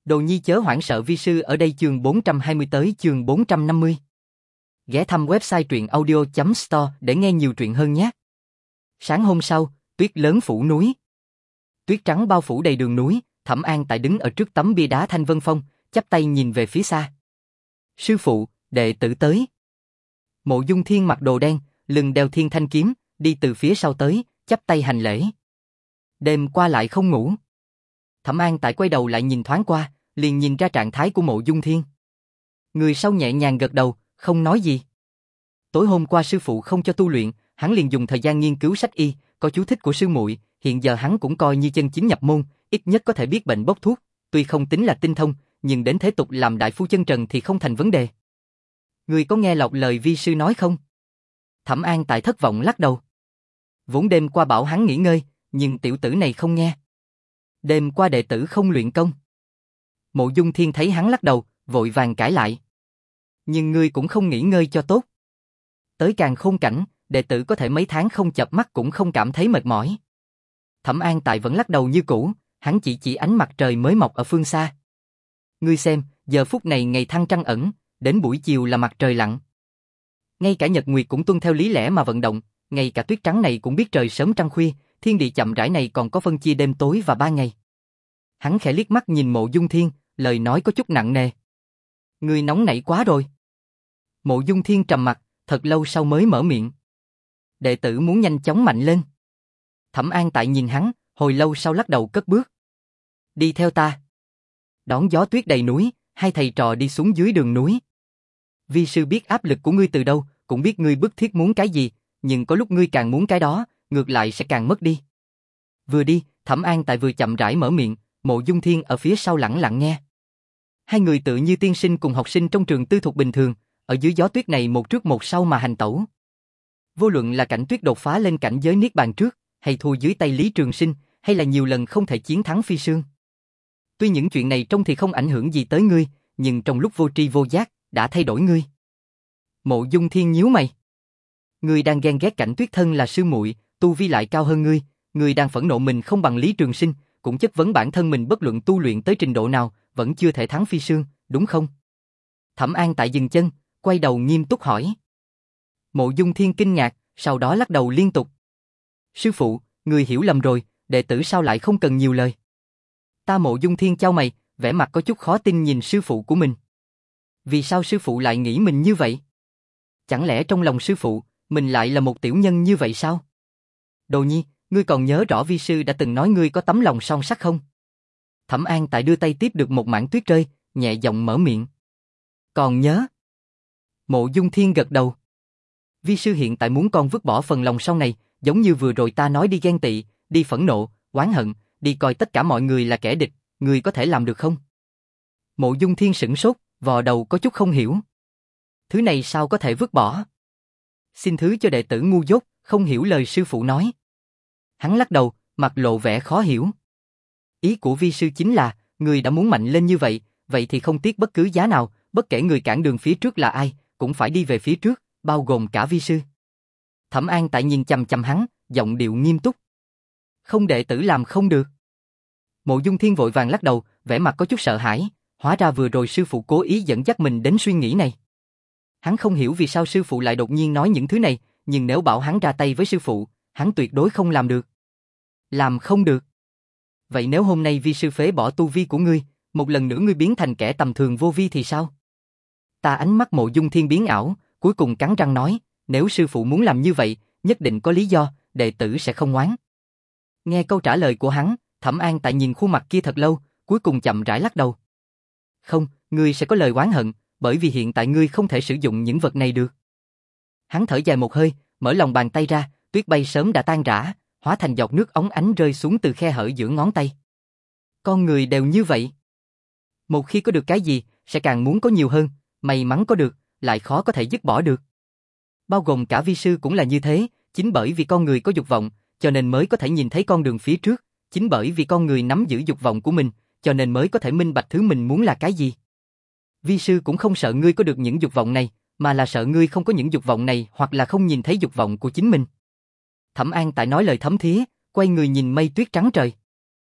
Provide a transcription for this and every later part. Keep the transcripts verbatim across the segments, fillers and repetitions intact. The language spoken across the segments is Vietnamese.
Đồ nhi chớ hoảng sợ vi sư ở đây chương bốn trăm hai mươi tới chương bốn trăm năm mươi. Ghé thăm website truyện audio chấm store để nghe nhiều truyện hơn nhé. Sáng hôm sau, tuyết lớn phủ núi. Tuyết trắng bao phủ đầy đường núi, Thẩm An Tại đứng ở trước tấm bia đá Thanh Vân Phong, chắp tay nhìn về phía xa. Sư phụ, đệ tử tới. Mộ Dung Thiên mặc đồ đen, lưng đeo thiên thanh kiếm, đi từ phía sau tới, chắp tay hành lễ. Đêm qua lại không ngủ. Thẩm An Tại quay đầu lại nhìn thoáng qua, liền nhìn ra trạng thái của Mộ Dung Thiên. Người sau nhẹ nhàng gật đầu, không nói gì. Tối hôm qua sư phụ không cho tu luyện, hắn liền dùng thời gian nghiên cứu sách y, có chú thích của sư muội, hiện giờ hắn cũng coi như chân chính nhập môn, ít nhất có thể biết bệnh bốc thuốc, tuy không tính là tinh thông, nhưng đến thế tục làm đại phu chân trần thì không thành vấn đề. Người có nghe lọt lời vi sư nói không? Thẩm An Tại thất vọng lắc đầu. Vốn đêm qua bảo hắn nghỉ ngơi, nhưng tiểu tử này không nghe. Đêm qua đệ tử không luyện công. Mộ Dung Thiên thấy hắn lắc đầu, vội vàng cãi lại. Nhưng ngươi cũng không nghỉ ngơi cho tốt. Tới Càn Khôn cảnh, đệ tử có thể mấy tháng không chợp mắt cũng không cảm thấy mệt mỏi. Thẩm An Tại vẫn lắc đầu như cũ, hắn chỉ chỉ ánh mặt trời mới mọc ở phương xa. Ngươi xem, giờ phút này ngày thăng trăng ẩn, đến buổi chiều là mặt trời lặn. Ngay cả nhật nguyệt cũng tuân theo lý lẽ mà vận động, ngay cả tuyết trắng này cũng biết trời sớm trăng khuya, thiên địa chậm rãi này còn có phân chia đêm tối và ba ngày. Hắn khẽ liếc mắt nhìn Mộ Dung Thiên, lời nói có chút nặng nề. Ngươi nóng nảy quá rồi. Mộ Dung Thiên trầm mặt, thật lâu sau mới mở miệng. Đệ tử muốn nhanh chóng mạnh lên. Thẩm An Tại nhìn hắn, hồi lâu sau lắc đầu cất bước. Đi theo ta. Đón gió tuyết đầy núi, hai thầy trò đi xuống dưới đường núi. Vi sư biết áp lực của ngươi từ đâu, cũng biết ngươi bức thiết muốn cái gì, nhưng có lúc ngươi càng muốn cái đó, ngược lại sẽ càng mất đi. Vừa đi, Thẩm An Tại vừa chậm rãi mở miệng, Mộ Dung Thiên ở phía sau lặng lặng nghe. Hai người tự như tiên sinh cùng học sinh trong trường tư thục bình thường, ở dưới gió tuyết này một trước một sau mà hành tẩu. Vô luận là cảnh tuyết đột phá lên cảnh giới niết bàn trước, hay thua dưới tay Lý Trường Sinh, hay là nhiều lần không thể chiến thắng Phi Sương. Tuy những chuyện này trông thì không ảnh hưởng gì tới ngươi, nhưng trong lúc vô tri vô giác, đã thay đổi ngươi. Mộ Dung Thiên nhíu mày. Ngươi đang ghen ghét cảnh tuyết thân là sư muội, tu vi lại cao hơn ngươi, ngươi đang phẫn nộ mình không bằng Lý Trường Sinh, cũng chất vấn bản thân mình bất luận tu luyện tới trình độ nào, vẫn chưa thể thắng Phi Sương, đúng không? Thẩm An Tại dừng chân, quay đầu nghiêm túc hỏi. Mộ Dung Thiên kinh ngạc, sau đó lắc đầu liên tục. Sư phụ, người hiểu lầm rồi, đệ tử sao lại không cần nhiều lời. Ta Mộ Dung Thiên chau mày, vẻ mặt có chút khó tin nhìn sư phụ của mình. Vì sao sư phụ lại nghĩ mình như vậy? Chẳng lẽ trong lòng sư phụ, mình lại là một tiểu nhân như vậy sao? Đồ nhi, ngươi còn nhớ rõ vi sư đã từng nói ngươi có tấm lòng son sắt không? Thẩm An Tại đưa tay tiếp được một mảng tuyết rơi, nhẹ giọng mở miệng. Còn nhớ? Mộ Dung Thiên gật đầu. Vi sư hiện tại muốn con vứt bỏ phần lòng sau này, giống như vừa rồi ta nói đi ghen tị, đi phẫn nộ, oán hận, đi coi tất cả mọi người là kẻ địch, ngươi có thể làm được không? Mộ Dung Thiên sửng sốt, vò đầu có chút không hiểu. Thứ này sao có thể vứt bỏ? Xin thứ cho đệ tử ngu dốt, không hiểu lời sư phụ nói. Hắn lắc đầu, mặt lộ vẻ khó hiểu. Ý của vi sư chính là, người đã muốn mạnh lên như vậy, vậy thì không tiếc bất cứ giá nào, bất kể người cản đường phía trước là ai, cũng phải đi về phía trước, bao gồm cả vi sư. Thẩm An Tại nhìn chằm chằm hắn, giọng điệu nghiêm túc. Không đệ tử làm không được. Mộ Dung Thiên vội vàng lắc đầu, vẻ mặt có chút sợ hãi, hóa ra vừa rồi sư phụ cố ý dẫn dắt mình đến suy nghĩ này. Hắn không hiểu vì sao sư phụ lại đột nhiên nói những thứ này, nhưng nếu bảo hắn ra tay với sư phụ, hắn tuyệt đối không làm được. Làm không được. Vậy nếu hôm nay vi sư phế bỏ tu vi của ngươi, một lần nữa ngươi biến thành kẻ tầm thường vô vi thì sao? Ta ánh mắt Mộ Dung Thiên biến ảo, cuối cùng cắn răng nói, nếu sư phụ muốn làm như vậy, nhất định có lý do, đệ tử sẽ không ngoán. Nghe câu trả lời của hắn, Thẩm An Tại nhìn khuôn mặt kia thật lâu, cuối cùng chậm rãi lắc đầu. Không, ngươi sẽ có lời oán hận, bởi vì hiện tại ngươi không thể sử dụng những vật này được. Hắn thở dài một hơi, mở lòng bàn tay ra, tuyết bay sớm đã tan rã, hóa thành giọt nước óng ánh rơi xuống từ khe hở giữa ngón tay. Con người đều như vậy. Một khi có được cái gì, sẽ càng muốn có nhiều hơn, may mắn có được, lại khó có thể dứt bỏ được. Bao gồm cả vi sư cũng là như thế, chính bởi vì con người có dục vọng, cho nên mới có thể nhìn thấy con đường phía trước, chính bởi vì con người nắm giữ dục vọng của mình, cho nên mới có thể minh bạch thứ mình muốn là cái gì. Vi sư cũng không sợ ngươi có được những dục vọng này, mà là sợ ngươi không có những dục vọng này hoặc là không nhìn thấy dục vọng của chính mình. Thẩm An Tại nói lời thấm thía, quay người nhìn mây tuyết trắng trời.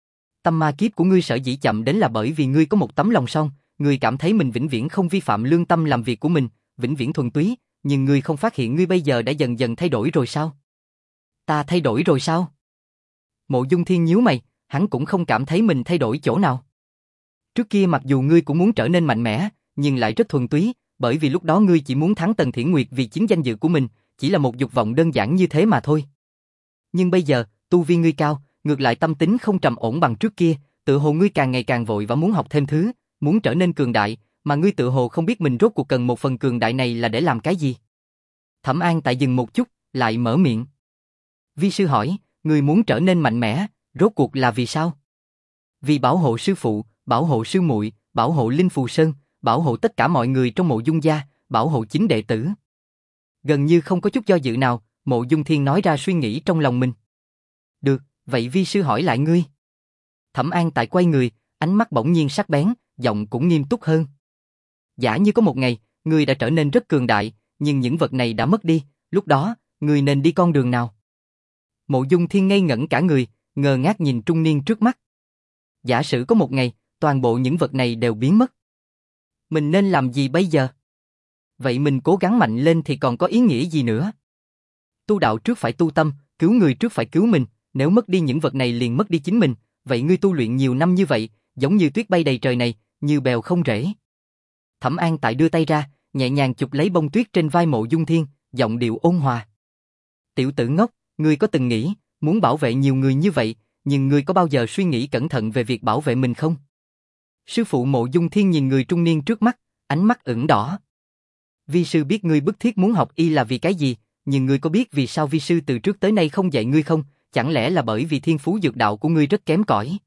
tâm ma kiếp của ngươi sở dĩ chậm đến là bởi vì ngươi có một tấm lòng son, ngươi cảm thấy mình vĩnh viễn không vi phạm lương tâm làm việc của mình, vĩnh viễn thuần túy, nhưng ngươi không phát hiện ngươi bây giờ đã dần dần thay đổi rồi sao? Ta thay đổi rồi sao? Mộ Dung Thiên nhíu mày, hắn cũng không cảm thấy mình thay đổi chỗ nào. Trước kia mặc dù ngươi cũng muốn trở nên mạnh mẽ, nhưng lại rất thuần túy, bởi vì lúc đó ngươi chỉ muốn thắng Tần Thiển Nguyệt vì chính danh dự của mình, chỉ là một dục vọng đơn giản như thế mà thôi. Nhưng bây giờ, tu vi ngươi cao, ngược lại tâm tính không trầm ổn bằng trước kia, tự hồ ngươi càng ngày càng vội và muốn học thêm thứ, muốn trở nên cường đại, mà ngươi tự hồ không biết mình rốt cuộc cần một phần cường đại này là để làm cái gì. Thẩm An tại dừng một chút, lại mở miệng. Vi sư hỏi, ngươi muốn trở nên mạnh mẽ, rốt cuộc là vì sao? Vì bảo hộ sư phụ, bảo hộ sư muội, bảo hộ Linh Phù Sơn, bảo hộ tất cả mọi người trong Mộ Dung gia, bảo hộ chính đệ tử. Gần như không có chút do dự nào, Mộ Dung Thiên nói ra suy nghĩ trong lòng mình. Được, vậy vi sư hỏi lại ngươi. Thẩm An tại quay người, ánh mắt bỗng nhiên sắc bén, giọng cũng nghiêm túc hơn. Giả như có một ngày, ngươi đã trở nên rất cường đại, nhưng những vật này đã mất đi, lúc đó, ngươi nên đi con đường nào? Mộ Dung Thiên ngây ngẩn cả người, ngơ ngác nhìn trung niên trước mắt. Giả sử có một ngày, toàn bộ những vật này đều biến mất. Mình nên làm gì bây giờ? Vậy mình cố gắng mạnh lên thì còn có ý nghĩa gì nữa? Tu đạo trước phải tu tâm, cứu người trước phải cứu mình, nếu mất đi những vật này liền mất đi chính mình, vậy ngươi tu luyện nhiều năm như vậy, giống như tuyết bay đầy trời này, như bèo không rễ. Thẩm An tại đưa tay ra, nhẹ nhàng chụp lấy bông tuyết trên vai Mộ Dung Thiên, giọng điệu ôn hòa. Tiểu tử ngốc, ngươi có từng nghĩ, muốn bảo vệ nhiều người như vậy, nhưng ngươi có bao giờ suy nghĩ cẩn thận về việc bảo vệ mình không? Sư phụ Mộ Dung Thiên nhìn người trung niên trước mắt, ánh mắt ửng đỏ. Vi sư biết ngươi bức thiết muốn học y là vì cái gì, nhưng ngươi có biết vì sao vi sư từ trước tới nay không dạy ngươi không? Chẳng lẽ là bởi vì thiên phú dược đạo của ngươi rất kém cỏi?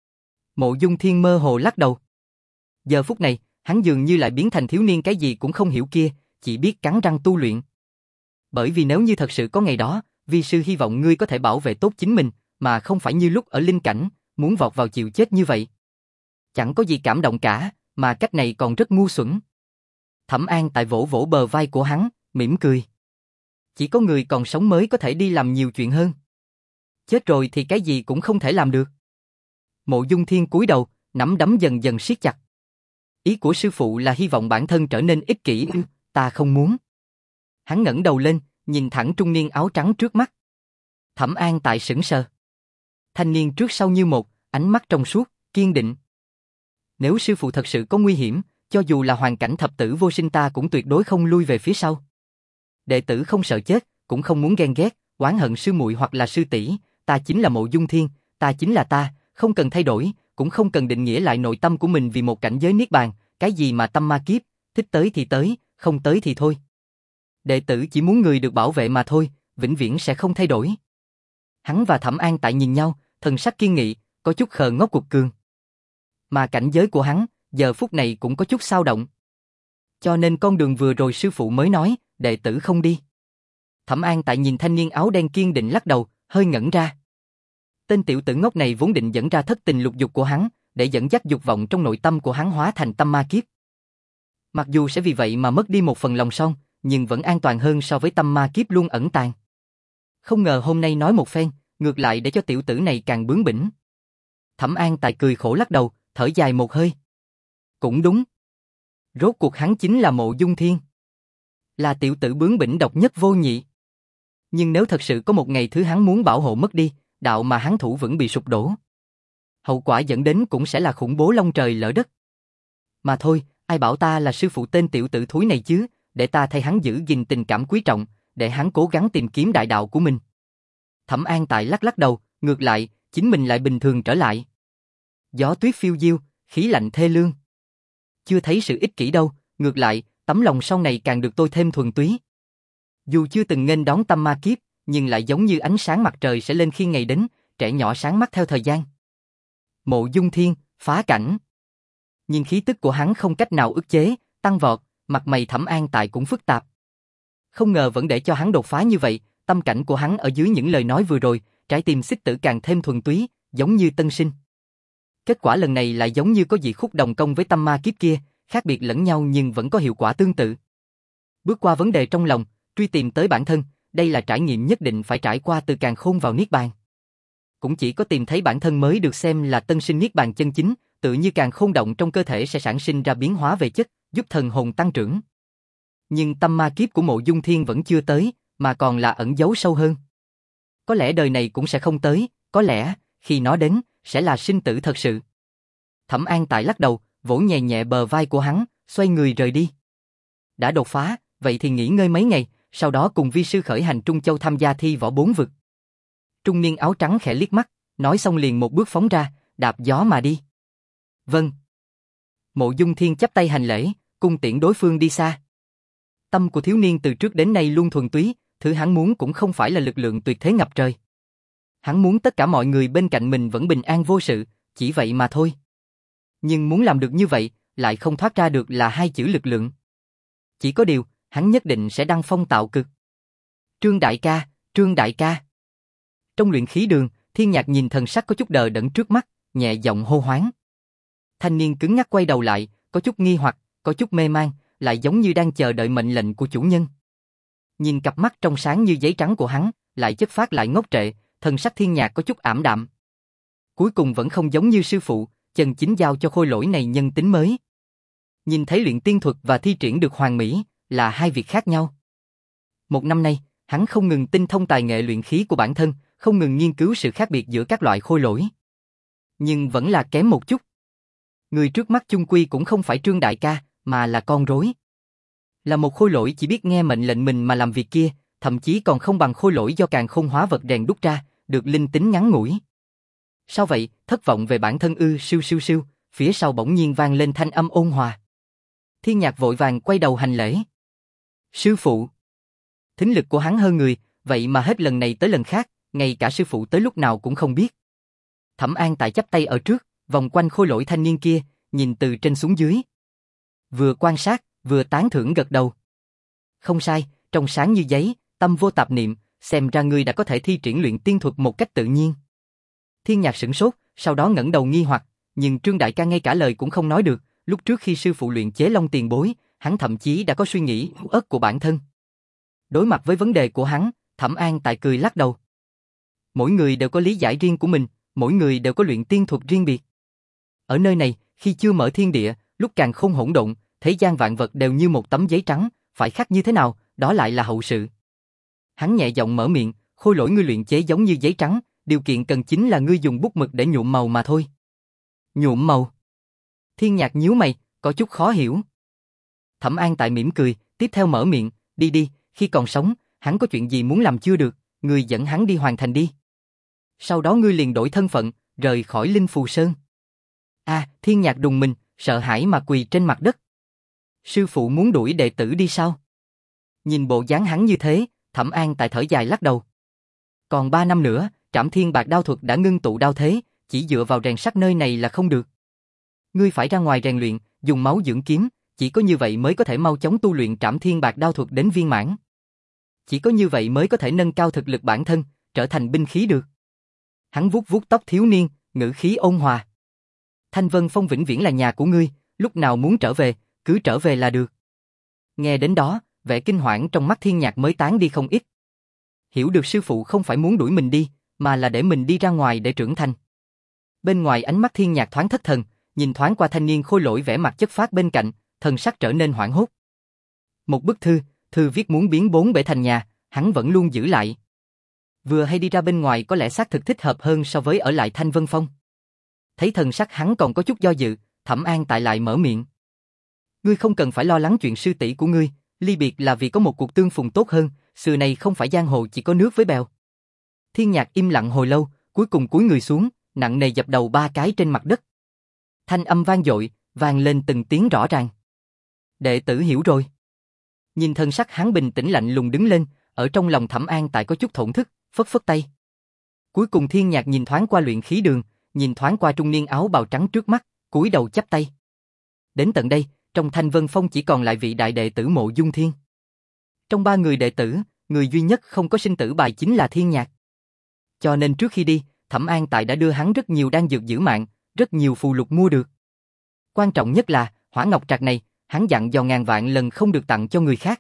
Mộ Dung Thiên mơ hồ lắc đầu. Giờ phút này, hắn dường như lại biến thành thiếu niên cái gì cũng không hiểu kia, chỉ biết cắn răng tu luyện. Bởi vì nếu như thật sự có ngày đó, vi sư hy vọng ngươi có thể bảo vệ tốt chính mình, mà không phải như lúc ở linh cảnh, muốn vọt vào chịu chết như vậy. Chẳng có gì cảm động cả, mà cách này còn rất ngu xuẩn. Thẩm An tại vỗ vỗ bờ vai của hắn, mỉm cười. Chỉ có người còn sống mới có thể đi làm nhiều chuyện hơn. Chết rồi thì cái gì cũng không thể làm được. Mộ Dung Thiên cúi đầu, nắm đấm dần dần siết chặt. Ý của sư phụ là hy vọng bản thân trở nên ích kỷ, ta không muốn. Hắn ngẩng đầu lên, nhìn thẳng trung niên áo trắng trước mắt. Thẩm An tại sững sờ. Thanh niên trước sau như một, ánh mắt trong suốt, kiên định. Nếu sư phụ thật sự có nguy hiểm, cho dù là hoàn cảnh thập tử vô sinh ta cũng tuyệt đối không lui về phía sau. Đệ tử không sợ chết, cũng không muốn ghen ghét, oán hận sư muội hoặc là sư tỷ, ta chính là Mộ Dung Thiên, ta chính là ta, không cần thay đổi, cũng không cần định nghĩa lại nội tâm của mình vì một cảnh giới niết bàn, cái gì mà tâm ma kiếp, thích tới thì tới, không tới thì thôi. Đệ tử chỉ muốn người được bảo vệ mà thôi, vĩnh viễn sẽ không thay đổi. Hắn và Thẩm An tại nhìn nhau, thần sắc kiên nghị, có chút khờ ngốc cuộc cường. Mà cảnh giới của hắn, giờ phút này cũng có chút xao động. Cho nên con đường vừa rồi sư phụ mới nói, đệ tử không đi. Thẩm An tại nhìn thanh niên áo đen kiên định lắc đầu, hơi ngẩn ra. Tên tiểu tử ngốc này vốn định dẫn ra thất tình lục dục của hắn, để dẫn dắt dục vọng trong nội tâm của hắn hóa thành tâm ma kiếp. Mặc dù sẽ vì vậy mà mất đi một phần lòng son, nhưng vẫn an toàn hơn so với tâm ma kiếp luôn ẩn tàng. Không ngờ hôm nay nói một phen, ngược lại để cho tiểu tử này càng bướng bỉnh. Thẩm An tại cười khổ lắc đầu, thở dài một hơi. Cũng đúng. Rốt cuộc hắn chính là Mộ Dung Thiên. Là tiểu tử bướng bỉnh độc nhất vô nhị. Nhưng nếu thật sự có một ngày thứ hắn muốn bảo hộ mất đi, đạo mà hắn thủ vững bị sụp đổ. Hậu quả dẫn đến cũng sẽ là khủng bố long trời lở đất. Mà thôi, ai bảo ta là sư phụ tên tiểu tử thúi này chứ, để ta thay hắn giữ gìn tình cảm quý trọng, để hắn cố gắng tìm kiếm đại đạo của mình. Thẩm An tại lắc lắc đầu, ngược lại, chính mình lại bình thường trở lại. Gió tuyết phiêu diêu, khí lạnh thê lương. Chưa thấy sự ích kỷ đâu, ngược lại, tấm lòng sau này càng được tôi thêm thuần túy. Dù chưa từng nghênh đón tâm ma kiếp, nhưng lại giống như ánh sáng mặt trời sẽ lên khi ngày đến, trẻ nhỏ sáng mắt theo thời gian. Mộ Dung Thiên, phá cảnh. Nhưng khí tức của hắn không cách nào ức chế, tăng vọt, mặt mày Thẩm An tại cũng phức tạp. Không ngờ vẫn để cho hắn đột phá như vậy, tâm cảnh của hắn ở dưới những lời nói vừa rồi, trái tim xích tử càng thêm thuần túy, giống như tân sinh. Kết quả lần này lại giống như có dị khúc đồng công với tâm ma kiếp kia, khác biệt lẫn nhau nhưng vẫn có hiệu quả tương tự. Bước qua vấn đề trong lòng, truy tìm tới bản thân, đây là trải nghiệm nhất định phải trải qua từ càn khôn vào niết bàn. cũng chỉ có tìm thấy bản thân mới được xem là tân sinh niết bàn chân chính, tự như càn khôn động trong cơ thể sẽ sản sinh ra biến hóa về chất, giúp thần hồn tăng trưởng. Nhưng tâm ma kiếp của Mộ Dung Thiên vẫn chưa tới, mà còn là ẩn giấu sâu hơn. Có lẽ đời này cũng sẽ không tới, có lẽ, khi nó đến, sẽ là sinh tử thật sự. Thẩm An Tại lắc đầu, vỗ nhẹ nhẹ bờ vai của hắn, xoay người rời đi. Đã đột phá, vậy thì nghỉ ngơi mấy ngày, sau đó cùng vi sư khởi hành Trung Châu tham gia thi võ bốn vực. Trung niên áo trắng khẽ liếc mắt, nói xong liền một bước phóng ra, đạp gió mà đi. Vâng. Mộ Dung Thiên chắp tay hành lễ, cung tiễn đối phương đi xa. Tâm của thiếu niên từ trước đến nay luôn thuần túy, thứ hắn muốn cũng không phải là lực lượng tuyệt thế ngập trời. Hắn muốn tất cả mọi người bên cạnh mình vẫn bình an vô sự, chỉ vậy mà thôi. Nhưng muốn làm được như vậy, lại không thoát ra được là hai chữ lực lượng. Chỉ có điều, hắn nhất định sẽ đăng phong tạo cực. Trương đại ca, Trương đại ca. Trong luyện khí đường, Thiên Nhạc nhìn thần sắc có chút đờ đẫn trước mắt, nhẹ giọng hô hoáng. Thanh niên cứng nhắc quay đầu lại, có chút nghi hoặc, có chút mê man, lại giống như đang chờ đợi mệnh lệnh của chủ nhân. Nhìn cặp mắt trong sáng như giấy trắng của hắn, lại chất phát lại ngốc trệ, thần sắc Thiên Nhạc có chút ảm đạm. Cuối cùng vẫn không giống như sư phụ, chân chính giao cho khôi lỗi này nhân tính mới. Nhìn thấy luyện tiên thuật và thi triển được hoàn mỹ, là hai việc khác nhau. Một năm nay, hắn không ngừng tinh thông tài nghệ luyện khí của bản thân, không ngừng nghiên cứu sự khác biệt giữa các loại khôi lỗi. Nhưng vẫn là kém một chút. Người trước mắt chung quy cũng không phải Trương đại ca, mà là con rối. Là một khôi lỗi chỉ biết nghe mệnh lệnh mình mà làm việc kia, thậm chí còn không bằng khôi lỗi do càn khôn hóa vật rèn đúc ra, được linh tính ngắn ngủi. Sao vậy, thất vọng về bản thân ư? Siêu siêu siêu, phía sau bỗng nhiên vang lên thanh âm ôn hòa. Thiên Nhạc vội vàng quay đầu hành lễ. Sư phụ. Thính lực của hắn hơn người, vậy mà hết lần này tới lần khác, ngay cả sư phụ tới lúc nào cũng không biết. Thẩm An Tại chắp tay ở trước, vòng quanh khôi lỗi thanh niên kia, nhìn từ trên xuống dưới. Vừa quan sát, vừa tán thưởng gật đầu. Không sai, trong sáng như giấy, tâm vô tạp niệm, xem ra ngươi đã có thể thi triển luyện tiên thuật một cách tự nhiên. Thiên Nhạc sửng sốt, sau đó ngẩng đầu nghi hoặc, nhưng Trương đại ca ngay cả lời cũng không nói được, lúc trước khi sư phụ luyện chế Long Tiền Bối, hắn thậm chí đã có suy nghĩ uất của bản thân. Đối mặt với vấn đề của hắn, Thẩm An Tại cười lắc đầu. Mỗi người đều có lý giải riêng của mình, mỗi người đều có luyện tiên thuật riêng biệt. Ở nơi này, khi chưa mở thiên địa, lúc càng không hỗn độn, thế gian vạn vật đều như một tấm giấy trắng, phải khắc như thế nào, đó lại là hậu sự. Hắn nhẹ giọng mở miệng, khôi lỗi ngươi luyện chế giống như giấy trắng, điều kiện cần chính là ngươi dùng bút mực để nhuộm màu mà thôi. Nhuộm màu? Thiên Nhạc nhíu mày, có chút khó hiểu. Thẩm An Tại mỉm cười, tiếp theo mở miệng, đi đi, khi còn sống, hắn có chuyện gì muốn làm chưa được, ngươi dẫn hắn đi hoàn thành đi. Sau đó ngươi liền đổi thân phận, rời khỏi Linh Phù Sơn. A, à, Thiên Nhạc đùng mình, sợ hãi mà quỳ trên mặt đất. Sư phụ muốn đuổi đệ tử đi sao? Nhìn bộ dáng hắn như thế, Thẩm An Tại thở dài lắc đầu. Còn ba năm nữa, Trảm Thiên Bạc Đao thuật đã ngưng tụ đao thế, chỉ dựa vào rèn sắt nơi này là không được. Ngươi phải ra ngoài rèn luyện, dùng máu dưỡng kiếm, chỉ có như vậy mới có thể mau chóng tu luyện Trảm Thiên Bạc Đao thuật đến viên mãn. Chỉ có như vậy mới có thể nâng cao thực lực bản thân, trở thành binh khí được. Hắn vuốt vuốt tóc thiếu niên, ngữ khí ôn hòa. Thanh Vân Phong vĩnh viễn là nhà của ngươi, lúc nào muốn trở về, cứ trở về là được. Nghe đến đó, vẻ kinh hoảng trong mắt Thiên Nhạc mới tán đi không ít. Hiểu được sư phụ không phải muốn đuổi mình đi, mà là để mình đi ra ngoài để trưởng thành. Bên ngoài ánh mắt Thiên Nhạc thoáng thất thần, nhìn thoáng qua thanh niên khôi lỗi vẻ mặt chất phác bên cạnh, thần sắc trở nên hoảng hốt. Một bức thư, thư viết muốn biến bốn bể thành nhà, hắn vẫn luôn giữ lại. Vừa hay đi ra bên ngoài có lẽ xác thực thích hợp hơn so với ở lại Thanh Vân Phong. Thấy thần sắc hắn còn có chút do dự, Thẩm An Tại lại mở miệng. Ngươi không cần phải lo lắng chuyện sư tỷ của ngươi, ly biệt là vì có một cuộc tương phùng tốt hơn, xưa này không phải giang hồ chỉ có nước với bèo. Thiên Nhạc im lặng hồi lâu, cuối cùng cúi người xuống, nặng nề dập đầu ba cái trên mặt đất. Thanh âm vang dội, vang lên từng tiếng rõ ràng. Đệ tử hiểu rồi. Nhìn thân sắc hắn bình tĩnh lạnh lùng đứng lên, ở trong lòng Thẩm An Tại có chút thổn thức, phất phất tay. Cuối cùng Thiên Nhạc nhìn thoáng qua luyện khí đường, nhìn thoáng qua trung niên áo bào trắng trước mắt, cúi đầu chắp tay. Đến tận đây, trong Thanh Vân Phong chỉ còn lại vị đại đệ tử Mộ Dung Thiên. Trong ba người đệ tử, người duy nhất không có sinh tử bài chính là Thiên Nhạc. Cho nên trước khi đi, Thẩm An Tại đã đưa hắn rất nhiều đan dược giữ mạng, rất nhiều phù lục mua được. Quan trọng nhất là, hỏa ngọc trạc này, hắn dặn dò ngàn vạn lần không được tặng cho người khác.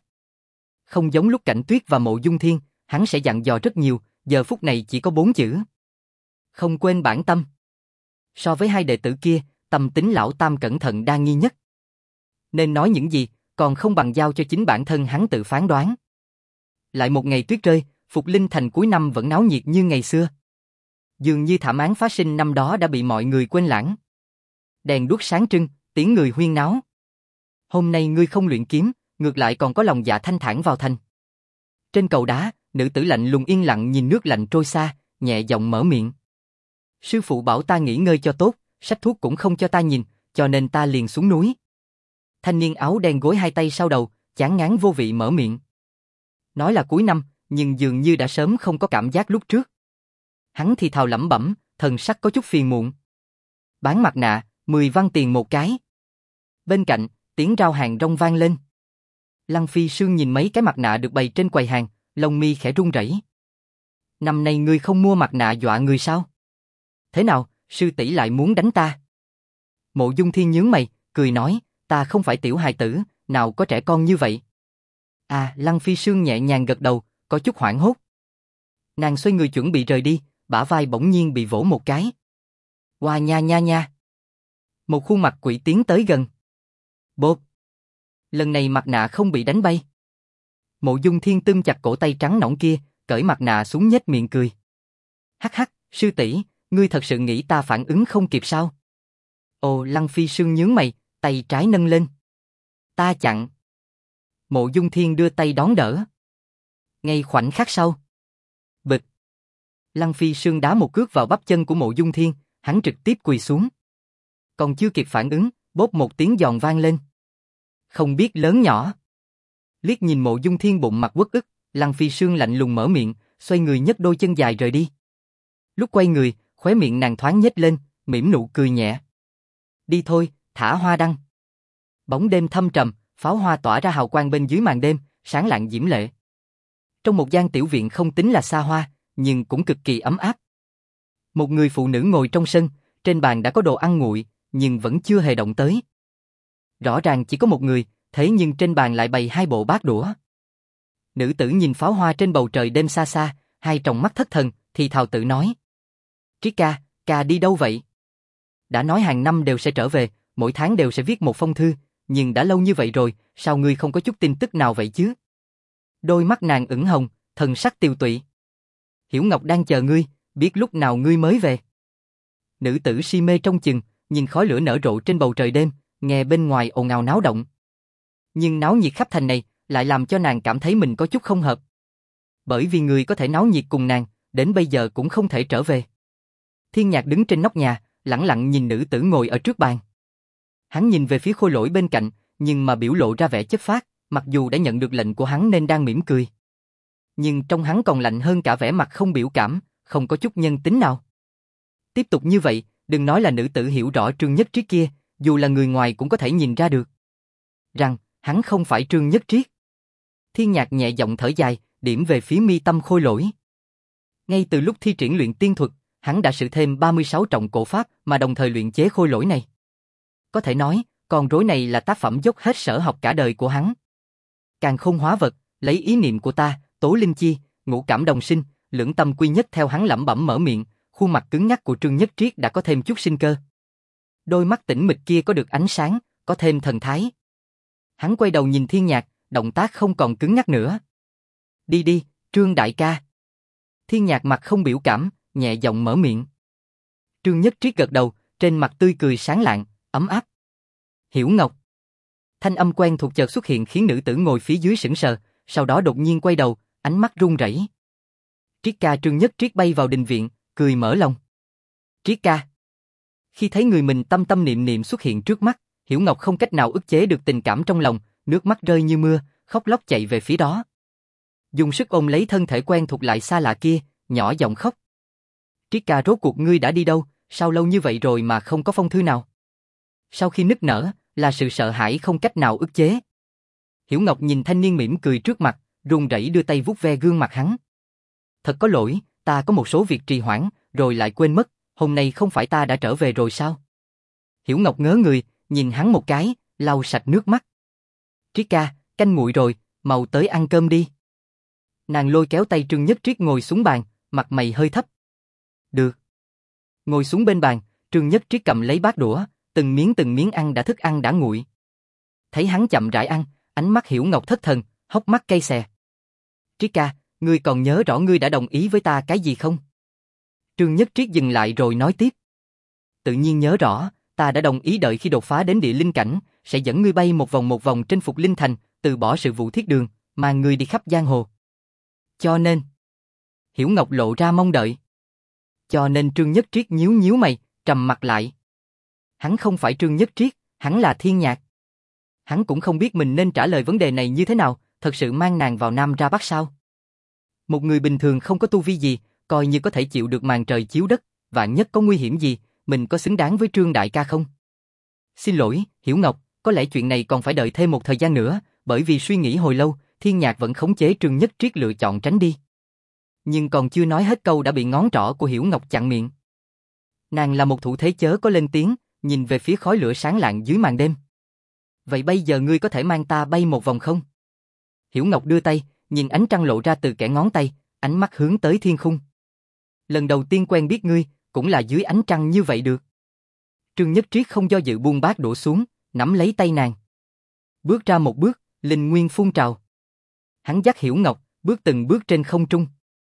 Không giống lúc Cảnh Tuyết và Mộ Dung Thiên, hắn sẽ dặn dò rất nhiều, giờ phút này chỉ có bốn chữ. Không quên bản tâm. So với hai đệ tử kia, tâm tính lão tam cẩn thận đa nghi nhất. Nên nói những gì, còn không bằng giao cho chính bản thân hắn tự phán đoán. Lại một ngày tuyết rơi, Phục Linh Thành cuối năm vẫn náo nhiệt như ngày xưa. Dường như thảm án phát sinh năm đó đã bị mọi người quên lãng. Đèn đuốc sáng trưng, tiếng người huyên náo. Hôm nay ngươi không luyện kiếm, ngược lại còn có lòng dạ thanh thản vào thành. Trên cầu đá, nữ tử lạnh lùng yên lặng nhìn nước lạnh trôi xa, nhẹ giọng mở miệng. Sư phụ bảo ta nghỉ ngơi cho tốt, sách thuốc cũng không cho ta nhìn, cho nên ta liền xuống núi. Thanh niên áo đen gối hai tay sau đầu, chán ngán vô vị mở miệng. Nói là cuối năm, nhưng dường như đã sớm không có cảm giác lúc trước. Hắn thì thào lẩm bẩm, thần sắc có chút phiền muộn. Bán mặt nạ, mười văn tiền một cái. Bên cạnh, tiếng rao hàng rong vang lên. Lăng Phi Sương nhìn mấy cái mặt nạ được bày trên quầy hàng, lông mi khẽ run rẩy. Năm nay ngươi không mua mặt nạ dọa người sao? Thế nào, sư tỷ lại muốn đánh ta? Mộ Dung Thiên nhướng mày, cười nói, ta không phải tiểu hài tử, nào có trẻ con như vậy. À, Lăng Phi Sương nhẹ nhàng gật đầu, có chút hoảng hốt. Nàng xoay người chuẩn bị rời đi, bả vai bỗng nhiên bị vỗ một cái. Oa nha nha nha. Một khuôn mặt quỷ tiến tới gần. Bốp. Lần này mặt nạ không bị đánh bay. Mộ Dung Thiên tưng chặt cổ tay trắng nõn kia, cởi mặt nạ xuống nhếch miệng cười. Hắc hắc, sư tỷ, ngươi thật sự nghĩ ta phản ứng không kịp sao? Ồ, Lăng Phi Sương nhướng mày, tay trái nâng lên. Ta chặn. Mộ Dung Thiên đưa tay đón đỡ. Ngay khoảnh khắc sau. Bịch. Lăng Phi Sương đá một cước vào bắp chân của Mộ Dung Thiên, hắn trực tiếp quỳ xuống. Còn chưa kịp phản ứng, bốp một tiếng giòn vang lên. Không biết lớn nhỏ. Liếc nhìn Mộ Dung Thiên bụng mặt uất ức, Lăng Phi Sương lạnh lùng mở miệng, xoay người nhấc đôi chân dài rời đi. Lúc quay người, khóe miệng nàng thoáng nhếch lên, mỉm nụ cười nhẹ. Đi thôi, thả hoa đăng. Bóng đêm thâm trầm, pháo hoa tỏa ra hào quang bên dưới màn đêm, sáng lạng diễm lệ. Trong một gian tiểu viện không tính là xa hoa, nhưng cũng cực kỳ ấm áp. Một người phụ nữ ngồi trong sân, trên bàn đã có đồ ăn nguội, nhưng vẫn chưa hề động tới. Rõ ràng chỉ có một người, thế nhưng trên bàn lại bày hai bộ bát đũa. Nữ tử nhìn pháo hoa trên bầu trời đêm xa xa, hai tròng mắt thất thần, thì thào tự nói. Triết ca, ca đi đâu vậy? Đã nói hàng năm đều sẽ trở về, mỗi tháng đều sẽ viết một phong thư, nhưng đã lâu như vậy rồi, sao ngươi không có chút tin tức nào vậy chứ? Đôi mắt nàng ửng hồng, thần sắc tiều tụy. Hiểu Ngọc đang chờ ngươi, biết lúc nào ngươi mới về. Nữ tử si mê trong chừng, nhìn khói lửa nở rộ trên bầu trời đêm, nghe bên ngoài ồn ào náo động. Nhưng náo nhiệt khắp thành này, lại làm cho nàng cảm thấy mình có chút không hợp. Bởi vì người có thể náo nhiệt cùng nàng, đến bây giờ cũng không thể trở về. Thiên Nhạc đứng trên nóc nhà, lẳng lặng nhìn nữ tử ngồi ở trước bàn. Hắn nhìn về phía Khôi Lỗi bên cạnh, nhưng mà biểu lộ ra vẻ chất phác, mặc dù đã nhận được lệnh của hắn nên đang mỉm cười. Nhưng trong hắn còn lạnh hơn cả vẻ mặt không biểu cảm, không có chút nhân tính nào. Tiếp tục như vậy, đừng nói là nữ tử hiểu rõ Trương Nhất Triết kia, dù là người ngoài cũng có thể nhìn ra được. Rằng, hắn không phải Trương Nhất Triết. Thiên Nhạc nhẹ giọng thở dài, điểm về phía mi tâm Khôi Lỗi. Ngay từ lúc thi triển luyện tiên thuật, hắn đã sử thêm ba mươi sáu trọng cổ pháp mà đồng thời luyện chế khôi lỗi này. Có thể nói, con rối này là tác phẩm dốc hết sở học cả đời của hắn. Càn khôn hóa vật, lấy ý niệm của ta, tố linh chi, ngũ cảm đồng sinh, lưỡng tâm quy nhất theo hắn lẩm bẩm mở miệng, khuôn mặt cứng ngắc của Trương Nhất Triết đã có thêm chút sinh cơ. Đôi mắt tĩnh mịch kia có được ánh sáng, có thêm thần thái. Hắn quay đầu nhìn Thiên Nhạc, động tác không còn cứng ngắc nữa. Đi đi, Trương đại ca. Thiên Nhạc mặt không biểu cảm, nhẹ giọng mở miệng. Trương Nhất Triết gật đầu, trên mặt tươi cười sáng lạng, ấm áp. Hiểu Ngọc. Thanh âm quen thuộc chợt xuất hiện khiến nữ tử ngồi phía dưới sững sờ, sau đó đột nhiên quay đầu, ánh mắt run rẩy. Triết ca. Trương Nhất Triết bay vào đình viện, cười mở lòng. Triết ca. Khi thấy người mình tâm tâm niệm niệm xuất hiện trước mắt, Hiểu Ngọc không cách nào ức chế được tình cảm trong lòng, nước mắt rơi như mưa, khóc lóc chạy về phía đó. Dùng sức ôm lấy thân thể quen thuộc lại xa lạ kia, nhỏ giọng khóc. Triết ca, rốt cuộc ngươi đã đi đâu, sao lâu như vậy rồi mà không có phong thư nào? Sau khi nức nở, là sự sợ hãi không cách nào ức chế. Hiểu Ngọc nhìn thanh niên mỉm cười trước mặt, run rẩy đưa tay vuốt ve gương mặt hắn. Thật có lỗi, ta có một số việc trì hoãn, rồi lại quên mất, hôm nay không phải ta đã trở về rồi sao? Hiểu Ngọc ngớ người, nhìn hắn một cái, lau sạch nước mắt. Triết ca, canh nguội rồi, mau tới ăn cơm đi. Nàng lôi kéo tay Trương Nhất Triết ngồi xuống bàn, mặt mày hơi thấp. Được. Ngồi xuống bên bàn, Trương Nhất Triết cầm lấy bát đũa, từng miếng từng miếng ăn đã thức ăn đã nguội. Thấy hắn chậm rãi ăn, ánh mắt Hiểu Ngọc thất thần, hốc mắt cay xè. Triết ca, ngươi còn nhớ rõ ngươi đã đồng ý với ta cái gì không? Trương Nhất Triết dừng lại rồi nói tiếp. Tự nhiên nhớ rõ, ta đã đồng ý đợi khi đột phá đến địa linh cảnh, sẽ dẫn ngươi bay một vòng một vòng trên Phục Linh Thành, từ bỏ sự vụ thiết đường, mà ngươi đi khắp giang hồ. Cho nên... Hiểu Ngọc lộ ra mong đợi. Cho nên Trương Nhất Triết nhíu nhíu mày, trầm mặt lại. Hắn không phải Trương Nhất Triết, hắn là Thiên Nhạc. Hắn cũng không biết mình nên trả lời vấn đề này như thế nào, thật sự mang nàng vào Nam ra Bắc sao? Một người bình thường không có tu vi gì, coi như có thể chịu được màn trời chiếu đất, vạn nhất có nguy hiểm gì, mình có xứng đáng với Trương đại ca không? Xin lỗi, Hiểu Ngọc, có lẽ chuyện này còn phải đợi thêm một thời gian nữa, bởi vì suy nghĩ hồi lâu, Thiên Nhạc vẫn khống chế Trương Nhất Triết lựa chọn tránh đi. Nhưng còn chưa nói hết câu đã bị ngón trỏ của Hiểu Ngọc chặn miệng. Nàng là một thủ thế chớ có lên tiếng, nhìn về phía khói lửa sáng lạng dưới màn đêm. Vậy bây giờ ngươi có thể mang ta bay một vòng không? Hiểu Ngọc đưa tay, nhìn ánh trăng lộ ra từ kẽ ngón tay, ánh mắt hướng tới thiên khung. Lần đầu tiên quen biết ngươi, cũng là dưới ánh trăng như vậy được. Trương Nhất Triết không do dự buông bát đổ xuống, nắm lấy tay nàng. Bước ra một bước, linh nguyên phun trào. Hắn dắt Hiểu Ngọc, bước từng bước trên không trung.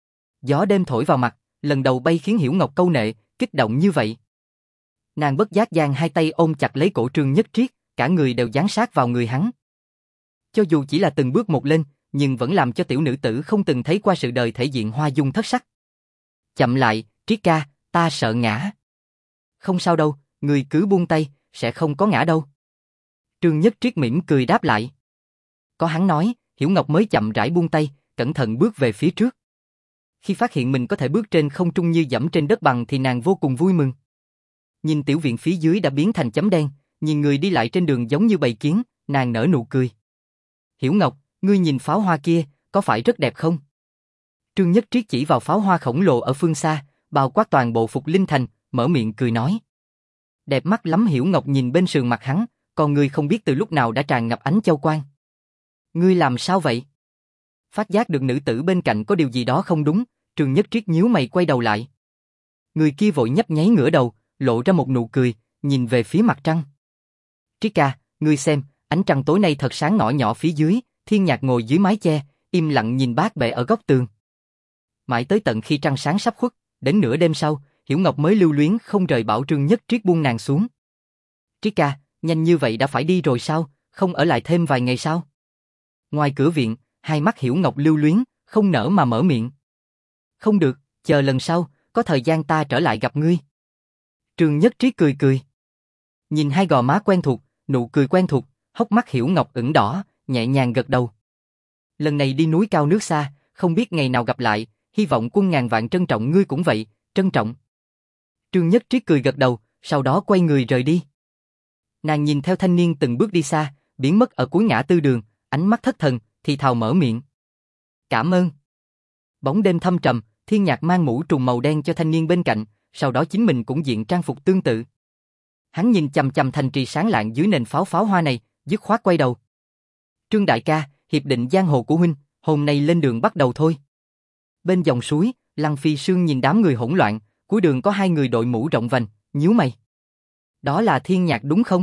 Gió đêm thổi vào mặt, lần đầu bay khiến Hiểu Ngọc câu nệ, kích động như vậy. Nàng bất giác giang hai tay ôm chặt lấy cổ Trương Nhất Triết, cả người đều dán sát vào người hắn. Cho dù chỉ là từng bước một lên, nhưng vẫn làm cho tiểu nữ tử không từng thấy qua sự đời thể diện hoa dung thất sắc. Chậm lại, Triết ca, ta sợ ngã. Không sao đâu, người cứ buông tay, sẽ không có ngã đâu. Trương Nhất Triết mỉm cười đáp lại. Có hắn nói, Hiểu Ngọc mới chậm rãi buông tay, cẩn thận bước về phía trước. Khi phát hiện mình có thể bước trên không trung như dẫm trên đất bằng thì nàng vô cùng vui mừng. Nhìn tiểu viện phía dưới đã biến thành chấm đen, nhìn người đi lại trên đường giống như bầy kiến, nàng nở nụ cười. Hiểu Ngọc, ngươi nhìn pháo hoa kia, có phải rất đẹp không? Trương Nhất Triết chỉ vào pháo hoa khổng lồ ở phương xa, bao quát toàn bộ Phục Linh Thành, mở miệng cười nói. Đẹp mắt lắm. Hiểu Ngọc nhìn bên sườn mặt hắn, còn người không biết từ lúc nào đã tràn ngập ánh châu quang. Ngươi làm sao vậy? Phát giác được nữ tử bên cạnh có điều gì đó không đúng, Trương Nhất Triết nhíu mày quay đầu lại. Người kia vội nhấp nháy ngửa đầu, lộ ra một nụ cười, nhìn về phía mặt trăng. Triết ca, ngươi xem, ánh trăng tối nay thật sáng ngõ nhỏ phía dưới, Thiên Nhạc ngồi dưới mái che, im lặng nhìn bát bệ ở góc tường. Mãi tới tận khi trăng sáng sắp khuất, đến nửa đêm sau, Hiểu Ngọc mới lưu luyến không rời bảo Trương Nhất Triết buông nàng xuống. Triết ca, nhanh như vậy đã phải đi rồi sao, không ở lại thêm vài ngày sao? Ngoài cửa viện, hai mắt Hiểu Ngọc lưu luyến, không nỡ mà mở miệng. Không được, chờ lần sau, có thời gian ta trở lại gặp ngươi. Trương Nhất Triết cười cười. Nhìn hai gò má quen thuộc, nụ cười quen thuộc, hốc mắt Hiểu Ngọc ửng đỏ, nhẹ nhàng gật đầu. Lần này đi núi cao nước xa, không biết ngày nào gặp lại, hy vọng quân ngàn vạn trân trọng ngươi cũng vậy, trân trọng. Trương Nhất Triết cười gật đầu, sau đó quay người rời đi. Nàng nhìn theo thanh niên từng bước đi xa, biến mất ở cuối ngã tư đường, ánh mắt thất thần, thì thào mở miệng. Cảm ơn. Bóng đêm thâm trầm, Thiên Nhạc mang mũ trùng màu đen cho thanh niên bên cạnh, sau đó chính mình cũng diện trang phục tương tự. Hắn nhìn chằm chằm thành trì sáng lạng dưới nền pháo pháo hoa này, dứt khoát quay đầu. Trương đại ca, hiệp định giang hồ của huynh, hôm nay lên đường bắt đầu thôi. Bên dòng suối, Lăng Phi Sương nhìn đám người hỗn loạn, cuối đường có hai người đội mũ rộng vành, nhíu mày. Đó là Thiên Nhạc đúng không?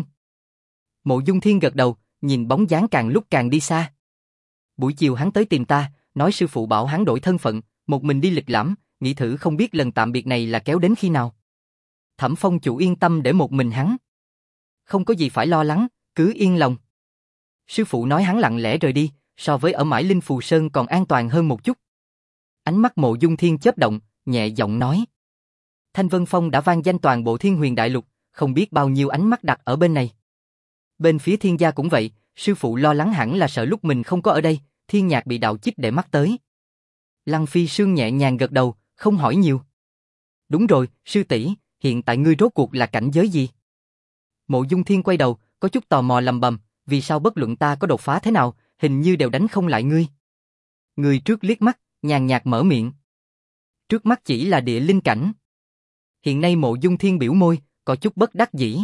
Mộ Dung Thiên gật đầu, nhìn bóng dáng càng lúc càng đi xa. Buổi chiều hắn tới tìm ta, nói sư phụ bảo hắn đổi thân phận, một mình đi lịch lãm, nghĩ thử không biết lần tạm biệt này là kéo đến khi nào. Thẩm Phong chủ yên tâm để một mình hắn. Không có gì phải lo lắng, cứ yên lòng. Sư phụ nói hắn lặng lẽ rời đi, so với ở mãi Linh Phù Sơn còn an toàn hơn một chút. Ánh mắt Mộ Dung Thiên chớp động, nhẹ giọng nói. Thanh Vân Phong đã vang danh toàn bộ Thiên Huyền Đại Lục, không biết bao nhiêu ánh mắt đặt ở bên này. Bên phía Thiên gia cũng vậy, sư phụ lo lắng hẳn là sợ lúc mình không có ở đây, Thiên Nhạc bị đạo chích để mắt tới. Lăng Phi Sương nhẹ nhàng gật đầu, không hỏi nhiều. Đúng rồi, sư tỷ, hiện tại ngươi rốt cuộc là cảnh giới gì? Mộ Dung Thiên quay đầu, có chút tò mò lầm bầm, vì sao bất luận ta có đột phá thế nào, hình như đều đánh không lại ngươi. Người trước liếc mắt, nhàn nhạt mở miệng. Trước mắt chỉ là địa linh cảnh. Hiện nay Mộ Dung Thiên biểu môi, có chút bất đắc dĩ.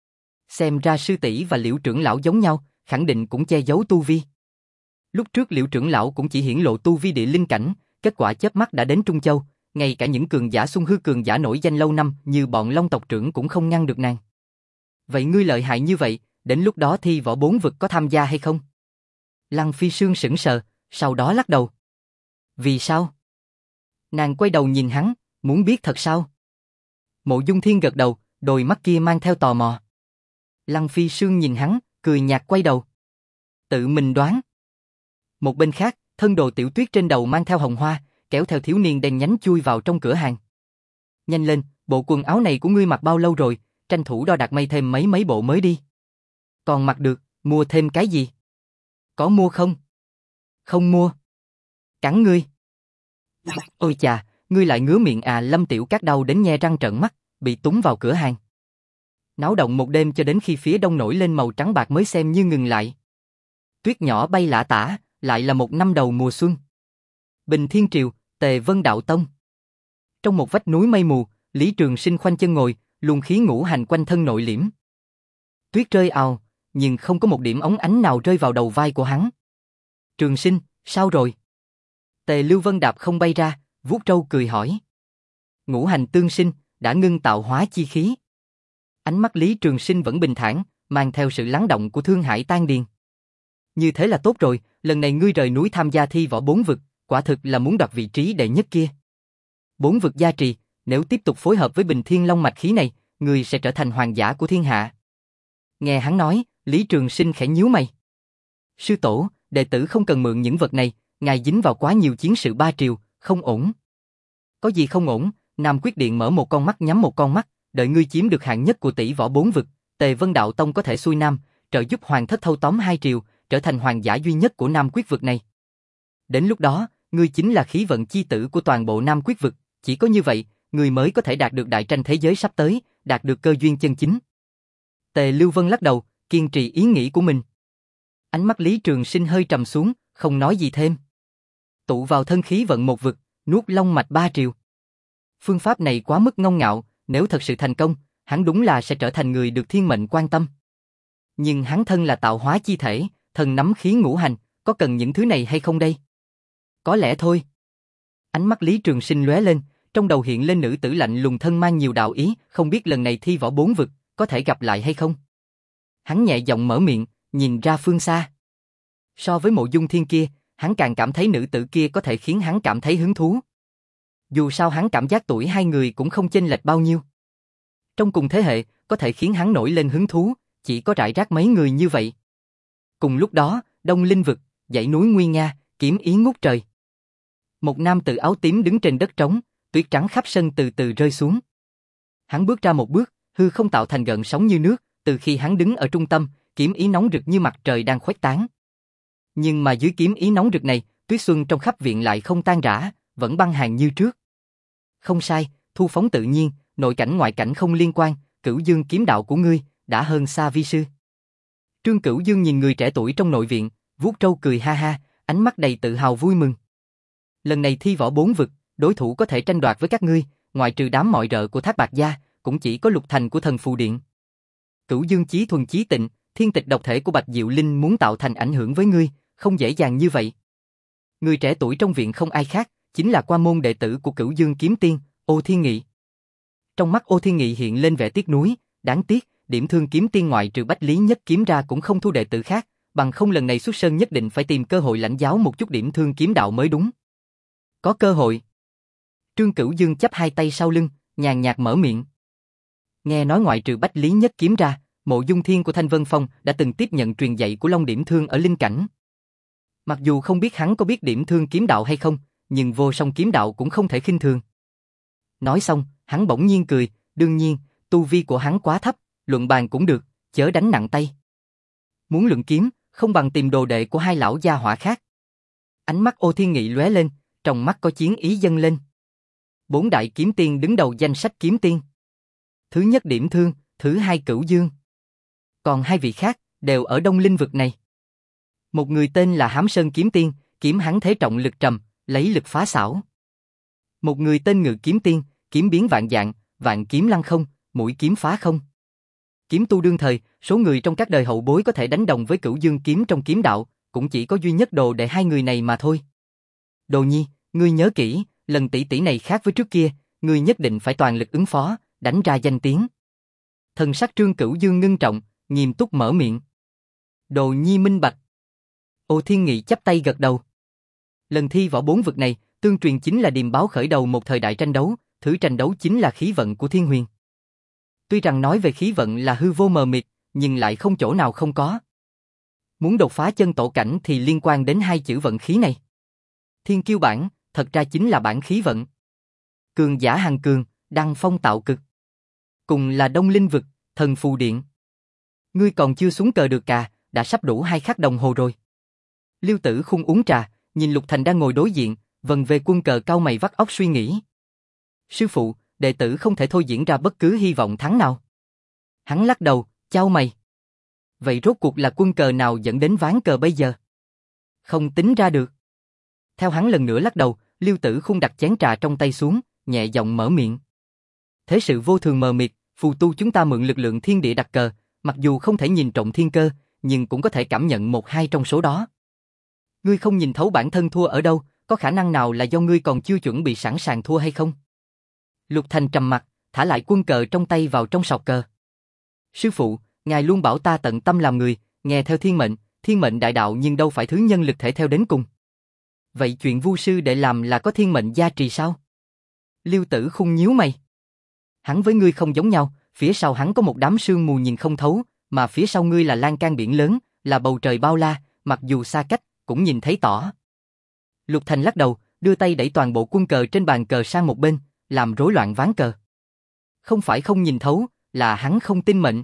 Xem ra sư tỷ và Liễu trưởng lão giống nhau, khẳng định cũng che giấu tu vi. Lúc trước Liễu trưởng lão cũng chỉ hiển lộ tu vi địa linh cảnh, kết quả chớp mắt đã đến Trung Châu, ngay cả những cường giả xung hư cường giả nổi danh lâu năm như bọn Long tộc trưởng cũng không ngăn được nàng. Vậy ngươi lợi hại như vậy, đến lúc đó thi võ bốn vực có tham gia hay không? Lăng Phi Sương sững sờ, sau đó lắc đầu. Vì sao? Nàng quay đầu nhìn hắn, muốn biết thật sao? Mộ Dung Thiên gật đầu, đôi mắt kia mang theo tò mò. Lăng Phi Sương nhìn hắn, cười nhạt quay đầu. Tự mình đoán. Một bên khác, thân đồ Tiểu Tuyết trên đầu mang theo hồng hoa, kéo theo thiếu niên đen nhánh chui vào trong cửa hàng. Nhanh lên, bộ quần áo này của ngươi mặc bao lâu rồi, tranh thủ đo đạc may thêm mấy mấy bộ mới đi. Còn mặc được, mua thêm cái gì? Có mua không? Không mua. Cắn ngươi. Ôi chà, ngươi lại ngứa miệng à? Lâm Tiểu Cát đau đến nhe răng trợn mắt, bị túng vào cửa hàng. Náo động một đêm cho đến khi phía đông nổi lên màu trắng bạc mới xem như ngừng lại. Tuyết nhỏ bay lả tả, lại là một năm đầu mùa xuân. Bình Thiên Triều, Tề Vân Đạo Tông. Trong một vách núi mây mù, Lý Trường Sinh khoanh chân ngồi, luồng khí ngũ hành quanh thân nội liễm. Tuyết rơi ào, nhưng không có một điểm óng ánh nào rơi vào đầu vai của hắn. Trường Sinh, sao rồi? Tề Lưu Vân Đạp không bay ra, vuốt râu cười hỏi. Ngũ hành tương sinh, đã ngưng tạo hóa chi khí. Ánh mắt Lý Trường Sinh vẫn bình thản, mang theo sự lắng động của thương hải tan điền. Như thế là tốt rồi, lần này ngươi rời núi tham gia thi võ bốn vực, quả thực là muốn đoạt vị trí đệ nhất kia. Bốn vực gia trì, nếu tiếp tục phối hợp với Bình Thiên Long mạch khí này, ngươi sẽ trở thành hoàng giả của thiên hạ. Nghe hắn nói, Lý Trường Sinh khẽ nhíu mày. Sư tổ, đệ tử không cần mượn những vật này, ngài dính vào quá nhiều chiến sự ba triều, không ổn. Có gì không ổn? Nam Quyết Điện mở một con mắt nhắm một con mắt, đợi ngươi chiếm được hạng nhất của tỷ võ bốn vực, Tề Vân Đạo Tông có thể xuôi nam, trợ giúp hoàng thất thâu tóm hai triều, trở thành hoàng giả duy nhất của Nam Quyết vực này. Đến lúc đó, ngươi chính là khí vận chi tử của toàn bộ Nam Quyết vực, chỉ có như vậy, ngươi mới có thể đạt được đại tranh thế giới sắp tới, đạt được cơ duyên chân chính. Tề Lưu Vân lắc đầu, kiên trì ý nghĩ của mình. Ánh mắt Lý Trường Sinh hơi trầm xuống, không nói gì thêm. Tụ vào thân khí vận một vực, nuốt long mạch ba triều. Phương pháp này quá mức ngông ngạo, nếu thật sự thành công, hắn đúng là sẽ trở thành người được thiên mệnh quan tâm. Nhưng hắn thân là tạo hóa chi thể, thần nắm khí ngũ hành, có cần những thứ này hay không đây? Có lẽ thôi. Ánh mắt Lý Trường Sinh lóe lên, trong đầu hiện lên nữ tử lạnh lùng thân mang nhiều đạo ý, không biết lần này thi võ bốn vực, có thể gặp lại hay không? Hắn nhẹ giọng mở miệng, nhìn ra phương xa. So với Mộ Dung Thiên kia, hắn càng cảm thấy nữ tử kia có thể khiến hắn cảm thấy hứng thú. Dù sao hắn cảm giác tuổi hai người cũng không chênh lệch bao nhiêu. Trong cùng thế hệ, có thể khiến hắn nổi lên hứng thú, chỉ có rải rác mấy người như vậy. Cùng lúc đó, Đông Linh vực, dãy núi nguy nga, kiếm ý ngút trời. Một nam tử áo tím đứng trên đất trống, tuyết trắng khắp sân từ từ rơi xuống. Hắn bước ra một bước, hư không tạo thành gợn sóng như nước, từ khi hắn đứng ở trung tâm, kiếm ý nóng rực như mặt trời đang khuếch tán. Nhưng mà dưới kiếm ý nóng rực này, tuyết xuân trong khắp viện lại không tan rã, vẫn băng hàn như trước. Không sai, thu phóng tự nhiên, nội cảnh ngoại cảnh không liên quan, Cửu Dương kiếm đạo của ngươi đã hơn xa vi sư. Trương Cửu Dương nhìn người trẻ tuổi trong nội viện, vuốt râu cười ha ha, ánh mắt đầy tự hào vui mừng. Lần này thi võ bốn vực, đối thủ có thể tranh đoạt với các ngươi, ngoại trừ đám mọi rợ của Thác Bạt gia, cũng chỉ có Lục Thành của Thần Phù Điện. Cửu Dương chí thuần chí tịnh, thiên tịch độc thể của Bạch Diệu Linh muốn tạo thành ảnh hưởng với ngươi, không dễ dàng như vậy. Người trẻ tuổi trong viện không ai khác, chính là qua môn đệ tử của Cửu Dương kiếm tiên, Ô Thiên Nghị. Trong mắt Ô Thiên Nghị hiện lên vẻ tiếc nuối, đáng tiếc, điểm thương kiếm tiên ngoại trừ Bách Lý Nhất kiếm ra cũng không thu đệ tử khác, bằng không lần này xuất sơn nhất định phải tìm cơ hội lãnh giáo một chút điểm thương kiếm đạo mới đúng. Có cơ hội. Trương Cửu Dương chắp hai tay sau lưng, nhàn nhạt mở miệng. Nghe nói ngoại trừ Bách Lý Nhất kiếm ra, Mộ Dung Thiên của Thanh Vân Phong đã từng tiếp nhận truyền dạy của Long Điểm Thương ở Linh Cảnh. Mặc dù không biết hắn có biết điểm thương kiếm đạo hay không, nhưng vô song kiếm đạo cũng không thể khinh thường. Nói xong, hắn bỗng nhiên cười, đương nhiên, tu vi của hắn quá thấp, luận bàn cũng được, chớ đánh nặng tay. Muốn luận kiếm, không bằng tìm đồ đệ của hai lão gia hỏa khác. Ánh mắt Ô Thiên Nghị lóe lên, trong mắt có chiến ý dâng lên. Bốn đại kiếm tiên đứng đầu danh sách kiếm tiên. Thứ nhất Điểm Thương, thứ hai Cửu Dương. Còn hai vị khác, đều ở Đông Linh vực này. Một người tên là Hám Sơn Kiếm Tiên, kiếm hắn thế trọng lực trầm, lấy lực phá xảo. Một người tên Ngự Kiếm Tiên, kiếm biến vạn dạng, vạn kiếm lăng không, mũi kiếm phá không. Kiếm tu đương thời, số người trong các đời hậu bối có thể đánh đồng với Cửu Dương kiếm trong kiếm đạo, cũng chỉ có duy nhất đồ đệ hai người này mà thôi. Đồ Nhi, ngươi nhớ kỹ, lần tỷ tỷ này khác với trước kia, ngươi nhất định phải toàn lực ứng phó, đánh ra danh tiếng. Thần sắc Trương Cửu Dương ngưng trọng, nghiêm túc mở miệng. Đồ nhi minh bạch. Ô Thiên Nghị chắp tay gật đầu. Lần thi võ bốn vực này, tương truyền chính là điềm báo khởi đầu một thời đại tranh đấu, thử tranh đấu chính là khí vận của Thiên Huyền. Tuy rằng nói về khí vận là hư vô mờ mịt, nhưng lại không chỗ nào không có. Muốn đột phá chân tổ cảnh thì liên quan đến hai chữ vận khí này. Thiên kiêu bản, thật ra chính là bản khí vận. Cường giả hàng cường, đăng phong tạo cực. Cùng là Đông Linh vực, thần phù điện. Ngươi còn chưa xuống cờ được cả, đã sắp đủ hai khắc đồng hồ rồi. Liêu Tử Khung uống trà, nhìn Lục Thành đang ngồi đối diện, vần về quân cờ cau mày vắt óc suy nghĩ. Sư phụ, đệ tử không thể thôi diễn ra bất cứ hy vọng thắng nào. Hắn lắc đầu, chau mày. Vậy rốt cuộc là quân cờ nào dẫn đến ván cờ bây giờ? Không tính ra được. Theo hắn lần nữa lắc đầu, Liêu Tử Khung đặt chén trà trong tay xuống, nhẹ giọng mở miệng. Thế sự vô thường mờ mịt, phù tu chúng ta mượn lực lượng thiên địa đặt cờ, mặc dù không thể nhìn trộm thiên cơ, nhưng cũng có thể cảm nhận một hai trong số đó. Ngươi không nhìn thấu bản thân thua ở đâu, có khả năng nào là do ngươi còn chưa chuẩn bị sẵn sàng thua hay không? Lục Thành trầm mặt, thả lại quân cờ trong tay vào trong sọt cờ. Sư phụ, ngài luôn bảo ta tận tâm làm người, nghe theo thiên mệnh, thiên mệnh đại đạo nhưng đâu phải thứ nhân lực thể theo đến cùng. Vậy chuyện vu sư để làm là có thiên mệnh gia trì sao? Liêu Tử Khung nhíu mày. Hắn với ngươi không giống nhau, phía sau hắn có một đám sương mù nhìn không thấu, mà phía sau ngươi là lan can biển lớn, là bầu trời bao la, mặc dù xa cách, cũng nhìn thấy tỏ. Lục Thành lắc đầu, đưa tay đẩy toàn bộ quân cờ trên bàn cờ sang một bên, làm rối loạn ván cờ. Không phải không nhìn thấu, là hắn không tin mệnh.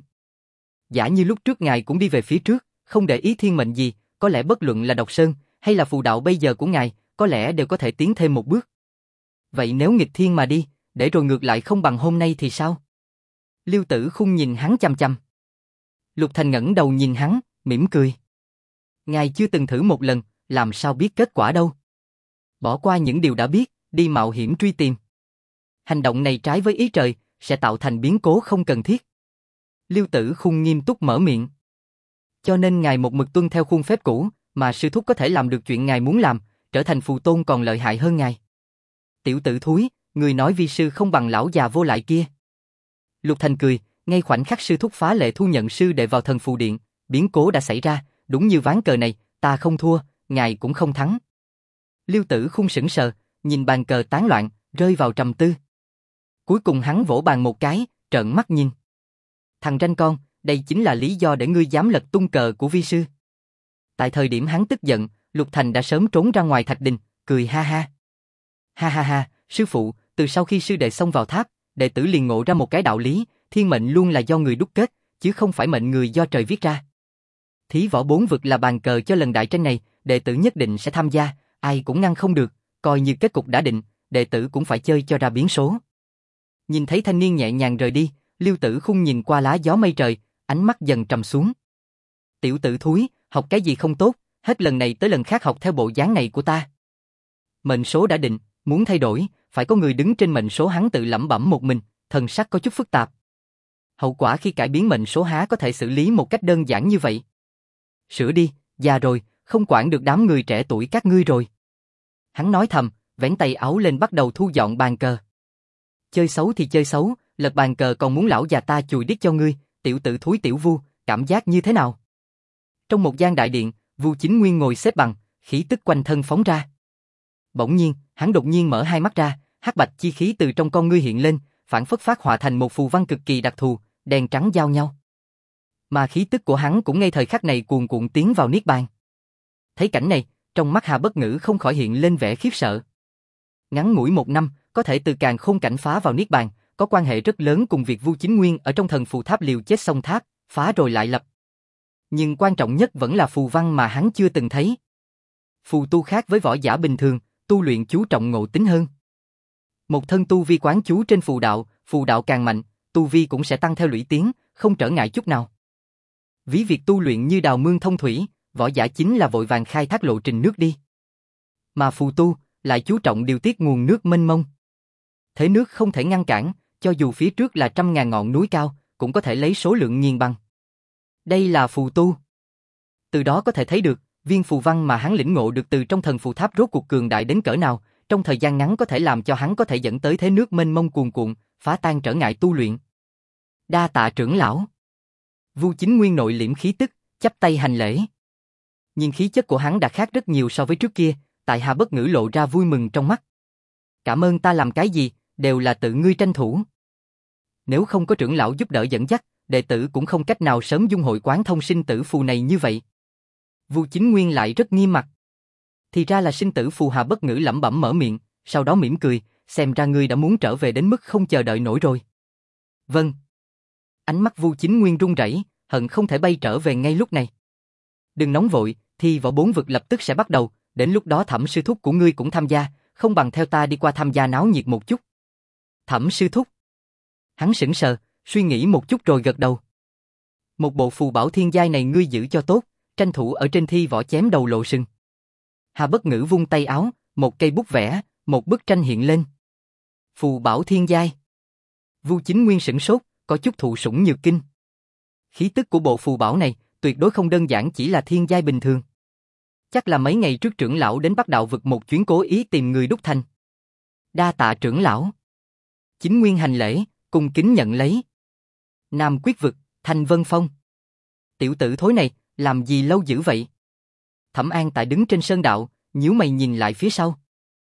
Giả như lúc trước ngài cũng đi về phía trước, không để ý thiên mệnh gì, có lẽ bất luận là Độc Sơn, hay là phù đạo bây giờ của ngài, có lẽ đều có thể tiến thêm một bước. Vậy nếu nghịch thiên mà đi, để rồi ngược lại không bằng hôm nay thì sao? Liêu Tử Khung nhìn hắn chăm chăm. Lục Thành ngẩng đầu nhìn hắn, mỉm cười. Ngài chưa từng thử một lần, làm sao biết kết quả đâu. Bỏ qua những điều đã biết, đi mạo hiểm truy tìm. Hành động này trái với ý trời, sẽ tạo thành biến cố không cần thiết. Liêu Tử Khung nghiêm túc mở miệng. Cho nên ngài một mực tuân theo khuôn phép cũ, mà sư thúc có thể làm được chuyện ngài muốn làm, trở thành phù tôn còn lợi hại hơn ngài. Tiểu tử thúi, người nói vi sư không bằng lão già vô lại kia. Lục Thành cười, ngay khoảnh khắc sư thúc phá lệ thu nhận sư đệ vào thần phù điện, biến cố đã xảy ra, đúng như ván cờ này, ta không thua, ngài cũng không thắng. Liêu Tử Khung sững sờ, nhìn bàn cờ tán loạn, rơi vào trầm tư. Cuối cùng hắn vỗ bàn một cái, trợn mắt nhìn. Thằng ranh con, đây chính là lý do để ngươi dám lật tung cờ của vi sư. Tại thời điểm hắn tức giận, Lục Thành đã sớm trốn ra ngoài thạch đình, cười ha ha. Ha ha ha, sư phụ, từ sau khi sư đệ xông vào tháp, đệ tử liền ngộ ra một cái đạo lý, thiên mệnh luôn là do người đúc kết, chứ không phải mệnh người do trời viết ra. Thí võ bốn vực là bàn cờ cho lần đại tranh này, đệ tử nhất định sẽ tham gia, ai cũng ngăn không được, coi như kết cục đã định, đệ tử cũng phải chơi cho ra biến số. Nhìn thấy thanh niên nhẹ nhàng rời đi, Liêu Tử Khung nhìn qua lá gió mây trời, ánh mắt dần trầm xuống. Tiểu tử thúi, học cái gì không tốt, hết lần này tới lần khác học theo bộ dáng này của ta. Mệnh số đã định, muốn thay đổi, phải có người đứng trên mệnh số. Hắn tự lẩm bẩm một mình, thần sắc có chút phức tạp. Hậu quả khi cải biến mệnh số há có thể xử lý một cách đơn giản như vậy. Sửa đi, già rồi, không quản được đám người trẻ tuổi các ngươi rồi. Hắn nói thầm, vén tay áo lên bắt đầu thu dọn bàn cờ. Chơi xấu thì chơi xấu, lật bàn cờ còn muốn lão già ta chùi đít cho ngươi, tiểu tử thúi tiểu Vu, cảm giác như thế nào? Trong một gian đại điện, Vu Chính Nguyên ngồi xếp bằng, khí tức quanh thân phóng ra. Bỗng nhiên, hắn đột nhiên mở hai mắt ra, hắc bạch chi khí từ trong con ngươi hiện lên, phản phất phát họa thành một phù văn cực kỳ đặc thù, đen trắng giao nhau. Mà khí tức của hắn cũng ngay thời khắc này cuồn cuộn tiến vào niết bàn. Thấy cảnh này, trong mắt Hà Bất Ngữ không khỏi hiện lên vẻ khiếp sợ. Ngắn ngủi một năm, có thể từ càn khôn cảnh phá vào niết bàn, có quan hệ rất lớn cùng việc Vu Chính Nguyên ở trong thần phù tháp liều chết sông tháp, phá rồi lại lập. Nhưng quan trọng nhất vẫn là phù văn mà hắn chưa từng thấy. Phù tu khác với võ giả bình thường, tu luyện chú trọng ngộ tính hơn. Một thân tu vi quán chú trên phù đạo, phù đạo càng mạnh, tu vi cũng sẽ tăng theo lũy tiến, không trở ngại chút nào. Ví việc tu luyện như đào mương thông thủy, võ giả chính là vội vàng khai thác lộ trình nước đi. Mà phù tu lại chú trọng điều tiết nguồn nước mênh mông. Thế nước không thể ngăn cản, cho dù phía trước là trăm ngàn ngọn núi cao, cũng có thể lấy số lượng nghiền băng. Đây là phù tu. Từ đó có thể thấy được, viên phù văn mà hắn lĩnh ngộ được từ trong thần phù tháp rốt cuộc cường đại đến cỡ nào, trong thời gian ngắn có thể làm cho hắn có thể dẫn tới thế nước mênh mông cuồn cuộn, phá tan trở ngại tu luyện. Đa tạ trưởng lão. Vu Chính Nguyên nội liễm khí tức, chắp tay hành lễ. Nhưng khí chất của hắn đã khác rất nhiều so với trước kia, tại hạ bất ngữ lộ ra vui mừng trong mắt. Cảm ơn ta làm cái gì, đều là tự ngươi tranh thủ. Nếu không có trưởng lão giúp đỡ dẫn dắt, đệ tử cũng không cách nào sớm dung hội quán thông sinh tử phù này như vậy. Vu Chính Nguyên lại rất nghiêm mặt. Thì ra là sinh tử phù. Hà Bất Ngữ lẩm bẩm mở miệng, sau đó mỉm cười, xem ra ngươi đã muốn trở về đến mức không chờ đợi nổi rồi. Vâng. Ánh mắt Vu Chính Nguyên run rẩy, hận không thể bay trở về ngay lúc này. Đừng nóng vội, thi võ bốn vực lập tức sẽ bắt đầu, đến lúc đó Thẩm sư thúc của ngươi cũng tham gia, không bằng theo ta đi qua tham gia náo nhiệt một chút. Thẩm sư thúc. Hắn sững sờ, suy nghĩ một chút rồi gật đầu. Một bộ phù bảo thiên giai này ngươi giữ cho tốt, tranh thủ ở trên thi võ chém đầu lộ sừng. Hà Bất Ngữ vung tay áo, một cây bút vẽ, một bức tranh hiện lên. Phù bảo thiên giai. Vu Chính Nguyên sửng sốt, có chút thụ sủng nhược kinh. Khí tức của bộ phù bảo này tuyệt đối không đơn giản chỉ là thiên giai bình thường. Chắc là mấy ngày trước trưởng lão đến Bắc Đạo vực một chuyến cố ý tìm người đúc thành. Đa tạ trưởng lão. Chính Nguyên hành lễ, cung kính nhận lấy. Nam Quyết vực, Thanh Vân Phong. Tiểu tử thối này, làm gì lâu dữ vậy? Thẩm An tại đứng trên sơn đạo, nhíu mày nhìn lại phía sau.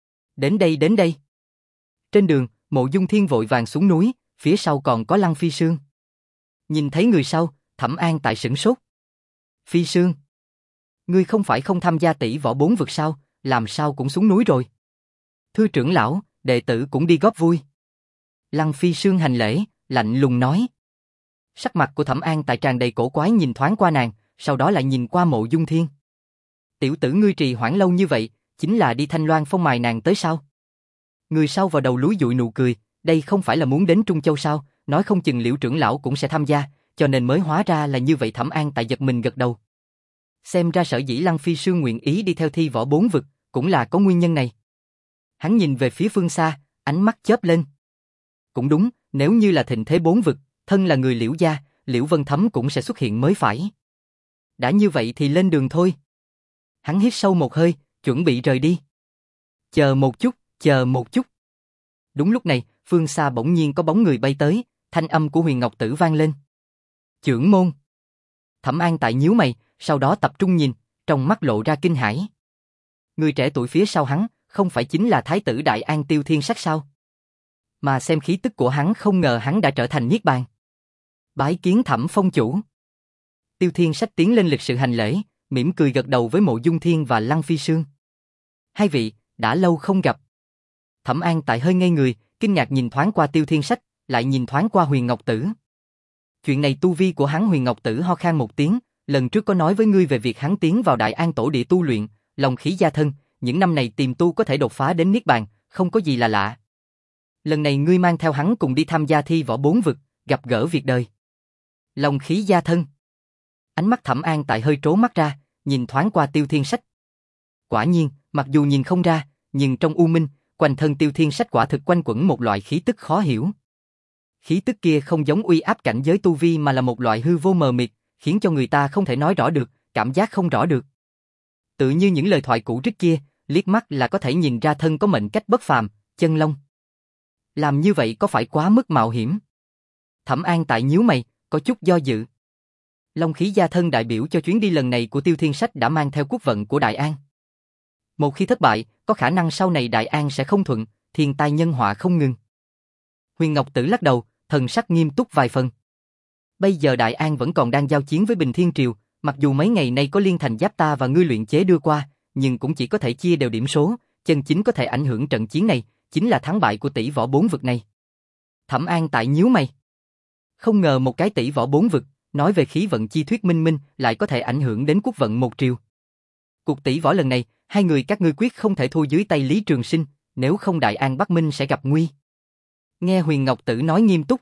Đến đây đến đây. Trên đường, Mộ Dung Thiên vội vàng xuống núi, phía sau còn có Lăng Phi Sương. Nhìn thấy người sau, Thẩm An tại sửng sốt. Phi Sương, ngươi không phải không tham gia tỷ võ bốn vực sao, làm sao cũng xuống núi rồi? Thưa trưởng lão, đệ tử cũng đi góp vui. Lăng Phi Sương hành lễ, lạnh lùng nói. Sắc mặt của Thẩm An tại tràn đầy cổ quái nhìn thoáng qua nàng, sau đó lại nhìn qua Mộ Dung Thiên. Tiểu tử ngươi trì hoãn lâu như vậy, chính là đi Thanh Loan Phong mài nàng tới sao? Người sau vào đầu lúi dụi nụ cười, đây không phải là muốn đến Trung Châu sao, nói không chừng Liễu trưởng lão cũng sẽ tham gia, cho nên mới hóa ra là như vậy. Thẩm An tại giật mình gật đầu. Xem ra sở dĩ Lăng Phi Sương nguyện ý đi theo thi võ bốn vực, cũng là có nguyên nhân này. Hắn nhìn về phía phương xa, ánh mắt chớp lên. Cũng đúng, nếu như là thịnh thế bốn vực, thân là người Liễu gia, Liễu Vân Thấm cũng sẽ xuất hiện mới phải. Đã như vậy thì lên đường thôi. Hắn hít sâu một hơi, chuẩn bị rời đi. Chờ một chút, chờ một chút. Đúng lúc này, phương xa bỗng nhiên có bóng người bay tới, thanh âm của Huyền Ngọc Tử vang lên. Chưởng môn. Thẩm An tại nhíu mày, sau đó tập trung nhìn, trong mắt lộ ra kinh hãi. Người trẻ tuổi phía sau hắn, không phải chính là Thái tử Đại An Tiêu Thiên Sách sao? Mà xem khí tức của hắn, không ngờ hắn đã trở thành Niết Bàn. Bái kiến Thẩm phong chủ. Tiêu Thiên Sách tiến lên lịch sự hành lễ, mỉm cười gật đầu với Mộ Dung Thiên và Lăng Phi Sương. Hai vị, đã lâu không gặp. Thẩm An tại hơi ngây người, kinh ngạc nhìn thoáng qua Tiêu Thiên Sách, lại nhìn thoáng qua Huyền Ngọc Tử. Chuyện này tu vi của hắn. Huyền Ngọc Tử ho khan một tiếng, lần trước có nói với ngươi về việc hắn tiến vào Đại An tổ địa tu luyện, long khí gia thân, những năm này tìm tu có thể đột phá đến Niết Bàn, không có gì là lạ. Lần này ngươi mang theo hắn cùng đi tham gia thi võ bốn vực, gặp gỡ việc đời. Long khí gia thân. Ánh mắt Thẩm An tại hơi trố mắt ra, nhìn thoáng qua Tiêu Thiên Sách. Quả nhiên, mặc dù nhìn không ra, nhưng trong u minh, quanh thân Tiêu Thiên Sách quả thực quanh quẩn một loại khí tức khó hiểu. Khí tức kia không giống uy áp cảnh giới tu vi mà là một loại hư vô mờ mịt, khiến cho người ta không thể nói rõ được, cảm giác không rõ được. Tự như những lời thoại cũ trước kia, liếc mắt là có thể nhìn ra thân có mệnh cách bất phàm, chân long. Làm như vậy có phải quá mức mạo hiểm? Thẩm An tại nhíu mày, có chút do dự. Long khí gia thân đại biểu cho chuyến đi lần này của Tiêu Thiên Sách đã mang theo quốc vận của Đại An. Một khi thất bại, có khả năng sau này Đại An sẽ không thuận, thiên tai nhân họa không ngừng. Huyền Ngọc Tử lắc đầu, thần sắc nghiêm túc vài phần. Bây giờ Đại An vẫn còn đang giao chiến với Bình Thiên Triều, mặc dù mấy ngày nay có liên thành giáp ta và ngươi luyện chế đưa qua, nhưng cũng chỉ có thể chia đều điểm số, chân chính có thể ảnh hưởng trận chiến này, chính là thắng bại của tỷ võ bốn vực này. Thẩm An tại nhíu mày. Không ngờ một cái tỷ võ bốn vực, nói về khí vận chi thuyết minh minh, lại có thể ảnh hưởng đến quốc vận một triều. Cuộc tỷ võ lần này, hai người các ngươi quyết không thể thua dưới tay Lý Trường Sinh, nếu không Đại An Bắc Minh sẽ gặp nguy. Nghe Huyền Ngọc Tử nói nghiêm túc.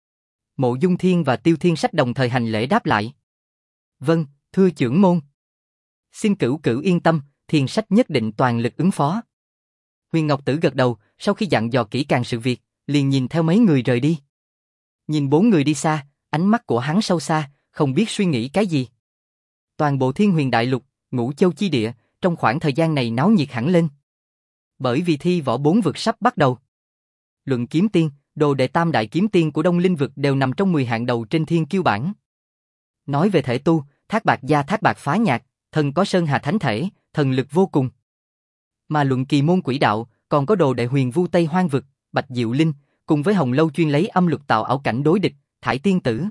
Mộ Dung Thiên và Tiêu Thiên Sách đồng thời hành lễ đáp lại. Vâng, thưa trưởng môn. Xin cửu cửu yên tâm, Thiên Sách nhất định toàn lực ứng phó. Huyền Ngọc Tử gật đầu, sau khi dặn dò kỹ càng sự việc, liền nhìn theo mấy người rời đi. Nhìn bốn người đi xa, ánh mắt của hắn sâu xa, không biết suy nghĩ cái gì. Toàn bộ Thiên Huyền Đại Lục, Ngũ Châu chi địa, trong khoảng thời gian này náo nhiệt hẳn lên. Bởi vì thi võ bốn vực sắp bắt đầu. Luận kiếm tiên, đồ đệ tam đại kiếm tiên của Đông Linh vực đều nằm trong mười hạng đầu trên thiên kiêu bảng. Nói về thể tu, Thác Bạt gia Thác Bạt Phá Nhạc, thần có Sơn Hà Thánh Thể, thần lực vô cùng. Mà luận kỳ môn quỷ đạo, còn có đồ đệ Huyền Vu Tây Hoang vực, Bạch Diệu Linh, cùng với Hồng Lâu chuyên lấy âm luật tạo ảo cảnh đối địch, Thải Tiên Tử.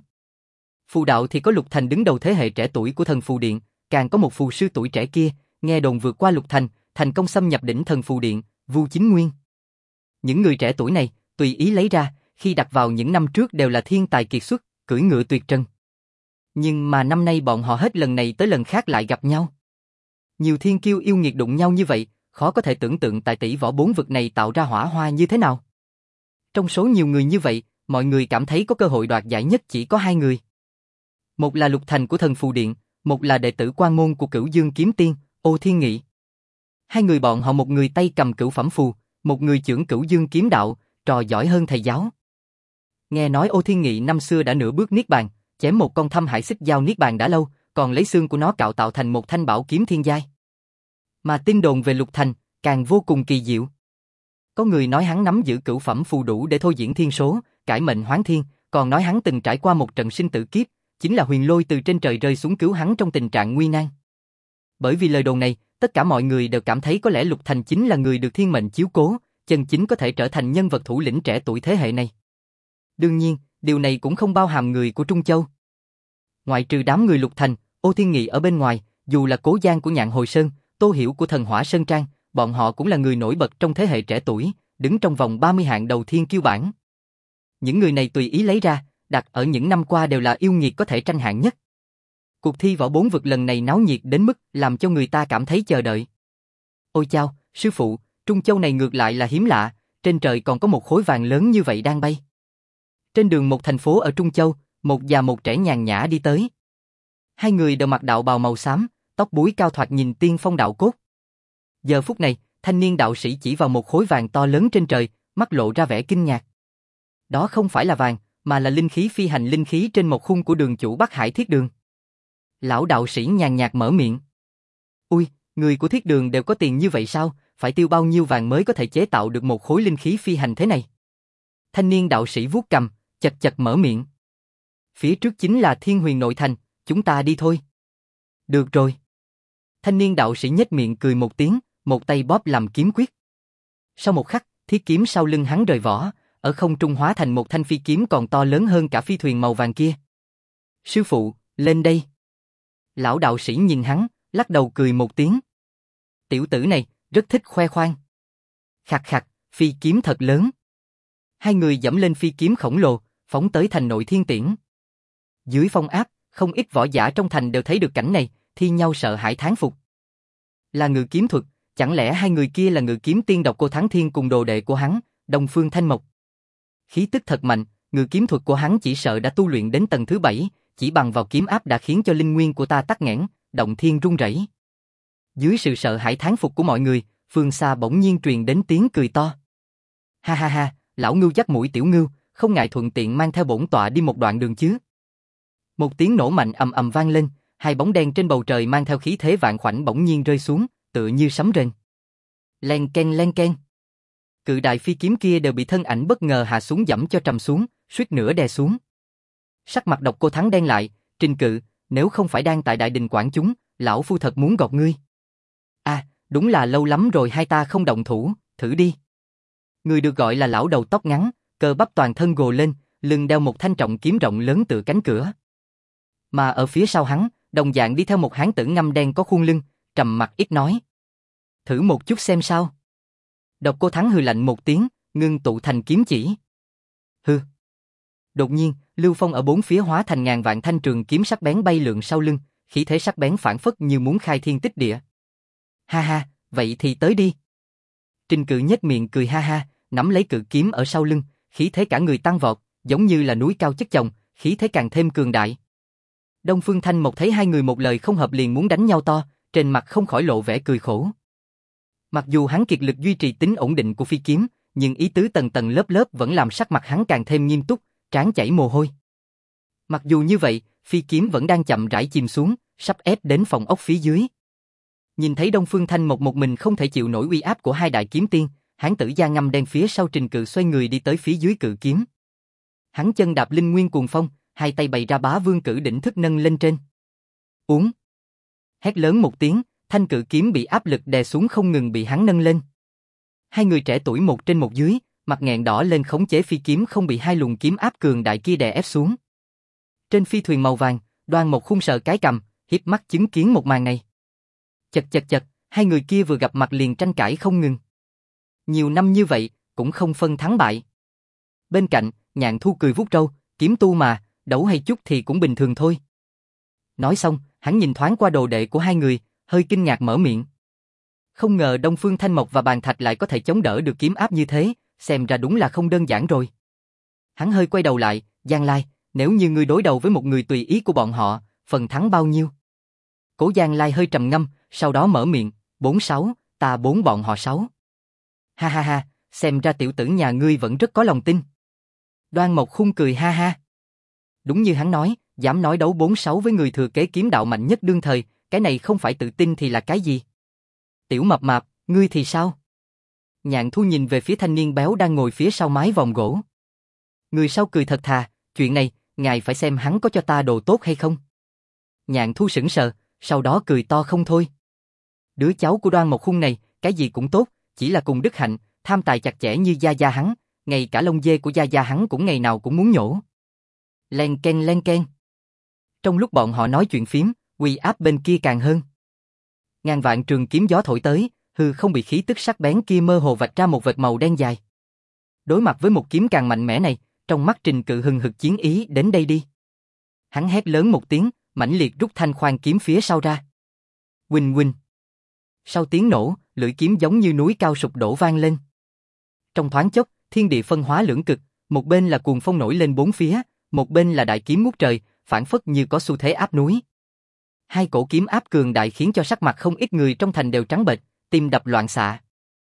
Phù đạo thì có Lục Thành đứng đầu thế hệ trẻ tuổi của thần phù điện, càng có một phù sư tuổi trẻ kia, nghe đồn vượt qua Lục Thành, thành công xâm nhập đỉnh thần phù điện, Vu Chính Nguyên. Những người trẻ tuổi này, tùy ý lấy ra, khi đặt vào những năm trước đều là thiên tài kiệt xuất, cưỡi ngựa tuyệt trần. Nhưng mà năm nay bọn họ hết lần này tới lần khác lại gặp nhau. Nhiều thiên kiêu yêu nghiệt đụng nhau như vậy, khó có thể tưởng tượng tại tỷ võ bốn vực này tạo ra hỏa hoa như thế nào. Trong số nhiều người như vậy, mọi người cảm thấy có cơ hội đoạt giải nhất chỉ có hai người. Một là Lục Thành của thần phù điện, một là đệ tử quan môn của Cửu Dương kiếm tiên, Ô Thiên Nghị. Hai người bọn họ một người tay cầm cửu phẩm phù, một người chưởng Cửu Dương kiếm đạo, trò giỏi hơn thầy giáo. Nghe nói Ô Thiên Nghị năm xưa đã nửa bước niết bàn, chém một con thâm hải xích giao niết bàn đã lâu, còn lấy xương của nó cạo tạo thành một thanh bảo kiếm thiên giai. Mà tin đồn về Lục Thành càng vô cùng kỳ diệu. Có người nói hắn nắm giữ cửu phẩm phù đủ để thôi diễn thiên số, cải mệnh hoán thiên, còn nói hắn từng trải qua một trận sinh tử kiếp, chính là huyền lôi từ trên trời rơi xuống cứu hắn trong tình trạng nguy nan. Bởi vì lời đồn này, tất cả mọi người đều cảm thấy có lẽ Lục Thành chính là người được thiên mệnh chiếu cố, chân chính có thể trở thành nhân vật thủ lĩnh trẻ tuổi thế hệ này. Đương nhiên, điều này cũng không bao hàm người của Trung Châu. Ngoại trừ đám người Lục Thành, Ô Thiên Nghị ở bên ngoài, dù là Cố Giang của Nhạn Hồi Sơn, Tô Hiểu của Thần Hỏa Sơn Trang, bọn họ cũng là người nổi bật trong thế hệ trẻ tuổi, đứng trong vòng ba mươi hạng đầu thiên kiêu bảng. Những người này tùy ý lấy ra, đặt ở những năm qua đều là yêu nghiệt có thể tranh hạng nhất. Cuộc thi võ bốn vực lần này náo nhiệt đến mức làm cho người ta cảm thấy chờ đợi. Ôi chao, sư phụ, Trung Châu này ngược lại là hiếm lạ, trên trời còn có một khối vàng lớn như vậy đang bay. Trên đường một thành phố ở Trung Châu, một già một trẻ nhàn nhã đi tới. Hai người đều mặc đạo bào màu xám, tóc búi cao thoạt nhìn tiên phong đạo cốt. Giờ phút này, thanh niên đạo sĩ chỉ vào một khối vàng to lớn trên trời, mắt lộ ra vẻ kinh ngạc. Đó không phải là vàng, mà là linh khí phi hành linh khí trên một khung của đường chủ Bắc Hải Thiết Đường. Lão đạo sĩ nhàn nhạt mở miệng. Ui, người của Thiết Đường đều có tiền như vậy sao, phải tiêu bao nhiêu vàng mới có thể chế tạo được một khối linh khí phi hành thế này? Thanh niên đạo sĩ vuốt cằm, chật chật mở miệng. Phía trước chính là Thiên Huyền nội thành, chúng ta đi thôi. Được rồi. Thanh niên đạo sĩ nhếch miệng cười một tiếng, một tay bóp làm kiếm quyết. Sau một khắc, thiết kiếm sau lưng hắn rời vỏ, ở không trung hóa thành một thanh phi kiếm còn to lớn hơn cả phi thuyền màu vàng kia. Sư phụ, lên đây. Lão đạo sĩ nhìn hắn, lắc đầu cười một tiếng. Tiểu tử này, rất thích khoe khoang. Khặt khặt, phi kiếm thật lớn. Hai người dẫm lên phi kiếm khổng lồ, phóng tới thành nội thiên tiễn. Dưới phong áp, không ít võ giả trong thành đều thấy được cảnh này, thi nhau sợ hãi thán phục. Là ngự kiếm thuật, chẳng lẽ hai người kia là ngự kiếm tiên độc cô Thắng Thiên cùng đồ đệ của hắn, Đông Phương Thanh Mộc. Khí tức thật mạnh, ngự kiếm thuật của hắn chỉ sợ đã tu luyện đến tầng thứ bảy, chỉ bằng vào kiếm áp đã khiến cho linh nguyên của ta tắc nghẽn, động thiên rung rẩy. Dưới sự sợ hãi thán phục của mọi người, phương xa bỗng nhiên truyền đến tiếng cười to. Ha ha ha, lão ngưu dắt mũi tiểu ngưu, không ngại thuận tiện mang theo bổn tọa đi một đoạn đường chứ. Một tiếng nổ mạnh ầm ầm vang lên, hai bóng đen trên bầu trời mang theo khí thế vạn khoảnh bỗng nhiên rơi xuống, tựa như sấm rền. Len ken len ken. Cự đại phi kiếm kia đều bị thân ảnh bất ngờ hạ xuống dẫm cho trầm xuống, suýt nữa đè xuống. Sắc mặt Độc Cô Thắng đen lại, Trình Cự, nếu không phải đang tại đại đình quản chúng, lão phu thật muốn gọt ngươi. À, đúng là lâu lắm rồi hai ta không động thủ, thử đi. Người được gọi là lão đầu tóc ngắn, cơ bắp toàn thân gồ lên, lưng đeo một thanh trọng kiếm rộng lớn tựa cánh cửa. Mà ở phía sau hắn, đồng dạng đi theo một hán tử ngăm đen có khuôn lưng, trầm mặc ít nói. Thử một chút xem sao. Độc Cô Thắng hừ lạnh một tiếng, ngưng tụ thành kiếm chỉ. Hừ. Đột nhiên, lưu phong ở bốn phía hóa thành ngàn vạn thanh trường kiếm sắc bén bay lượn sau lưng, khí thế sắc bén phản phất như muốn khai thiên tích địa. Ha ha, vậy thì tới đi. Trình Cự nhếch miệng cười ha ha, nắm lấy cự kiếm ở sau lưng, khí thế cả người tăng vọt, giống như là núi cao chất chồng, khí thế càng thêm cường đại. Đông Phương Thanh Mộc thấy hai người một lời không hợp liền muốn đánh nhau to, trên mặt không khỏi lộ vẻ cười khổ. Mặc dù hắn kiệt lực duy trì tính ổn định của phi kiếm, nhưng ý tứ tầng tầng lớp lớp vẫn làm sắc mặt hắn càng thêm nghiêm túc, trán chảy mồ hôi. Mặc dù như vậy, phi kiếm vẫn đang chậm rãi chìm xuống, sắp ép đến phòng ốc phía dưới. Nhìn thấy Đông Phương Thanh Mộc một mình không thể chịu nổi uy áp của hai đại kiếm tiên, hán tử da ngăm đen phía sau Trình Cự xoay người đi tới phía dưới cự kiếm. Hắn chân đạp linh nguyên cuồng phong, hai tay bày ra bá vương cử đỉnh thức nâng lên trên. Uống. Hét lớn một tiếng, thanh cự kiếm bị áp lực đè xuống không ngừng bị hắn nâng lên. Hai người trẻ tuổi một trên một dưới, mặt nghẹn đỏ lên khống chế phi kiếm không bị hai luồng kiếm áp cường đại kia đè ép xuống. Trên phi thuyền màu vàng, Đoan Mộc Khung sờ cái cằm, hiếp mắt chứng kiến một màn này. Chật chật chật, hai người kia vừa gặp mặt liền tranh cãi không ngừng. Nhiều năm như vậy, cũng không phân thắng bại. Bên cạnh, Nhạn Thu cười vuốt râu, kiếm tu mà, đấu hay chút thì cũng bình thường thôi. Nói xong, hắn nhìn thoáng qua đồ đệ của hai người, hơi kinh ngạc mở miệng. Không ngờ Đông Phương Thanh Mộc và Bàn Thạch lại có thể chống đỡ được kiếm áp như thế, xem ra đúng là không đơn giản rồi. Hắn hơi quay đầu lại, Giang Lai, nếu như ngươi đối đầu với một người tùy ý của bọn họ, phần thắng bao nhiêu? Cố Giang Lai hơi trầm ngâm, sau đó mở miệng, bốn sáu, ta bốn bọn họ sáu. Ha ha ha, xem ra tiểu tử nhà ngươi vẫn rất có lòng tin. Đoan Mộc Khung cười ha ha. Đúng như hắn nói, dám nói đấu bốn sáu với người thừa kế kiếm đạo mạnh nhất đương thời, cái này không phải tự tin thì là cái gì? Tiểu mập mạp, ngươi thì sao? Nhạn Thu nhìn về phía thanh niên béo đang ngồi phía sau mái vòm gỗ. Người sau cười thật thà, chuyện này, ngài phải xem hắn có cho ta đồ tốt hay không. Nhạn Thu sững sờ, sau đó cười to không thôi. Đứa cháu của Đoan Mộc Khung này, cái gì cũng tốt, chỉ là cùng đức hạnh, tham tài chặt chẽ như gia gia hắn, ngay cả lông dê của gia gia hắn cũng ngày nào cũng muốn nhổ. Len ken len ken. Trong lúc bọn họ nói chuyện phím, uy áp bên kia càng hơn. Ngàn vạn trường kiếm gió thổi tới, hư không bị khí tức sắc bén kia mơ hồ vạch ra một vệt màu đen dài. Đối mặt với một kiếm càng mạnh mẽ này, trong mắt Trình Cự hừng hực chiến ý, đến đây đi. Hắn hét lớn một tiếng, mãnh liệt rút thanh khoan kiếm phía sau ra. Huỳnh huỳnh. Sau tiếng nổ, lưỡi kiếm giống như núi cao sụp đổ vang lên. Trong thoáng chốc, thiên địa phân hóa lưỡng cực, một bên là cuồng phong nổi lên bốn phía, một bên là đại kiếm ngút trời, phảng phất như có xu thế áp núi. Hai cổ kiếm áp cường đại khiến cho sắc mặt không ít người trong thành đều trắng bệch, tim đập loạn xạ.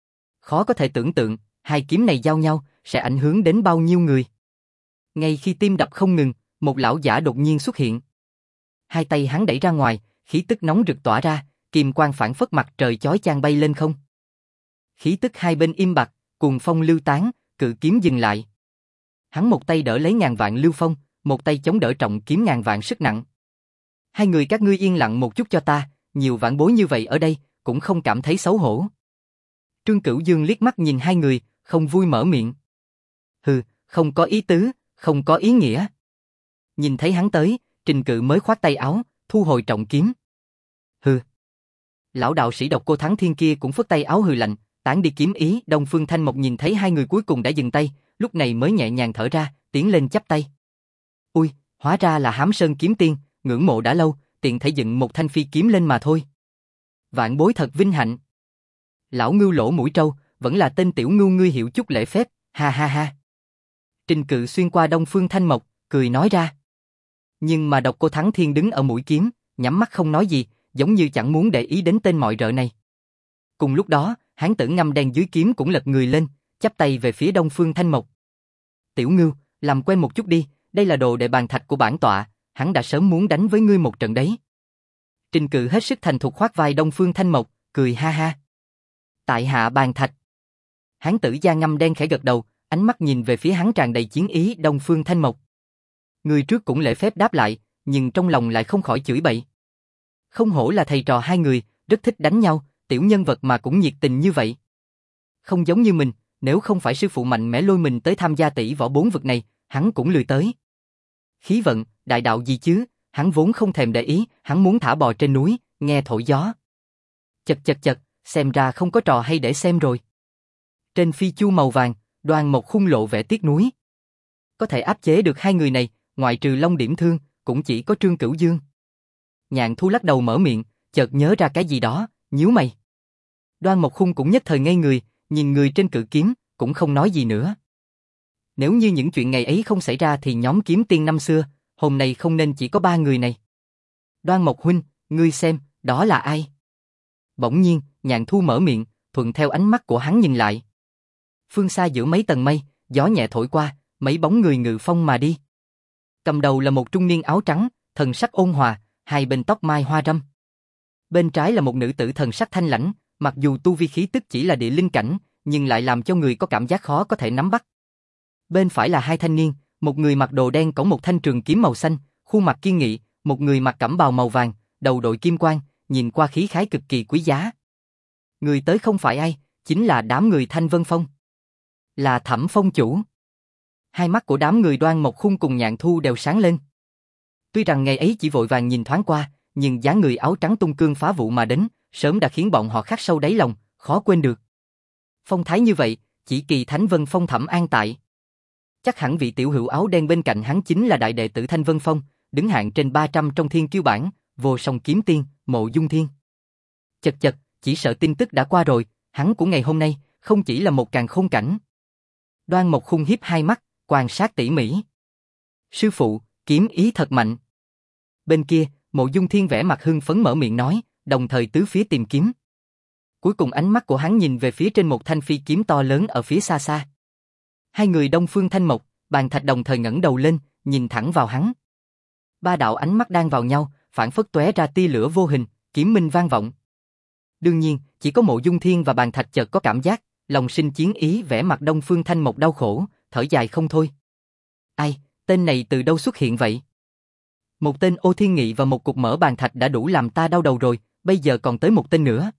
Khó có thể tưởng tượng, hai kiếm này giao nhau sẽ ảnh hưởng đến bao nhiêu người. Ngay khi tim đập không ngừng, một lão giả đột nhiên xuất hiện. Hai tay hắn đẩy ra ngoài, khí tức nóng rực tỏa ra, kim quang phảng phất mặt trời chói chang bay lên không. Khí tức hai bên im bặt, cuồng phong lưu tán, cự kiếm dừng lại. Hắn một tay đỡ lấy ngàn vạn lưu phong, một tay chống đỡ trọng kiếm ngàn vạn sức nặng. Hai người các ngươi yên lặng một chút cho ta, nhiều vạn bối như vậy ở đây, cũng không cảm thấy xấu hổ. Trương Cửu Dương liếc mắt nhìn hai người, không vui mở miệng. Hừ, không có ý tứ, không có ý nghĩa. Nhìn thấy hắn tới, Trình Cự mới khoát tay áo, thu hồi trọng kiếm. Hừ. Lão đạo sĩ Độc Cô Thắng Thiên kia cũng phất tay áo hừ lạnh, tán đi kiếm ý. Đông Phương Thanh Mộc nhìn thấy hai người cuối cùng đã dừng tay, lúc này mới nhẹ nhàng thở ra, tiến lên chắp tay. Ui, hóa ra là Hám Sơn kiếm tiên, ngưỡng mộ đã lâu, tiện thể dựng một thanh phi kiếm lên mà thôi. Vạn bối thật vinh hạnh. Lão Ngưu lỗ mũi trâu, vẫn là tên tiểu Ngưu ngươi hiểu chút lễ phép, ha ha ha. Trình Cự xuyên qua Đông Phương Thanh Mộc, cười nói ra. Nhưng mà Độc Cô Thắng Thiên đứng ở mũi kiếm, nhắm mắt không nói gì, giống như chẳng muốn để ý đến tên mọi rợ này. Cùng lúc đó, hán tử ngăm đen dưới kiếm cũng lật người lên, chắp tay về phía Đông Phương Thanh Mộc. Tiểu Ngưu, làm quen một chút đi, đây là đồ đệ Bàn Thạch của bản tọa, hắn đã sớm muốn đánh với ngươi một trận đấy. Trình Cự hết sức thành thục khoác vai Đông Phương Thanh Mộc, cười ha ha. Tại hạ Bàn Thạch. Hán tử da ngăm đen khẽ gật đầu, ánh mắt nhìn về phía hắn tràn đầy chiến ý. Đông Phương Thanh Mộc. Người trước cũng lễ phép đáp lại, nhưng trong lòng lại không khỏi chửi bậy. Không hổ là thầy trò hai người, rất thích đánh nhau, tiểu nhân vật mà cũng nhiệt tình như vậy. Không giống như mình, nếu không phải sư phụ mạnh mẽ lôi mình tới tham gia tỷ võ bốn vực này, hắn cũng lười tới. Khí vận, đại đạo gì chứ, hắn vốn không thèm để ý, hắn muốn thả bò trên núi, nghe thổi gió. Chật chật chật, xem ra không có trò hay để xem rồi. Trên phi chu màu vàng, Đoan Mộc Khung lộ vẻ tiếc nuối. Có thể áp chế được hai người này, ngoại trừ Long Điểm Thương, cũng chỉ có Trương Cửu Dương. Nhạn Thu lắc đầu mở miệng, chợt nhớ ra cái gì đó, nhíu mày. Đoan Mộc Khung cũng nhất thời ngây người, nhìn người trên cự kiếm, cũng không nói gì nữa. Nếu như những chuyện ngày ấy không xảy ra thì nhóm kiếm tiên năm xưa, hôm nay không nên chỉ có ba người này. Đoan Mộc huynh, ngươi xem, đó là ai? Bỗng nhiên, Nhạn Thu mở miệng, thuận theo ánh mắt của hắn nhìn lại. Phương xa giữa mấy tầng mây, gió nhẹ thổi qua, mấy bóng người ngự phong mà đi. Cầm đầu là một trung niên áo trắng, thần sắc ôn hòa, hai bên tóc mai hoa râm. Bên trái là một nữ tử thần sắc thanh lãnh, mặc dù tu vi khí tức chỉ là địa linh cảnh, nhưng lại làm cho người có cảm giác khó có thể nắm bắt. Bên phải là hai thanh niên, một người mặc đồ đen cõng một thanh trường kiếm màu xanh, khuôn mặt kiên nghị, một người mặc cẩm bào màu vàng, đầu đội kim quan, nhìn qua khí khái cực kỳ quý giá. Người tới không phải ai, chính là đám người Thanh Vân Phong. Là Thẩm Phong chủ. Hai mắt của đám người Đoan Mộc Khung cùng Nhạn Thu đều sáng lên. Tuy rằng ngày ấy chỉ vội vàng nhìn thoáng qua, nhưng dáng người áo trắng tung cương phá vụ mà đến, sớm đã khiến bọn họ khắc sâu đáy lòng, khó quên được. Phong thái như vậy, chỉ kỳ Thánh Vân Phong Thẩm An tại. Chắc hẳn vị tiểu hữu áo đen bên cạnh hắn chính là đại đệ tử Thanh Vân Phong, đứng hạng trên ba trăm trong thiên kiêu bảng, Vô Song Kiếm Tiên, Mộ Dung Thiên. Chật chật, chỉ sợ tin tức đã qua rồi, hắn của ngày hôm nay, không chỉ là một càn khôn cảnh. Đoan Mộc Khung hiếp hai mắt, quan sát tỉ mỉ. Sư phụ, kiếm ý thật mạnh. Bên kia, Mộ Dung Thiên vẻ mặt hưng phấn mở miệng nói, đồng thời tứ phía tìm kiếm. Cuối cùng ánh mắt của hắn nhìn về phía trên một thanh phi kiếm to lớn ở phía xa xa. Hai người Đông Phương Thanh Mộc, Bàn Thạch đồng thời ngẩng đầu lên, nhìn thẳng vào hắn. Ba đạo ánh mắt đang vào nhau, phản phất tóe ra tia lửa vô hình, kiếm minh vang vọng. Đương nhiên, chỉ có Mộ Dung Thiên và Bàn Thạch chợt có cảm giác, lòng sinh chiến ý, vẻ mặt Đông Phương Thanh Mộc đau khổ, thở dài không thôi. Ai, tên này từ đâu xuất hiện vậy? Một tên Ô Thiên Nghị và một cục mỡ Bàn Thạch đã đủ làm ta đau đầu rồi, bây giờ còn tới một tên nữa.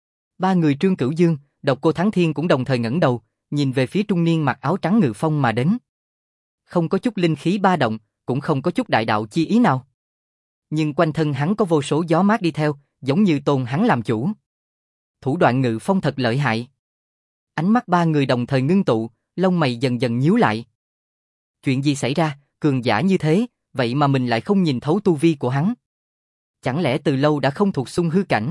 Ba người Trương Cửu Dương, Độc Cô Thắng Thiên cũng đồng thời ngẩng đầu, nhìn về phía trung niên mặc áo trắng ngự phong mà đến. Không có chút linh khí ba động, cũng không có chút đại đạo chi ý nào. Nhưng quanh thân hắn có vô số gió mát đi theo, giống như tôn hắn làm chủ. Thủ đoạn ngự phong thật lợi hại. Ánh mắt ba người đồng thời ngưng tụ, lông mày dần dần nhíu lại. Chuyện gì xảy ra, cường giả như thế, vậy mà mình lại không nhìn thấu tu vi của hắn. Chẳng lẽ từ lâu đã không thuộc xung hư cảnh?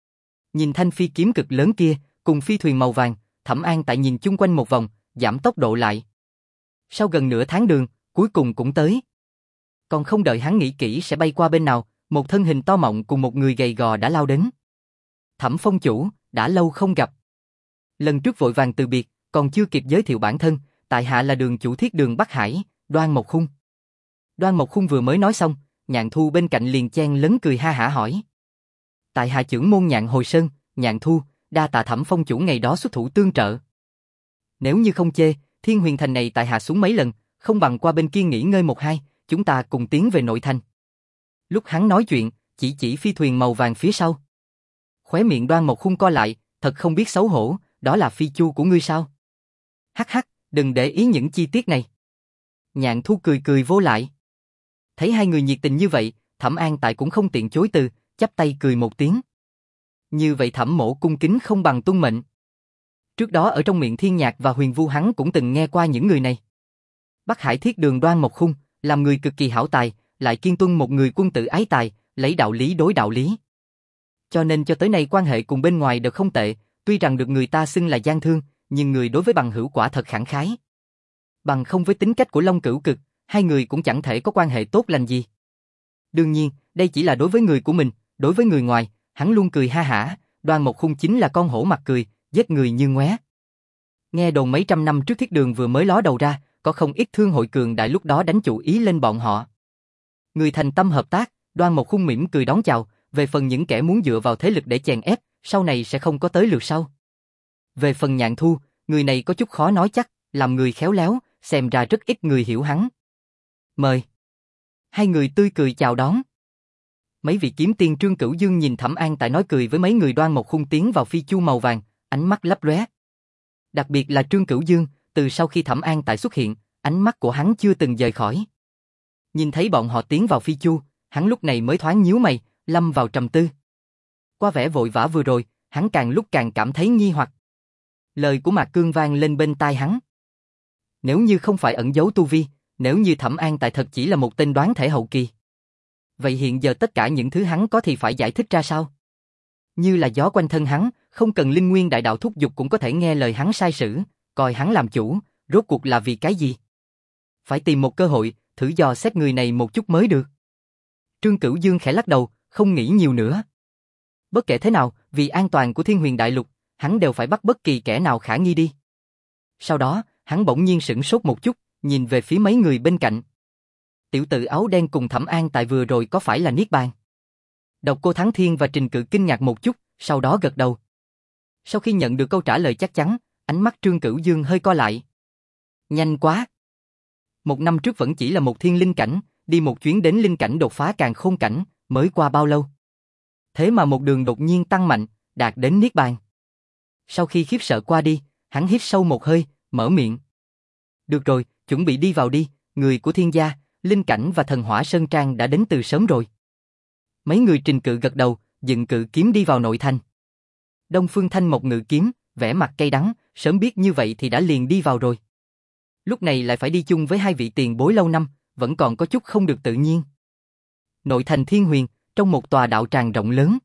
Nhìn thanh phi kiếm cực lớn kia, cùng phi thuyền màu vàng, Thẩm An tại nhìn chung quanh một vòng, giảm tốc độ lại. Sau gần nửa tháng đường, cuối cùng cũng tới. Còn không đợi hắn nghĩ kỹ sẽ bay qua bên nào, một thân hình to mọng cùng một người gầy gò đã lao đến. Thẩm Phong chủ, đã lâu không gặp. Lần trước vội vàng từ biệt, còn chưa kịp giới thiệu bản thân, tại hạ là đường chủ Thiết Đường Bắc Hải, Đoan Mộc Khung. Đoan Mộc Khung vừa mới nói xong, Nhạn Thu bên cạnh liền chen lấn cười ha hả hỏi. Tại hạ trưởng môn Nhạn Hồi Sơn, Nhạn Thu, đa tạ Thẩm Phong chủ ngày đó xuất thủ tương trợ. Nếu như không chê, Thiên Huyền Thành này tại hạ xuống mấy lần, không bằng qua bên kia nghỉ ngơi một hai, chúng ta cùng tiến về nội thành. Lúc hắn nói chuyện, chỉ chỉ phi thuyền màu vàng phía sau. Khóe miệng Đoan Mộc Khung co lại, thật không biết xấu hổ, đó là phi chu của ngươi sao? Hắc hắc, đừng để ý những chi tiết này. Nhạn Thu cười cười vô lại. Thấy hai người nhiệt tình như vậy, Thẩm An tại cũng không tiện chối từ, chắp tay cười một tiếng. Như vậy Thẩm mỗ cung kính không bằng tuân mệnh. Trước đó ở trong miệng Thiên Nhạc và Huyền Vu hắn cũng từng nghe qua những người này. Bắc Hải Thiết Đường Đoan Mộc Khung, làm người cực kỳ hảo tài, lại kiên tuân một người quân tử ái tài, lấy đạo lý đối đạo lý. Cho nên cho tới nay quan hệ cùng bên ngoài đều không tệ, tuy rằng được người ta xưng là gian thương, nhưng người đối với bằng hữu quả thật khẳng khái. Bằng không với tính cách của Long Cửu Cực, hai người cũng chẳng thể có quan hệ tốt lành gì. Đương nhiên, đây chỉ là đối với người của mình, đối với người ngoài, hắn luôn cười ha hả, Đoan Mộc Khung chính là con hổ mặt cười, giết người như ngoé. Nghe đồn mấy trăm năm trước Thiết Đường vừa mới ló đầu ra, có không ít thương hội cường đại lúc đó đánh chủ ý lên bọn họ. Người thành tâm hợp tác, Đoan Mộc Khung mỉm cười đón chào, về phần những kẻ muốn dựa vào thế lực để chèn ép, sau này sẽ không có tới lượt sau. Về phần Nhạn Thu, người này có chút khó nói chắc, làm người khéo léo, xem ra rất ít người hiểu hắn. Mời. Hai người tươi cười chào đón. Mấy vị kiếm tiên Trương Cửu Dương nhìn Thẩm An tại nói cười với mấy người Đoan Mộc Khung tiến vào phi chu màu vàng, ánh mắt lấp lóe. Đặc biệt là Trương Cửu Dương, từ sau khi Thẩm An tại xuất hiện, ánh mắt của hắn chưa từng rời khỏi. Nhìn thấy bọn họ tiến vào phi chu, hắn lúc này mới thoáng nhíu mày, lâm vào trầm tư. Qua vẻ vội vã vừa rồi, hắn càng lúc càng cảm thấy nghi hoặc. Lời của Mạc Cương vang lên bên tai hắn. Nếu như không phải ẩn giấu tu vi, nếu như Thẩm An tại thật chỉ là một tên đoán thể hậu kỳ, vậy hiện giờ tất cả những thứ hắn có thì phải giải thích ra sao? Như là gió quanh thân hắn, không cần linh nguyên đại đạo thúc giục cũng có thể nghe lời hắn sai sử, coi hắn làm chủ, rốt cuộc là vì cái gì? Phải tìm một cơ hội, thử dò xét người này một chút mới được. Trương Cửu Dương khẽ lắc đầu, không nghĩ nhiều nữa. Bất kể thế nào, vì an toàn của Thiên Huyền Đại Lục, hắn đều phải bắt bất kỳ kẻ nào khả nghi đi. Sau đó, hắn bỗng nhiên sửng sốt một chút, nhìn về phía mấy người bên cạnh. Tiểu tử áo đen cùng Thẩm An tại vừa rồi có phải là Niết Bàn? Độc Cô Thắng Thiên và Trình Cự kinh ngạc một chút, sau đó gật đầu. Sau khi nhận được câu trả lời chắc chắn, ánh mắt Trương Cửu Dương hơi co lại. Nhanh quá! Một năm trước vẫn chỉ là một thiên linh cảnh, đi một chuyến đến linh cảnh đột phá càn khôn cảnh, mới qua bao lâu? Thế mà một đường đột nhiên tăng mạnh, đạt đến Niết Bàn. Sau khi khiếp sợ qua đi, hắn hít sâu một hơi, mở miệng. Được rồi, chuẩn bị đi vào đi, người của Thiên gia, linh cảnh và thần hỏa sơn trang đã đến từ sớm rồi. Mấy người Trình Cự gật đầu, dựng cự kiếm đi vào nội thành. Đông Phương Thanh Mộc ngự kiếm, vẻ mặt cay đắng, sớm biết như vậy thì đã liền đi vào rồi. Lúc này lại phải đi chung với hai vị tiền bối lâu năm, vẫn còn có chút không được tự nhiên. Nội thành Thiên Huyền, trong một tòa đạo tràng rộng lớn.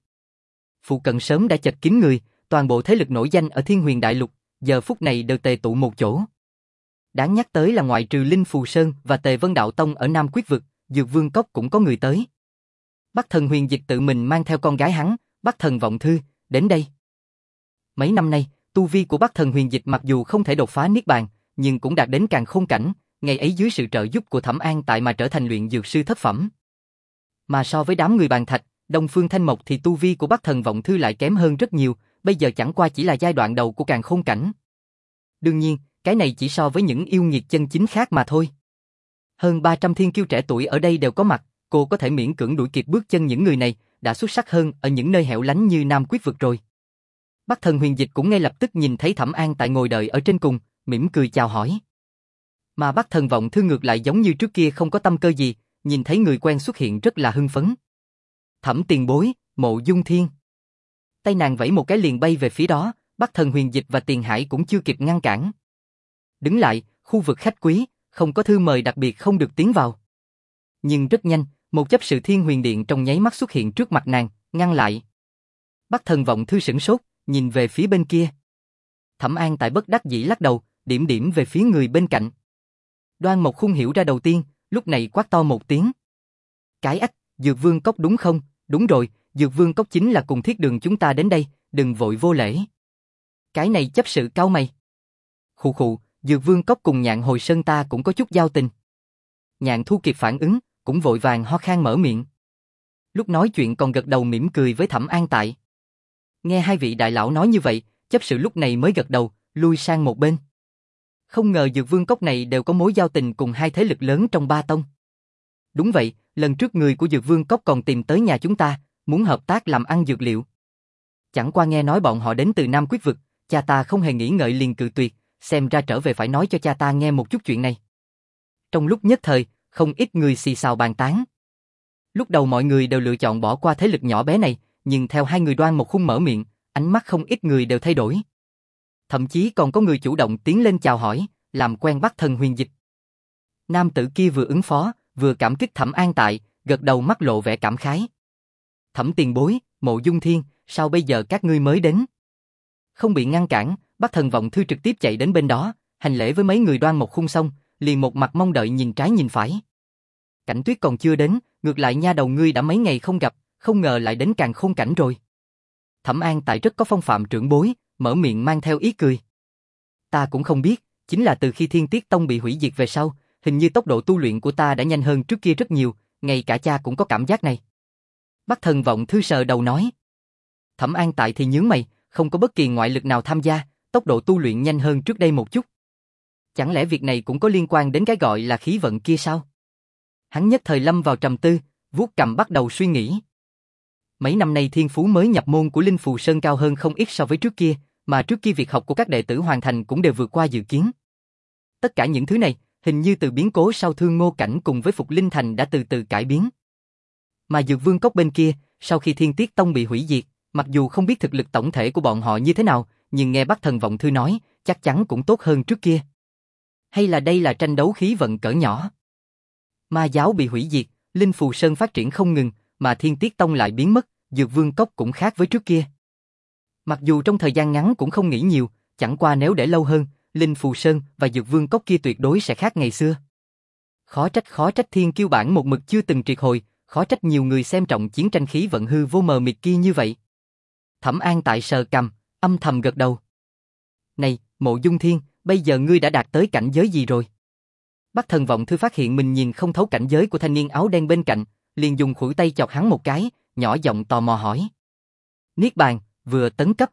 Phụ cận sớm đã chật kín người, toàn bộ thế lực nổi danh ở Thiên Huyền Đại Lục, giờ phút này đều tề tụ một chỗ. Đáng nhắc tới là ngoại trừ Linh Phù Sơn và Tề Vân Đạo Tông ở Nam Quyết Vực, Dược Vương Cốc cũng có người tới. Bắc Thần Huyền Dịch tự mình mang theo con gái hắn, Bắc Thần Vọng Thư, đến đây. Mấy năm nay, tu vi của Bắc Thần Huyền Dịch mặc dù không thể đột phá Niết Bàn, nhưng cũng đạt đến càn khôn cảnh, ngày ấy dưới sự trợ giúp của Thẩm An tại mà trở thành luyện dược sư thất phẩm. Mà so với đám người bàn thạch, Đông Phương Thanh Mộc thì tu vi của Bắc Thần Vọng Thư lại kém hơn rất nhiều, bây giờ chẳng qua chỉ là giai đoạn đầu của càn khôn cảnh. Đương nhiên, cái này chỉ so với những yêu nghiệt chân chính khác mà thôi. Hơn ba trăm thiên kiêu trẻ tuổi ở đây đều có mặt, cô có thể miễn cưỡng đuổi kịp bước chân những người này, đã xuất sắc hơn ở những nơi hẻo lánh như Nam Quyết Vực rồi. Bắc Thần Huyền Dịch cũng ngay lập tức nhìn thấy Thẩm An tại ngồi đợi ở trên cùng, mỉm cười chào hỏi. Mà Bắc Thần Vọng Thư ngược lại giống như trước kia không có tâm cơ gì, nhìn thấy người quen xuất hiện rất là hưng phấn. Thẩm tiền bối, Mộ Dung Thiên. Tay nàng vẫy một cái liền bay về phía đó, Bắc Thần Huyền Dịch và Tiền Hải cũng chưa kịp ngăn cản. Đứng lại, khu vực khách quý, không có thư mời đặc biệt không được tiến vào. Nhưng rất nhanh, một chấp sự Thiên Huyền Điện trong nháy mắt xuất hiện trước mặt nàng, ngăn lại. Bắc Thần Vọng Thư sửng sốt, nhìn về phía bên kia. Thẩm An tại bất đắc dĩ lắc đầu, điểm điểm về phía người bên cạnh. Đoan Mộc Khung hiểu ra đầu tiên, lúc này quát to một tiếng. Cái ách, Dược Vương Cốc đúng không? Đúng rồi, Dược Vương Cốc chính là cùng Thiết Đường chúng ta đến đây, đừng vội vô lễ. Cái này chấp sự cau mày. Khụ khụ, Dược Vương Cốc cùng Nhạn Hồi Sơn ta cũng có chút giao tình. Nhạn Thu kịp phản ứng, cũng vội vàng ho khan mở miệng. Lúc nói chuyện còn gật đầu mỉm cười với Thẩm An tại. Nghe hai vị đại lão nói như vậy, chấp sự lúc này mới gật đầu, lui sang một bên. Không ngờ Dược Vương Cốc này đều có mối giao tình cùng hai thế lực lớn trong ba tông. Đúng vậy, lần trước người của Dược Vương Cốc còn tìm tới nhà chúng ta, muốn hợp tác làm ăn dược liệu. Chẳng qua nghe nói bọn họ đến từ Nam Quyết Vực, cha ta không hề nghĩ ngợi liền cự tuyệt, xem ra trở về phải nói cho cha ta nghe một chút chuyện này. Trong lúc nhất thời, không ít người xì xào bàn tán. Lúc đầu mọi người đều lựa chọn bỏ qua thế lực nhỏ bé này, nhưng theo hai người Đoan Mộc Khung mở miệng, ánh mắt không ít người đều thay đổi. Thậm chí còn có người chủ động tiến lên chào hỏi, làm quen Bắc Thần Huyền Dịch. Nam tử kia vừa ứng phó, vừa cảm kích Thẩm An tại, gật đầu mắt lộ vẻ cảm khái. Thẩm tiền bối, Mộ Dung Thiên, sao bây giờ các ngươi mới đến? Không bị ngăn cản, Bắc Thần Vọng Thư trực tiếp chạy đến bên đó, hành lễ với mấy người Đoan Mộc Khung xong, liền một mặt mong đợi nhìn trái nhìn phải. Cảnh Tuyết còn chưa đến, ngược lại nha đầu ngươi đã mấy ngày không gặp, không ngờ lại đến càn khôn cảnh rồi. Thẩm An tại rất có phong phạm trưởng bối, mở miệng mang theo ý cười. Ta cũng không biết, chính là từ khi Thiên Tiết Tông bị hủy diệt về sau, hình như tốc độ tu luyện của ta đã nhanh hơn trước kia rất nhiều, ngay cả cha cũng có cảm giác này. Bắc Thần Vọng Thư sờ đầu nói. Thẩm An tại thì nhướng mày, không có bất kỳ ngoại lực nào tham gia, tốc độ tu luyện nhanh hơn trước đây một chút. Chẳng lẽ việc này cũng có liên quan đến cái gọi là khí vận kia sao? Hắn nhất thời lâm vào trầm tư, vuốt cằm bắt đầu suy nghĩ. Mấy năm nay thiên phú mới nhập môn của Linh Phù Sơn cao hơn không ít so với trước kia, mà trước kia việc học của các đệ tử hoàn thành cũng đều vượt qua dự kiến. Tất cả những thứ này, hình như từ biến cố sau Thương Ngô Cảnh cùng với Phục Linh Thành đã từ từ cải biến. Mà Dược Vương Cốc bên kia, sau khi Thiên Tiết Tông bị hủy diệt, mặc dù không biết thực lực tổng thể của bọn họ như thế nào, nhưng nghe Bắc Thần Vọng Thư nói, chắc chắn cũng tốt hơn trước kia. Hay là đây là tranh đấu khí vận cỡ nhỏ? Ma giáo bị hủy diệt, Linh Phù Sơn phát triển không ngừng, mà Thiên Tiết Tông lại biến mất, Dược Vương Cốc cũng khác với trước kia. Mặc dù trong thời gian ngắn cũng không nghĩ nhiều, chẳng qua nếu để lâu hơn, Linh Phù Sơn và Dược Vương Cốc kia tuyệt đối sẽ khác ngày xưa. Khó trách khó trách Thiên Kiêu bản một mực chưa từng triệt hồi, khó trách nhiều người xem trọng chiến tranh khí vận hư vô mờ mịt kia như vậy. Thẩm An tại sờ cằm, âm thầm gật đầu. Này, Mộ Dung Thiên, bây giờ ngươi đã đạt tới cảnh giới gì rồi? Bắc Thần Vọng Thư phát hiện mình nhìn không thấu cảnh giới của thanh niên áo đen bên cạnh, liền dùng khuỷu tay chọc hắn một cái, nhỏ giọng tò mò hỏi. Niết bàn, vừa tấn cấp.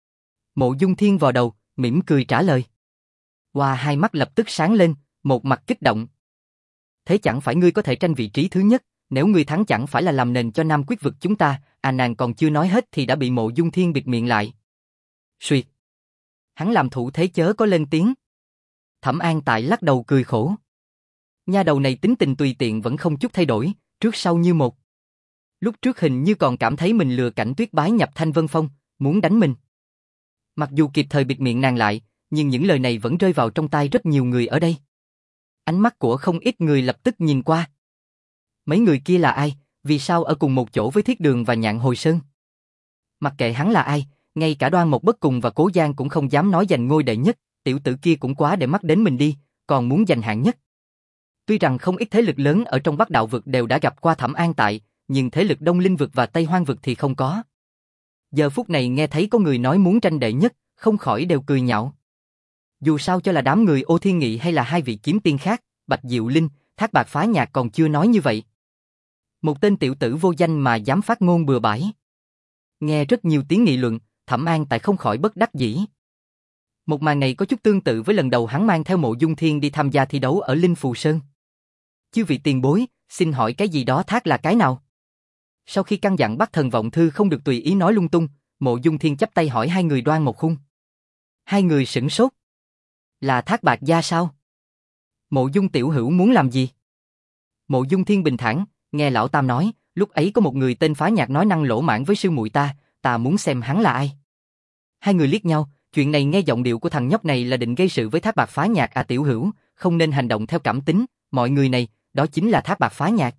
Mộ Dung Thiên vò đầu, mỉm cười trả lời. Hoa hai mắt lập tức sáng lên, một mặt kích động. Thế chẳng phải ngươi có thể tranh vị trí thứ nhất, nếu ngươi thắng chẳng phải là làm nền cho Nam Quyết vực chúng ta, à nàng còn chưa nói hết thì đã bị Mộ Dung Thiên bịt miệng lại. Suyệt. Hắn làm thủ thế chớ có lên tiếng. Thẩm An Tại lắc đầu cười khổ. Nha đầu này tính tình tùy tiện vẫn không chút thay đổi, trước sau như một. Lúc trước hình như còn cảm thấy mình lừa Cảnh Tuyết bái nhập Thanh Vân Phong, muốn đánh mình. Mặc dù kịp thời bịt miệng nàng lại, nhưng những lời này vẫn rơi vào trong tai rất nhiều người ở đây. Ánh mắt của không ít người lập tức nhìn qua. Mấy người kia là ai, vì sao ở cùng một chỗ với Thiết Đường và Nhạn Hồi Sơn? Mặc kệ hắn là ai, ngay cả Đoan Mộc Bất Cùng và Cố Giang cũng không dám nói giành ngôi đệ nhất, tiểu tử kia cũng quá để mắt đến mình đi, còn muốn giành hạng nhất. Tuy rằng không ít thế lực lớn ở trong Bắc Đạo vực đều đã gặp qua Thẩm An Tại, nhưng thế lực Đông Linh vực và Tây Hoang vực thì không có. Giờ phút này nghe thấy có người nói muốn tranh đệ nhất, không khỏi đều cười nhạo. Dù sao cho là đám người Ô Thiên Nghị hay là hai vị kiếm tiên khác, Bạch Diệu Linh, Thác Bạt Phá Nhạc còn chưa nói như vậy. Một tên tiểu tử vô danh mà dám phát ngôn bừa bãi. Nghe rất nhiều tiếng nghị luận, Thẩm An Tại không khỏi bất đắc dĩ. Một màn này có chút tương tự với lần đầu hắn mang theo Mộ Dung Thiên đi tham gia thi đấu ở Linh Phù Sơn. Chư vị tiền bối, xin hỏi cái gì đó thác là cái nào? Sau khi căn dặn Bắc Thần Vọng Thư không được tùy ý nói lung tung, Mộ Dung Thiên chắp tay hỏi hai người Đoan Mộc Khung. Hai người sửng sốt. Là Thác Bạt gia sao? Mộ Dung tiểu hữu muốn làm gì? Mộ Dung Thiên bình thản, nghe lão tam nói, lúc ấy có một người tên Phá Nhạc nói năng lỗ mãng với sư muội ta, ta muốn xem hắn là ai. Hai người liếc nhau, chuyện này nghe giọng điệu của thằng nhóc này là định gây sự với Thác Bạt Phá Nhạc à tiểu hữu, không nên hành động theo cảm tính, mọi người này, đó chính là Thác Bạt Phá Nhạc.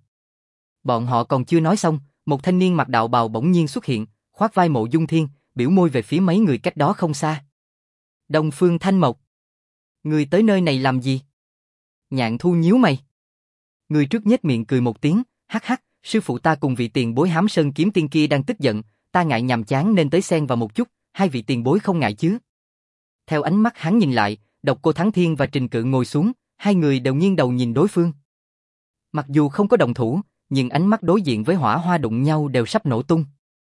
Bọn họ còn chưa nói xong, một thanh niên mặc đạo bào bỗng nhiên xuất hiện, khoác vai Mộ Dung Thiên, biểu môi về phía mấy người cách đó không xa. Đông Phương Thanh Mộc. Người tới nơi này làm gì? Nhạn Thu nhíu mày. Người trước nhếch miệng cười một tiếng, hắc hắc, sư phụ ta cùng vị tiền bối Hám Sơn kiếm tiên kia đang tức giận, ta ngại nhàm chán nên tới xen vào một chút, hai vị tiền bối không ngại chứ? Theo ánh mắt hắn nhìn lại, Độc Cô Thắng Thiên và Trình Cự ngồi xuống, hai người đều nghiêng đầu nhìn đối phương. Mặc dù không có động thủ, nhưng ánh mắt đối diện với Hỏa Hoa đụng nhau đều sắp nổ tung.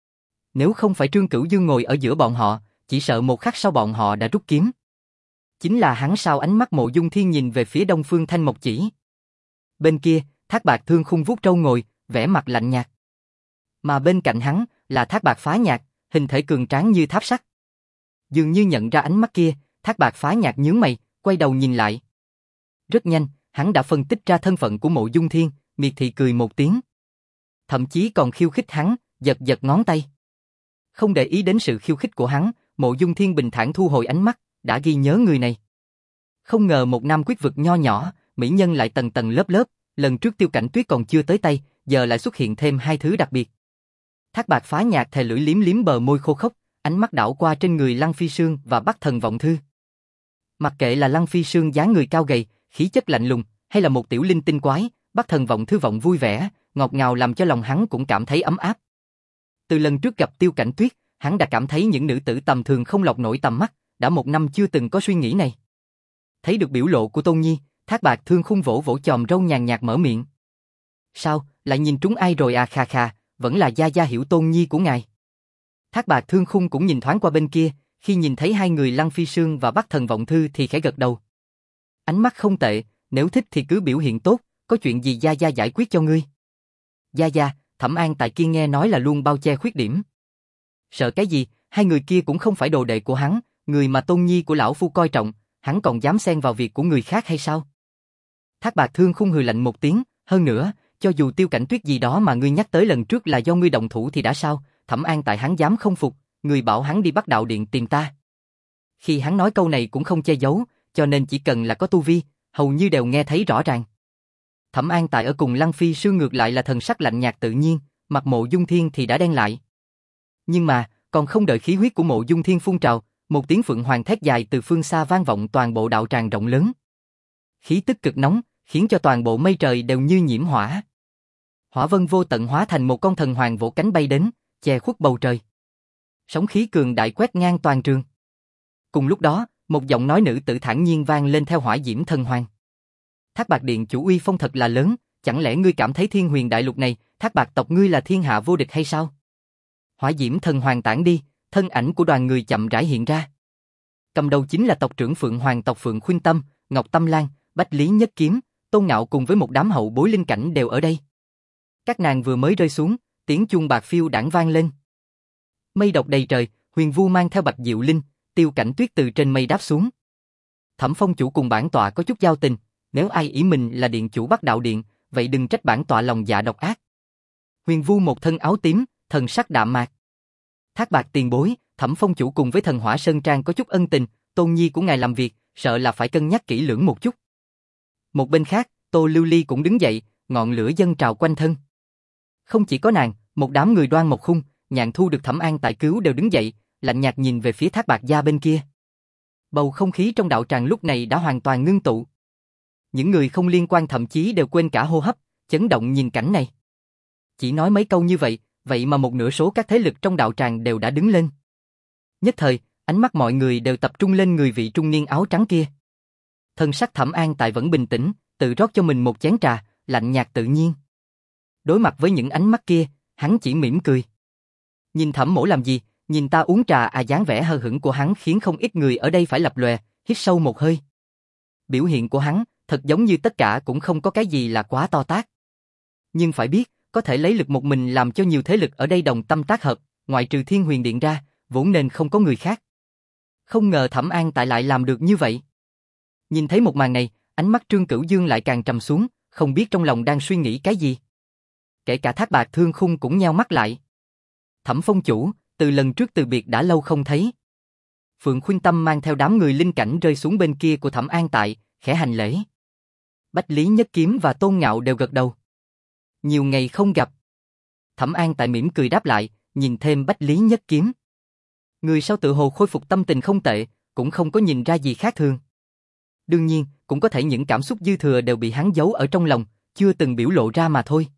Nếu không phải Trương Cửu Dương ngồi ở giữa bọn họ, chỉ sợ một khắc sau bọn họ đã rút kiếm. Chính là hắn sao ánh mắt Mộ Dung Thiên nhìn về phía Đông Phương Thanh Mộc chỉ. Bên kia, Thác Bạt Thương Khung vuốt râu ngồi, vẻ mặt lạnh nhạt. Mà bên cạnh hắn là Thác Bạt Phá Nhạc, hình thể cường tráng như tháp sắt. Dường như nhận ra ánh mắt kia, Thác Bạt Phá Nhạc nhướng mày, quay đầu nhìn lại. Rất nhanh, hắn đã phân tích ra thân phận của Mộ Dung Thiên, miệt thị cười một tiếng. Thậm chí còn khiêu khích hắn, giật giật ngón tay. Không để ý đến sự khiêu khích của hắn, Mộ Dung Thiên bình thản thu hồi ánh mắt, đã ghi nhớ người này. Không ngờ một Nam Quyết vực nho nhỏ, mỹ nhân lại tầng tầng lớp lớp, lần trước Tiêu Cảnh Tuyết còn chưa tới tay, giờ lại xuất hiện thêm hai thứ đặc biệt. Thác Bạt Phá Nhạc thè lưỡi liếm liếm bờ môi khô khốc, ánh mắt đảo qua trên người Lăng Phi Sương và Bắc Thần Vọng Thư. Mặc kệ là Lăng Phi Sương dáng người cao gầy, khí chất lạnh lùng, hay là một tiểu linh tinh quái, Bắc Thần Vọng Thư vọng vui vẻ, ngọt ngào làm cho lòng hắn cũng cảm thấy ấm áp. Từ lần trước gặp Tiêu Cảnh Tuyết, hắn đã cảm thấy những nữ tử tầm thường không lọt nổi tầm mắt, đã một năm chưa từng có suy nghĩ này. Thấy được biểu lộ của Tôn Nhi, Thác Bạt Thương Khung vỗ vỗ chòm râu nhàn nhạt mở miệng. Sao, lại nhìn trúng ai rồi à khà khà, vẫn là gia gia hiểu Tôn Nhi của ngài. Thác Bạt Thương Khung cũng nhìn thoáng qua bên kia, khi nhìn thấy hai người Lăng Phi Sương và Bắc Thần Vọng Thư thì khẽ gật đầu. Ánh mắt không tệ, nếu thích thì cứ biểu hiện tốt, có chuyện gì gia gia giải quyết cho ngươi. Gia gia, Thẩm An Tại kia nghe nói là luôn bao che khuyết điểm. Sợ cái gì, hai người kia cũng không phải đồ đệ của hắn, người mà Tôn Nhi của lão phu coi trọng, hắn còn dám xen vào việc của người khác hay sao? Thác Bạt Thương Khung hừ lạnh một tiếng, hơn nữa, cho dù Tiêu Cảnh Tuyết gì đó mà ngươi nhắc tới lần trước là do ngươi động thủ thì đã sao, Thẩm An Tại hắn dám không phục, người bảo hắn đi Bắc Đạo Điện tìm ta. Khi hắn nói câu này cũng không che giấu, cho nên chỉ cần là có tu vi, hầu như đều nghe thấy rõ ràng. Thẩm An Tại ở cùng Lăng Phi Sương ngược lại là thần sắc lạnh nhạt tự nhiên, mặt Mộ Dung Thiên thì đã đen lại. Nhưng mà, còn không đợi khí huyết của Mộ Dung Thiên phun trào, một tiếng phượng hoàng thét dài từ phương xa vang vọng toàn bộ đạo tràng rộng lớn. Khí tức cực nóng, khiến cho toàn bộ mây trời đều như nhiễm hỏa. Hỏa vân vô tận hóa thành một con thần hoàng vỗ cánh bay đến, che khuất bầu trời. Sóng khí cường đại quét ngang toàn trường. Cùng lúc đó, một giọng nói nữ tử thản nhiên vang lên theo hỏa diễm thần hoàng. Thác Bạt Điện chủ uy phong thật là lớn, chẳng lẽ ngươi cảm thấy Thiên Huyền Đại Lục này Thác Bạt tộc ngươi là thiên hạ vô địch hay sao? Hỏa diễm thần hoàng tản đi, thân ảnh của đoàn người chậm rãi hiện ra. Cầm đầu chính là tộc trưởng Phượng Hoàng tộc Phượng Khuynh Tâm, Ngọc Tâm Lan, Bách Lý Nhất Kiếm, Tôn Ngạo cùng với một đám hậu bối linh cảnh đều ở đây. Các nàng vừa mới rơi xuống, tiếng chuông bạc phiêu đãng vang lên. Mây độc đầy trời, Huyền Vu mang theo Bạch Diệu Linh, Tiêu Cảnh Tuyết từ trên mây đáp xuống. Thẩm Phong chủ cùng bản tọa có chút giao tình, nếu ai ý mình là điện chủ Bắc Đạo Điện, vậy đừng trách bản tọa lòng dạ độc ác. Huyền Vu một thân áo tím, thần sắc đạm mạc. Thác Bạt tiền bối, Thẩm Phong chủ cùng với Thần Hỏa Sơn Trang có chút ân tình, tôn nhi của ngài làm việc, sợ là phải cân nhắc kỹ lưỡng một chút. Một bên khác, Tô Lưu Ly cũng đứng dậy, ngọn lửa dâng trào quanh thân. Không chỉ có nàng, một đám người Đoan Mộc Khung, Nhạn Thu được Thẩm An tại cứu đều đứng dậy, lạnh nhạt nhìn về phía Thác Bạt gia bên kia. Bầu không khí trong đạo tràng lúc này đã hoàn toàn ngưng tụ. Những người không liên quan thậm chí đều quên cả hô hấp, chấn động nhìn cảnh này. Chỉ nói mấy câu như vậy, vậy mà một nửa số các thế lực trong đạo tràng đều đã đứng lên. Nhất thời, ánh mắt mọi người đều tập trung lên người vị trung niên áo trắng kia. Thân sắc Thẩm An tại vẫn bình tĩnh, tự rót cho mình một chén trà, lạnh nhạt tự nhiên. Đối mặt với những ánh mắt kia, hắn chỉ mỉm cười. Nhìn Thẩm mỗ làm gì, nhìn ta uống trà à, dáng vẻ hờ hững của hắn khiến không ít người ở đây phải lập lòe, hít sâu một hơi. Biểu hiện của hắn, thật giống như tất cả cũng không có cái gì là quá to tát. Nhưng phải biết, có thể lấy lực một mình làm cho nhiều thế lực ở đây đồng tâm tác hợp, ngoại trừ Thiên Huyền Điện ra, vốn nên không có người khác. Không ngờ Thẩm An tại lại làm được như vậy. Nhìn thấy một màn này, ánh mắt Trương Cửu Dương lại càng trầm xuống, không biết trong lòng đang suy nghĩ cái gì. Kể cả Thác Bạt Thương Khung cũng nheo mắt lại. Thẩm Phong chủ, từ lần trước từ biệt đã lâu không thấy. Phượng Khuynh Tâm mang theo đám người linh cảnh rơi xuống bên kia của Thẩm An tại, khẽ hành lễ. Bách Lý Nhất Kiếm và Tôn Ngạo đều gật đầu. Nhiều ngày không gặp. Thẩm An tại mỉm cười đáp lại, nhìn thêm Bách Lý Nhất Kiếm. Người sau tự hồ khôi phục tâm tình không tệ, cũng không có nhìn ra gì khác thường. Đương nhiên, cũng có thể những cảm xúc dư thừa đều bị hắn giấu ở trong lòng, chưa từng biểu lộ ra mà thôi.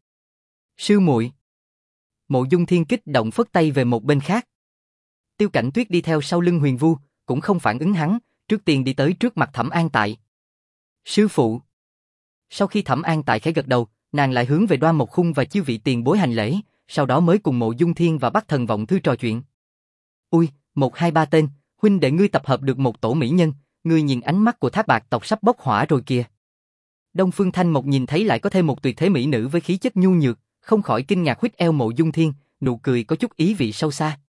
Sư muội. Mộ Dung Thiên kích động phất tay về một bên khác. Tiêu Cảnh Tuyết đi theo sau lưng Huyền Vu, cũng không phản ứng hắn, trước tiên đi tới trước mặt Thẩm An tại. Sư phụ. Sau khi Thẩm An tại khẽ gật đầu, nàng lại hướng về Đoan Mộc Khung và chư vị tiền bối hành lễ, sau đó mới cùng Mộ Dung Thiên và Bắc Thần Vọng Thư trò chuyện. Ui, một hai ba tên, huynh đệ ngươi tập hợp được một tổ mỹ nhân, ngươi nhìn ánh mắt của Thác Bạt tộc sắp bốc hỏa rồi kìa. Đông Phương Thanh Mộc nhìn thấy lại có thêm một tuyệt thế mỹ nữ với khí chất nhu nhược, không khỏi kinh ngạc huýt eo Mộ Dung Thiên, nụ cười có chút ý vị sâu xa.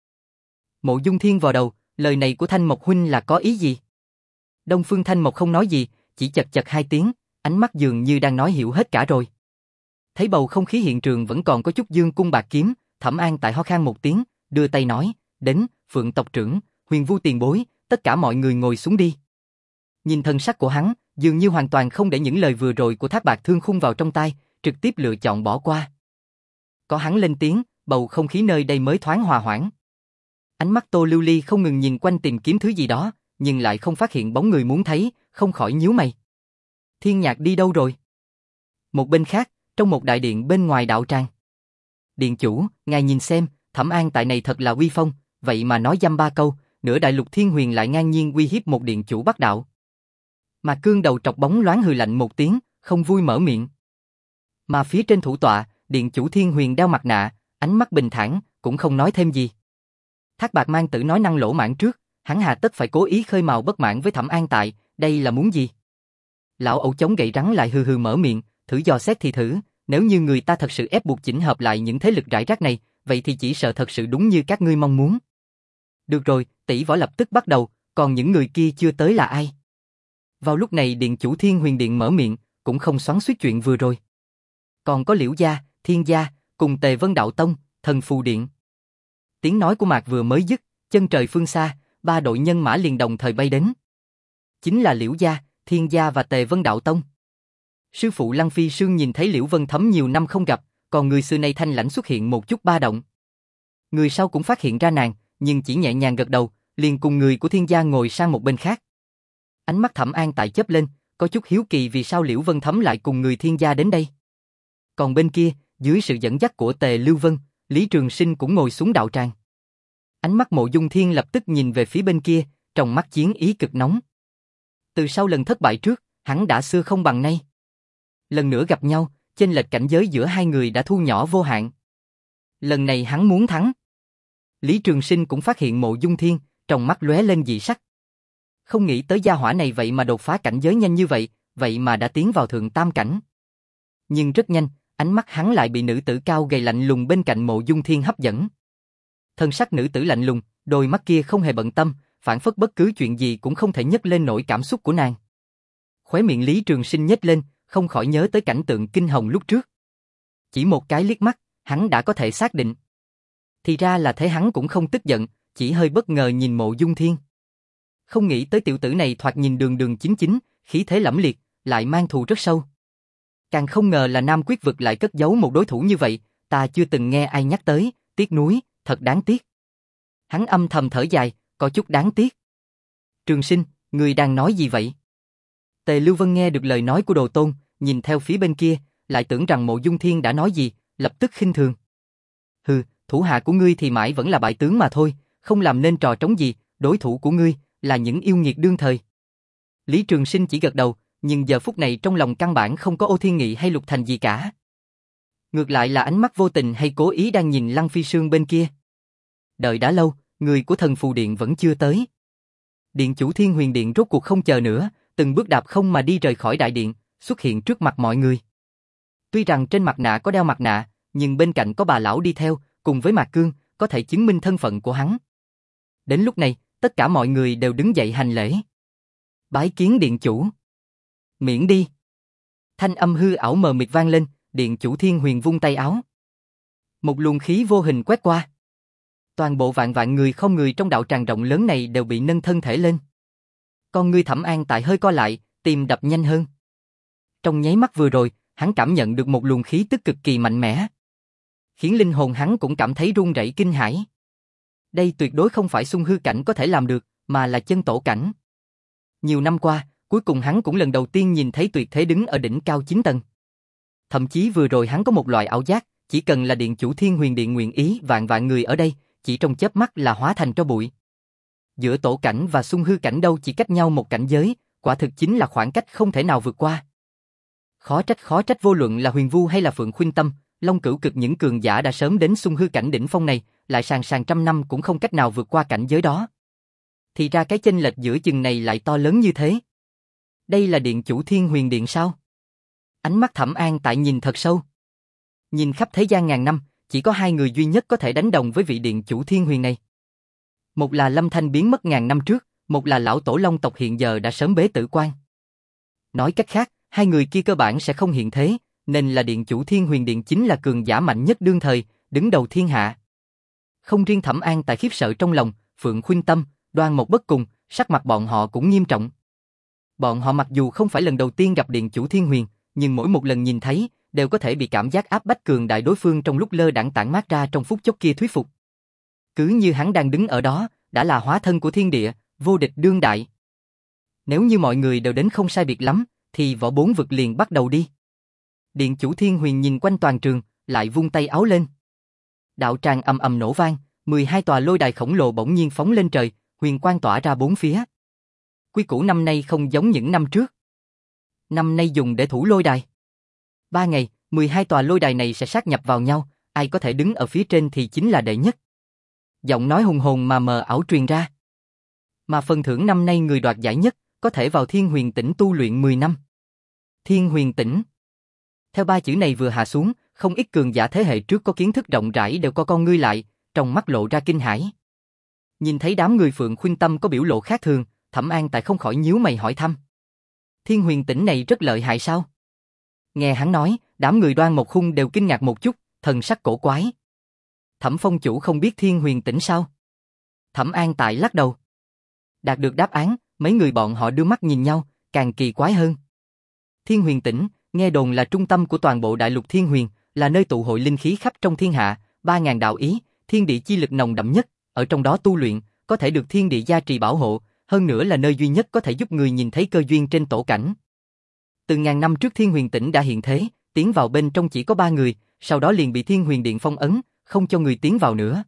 Mộ Dung Thiên vào đầu, lời này của Thanh Mộc huynh là có ý gì? Đông Phương Thanh Mộc không nói gì, chỉ chật chật hai tiếng, ánh mắt dường như đang nói hiểu hết cả rồi. Thấy bầu không khí hiện trường vẫn còn có chút dương cung bạc kiếm, Thẩm An tại ho khan một tiếng, đưa tay nói, đến, Phượng tộc trưởng, Huyền Vu tiền bối, tất cả mọi người ngồi xuống đi. Nhìn thân sắc của hắn, dường như hoàn toàn không để những lời vừa rồi của Thác Bạt Thương Khung vào trong tai, trực tiếp lựa chọn bỏ qua. Có hắn lên tiếng, bầu không khí nơi đây mới thoáng hòa hoãn. Ánh mắt Tô Lưu Ly không ngừng nhìn quanh tìm kiếm thứ gì đó, nhưng lại không phát hiện bóng người muốn thấy, không khỏi nhíu mày. Thiên Nhạc đi đâu rồi? Một bên khác, trong một đại điện bên ngoài đạo tràng. Điện chủ, ngài nhìn xem, Thẩm An tại này thật là uy phong, vậy mà nói dăm ba câu, nửa đại lục thiên huyền lại ngang nhiên uy hiếp một điện chủ Bắc đạo. Mà cương đầu trọc bóng loáng hừ lạnh một tiếng, không vui mở miệng. Mà phía trên thủ tọa, điện chủ thiên huyền đeo mặt nạ, ánh mắt bình thản, cũng không nói thêm gì. Thác Bạt mang tử nói năng lỗ mãn trước, hắn hà tất phải cố ý khơi mào bất mãn với Thẩm An tại, đây là muốn gì? Lão Ẩu chống gậy rắn lại hừ hừ mở miệng, thử dò xét thì thử, nếu như người ta thật sự ép buộc chỉnh hợp lại những thế lực rải rác này, vậy thì chỉ sợ thật sự đúng như các ngươi mong muốn. Được rồi, tỷ võ lập tức bắt đầu, còn những người kia chưa tới là ai? Vào lúc này điện chủ Thiên Huyền Điện mở miệng, cũng không xoắn xuýt chuyện vừa rồi. Còn có Liễu gia, Thiên gia, cùng Tề Vân Đạo Tông, Thần Phù Điện. Tiếng nói của Mạc vừa mới dứt, chân trời phương xa, ba đội nhân mã liền đồng thời bay đến. Chính là Liễu gia, Thiên gia và Tề Vân Đạo Tông. Sư phụ Lăng Phi Sương nhìn thấy Liễu Vân Thấm nhiều năm không gặp, còn người xưa nay thanh lãnh xuất hiện một chút ba động. Người sau cũng phát hiện ra nàng, nhưng chỉ nhẹ nhàng gật đầu, liền cùng người của Thiên gia ngồi sang một bên khác. Ánh mắt Thẩm An tại chớp lên, có chút hiếu kỳ vì sao Liễu Vân Thấm lại cùng người Thiên gia đến đây. Còn bên kia, dưới sự dẫn dắt của Tề Lưu Vân, Lý Trường Sinh cũng ngồi xuống đạo tràng. Ánh mắt Mộ Dung Thiên lập tức nhìn về phía bên kia, trong mắt chiến ý cực nóng. Từ sau lần thất bại trước, hắn đã xưa không bằng nay. Lần nữa gặp nhau, chênh lệch cảnh giới giữa hai người đã thu nhỏ vô hạn. Lần này hắn muốn thắng. Lý Trường Sinh cũng phát hiện Mộ Dung Thiên, trong mắt lóe lên dị sắc. Không nghĩ tới gia hỏa này vậy mà đột phá cảnh giới nhanh như vậy, vậy mà đã tiến vào thượng tam cảnh. Nhưng rất nhanh, ánh mắt hắn lại bị nữ tử cao gầy lạnh lùng bên cạnh Mộ Dung Thiên hấp dẫn. Thân sắc nữ tử lạnh lùng, đôi mắt kia không hề bận tâm, phản phất bất cứ chuyện gì cũng không thể nhấc lên nổi cảm xúc của nàng. Khóe miệng Lý Trường Sinh nhếch lên, không khỏi nhớ tới cảnh tượng kinh hồng lúc trước. Chỉ một cái liếc mắt, hắn đã có thể xác định. Thì ra là thế, hắn cũng không tức giận, chỉ hơi bất ngờ nhìn Mộ Dung Thiên. Không nghĩ tới tiểu tử này thoạt nhìn đường đường chính chính, khí thế lẫm liệt, lại mang thù rất sâu. Càng không ngờ là Nam Quyết vực lại cất giấu một đối thủ như vậy, ta chưa từng nghe ai nhắc tới, tiếc nuối, thật đáng tiếc. Hắn âm thầm thở dài, có chút đáng tiếc. Trường Sinh, người đang nói gì vậy? Tề Lưu Vân nghe được lời nói của Đồ Tôn, nhìn theo phía bên kia, lại tưởng rằng Mộ Dung Thiên đã nói gì, lập tức khinh thường. Hừ, thủ hạ của ngươi thì mãi vẫn là bại tướng mà thôi, không làm nên trò trống gì, đối thủ của ngươi là những yêu nghiệt đương thời. Lý Trường Sinh chỉ gật đầu, nhưng giờ phút này trong lòng căn bản không có Ô Thiên Nghị hay Lục Thành gì cả. Ngược lại là ánh mắt vô tình hay cố ý đang nhìn Lăng Phi Sương bên kia. Đợi đã lâu, người của Thần Phù Điện vẫn chưa tới. Điện chủ Thiên Huyền Điện rốt cuộc không chờ nữa, từng bước đạp không mà đi rời khỏi đại điện, xuất hiện trước mặt mọi người. Tuy rằng trên mặt nạ có đeo mặt nạ, nhưng bên cạnh có bà lão đi theo, cùng với Mạc Cương, có thể chứng minh thân phận của hắn. Đến lúc này, tất cả mọi người đều đứng dậy hành lễ. Bái kiến điện chủ. Miễn đi. Thanh âm hư ảo mờ mịt vang lên, điện chủ Thiên Huyền vung tay áo. Một luồng khí vô hình quét qua. Toàn bộ vạn vạn người không người trong đạo tràng rộng lớn này đều bị nâng thân thể lên. Con ngươi Thẩm An tại hơi co lại, tim đập nhanh hơn. Trong nháy mắt vừa rồi, hắn cảm nhận được một luồng khí tức cực kỳ mạnh mẽ, khiến linh hồn hắn cũng cảm thấy run rẩy kinh hãi. Đây tuyệt đối không phải xung hư cảnh có thể làm được, mà là chân tổ cảnh. Nhiều năm qua, cuối cùng hắn cũng lần đầu tiên nhìn thấy tuyệt thế đứng ở đỉnh cao chín tầng. Thậm chí vừa rồi hắn có một loại ảo giác, chỉ cần là điện chủ Thiên Huyền Điện nguyện ý, vạn vạn người ở đây, chỉ trong chớp mắt là hóa thành tro bụi. Giữa tổ cảnh và xung hư cảnh đâu chỉ cách nhau một cảnh giới, quả thực chính là khoảng cách không thể nào vượt qua. Khó trách khó trách vô luận là Huyền Vu hay là Phượng Khuynh Tâm, Long Cửu Cực những cường giả đã sớm đến xung hư cảnh đỉnh phong này, lại sàng sàng trăm năm cũng không cách nào vượt qua cảnh giới đó. Thì ra cái chênh lệch giữa chừng này lại to lớn như thế. Đây là điện chủ Thiên Huyền Điện sao? Ánh mắt Thẩm An tại nhìn thật sâu. Nhìn khắp thế gian ngàn năm, chỉ có hai người duy nhất có thể đánh đồng với vị điện chủ Thiên Huyền này. Một là Lâm Thanh biến mất ngàn năm trước, một là lão tổ Long tộc hiện giờ đã sớm bế tử quan. Nói cách khác, hai người kia cơ bản sẽ không hiện thế, nên là điện chủ Thiên Huyền Điện chính là cường giả mạnh nhất đương thời, đứng đầu thiên hạ. Không riêng Thẩm An tại khiếp sợ trong lòng, Phượng Khuynh Tâm, Đoan Mộc bất cùng, sắc mặt bọn họ cũng nghiêm trọng. Bọn họ mặc dù không phải lần đầu tiên gặp điện chủ Thiên Huyền, nhưng mỗi một lần nhìn thấy, đều có thể bị cảm giác áp bách cường đại đối phương trong lúc lơ đãng tản mát ra trong phút chốc kia thuyết phục. Cứ như hắn đang đứng ở đó, đã là hóa thân của thiên địa, vô địch đương đại. Nếu như mọi người đều đến không sai biệt lắm, thì võ bốn vực liền bắt đầu đi. Điện chủ Thiên Huyền nhìn quanh toàn trường, lại vung tay áo lên. Đạo tràng ầm ầm nổ vang, mười hai tòa lôi đài khổng lồ bỗng nhiên phóng lên trời, huyền quang tỏa ra bốn phía. Quy củ năm nay không giống những năm trước. Năm nay dùng để thủ lôi đài. Ba ngày, mười hai tòa lôi đài này sẽ sát nhập vào nhau, ai có thể đứng ở phía trên thì chính là đệ nhất. Giọng nói hùng hồn mà mờ ảo truyền ra. Mà phần thưởng năm nay người đoạt giải nhất, có thể vào Thiên Huyền Tỉnh tu luyện mười năm. Thiên Huyền Tỉnh. Theo ba chữ này vừa hạ xuống, không ít cường giả thế hệ trước có kiến thức rộng rãi đều co con ngươi lại, trong mắt lộ ra kinh hãi. Nhìn thấy đám người Phượng Khuynh Tâm có biểu lộ khác thường, Thẩm An tại không khỏi nhíu mày hỏi thăm. Thiên Huyền Tỉnh này rất lợi hại sao? Nghe hắn nói, đám người Đoan Mộc Khung đều kinh ngạc một chút, thần sắc cổ quái. Thẩm Phong chủ không biết Thiên Huyền Tỉnh sao? Thẩm An tại lắc đầu. Đạt được đáp án, mấy người bọn họ đưa mắt nhìn nhau, càng kỳ quái hơn. Thiên Huyền Tỉnh, nghe đồn là trung tâm của toàn bộ đại lục Thiên Huyền, là nơi tụ hội linh khí khắp trong thiên hạ, ba ngàn đạo ý, thiên địa chi lực nồng đậm nhất, ở trong đó tu luyện, có thể được thiên địa gia trì bảo hộ, hơn nữa là nơi duy nhất có thể giúp người nhìn thấy cơ duyên trên tổ cảnh. Từ ngàn năm trước Thiên Huyền Tỉnh đã hiện thế, tiến vào bên trong chỉ có ba người, sau đó liền bị Thiên Huyền Điện phong ấn, không cho người tiến vào nữa.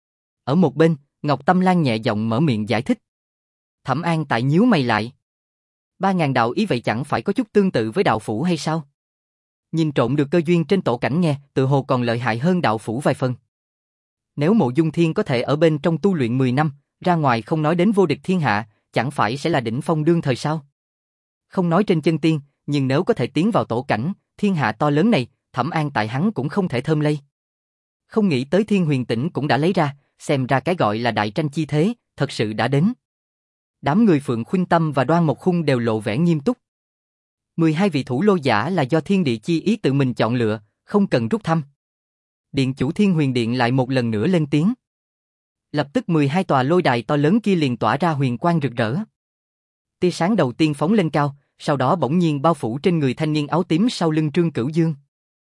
Ở một bên, Ngọc Tâm Lan nhẹ giọng mở miệng giải thích. Thẩm An tại nhíu mày lại. Ba ngàn đạo ý vậy chẳng phải có chút tương tự với đạo phủ hay sao? Nhìn trộm được cơ duyên trên tổ cảnh nghe, tự hồ còn lợi hại hơn đạo phủ vài phần. Nếu Mộ Dung Thiên có thể ở bên trong tu luyện mười năm, ra ngoài không nói đến vô địch thiên hạ, chẳng phải sẽ là đỉnh phong đương thời sao? Không nói trên chân tiên, nhưng nếu có thể tiến vào tổ cảnh, thiên hạ to lớn này, Thẩm An tại hắn cũng không thể thơm lây. Không nghĩ tới Thiên Huyền Tĩnh cũng đã lấy ra, xem ra cái gọi là đại tranh chi thế, thật sự đã đến. Đám người Phượng Khuynh Tâm và Đoan Mộc Khung đều lộ vẻ nghiêm túc. mười hai vị thủ lô giả là do thiên địa chi ý tự mình chọn lựa, không cần rút thăm. Điện chủ Thiên Huyền Điện lại một lần nữa lên tiếng. Lập tức mười hai tòa lôi đài to lớn kia liền tỏa ra huyền quang rực rỡ. Tia sáng đầu tiên phóng lên cao, sau đó bỗng nhiên bao phủ trên người thanh niên áo tím sau lưng Trương Cửu Dương.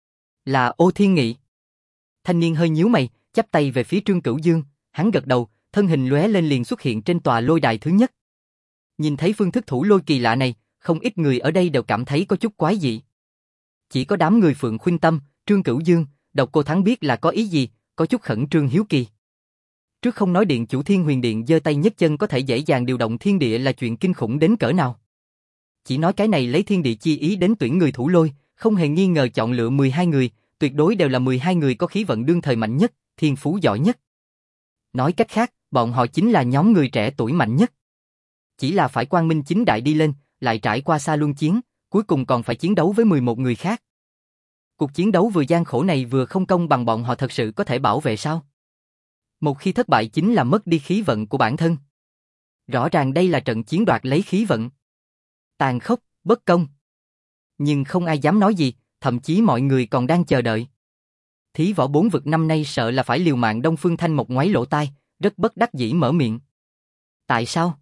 Là Ô Thiên Nghị. Thanh niên hơi nhíu mày, chắp tay về phía Trương Cửu Dương, hắn gật đầu, thân hình lóe lên liền xuất hiện trên tòa lôi đài thứ nhất. Nhìn thấy phương thức thủ lôi kỳ lạ này, không ít người ở đây đều cảm thấy có chút quái dị. Chỉ có đám người Phượng Khuynh Tâm, Trương Cửu Dương, Độc Cô Thắng biết là có ý gì, có chút khẩn trương hiếu kỳ. Trước không nói điện chủ Thiên Huyền Điện giơ tay nhấc chân có thể dễ dàng điều động thiên địa là chuyện kinh khủng đến cỡ nào. Chỉ nói cái này lấy thiên địa chi ý đến tuyển người thủ lôi, không hề nghi ngờ chọn lựa mười hai người, tuyệt đối đều là mười hai người có khí vận đương thời mạnh nhất, thiên phú giỏi nhất. Nói cách khác, bọn họ chính là nhóm người trẻ tuổi mạnh nhất. Chỉ là phải quang minh chính đại đi lên, lại trải qua xa luân chiến, cuối cùng còn phải chiến đấu với mười một người khác. Cuộc chiến đấu vừa gian khổ này vừa không công bằng, bọn họ thật sự có thể bảo vệ sao? Một khi thất bại chính là mất đi khí vận của bản thân. Rõ ràng đây là trận chiến đoạt lấy khí vận. Tàn khốc, bất công. Nhưng không ai dám nói gì, thậm chí mọi người còn đang chờ đợi. Thí võ bốn vực năm nay sợ là phải liều mạng. Đông Phương Thanh một ngoáy lỗ tai, rất bất đắc dĩ mở miệng. Tại sao?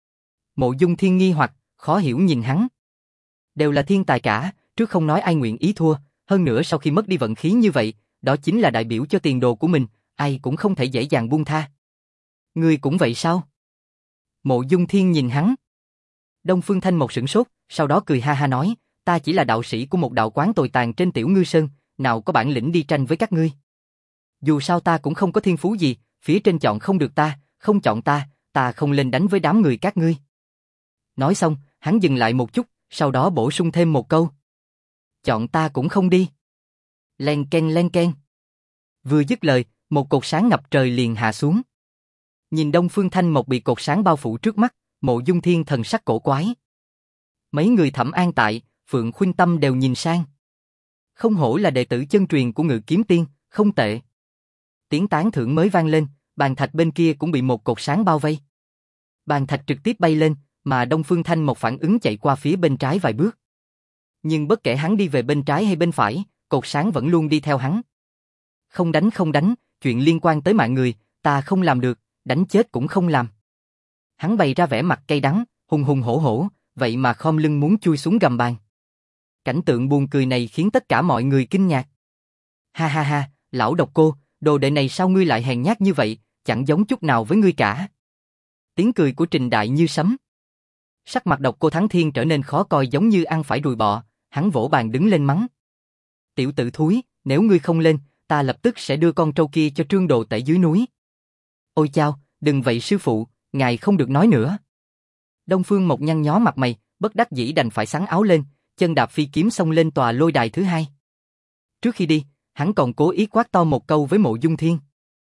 Mộ Dung Thiên nghi hoặc, khó hiểu nhìn hắn. Đều là thiên tài cả, trước không nói ai nguyện ý thua, hơn nữa sau khi mất đi vận khí như vậy, đó chính là đại biểu cho tiền đồ của mình, ai cũng không thể dễ dàng buông tha. Ngươi cũng vậy sao? Mộ Dung Thiên nhìn hắn. Đông Phương Thanh một sửng sốt, sau đó cười ha ha nói, ta chỉ là đạo sĩ của một đạo quán tồi tàn trên Tiểu Ngư Sơn, nào có bản lĩnh đi tranh với các ngươi. Dù sao ta cũng không có thiên phú gì, phía trên chọn không được ta, không chọn ta, ta không lên đánh với đám người các ngươi. Nói xong, hắn dừng lại một chút, sau đó bổ sung thêm một câu. Chọn ta cũng không đi. Len ken len ken. Vừa dứt lời, một cột sáng ngập trời liền hạ xuống. Nhìn Đông Phương Thanh một bị cột sáng bao phủ trước mắt, Mộ Dung Thiên thần sắc cổ quái. Mấy người Thẩm An tại, Phượng Khuynh Tâm đều nhìn sang. Không hổ là đệ tử chân truyền của Ngự Kiếm Tiên, không tệ. Tiếng tán thưởng mới vang lên, bàn thạch bên kia cũng bị một cột sáng bao vây. Bàn thạch trực tiếp bay lên, mà Đông Phương Thanh một phản ứng chạy qua phía bên trái vài bước. Nhưng bất kể hắn đi về bên trái hay bên phải, cột sáng vẫn luôn đi theo hắn. Không đánh không đánh, chuyện liên quan tới mạng người, ta không làm được, đánh chết cũng không làm. Hắn bày ra vẻ mặt cay đắng, hùng hùng hổ hổ, vậy mà khom lưng muốn chui xuống gầm bàn. Cảnh tượng buồn cười này khiến tất cả mọi người kinh ngạc. Ha ha ha, lão Độc Cô, đồ đệ này sao ngươi lại hèn nhát như vậy, chẳng giống chút nào với ngươi cả. Tiếng cười của Trình Đại như sấm. Sắc mặt Độc Cô Thắng Thiên trở nên khó coi giống như ăn phải ruồi bọ, hắn vỗ bàn đứng lên mắng. Tiểu tử thúi, nếu ngươi không lên, ta lập tức sẽ đưa con trâu kia cho Trương Đồ Tể dưới núi. Ôi chao, đừng vậy sư phụ, ngài không được nói nữa. Đông Phương Mộc nhăn nhó mặt mày, bất đắc dĩ đành phải xắn áo lên, chân đạp phi kiếm xông lên tòa lôi đài thứ hai. Trước khi đi, hắn còn cố ý quát to một câu với Mộ Dung Thiên.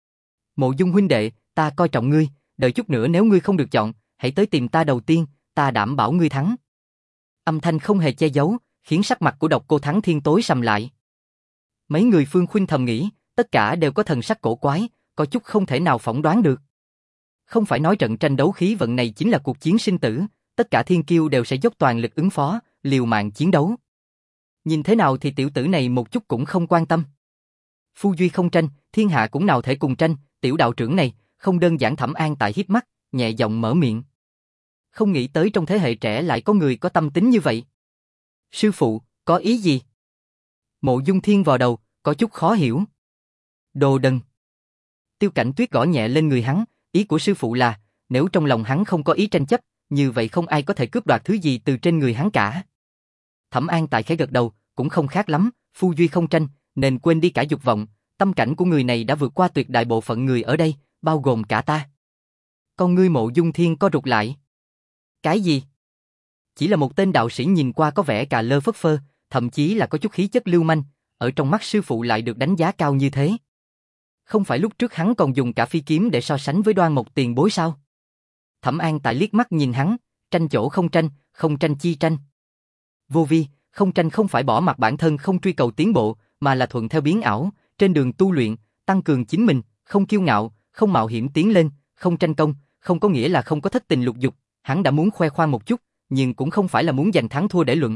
Mộ Dung huynh đệ, ta coi trọng ngươi, đợi chút nữa nếu ngươi không được chọn, hãy tới tìm ta đầu tiên, ta đảm bảo ngươi thắng. Âm thanh không hề che giấu, khiến sắc mặt của Độc Cô Thắng Thiên tối sầm lại. Mấy người Phương Khuynh thầm nghĩ, tất cả đều có thần sắc cổ quái, có chút không thể nào phỏng đoán được. Không phải nói trận tranh đấu khí vận này chính là cuộc chiến sinh tử, tất cả thiên kiêu đều sẽ dốc toàn lực ứng phó, liều mạng chiến đấu. Nhìn thế nào thì tiểu tử này một chút cũng không quan tâm. Phu duy không tranh, thiên hạ cũng nào thể cùng tranh, tiểu đạo trưởng này, không đơn giản. Thẩm An tại hiếp mắt, nhẹ giọng mở miệng. Không nghĩ tới trong thế hệ trẻ lại có người có tâm tính như vậy. Sư phụ, có ý gì? Mộ Dung Thiên vò đầu, có chút khó hiểu. Đồ đần. Tiêu Cảnh Tuyết gõ nhẹ lên người hắn, ý của sư phụ là, nếu trong lòng hắn không có ý tranh chấp, như vậy không ai có thể cướp đoạt thứ gì từ trên người hắn cả. Thẩm An tại khẽ gật đầu, cũng không khác lắm, phu duy không tranh, nên quên đi cả dục vọng, tâm cảnh của người này đã vượt qua tuyệt đại bộ phận người ở đây, bao gồm cả ta. Con ngươi Mộ Dung Thiên co rụt lại. Cái gì? Chỉ là một tên đạo sĩ nhìn qua có vẻ cà lơ phất phơ, thậm chí là có chút khí chất lưu manh, ở trong mắt sư phụ lại được đánh giá cao như thế. Không phải lúc trước hắn còn dùng cả phi kiếm để so sánh với Đoan Mộc tiền bối sao? Thẩm An Tại liếc mắt nhìn hắn, tranh chỗ không tranh, không tranh chi tranh. Vô vi, không tranh không phải bỏ mặc bản thân không truy cầu tiến bộ, mà là thuận theo biến ảo, trên đường tu luyện, tăng cường chính mình, không kiêu ngạo, không mạo hiểm tiến lên, không tranh công, không có nghĩa là không có thất tình lục dục, hắn đã muốn khoe khoang một chút, nhưng cũng không phải là muốn giành thắng thua để luận.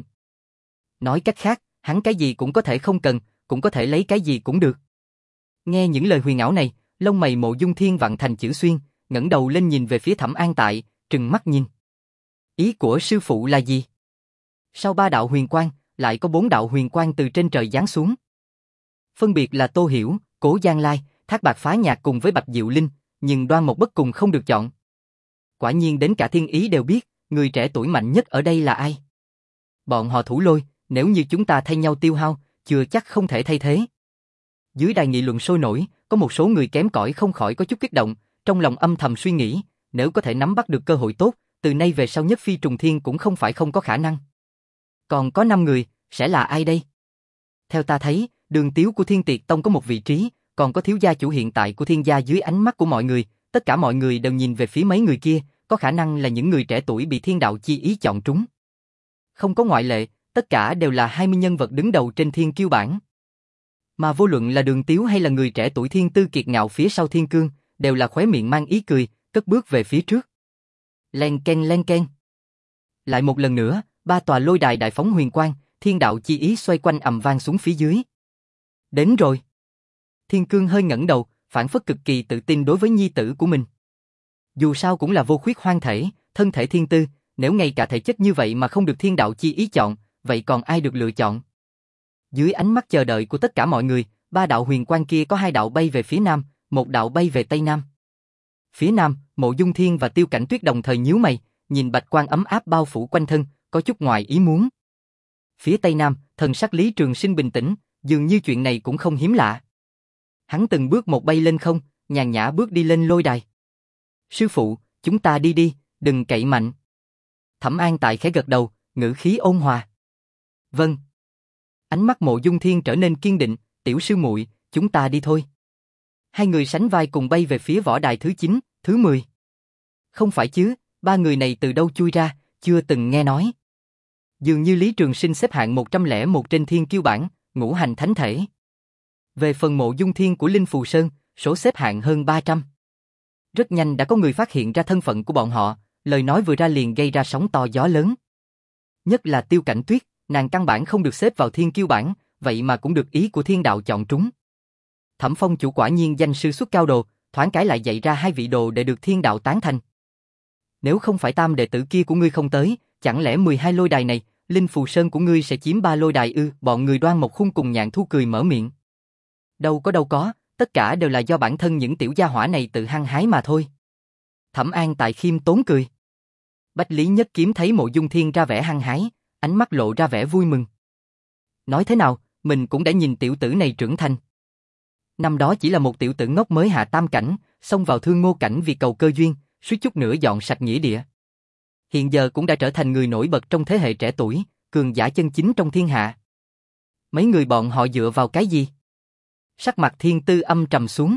Nói cách khác, hắn cái gì cũng có thể không cần, cũng có thể lấy cái gì cũng được. Nghe những lời huyền ảo này, lông mày Mộ Dung Thiên vặn thành chữ xuyên, ngẩng đầu lên nhìn về phía Thẩm An Tại, trừng mắt nhìn. Ý của sư phụ là gì? Sau ba đạo huyền quang, lại có bốn đạo huyền quang từ trên trời giáng xuống. Phân biệt là Tô Hiểu, Cố Giang Lai, Thác Bạt Phá Nhạc cùng với Bạch Diệu Linh, nhưng Đoan Mộc bất cùng không được chọn. Quả nhiên đến cả thiên ý đều biết, người trẻ tuổi mạnh nhất ở đây là ai. Bọn họ Thủ Lôi, nếu như chúng ta thay nhau tiêu hao, chưa chắc không thể thay thế. Dưới đài nghị luận sôi nổi, có một số người kém cỏi không khỏi có chút kích động, trong lòng âm thầm suy nghĩ, nếu có thể nắm bắt được cơ hội tốt, từ nay về sau nhất phi trùng thiên cũng không phải không có khả năng. Còn có năm người, sẽ là ai đây? Theo ta thấy, Đường Tiếu của Thiên Tiệt Tông có một vị trí, còn có thiếu gia chủ hiện tại của Thiên gia dưới ánh mắt của mọi người, tất cả mọi người đều nhìn về phía mấy người kia, có khả năng là những người trẻ tuổi bị thiên đạo chi ý chọn trúng. Không có ngoại lệ, tất cả đều là hai mươi nhân vật đứng đầu trên thiên kiêu bảng. Mà vô luận là Đường Tiếu hay là người trẻ tuổi thiên tư kiệt ngạo phía sau Thiên Cương, đều là khóe miệng mang ý cười, cất bước về phía trước. Len ken len ken. Lại một lần nữa, ba tòa lôi đài đại phóng huyền quang, thiên đạo chi ý xoay quanh ầm vang xuống phía dưới. Đến rồi. Thiên Cương hơi ngẩng đầu, phản phất cực kỳ tự tin đối với nhi tử của mình. Dù sao cũng là vô khuyết hoang thể, thân thể thiên tư, nếu ngay cả thể chất như vậy mà không được thiên đạo chi ý chọn, vậy còn ai được lựa chọn? Dưới ánh mắt chờ đợi của tất cả mọi người, ba đạo huyền quang kia có hai đạo bay về phía nam, một đạo bay về tây nam. Phía nam, Mộ Dung Thiên và Tiêu Cảnh Tuyết đồng thời nhíu mày, nhìn bạch quang ấm áp bao phủ quanh thân, có chút ngoài ý muốn. Phía tây nam, thần sắc Lý Trường Sinh bình tĩnh, dường như chuyện này cũng không hiếm lạ. Hắn từng bước một bay lên không, nhàn nhã bước đi lên lôi đài. Sư phụ, chúng ta đi đi, đừng cậy mạnh. Thẩm An Tại khẽ gật đầu, ngữ khí ôn hòa. Vâng. Ánh mắt Mộ Dung Thiên trở nên kiên định, tiểu sư muội, chúng ta đi thôi. Hai người sánh vai cùng bay về phía võ đài thứ chín, thứ mười. Không phải chứ, ba người này từ đâu chui ra, chưa từng nghe nói. Dường như Lý Trường Sinh xếp hạng một trăm lẻ một trên thiên kiêu bảng, ngũ hành thánh thể. Về phần Mộ Dung Thiên của Linh Phù Sơn, số xếp hạng hơn ba trăm. Rất nhanh đã có người phát hiện ra thân phận của bọn họ, lời nói vừa ra liền gây ra sóng to gió lớn. Nhất là Tiêu Cảnh Tuyết, nàng căn bản không được xếp vào thiên kiêu bảng, vậy mà cũng được ý của thiên đạo chọn trúng. Thẩm Phong chủ quả nhiên danh sư xuất cao đồ, thoáng cái lại dạy ra hai vị đồ để được thiên đạo tán thành. Nếu không phải tam đệ tử kia của ngươi không tới, chẳng lẽ mười hai lôi đài này, Linh Phù Sơn của ngươi sẽ chiếm ba lôi đài ư? Bọn người Đoan Mộc Khung cùng Nhạn Thu cười mở miệng. Đâu có đâu có, tất cả đều là do bản thân những tiểu gia hỏa này tự hăng hái mà thôi. Thẩm An Tại khiêm tốn cười. Bách Lý Nhất Kiếm thấy Mộ Dung Thiên ra vẻ hăng hái, ánh mắt lộ ra vẻ vui mừng. Nói thế nào, mình cũng đã nhìn tiểu tử này trưởng thành. Năm đó chỉ là một tiểu tử ngốc mới hạ tam cảnh, xông vào thương ngô cảnh vì cầu cơ duyên, suýt chút nữa dọn sạch nghĩa địa. Hiện giờ cũng đã trở thành người nổi bật trong thế hệ trẻ tuổi, cường giả chân chính trong thiên hạ. Mấy người bọn họ dựa vào cái gì? Sắc mặt Thiên Tư âm trầm xuống.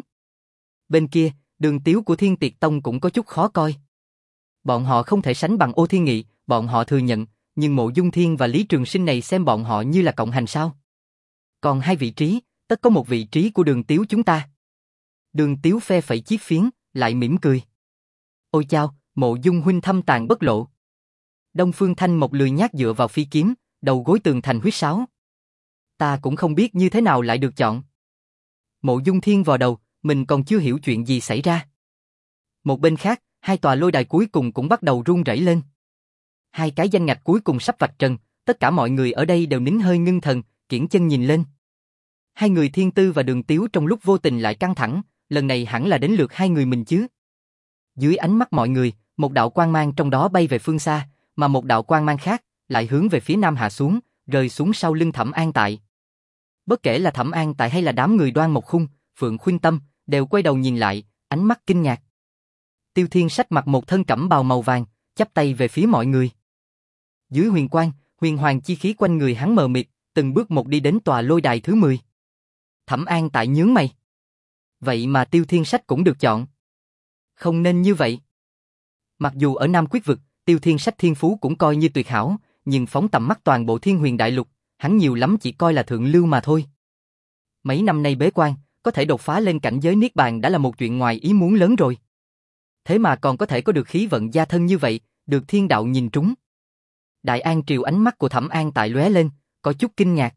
Bên kia, Đường Tiếu của Thiên Tiệt Tông cũng có chút khó coi. Bọn họ không thể sánh bằng Ô Thiên Nghị, bọn họ thừa nhận, nhưng Mộ Dung Thiên và Lý Trường Sinh này xem bọn họ như là cộng hành sao? Còn hai vị trí, tất có một vị trí của Đường Tiếu chúng ta. Đường Tiếu phe phẩy chiếc phiến, lại mỉm cười. Ôi chao, Mộ Dung huynh thâm tàn bất lộ. Đông Phương Thanh một lười nhác dựa vào phi kiếm, đầu gối tường thành huýt sáo. Ta cũng không biết như thế nào lại được chọn. Mộ Dung Thiên vò đầu, mình còn chưa hiểu chuyện gì xảy ra. Một bên khác, hai tòa lôi đài cuối cùng cũng bắt đầu rung rẩy lên. Hai cái danh ngạch cuối cùng sắp vạch trần, tất cả mọi người ở đây đều nín hơi ngưng thần, kiễng chân nhìn lên. Hai người Thiên Tư và Đường Tiếu trong lúc vô tình lại căng thẳng, lần này hẳn là đến lượt hai người mình chứ. Dưới ánh mắt mọi người, một đạo quang mang trong đó bay về phương xa, mà một đạo quang mang khác lại hướng về phía nam hạ xuống, rơi xuống sau lưng Thẩm An Tại. Bất kể là Thẩm An Tại hay là đám người Đoan Mộc Khung, Phượng Khuynh Tâm, đều quay đầu nhìn lại, ánh mắt kinh ngạc. Tiêu Thiên Sách mặc một thân cẩm bào màu vàng, chắp tay về phía mọi người. Dưới huyền quang, huyền hoàng chi khí quanh người hắn mờ mịt, từng bước một đi đến tòa lôi đài thứ mười. Thẩm An Tại nhướng mày. Vậy mà Tiêu Thiên Sách cũng được chọn. Không nên như vậy. Mặc dù ở Nam Quyết Vực, Tiêu Thiên Sách thiên phú cũng coi như tuyệt hảo, nhưng phóng tầm mắt toàn bộ Thiên Huyền Đại Lục, hắn nhiều lắm chỉ coi là thượng lưu mà thôi. Mấy năm nay bế quan, có thể đột phá lên cảnh giới Niết Bàn đã là một chuyện ngoài ý muốn lớn rồi. Thế mà còn có thể có được khí vận gia thân như vậy, được thiên đạo nhìn trúng. Đại An Triều ánh mắt của Thẩm An Tại lóe lên, có chút kinh ngạc.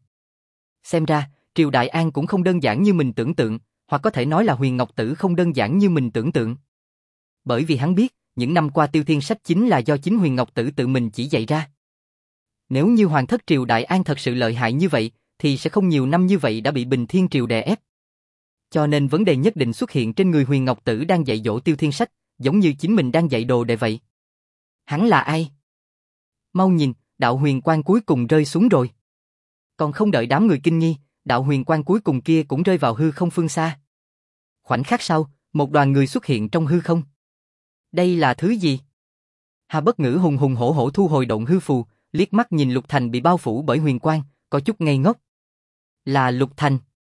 Xem ra, Triều Đại An cũng không đơn giản như mình tưởng tượng, hoặc có thể nói là Huyền Ngọc Tử không đơn giản như mình tưởng tượng. Bởi vì hắn biết, những năm qua Tiêu Thiên Sách chính là do chính Huyền Ngọc Tử tự mình chỉ dạy ra. Nếu như Hoàng thất Triều Đại An thật sự lợi hại như vậy, thì sẽ không nhiều năm như vậy đã bị Bình Thiên Triều đè ép. Cho nên vấn đề nhất định xuất hiện trên người Huyền Ngọc Tử đang dạy dỗ Tiêu Thiên Sách, giống như chính mình đang dạy đồ đệ vậy. Hắn là ai? Mau nhìn, đạo huyền quang cuối cùng rơi xuống rồi. Còn không đợi đám người kinh nghi, đạo huyền quang cuối cùng kia cũng rơi vào hư không phương xa. Khoảnh khắc sau, một đoàn người xuất hiện trong hư không. Đây là thứ gì? Hà Bất Ngữ hùng hùng hổ hổ thu hồi động hư phù, liếc mắt nhìn Lục Thành bị bao phủ bởi huyền quang, có chút ngây ngốc. Là Lục Thành.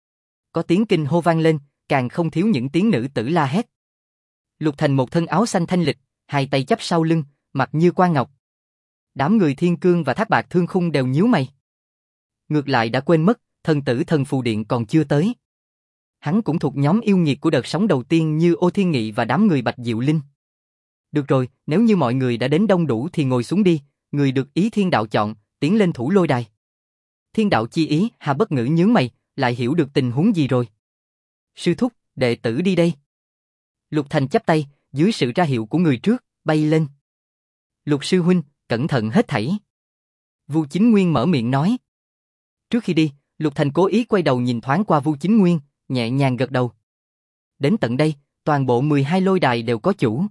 Có tiếng kinh hô vang lên, càng không thiếu những tiếng nữ tử la hét. Lục Thành một thân áo xanh thanh lịch, hai tay chắp sau lưng, mặt như quan ngọc. Đám người Thiên Cương và Thác Bạc Thương Khung đều nhíu mày. Ngược lại đã quên mất, thần tử thần phù điện còn chưa tới. Hắn cũng thuộc nhóm yêu nghiệt của đợt sóng đầu tiên như Ô Thiên Nghị và đám người Bạch Diệu Linh. Được rồi, nếu như mọi người đã đến đông đủ thì ngồi xuống đi, người được ý thiên đạo chọn, tiến lên thủ lôi đài. Thiên đạo chi ý, Hà Bất Ngữ nhướng mày, lại hiểu được tình huống gì rồi. Sư thúc, đệ tử đi đây. Lục Thành chắp tay, dưới sự ra hiệu của người trước, bay lên. Lục sư huynh, cẩn thận hết thảy. Vu Chính Nguyên mở miệng nói. Trước khi đi, Lục Thành cố ý quay đầu nhìn thoáng qua Vu Chính Nguyên, nhẹ nhàng gật đầu. Đến tận đây, toàn bộ mười hai lôi đài đều có chủ.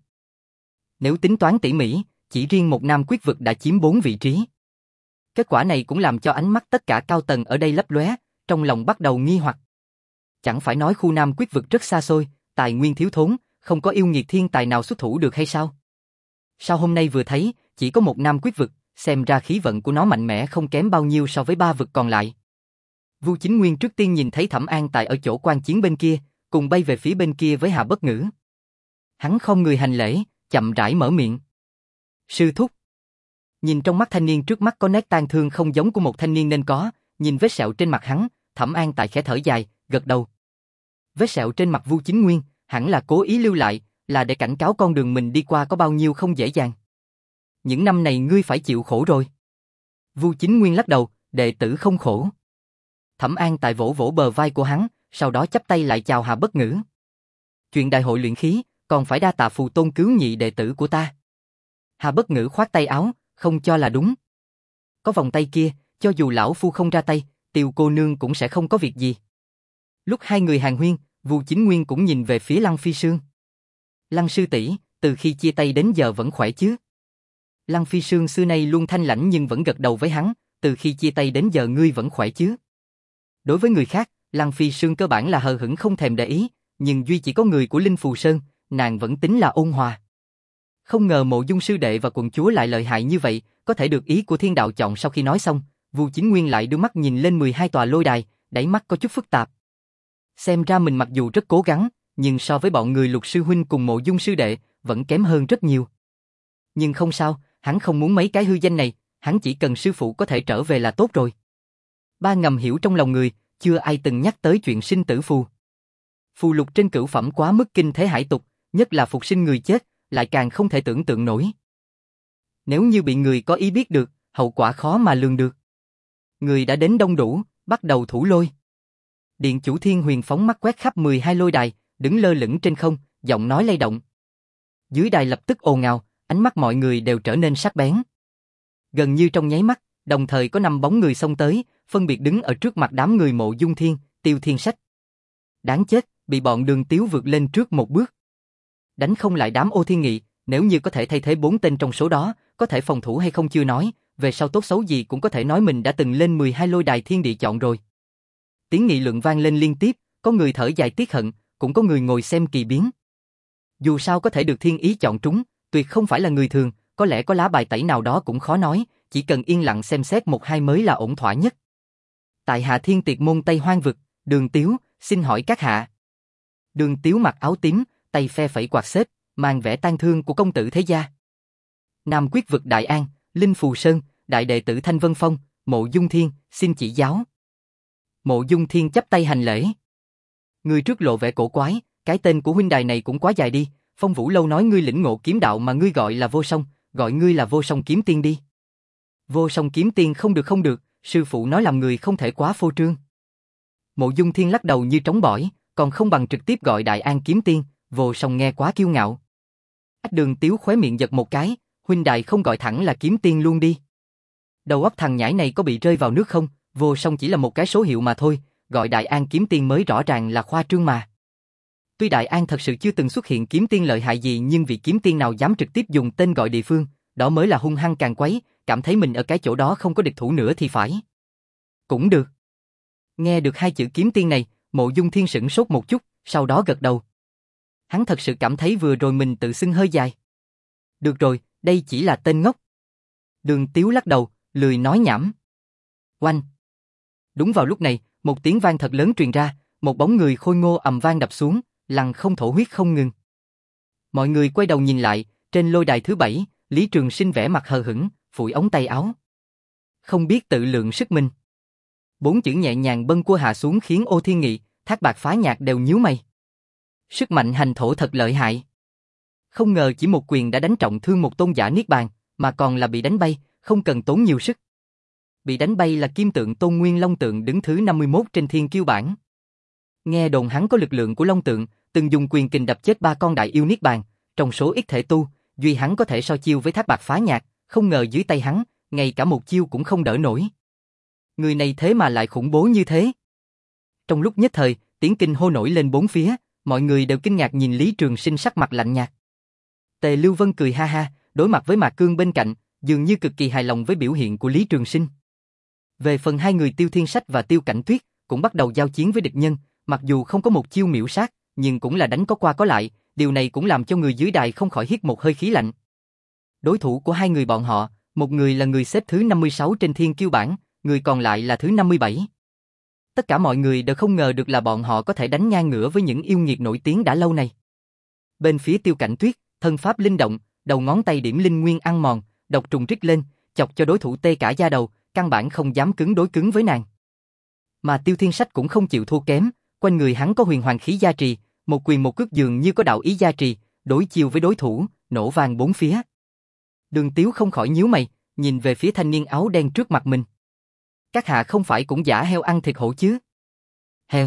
Nếu tính toán tỉ mỉ, chỉ riêng một Nam Quyết Vực đã chiếm bốn vị trí. Kết quả này cũng làm cho ánh mắt tất cả cao tầng ở đây lấp lóe, trong lòng bắt đầu nghi hoặc. Chẳng phải nói khu Nam Quyết Vực rất xa xôi, tài nguyên thiếu thốn, không có yêu nghiệt thiên tài nào xuất thủ được hay sao? Sao hôm nay vừa thấy, chỉ có một Nam Quyết Vực, xem ra khí vận của nó mạnh mẽ không kém bao nhiêu so với ba vực còn lại. Vu Chính Nguyên trước tiên nhìn thấy Thẩm An Tại ở chỗ quan chiến bên kia, cùng bay về phía bên kia với Hà Bất Ngữ. Hắn không người hành lễ, chậm rãi mở miệng. Sư thúc. Nhìn trong mắt thanh niên trước mắt có nét tang thương không giống của một thanh niên nên có, nhìn vết sẹo trên mặt hắn, Thẩm An Tại khẽ thở dài, gật đầu. Vết sẹo trên mặt Vu Chính Nguyên, hẳn là cố ý lưu lại, là để cảnh cáo con đường mình đi qua có bao nhiêu không dễ dàng. Những năm này ngươi phải chịu khổ rồi. Vu Chính Nguyên lắc đầu, đệ tử không khổ. Thẩm An Tại vỗ vỗ bờ vai của hắn, sau đó chắp tay lại chào Hà Bất Ngữ. Chuyện đại hội luyện khí, còn phải đa tạ Phù Tôn cứu nhị đệ tử của ta. Hà Bất Ngữ khoát tay áo, không cho là đúng. Có vòng tay kia, cho dù lão phu không ra tay, Tiêu cô nương cũng sẽ không có việc gì. Lúc hai người hàn huyên, Vu Chính Nguyên cũng nhìn về phía Lăng Phi Sương. Lăng sư tỷ, từ khi chia tay đến giờ vẫn khỏe chứ? Lăng Phi Sương xưa nay luôn thanh lãnh nhưng vẫn gật đầu với hắn, từ khi chia tay đến giờ ngươi vẫn khỏe chứ? Đối với người khác, Lăng Phi Sương cơ bản là hờ hững không thèm để ý, nhưng duy chỉ có người của Linh Phù Sơn, nàng vẫn tính là ôn hòa. Không ngờ Mộ Dung sư đệ và quận chúa lại lợi hại như vậy, có thể được ý của thiên đạo chọn. Sau khi nói xong, Vu Chính Nguyên lại đưa mắt nhìn lên mười hai tòa lôi đài, đáy mắt có chút phức tạp. Xem ra mình mặc dù rất cố gắng, nhưng so với bọn người Lục sư huynh cùng Mộ Dung sư đệ, vẫn kém hơn rất nhiều. Nhưng không sao, hắn không muốn mấy cái hư danh này, hắn chỉ cần sư phụ có thể trở về là tốt rồi. Ba ngầm hiểu trong lòng người, chưa ai từng nhắc tới chuyện sinh tử phù. Phù lục trên cửu phẩm quá mức kinh thế hải tục, nhất là phục sinh người chết, lại càng không thể tưởng tượng nổi. Nếu như bị người có ý biết được, hậu quả khó mà lường được. Người đã đến đông đủ, bắt đầu thủ lôi. Điện chủ Thiên Huyền phóng mắt quét khắp mười hai lôi đài, đứng lơ lửng trên không, giọng nói lay động. Dưới đài lập tức ồn ào, ánh mắt mọi người đều trở nên sắc bén. Gần như trong nháy mắt, đồng thời có năm bóng người xông tới, phân biệt đứng ở trước mặt đám người Mộ Dung Thiên, Tiêu Thiên Sách. Đáng chết, bị bọn Đường Tiếu vượt lên trước một bước. Đánh không lại đám Ô Thiên Nghị, nếu như có thể thay thế bốn tên trong số đó, có thể phòng thủ hay không chưa nói, về sau tốt xấu gì cũng có thể nói mình đã từng lên mười hai lôi đài thiên địa chọn rồi. Tiếng nghị luận vang lên liên tiếp, có người thở dài tiếc hận, cũng có người ngồi xem kỳ biến. Dù sao có thể được thiên ý chọn trúng, tuyệt không phải là người thường, có lẽ có lá bài tẩy nào đó cũng khó nói, chỉ cần yên lặng xem xét một hai mới là ổn thỏa nhất. Tại Hạ Thiên Tiệt môn Tây Hoang vực, Đường Tiếu, xin hỏi các hạ. Đường Tiếu mặc áo tím, tay phe phẩy quạt xếp, mang vẻ tang thương của công tử thế gia. Nam Quyết vực Đại An, Linh Phù Sơn, đại đệ tử Thanh Vân Phong, Mộ Dung Thiên, xin chỉ giáo. Mộ Dung Thiên chắp tay hành lễ. Người trước lộ vẻ cổ quái, cái tên của huynh đài này cũng quá dài đi. Phong Vũ Lâu nói ngươi lĩnh ngộ kiếm đạo mà ngươi gọi là Vô Song, gọi ngươi là Vô Song Kiếm Tiên đi. Vô Song Kiếm Tiên không được không được, sư phụ nói làm người không thể quá phô trương. Mộ Dung Thiên lắc đầu như trống bỏi, còn không bằng trực tiếp gọi Đại An Kiếm Tiên, Vô Song nghe quá kiêu ngạo. Ách Đường Tiếu khóe miệng giật một cái, huynh đài không gọi thẳng là Kiếm Tiên luôn đi. Đầu óc thằng nhãi này có bị rơi vào nước không? Vô Song chỉ là một cái số hiệu mà thôi, gọi Đại An Kiếm Tiên mới rõ ràng là khoa trương mà. Tuy Đại An thật sự chưa từng xuất hiện kiếm tiên lợi hại gì, nhưng vị kiếm tiên nào dám trực tiếp dùng tên gọi địa phương, đó mới là hung hăng càng quấy, cảm thấy mình ở cái chỗ đó không có địch thủ nữa thì phải. Cũng được. Nghe được hai chữ kiếm tiên này, Mộ Dung Thiên sửng sốt một chút, sau đó gật đầu. Hắn thật sự cảm thấy vừa rồi mình tự xưng hơi dài. Được rồi, đây chỉ là tên ngốc. Đường Tiếu lắc đầu, lười nói nhảm. Oanh. Đúng vào lúc này, một tiếng vang thật lớn truyền ra, một bóng người khôi ngô ầm vang đập xuống, lăn không thổ huyết không ngừng. Mọi người quay đầu nhìn lại, trên lôi đài thứ bảy, Lý Trường Sinh vẻ mặt hờ hững, phủi ống tay áo. Không biết tự lượng sức mình. Bốn chữ nhẹ nhàng bâng quơ hạ xuống khiến Ô Thiên Nghị, Thác Bạt Phá Nhạc đều nhíu mày. Sức mạnh hành thổ thật lợi hại. Không ngờ chỉ một quyền đã đánh trọng thương một tôn giả niết bàn, mà còn là bị đánh bay, không cần tốn nhiều sức. Bị đánh bay là kim tượng Tôn Nguyên Long Tượng đứng thứ năm mươi mốt trên thiên kiêu bảng. Nghe đồn hắn có lực lượng của Long Tượng, từng dùng quyền kình đập chết ba con đại yêu niết bàn, trong số ít thể tu, duy hắn có thể so chiêu với Thác Bạt Phá Nhạc, không ngờ dưới tay hắn, ngay cả một chiêu cũng không đỡ nổi. Người này thế mà lại khủng bố như thế. Trong lúc nhất thời, tiếng kinh hô nổi lên bốn phía, mọi người đều kinh ngạc nhìn Lý Trường Sinh sắc mặt lạnh nhạt. Tề Lưu Vân cười ha ha, đối mặt với Mạc Cương bên cạnh, dường như cực kỳ hài lòng với biểu hiện của Lý Trường Sinh. Về phần hai người Tiêu Thiên Sách và Tiêu Cảnh Tuyết, cũng bắt đầu giao chiến với địch nhân, mặc dù không có một chiêu miểu sát, nhưng cũng là đánh có qua có lại, điều này cũng làm cho người dưới đài không khỏi hít một hơi khí lạnh. Đối thủ của hai người bọn họ, một người là người xếp thứ năm mươi sáu trên thiên kiêu bảng, người còn lại là thứ năm mươi bảy. Tất cả mọi người đều không ngờ được là bọn họ có thể đánh ngang ngửa với những yêu nghiệt nổi tiếng đã lâu này. Bên phía Tiêu Cảnh Tuyết, thân pháp linh động, đầu ngón tay điểm linh nguyên ăn mòn, độc trùng rít lên, chọc cho đối thủ tê cả da đầu, căn bản không dám cứng đối cứng với nàng. Mà Tiêu Thiên Sách cũng không chịu thua kém, quanh người hắn có huyền hoàng khí gia trì, một quyền một cước dường như có đạo ý gia trì, đối chiêu với đối thủ, nổ vang bốn phía. Đường Tiếu không khỏi nhíu mày, nhìn về phía thanh niên áo đen trước mặt mình. Các hạ không phải cũng giả heo ăn thịt hổ chứ? Heo.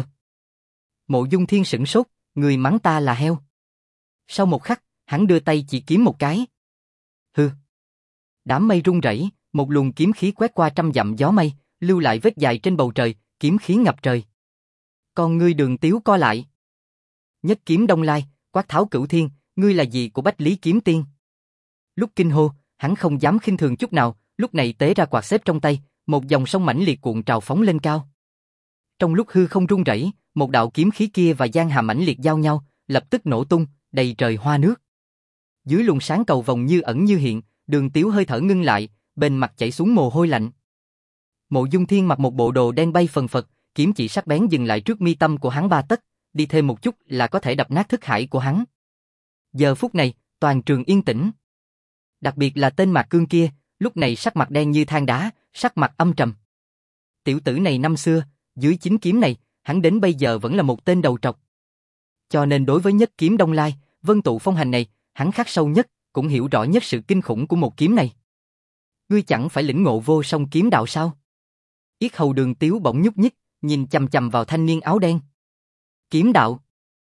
Mộ Dung Thiên sửng sốt, người mắng ta là heo. Sau một khắc, hắn đưa tay chỉ kiếm một cái. Hừ. Đám mây rung rẩy, một luồng kiếm khí quét qua trăm dặm gió mây, lưu lại vết dài trên bầu trời, kiếm khí ngập trời. Còn ngươi Đường Tiếu co lại. Nhất kiếm đông lai, quát tháo cửu thiên, ngươi là gì của Bách Lý Kiếm Tiên? Lúc kinh hô, hắn không dám khinh thường chút nào, lúc này tế ra quạt xếp trong tay, một dòng sông mãnh liệt cuộn trào phóng lên cao. Trong lúc hư không rung rẩy, một đạo kiếm khí kia và giang hà mãnh liệt giao nhau, lập tức nổ tung, đầy trời hoa nước. Dưới luồng sáng cầu vồng như ẩn như hiện, Đường Tiếu hơi thở ngưng lại, bên mặt chảy xuống mồ hôi lạnh. Mộ Dung Thiên mặc một bộ đồ đen bay phần phật, kiếm chỉ sắc bén dừng lại trước mi tâm của hắn ba tấc, đi thêm một chút là có thể đập nát thức hải của hắn. Giờ phút này, toàn trường yên tĩnh. Đặc biệt là tên Mạc Cương kia, lúc này sắc mặt đen như than đá, sắc mặt âm trầm. Tiểu tử này năm xưa, dưới chính kiếm này, hắn đến bây giờ vẫn là một tên đầu trọc. Cho nên đối với nhất kiếm Đông Lai, Vân Tụ Phong Hành này, hắn khắc sâu nhất, cũng hiểu rõ nhất sự kinh khủng của một kiếm này. Ngươi chẳng phải lĩnh ngộ vô song kiếm đạo sao? Yết hầu Đường Tiếu bỗng nhúc nhích, nhìn chằm chằm vào thanh niên áo đen. Kiếm đạo.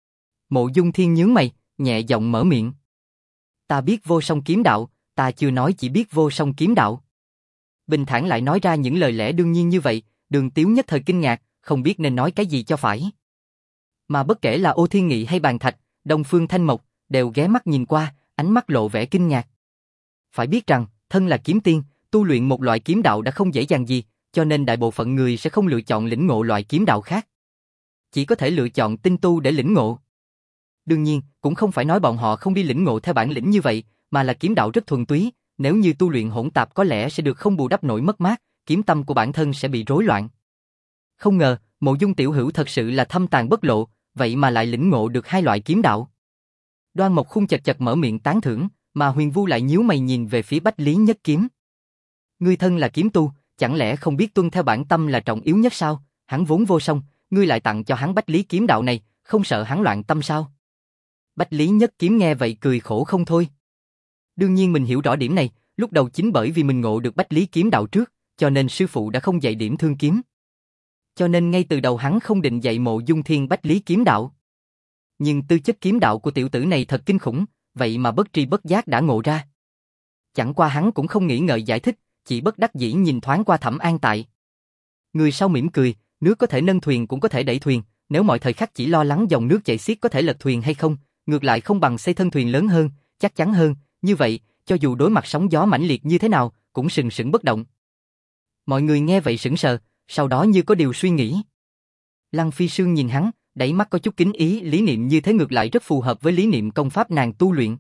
Mộ Dung Thiên nhướng mày, nhẹ giọng mở miệng. Ta biết vô song kiếm đạo, ta chưa nói chỉ biết vô song kiếm đạo. Bình thản lại nói ra những lời lẽ đương nhiên như vậy, Đường Tiếu nhất thời kinh ngạc, không biết nên nói cái gì cho phải. Mà bất kể là Ô Thiên Nghị hay Bàn Thạch, Đông Phương Thanh Mộc, đều ghé mắt nhìn qua, ánh mắt lộ vẻ kinh ngạc. Phải biết rằng, thân là kiếm tiên, tu luyện một loại kiếm đạo đã không dễ dàng gì, cho nên đại bộ phận người sẽ không lựa chọn lĩnh ngộ loại kiếm đạo khác. Chỉ có thể lựa chọn tinh tu để lĩnh ngộ. Đương nhiên, cũng không phải nói bọn họ không đi lĩnh ngộ theo bản lĩnh như vậy, mà là kiếm đạo rất thuần túy, nếu như tu luyện hỗn tạp có lẽ sẽ được không bù đắp nổi mất mát, kiếm tâm của bản thân sẽ bị rối loạn. Không ngờ, Mộ Dung tiểu hữu thật sự là thâm tàng bất lộ, vậy mà lại lĩnh ngộ được hai loại kiếm đạo. Đoan Mộc Khung chật chật mở miệng tán thưởng, mà Huyền Vu lại nhíu mày nhìn về phía Bách Lý Nhất Kiếm. Ngươi thân là kiếm tu, chẳng lẽ không biết tuân theo bản tâm là trọng yếu nhất sao? Hắn vốn vô song, ngươi lại tặng cho hắn Bách Lý kiếm đạo này, không sợ hắn loạn tâm sao? Bách Lý Nhất Kiếm nghe vậy cười khổ không thôi. Đương nhiên mình hiểu rõ điểm này, lúc đầu chính bởi vì mình ngộ được Bách Lý kiếm đạo trước, cho nên sư phụ đã không dạy điểm thương kiếm. Cho nên ngay từ đầu hắn không định dạy Mộ Dung Thiên Bách Lý kiếm đạo. Nhưng tư chất kiếm đạo của tiểu tử này thật kinh khủng, vậy mà bất tri bất giác đã ngộ ra. Chẳng qua hắn cũng không nghĩ ngợi giải thích, chỉ bất đắc dĩ nhìn thoáng qua Thẩm An Tại. Người sau mỉm cười, nước có thể nâng thuyền cũng có thể đẩy thuyền, nếu mọi thời khắc chỉ lo lắng dòng nước chảy xiết có thể lật thuyền hay không, ngược lại không bằng xây thân thuyền lớn hơn, chắc chắn hơn, như vậy, cho dù đối mặt sóng gió mãnh liệt như thế nào, cũng sừng sững bất động. Mọi người nghe vậy sững sờ, sau đó như có điều suy nghĩ. Lăng Phi Sương nhìn hắn, đáy mắt có chút kính ý, lý niệm như thế ngược lại rất phù hợp với lý niệm công pháp nàng tu luyện.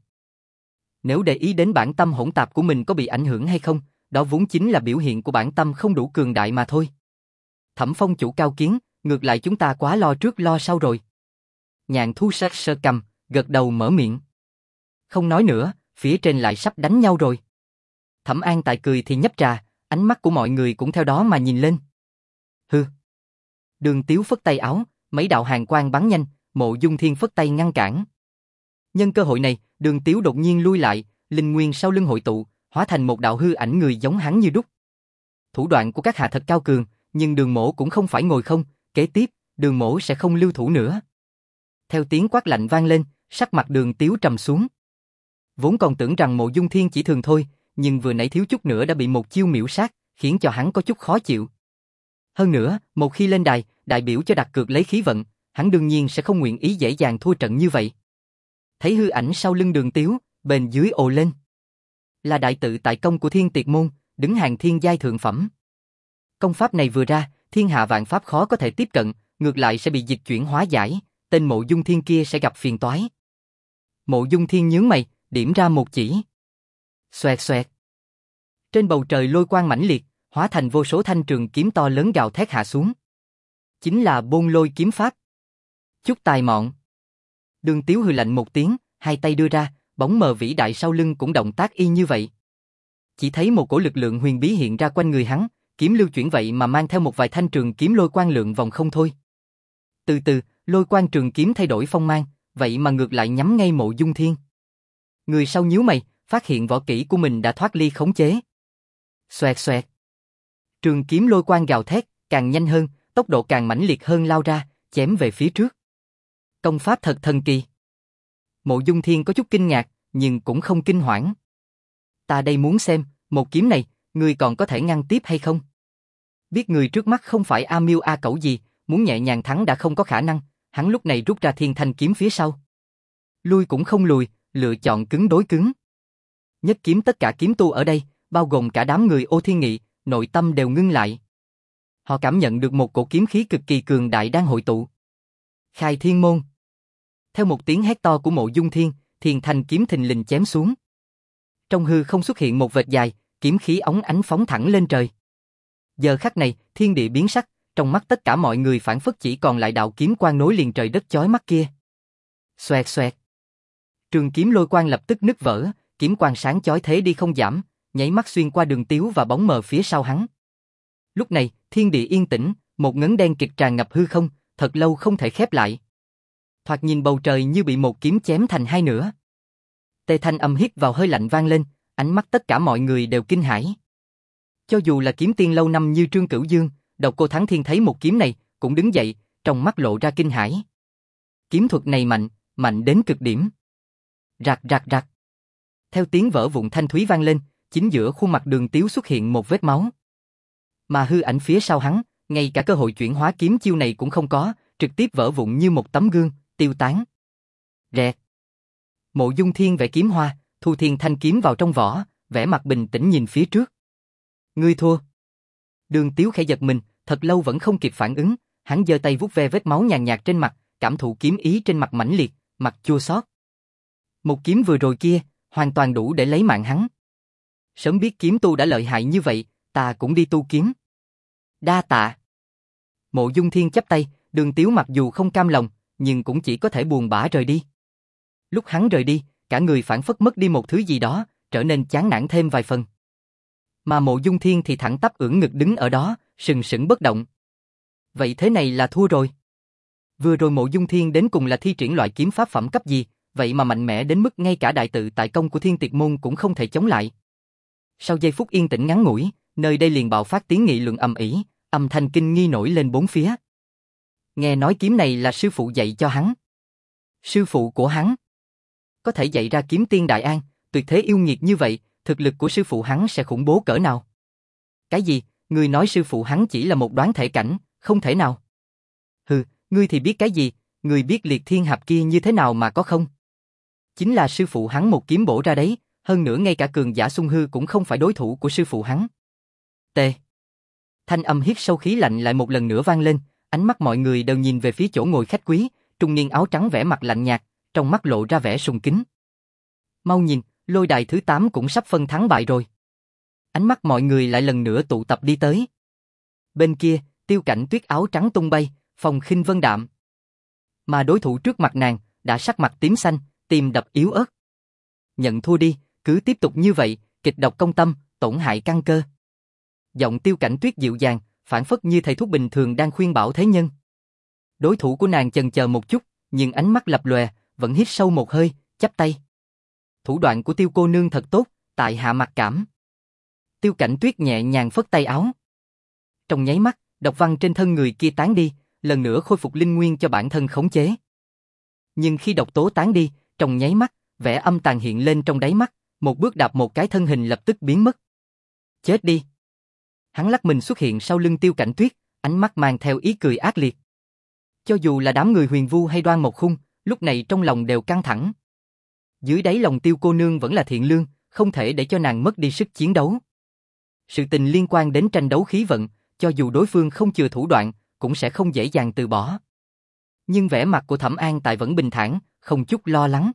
Nếu để ý đến bản tâm hỗn tạp của mình có bị ảnh hưởng hay không, đó vốn chính là biểu hiện của bản tâm không đủ cường đại mà thôi. Thẩm Phong chủ cao kiến, ngược lại chúng ta quá lo trước lo sau rồi. Nhạn Thu sát sơ cầm, gật đầu mở miệng. Không nói nữa, phía trên lại sắp đánh nhau rồi. Thẩm An Tại cười thì nhấp trà, ánh mắt của mọi người cũng theo đó mà nhìn lên. Hừ. Đường Tiếu phất tay áo, mấy đạo hàn quang bắn nhanh, Mộ Dung Thiên phất tay ngăn cản. Nhân cơ hội này, Đường Tiếu đột nhiên lui lại, linh nguyên sau lưng hội tụ, hóa thành một đạo hư ảnh người giống hắn như đúc. Thủ đoạn của các hạ thật cao cường, nhưng Đường Mỗ cũng không phải ngồi không, kế tiếp, Đường Mỗ sẽ không lưu thủ nữa. Theo tiếng quát lạnh vang lên, sắc mặt Đường Tiếu trầm xuống. Vốn còn tưởng rằng Mộ Dung Thiên chỉ thường thôi, nhưng vừa nãy thiếu chút nữa đã bị một chiêu miểu sát, khiến cho hắn có chút khó chịu. Hơn nữa, một khi lên đài, đại biểu cho đặt cược lấy khí vận, hắn đương nhiên sẽ không nguyện ý dễ dàng thua trận như vậy. Thấy hư ảnh sau lưng Đường Tiếu, bên dưới ồ lên. Là đại tự tại công của Thiên Tiệt môn, đứng hàng thiên giai thượng phẩm. Công pháp này vừa ra, thiên hạ vạn pháp khó có thể tiếp cận, ngược lại sẽ bị dịch chuyển hóa giải, tên Mộ Dung Thiên kia sẽ gặp phiền toái. Mộ Dung Thiên nhướng mày, điểm ra một chỉ. Xoẹt xoẹt. Trên bầu trời lôi quang mãnh liệt, hóa thành vô số thanh trường kiếm to lớn gào thét hạ xuống. Chính là Bôn Lôi kiếm pháp. Chút tài mọn. Đường Tiếu hừ lạnh một tiếng, hai tay đưa ra, bóng mờ vĩ đại sau lưng cũng động tác y như vậy. Chỉ thấy một cổ lực lượng huyền bí hiện ra quanh người hắn, kiếm lưu chuyển vậy mà mang theo một vài thanh trường kiếm lôi quang lượng vòng không thôi. Từ từ, lôi quang trường kiếm thay đổi phong mang, vậy mà ngược lại nhắm ngay Mộ Dung Thiên. Người sau nhíu mày, phát hiện võ kỹ của mình đã thoát ly khống chế. Xoẹt xoẹt. Trường kiếm lôi quang gào thét, càng nhanh hơn, tốc độ càng mãnh liệt hơn lao ra, chém về phía trước. Công pháp thật thần kỳ. Mộ Dung Thiên có chút kinh ngạc, nhưng cũng không kinh hoảng. Ta đây muốn xem, một kiếm này, ngươi còn có thể ngăn tiếp hay không? Biết người trước mắt không phải A Miêu A Cẩu gì, muốn nhẹ nhàng thắng đã không có khả năng, hắn lúc này rút ra Thiên Thanh kiếm phía sau. Lui cũng không lùi, lựa chọn cứng đối cứng. Nhất kiếm tất cả kiếm tu ở đây, bao gồm cả đám người Ô Thiên Nghị, nội tâm đều ngưng lại. Họ cảm nhận được một cổ kiếm khí cực kỳ cường đại đang hội tụ. Khai Thiên môn. Theo một tiếng hét to của Mộ Dung Thiên, Thiên Thanh kiếm thình lình chém xuống. Trong hư không xuất hiện một vệt dài, kiếm khí óng ánh phóng thẳng lên trời. Giờ khắc này, thiên địa biến sắc, trong mắt tất cả mọi người phản phất chỉ còn lại đạo kiếm quang nối liền trời đất chói mắt kia. Xoẹt xoẹt. Trường kiếm lôi quang lập tức nứt vỡ, kiếm quang sáng chói thế đi không giảm, nháy mắt xuyên qua Đường Tiếu và bóng mờ phía sau hắn. Lúc này, thiên địa yên tĩnh, một ngấn đen kịt tràn ngập hư không, thật lâu không thể khép lại. Thoạt nhìn bầu trời như bị một kiếm chém thành hai nửa. Tề thanh âm hít vào hơi lạnh vang lên, ánh mắt tất cả mọi người đều kinh hãi. Cho dù là kiếm tiên lâu năm như Trương Cửu Dương, Độc Cô Thắng Thiên thấy một kiếm này, cũng đứng dậy, trong mắt lộ ra kinh hãi. Kiếm thuật này mạnh, mạnh đến cực điểm. Rạc rạc rạc. Theo tiếng vỡ vụn thanh thúy vang lên, chính giữa khuôn mặt Đường Tiếu xuất hiện một vết máu. Mà hư ảnh phía sau hắn, ngay cả cơ hội chuyển hóa kiếm chiêu này cũng không có, trực tiếp vỡ vụn như một tấm gương, tiêu tán. Rẹt. Mộ Dung Thiên vẽ kiếm hoa, thu Thiên Thanh kiếm vào trong vỏ, vẻ mặt bình tĩnh nhìn phía trước. Ngươi thua. Đường Tiếu khẽ giật mình, thật lâu vẫn không kịp phản ứng, hắn giơ tay vuốt ve vết máu nhàn nhạt trên mặt, cảm thụ kiếm ý trên mặt mãnh liệt, mặt chua xót. Một kiếm vừa rồi kia, hoàn toàn đủ để lấy mạng hắn. Sớm biết kiếm tu đã lợi hại như vậy, ta cũng đi tu kiếm. Đa tạ. Mộ Dung Thiên chắp tay, Đường Tiếu mặc dù không cam lòng, nhưng cũng chỉ có thể buồn bã rời đi. Lúc hắn rời đi, cả người phảng phất mất đi một thứ gì đó, trở nên chán nản thêm vài phần. Mà Mộ Dung Thiên thì thẳng tắp ưỡn ngực đứng ở đó, sừng sững bất động. Vậy thế này là thua rồi. Vừa rồi Mộ Dung Thiên đến cùng là thi triển loại kiếm pháp phẩm cấp gì, vậy mà mạnh mẽ đến mức ngay cả đại tự tại công của Thiên Tiệt Môn cũng không thể chống lại. Sau giây phút yên tĩnh ngắn ngủi, nơi đây liền bạo phát tiếng nghị luận ầm ĩ, âm thanh kinh nghi nổi lên bốn phía. Nghe nói kiếm này là sư phụ dạy cho hắn. Sư phụ của hắn có thể dạy ra kiếm tiên Đại An, tuyệt thế yêu nghiệt như vậy, thực lực của sư phụ hắn sẽ khủng bố cỡ nào? Cái gì? Ngươi nói sư phụ hắn chỉ là một đoán thể cảnh, không thể nào. Hừ, ngươi thì biết cái gì, ngươi biết liệt thiên hạp kia như thế nào mà có không? Chính là sư phụ hắn một kiếm bổ ra đấy, hơn nữa ngay cả cường giả Xung Hư cũng không phải đối thủ của sư phụ hắn. T. Thanh âm hít sâu khí lạnh lại một lần nữa vang lên, ánh mắt mọi người đều nhìn về phía chỗ ngồi khách quý, trung niên áo trắng vẻ mặt lạnh nhạt, trong mắt lộ ra vẻ sùng kính. Mau nhìn, lôi đài thứ tám cũng sắp phân thắng bại rồi. Ánh mắt mọi người lại lần nữa tụ tập đi tới. Bên kia, Tiêu Cảnh Tuyết áo trắng tung bay, phong khinh vân đạm. Mà đối thủ trước mặt nàng, đã sắc mặt tím xanh, tim đập yếu ớt. Nhận thua đi, cứ tiếp tục như vậy, kịch độc công tâm, tổn hại căn cơ. Giọng Tiêu Cảnh Tuyết dịu dàng, phản phất như thầy thuốc bình thường đang khuyên bảo thế nhân. Đối thủ của nàng chần chờ một chút, nhưng ánh mắt lập lòe, vẫn hít sâu một hơi, chắp tay. Thủ đoạn của Tiêu cô nương thật tốt, tại hạ mặc cảm. Tiêu Cảnh Tuyết nhẹ nhàng phất tay áo. Trong nháy mắt, độc văn trên thân người kia tán đi, lần nữa khôi phục linh nguyên cho bản thân khống chế. Nhưng khi độc tố tán đi, trong nháy mắt, vẻ âm tàn hiện lên trong đáy mắt, một bước đạp một cái thân hình lập tức biến mất. Chết đi. Hắn lắc mình xuất hiện sau lưng Tiêu Cảnh Tuyết, ánh mắt mang theo ý cười ác liệt. Cho dù là đám người Huyền Vu hay Đoan Mộc Khung, lúc này trong lòng đều căng thẳng. Dưới đáy lòng Tiêu cô nương vẫn là thiện lương, không thể để cho nàng mất đi sức chiến đấu. Sự tình liên quan đến tranh đấu khí vận, cho dù đối phương không chừa thủ đoạn, cũng sẽ không dễ dàng từ bỏ. Nhưng vẻ mặt của Thẩm An Tại vẫn bình thản, không chút lo lắng.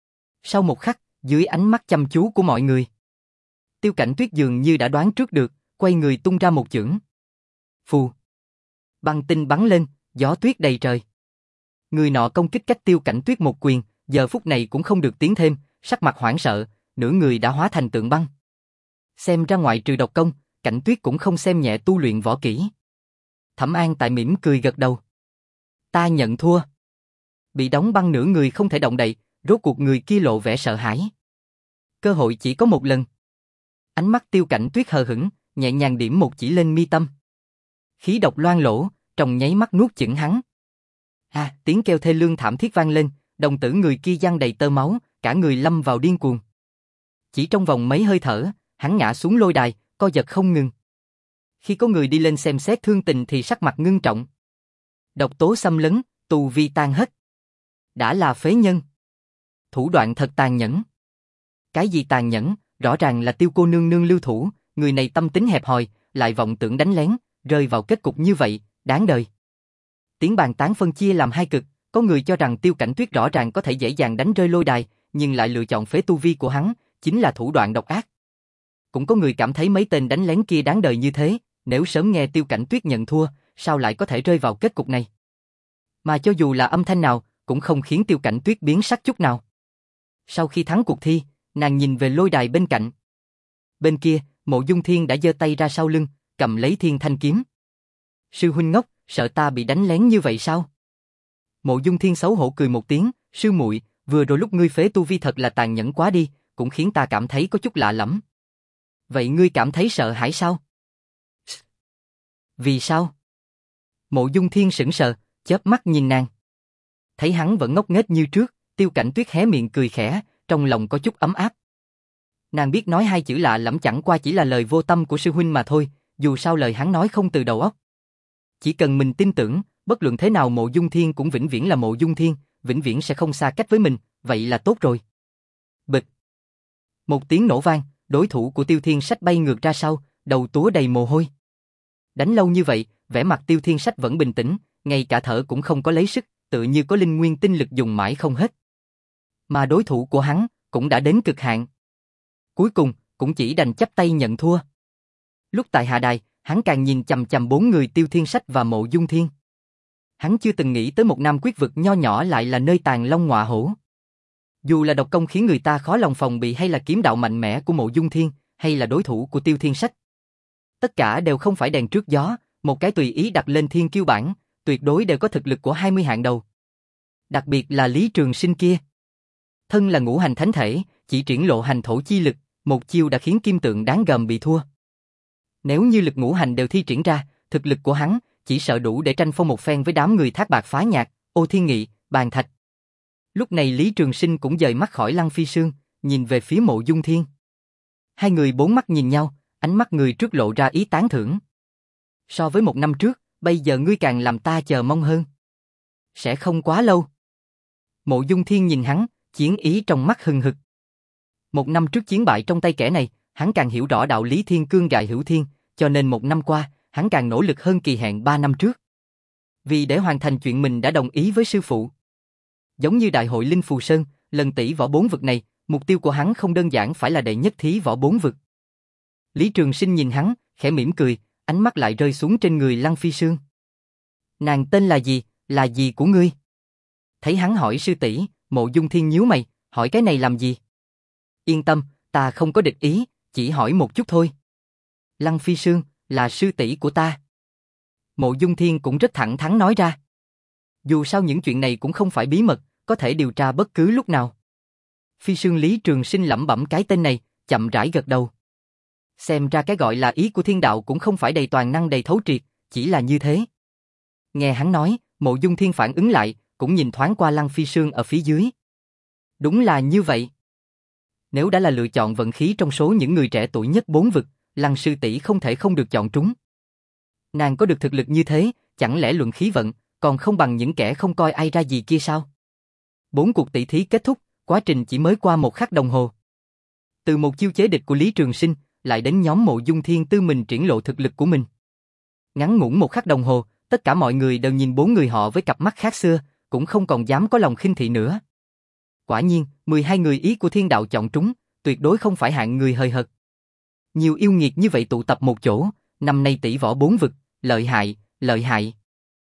Sau một khắc, dưới ánh mắt chăm chú của mọi người, Tiêu Cảnh Tuyết dường như đã đoán trước được, quay người tung ra một chưởng. Phù. Băng tinh bắn lên, gió tuyết đầy trời. Người nọ công kích cách Tiêu Cảnh Tuyết một quyền, giờ phút này cũng không được tiến thêm, sắc mặt hoảng sợ, nửa người đã hóa thành tượng băng. Xem ra ngoại trừ độc công, Cảnh Tuyết cũng không xem nhẹ tu luyện võ kỹ. Thẩm An Tại mỉm cười gật đầu. Ta nhận thua. Bị đóng băng nửa người không thể động đậy, rốt cuộc người kia lộ vẻ sợ hãi. Cơ hội chỉ có một lần. Ánh mắt Tiêu Cảnh Tuyết hờ hững, nhẹ nhàng điểm một chỉ lên mi tâm. Khí độc loang lỗ, trong nháy mắt nuốt chửng hắn. À, tiếng kêu thê lương thảm thiết vang lên, đồng tử người kia giăng đầy tơ máu, cả người lâm vào điên cuồng. Chỉ trong vòng mấy hơi thở, hắn ngã xuống lôi đài, co giật không ngừng. Khi có người đi lên xem xét thương tình thì sắc mặt ngưng trọng. Độc tố xâm lấn, tù vi tan hết. Đã là phế nhân. Thủ đoạn thật tàn nhẫn. Cái gì tàn nhẫn, rõ ràng là Tiêu cô nương nương lưu thủ, người này tâm tính hẹp hòi, lại vọng tưởng đánh lén, rơi vào kết cục như vậy, đáng đời. Tiếng bàn tán phân chia làm hai cực, có người cho rằng Tiêu Cảnh Tuyết rõ ràng có thể dễ dàng đánh rơi lôi đài, nhưng lại lựa chọn phế tu vi của hắn, chính là thủ đoạn độc ác. Cũng có người cảm thấy mấy tên đánh lén kia đáng đời như thế, nếu sớm nghe Tiêu Cảnh Tuyết nhận thua, sao lại có thể rơi vào kết cục này. Mà cho dù là âm thanh nào, cũng không khiến Tiêu Cảnh Tuyết biến sắc chút nào. Sau khi thắng cuộc thi, nàng nhìn về lôi đài bên cạnh. Bên kia, Mộ Dung Thiên đã giơ tay ra sau lưng, cầm lấy thiên thanh kiếm. Sư huynh ngốc, sợ ta bị đánh lén như vậy sao? Mộ Dung Thiên xấu hổ cười một tiếng, sư muội, vừa rồi lúc ngươi phế tu vi thật là tàn nhẫn quá đi, cũng khiến ta cảm thấy có chút lạ lẫm. Vậy ngươi cảm thấy sợ hãi sao? Vì sao? Mộ Dung Thiên sững sờ, chớp mắt nhìn nàng. Thấy hắn vẫn ngốc nghếch như trước, Tiêu Cảnh Tuyết hé miệng cười khẽ, trong lòng có chút ấm áp. Nàng biết nói hai chữ lạ lẫm chẳng qua chỉ là lời vô tâm của sư huynh mà thôi, dù sao lời hắn nói không từ đầu óc. Chỉ cần mình tin tưởng, bất luận thế nào Mộ Dung Thiên cũng vĩnh viễn là Mộ Dung Thiên, vĩnh viễn sẽ không xa cách với mình, vậy là tốt rồi. Bịch. Một tiếng nổ vang, đối thủ của Tiêu Thiên Sách bay ngược ra sau, đầu túa đầy mồ hôi. Đánh lâu như vậy, vẻ mặt Tiêu Thiên Sách vẫn bình tĩnh, ngay cả thở cũng không có lấy sức, tự như có linh nguyên tinh lực dùng mãi không hết. Mà đối thủ của hắn cũng đã đến cực hạn. Cuối cùng, cũng chỉ đành chắp tay nhận thua. Lúc tại hạ đài, hắn càng nhìn chằm chằm bốn người Tiêu Thiên Sách và Mộ Dung Thiên. Hắn chưa từng nghĩ tới một nam quyết vực nho nhỏ lại là nơi tàng long ngọa hổ. Dù là độc công khiến người ta khó lòng phòng bị hay là kiếm đạo mạnh mẽ của Mộ Dung Thiên, hay là đối thủ của Tiêu Thiên Sách. Tất cả đều không phải đèn trước gió, một cái tùy ý đặt lên thiên kiêu bảng, tuyệt đối đều có thực lực của hai mươi hạng đầu. Đặc biệt là Lý Trường Sinh kia. Thân là ngũ hành thánh thể, chỉ triển lộ hành thổ chi lực, một chiêu đã khiến kim tượng đáng gờm bị thua. Nếu như lực ngũ hành đều thi triển ra, thực lực của hắn chỉ sợ đủ để tranh phong một phen với đám người Thác Bạt Phá Nhạc, Ô Thiên Nghị, Bàn Thạch. Lúc này Lý Trường Sinh cũng dời mắt khỏi Lăng Phi Sương, nhìn về phía Mộ Dung Thiên. Hai người bốn mắt nhìn nhau, ánh mắt người trước lộ ra ý tán thưởng. So với một năm trước, bây giờ ngươi càng làm ta chờ mong hơn. Sẽ không quá lâu. Mộ Dung Thiên nhìn hắn, chiến ý trong mắt hừng hực. Một năm trước chiến bại trong tay kẻ này, hắn càng hiểu rõ đạo lý thiên cương gại hữu thiên, cho nên một năm qua, hắn càng nỗ lực hơn kỳ hạn ba năm trước. Vì để hoàn thành chuyện mình đã đồng ý với sư phụ. Giống như đại hội Linh Phù Sơn, lần tỷ võ bốn vực này, mục tiêu của hắn không đơn giản phải là đệ nhất thí võ bốn vực. Lý Trường Sinh nhìn hắn, khẽ mỉm cười, ánh mắt lại rơi xuống trên người Lăng Phi Sương. Nàng tên là gì, là gì của ngươi? Thấy hắn hỏi sư tỷ, Mộ Dung Thiên nhíu mày, hỏi cái này làm gì? Yên tâm, ta không có địch ý, chỉ hỏi một chút thôi. Lăng Phi Sương, là sư tỷ của ta. Mộ Dung Thiên cũng rất thẳng thắn nói ra. Dù sao những chuyện này cũng không phải bí mật, có thể điều tra bất cứ lúc nào. Phi Sương Lý Trường Sinh lẩm bẩm cái tên này, chậm rãi gật đầu. Xem ra cái gọi là ý của thiên đạo cũng không phải đầy toàn năng đầy thấu triệt, chỉ là như thế. Nghe hắn nói, Mộ Dung Thiên phản ứng lại, cũng nhìn thoáng qua Lăng Phi Sương ở phía dưới. Đúng là như vậy. Nếu đã là lựa chọn vận khí trong số những người trẻ tuổi nhất bốn vực, Lăng sư tỷ không thể không được chọn trúng. Nàng có được thực lực như thế, chẳng lẽ luận khí vận, còn không bằng những kẻ không coi ai ra gì kia sao? Bốn cuộc tỷ thí kết thúc, quá trình chỉ mới qua một khắc đồng hồ. Từ một chiêu chế địch của Lý Trường Sinh, lại đến nhóm Mộ Dung Thiên tư mình triển lộ thực lực của mình. Ngắn ngủn một khắc đồng hồ, tất cả mọi người đều nhìn bốn người họ với cặp mắt khác xưa, cũng không còn dám có lòng khinh thị nữa. Quả nhiên, mười hai người ý của thiên đạo chọn trúng, tuyệt đối không phải hạng người hời hợt. Nhiều yêu nghiệt như vậy tụ tập một chỗ, năm nay tỷ võ bốn vực, lợi hại, lợi hại.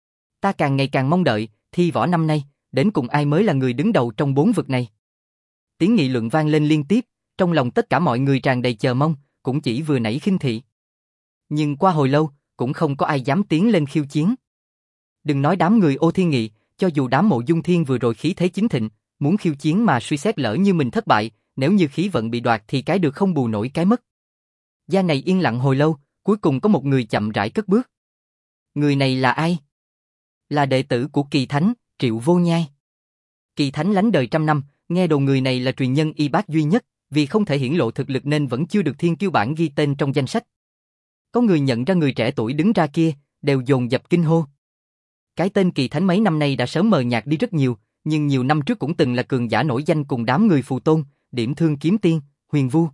Ta càng ngày càng mong đợi, thi võ năm nay, đến cùng ai mới là người đứng đầu trong bốn vực này. Tiếng nghị luận vang lên liên tiếp, trong lòng tất cả mọi người tràn đầy chờ mong, cũng chỉ vừa nãy khinh thị. Nhưng qua hồi lâu, cũng không có ai dám tiến lên khiêu chiến. Đừng nói đám người Ô Thiên Nghị, cho dù đám Mộ Dung Thiên vừa rồi khí thế chính thịnh, muốn khiêu chiến mà suy xét lỡ như mình thất bại, nếu như khí vận bị đoạt thì cái được không bù nổi cái mất. Gia này yên lặng hồi lâu, cuối cùng có một người chậm rãi cất bước. Người này là ai? Là đệ tử của Kỳ Thánh, Triệu Vô Nhai. Kỳ Thánh lánh đời trăm năm, nghe đồn người này là truyền nhân y bác duy nhất, vì không thể hiển lộ thực lực nên vẫn chưa được thiên kiêu bảng ghi tên trong danh sách. Có người nhận ra người trẻ tuổi đứng ra kia, đều dồn dập kinh hô. Cái tên Kỳ Thánh mấy năm nay đã sớm mờ nhạt đi rất nhiều, nhưng nhiều năm trước cũng từng là cường giả nổi danh cùng đám người phù tôn, điểm thương kiếm tiên, huyền vu.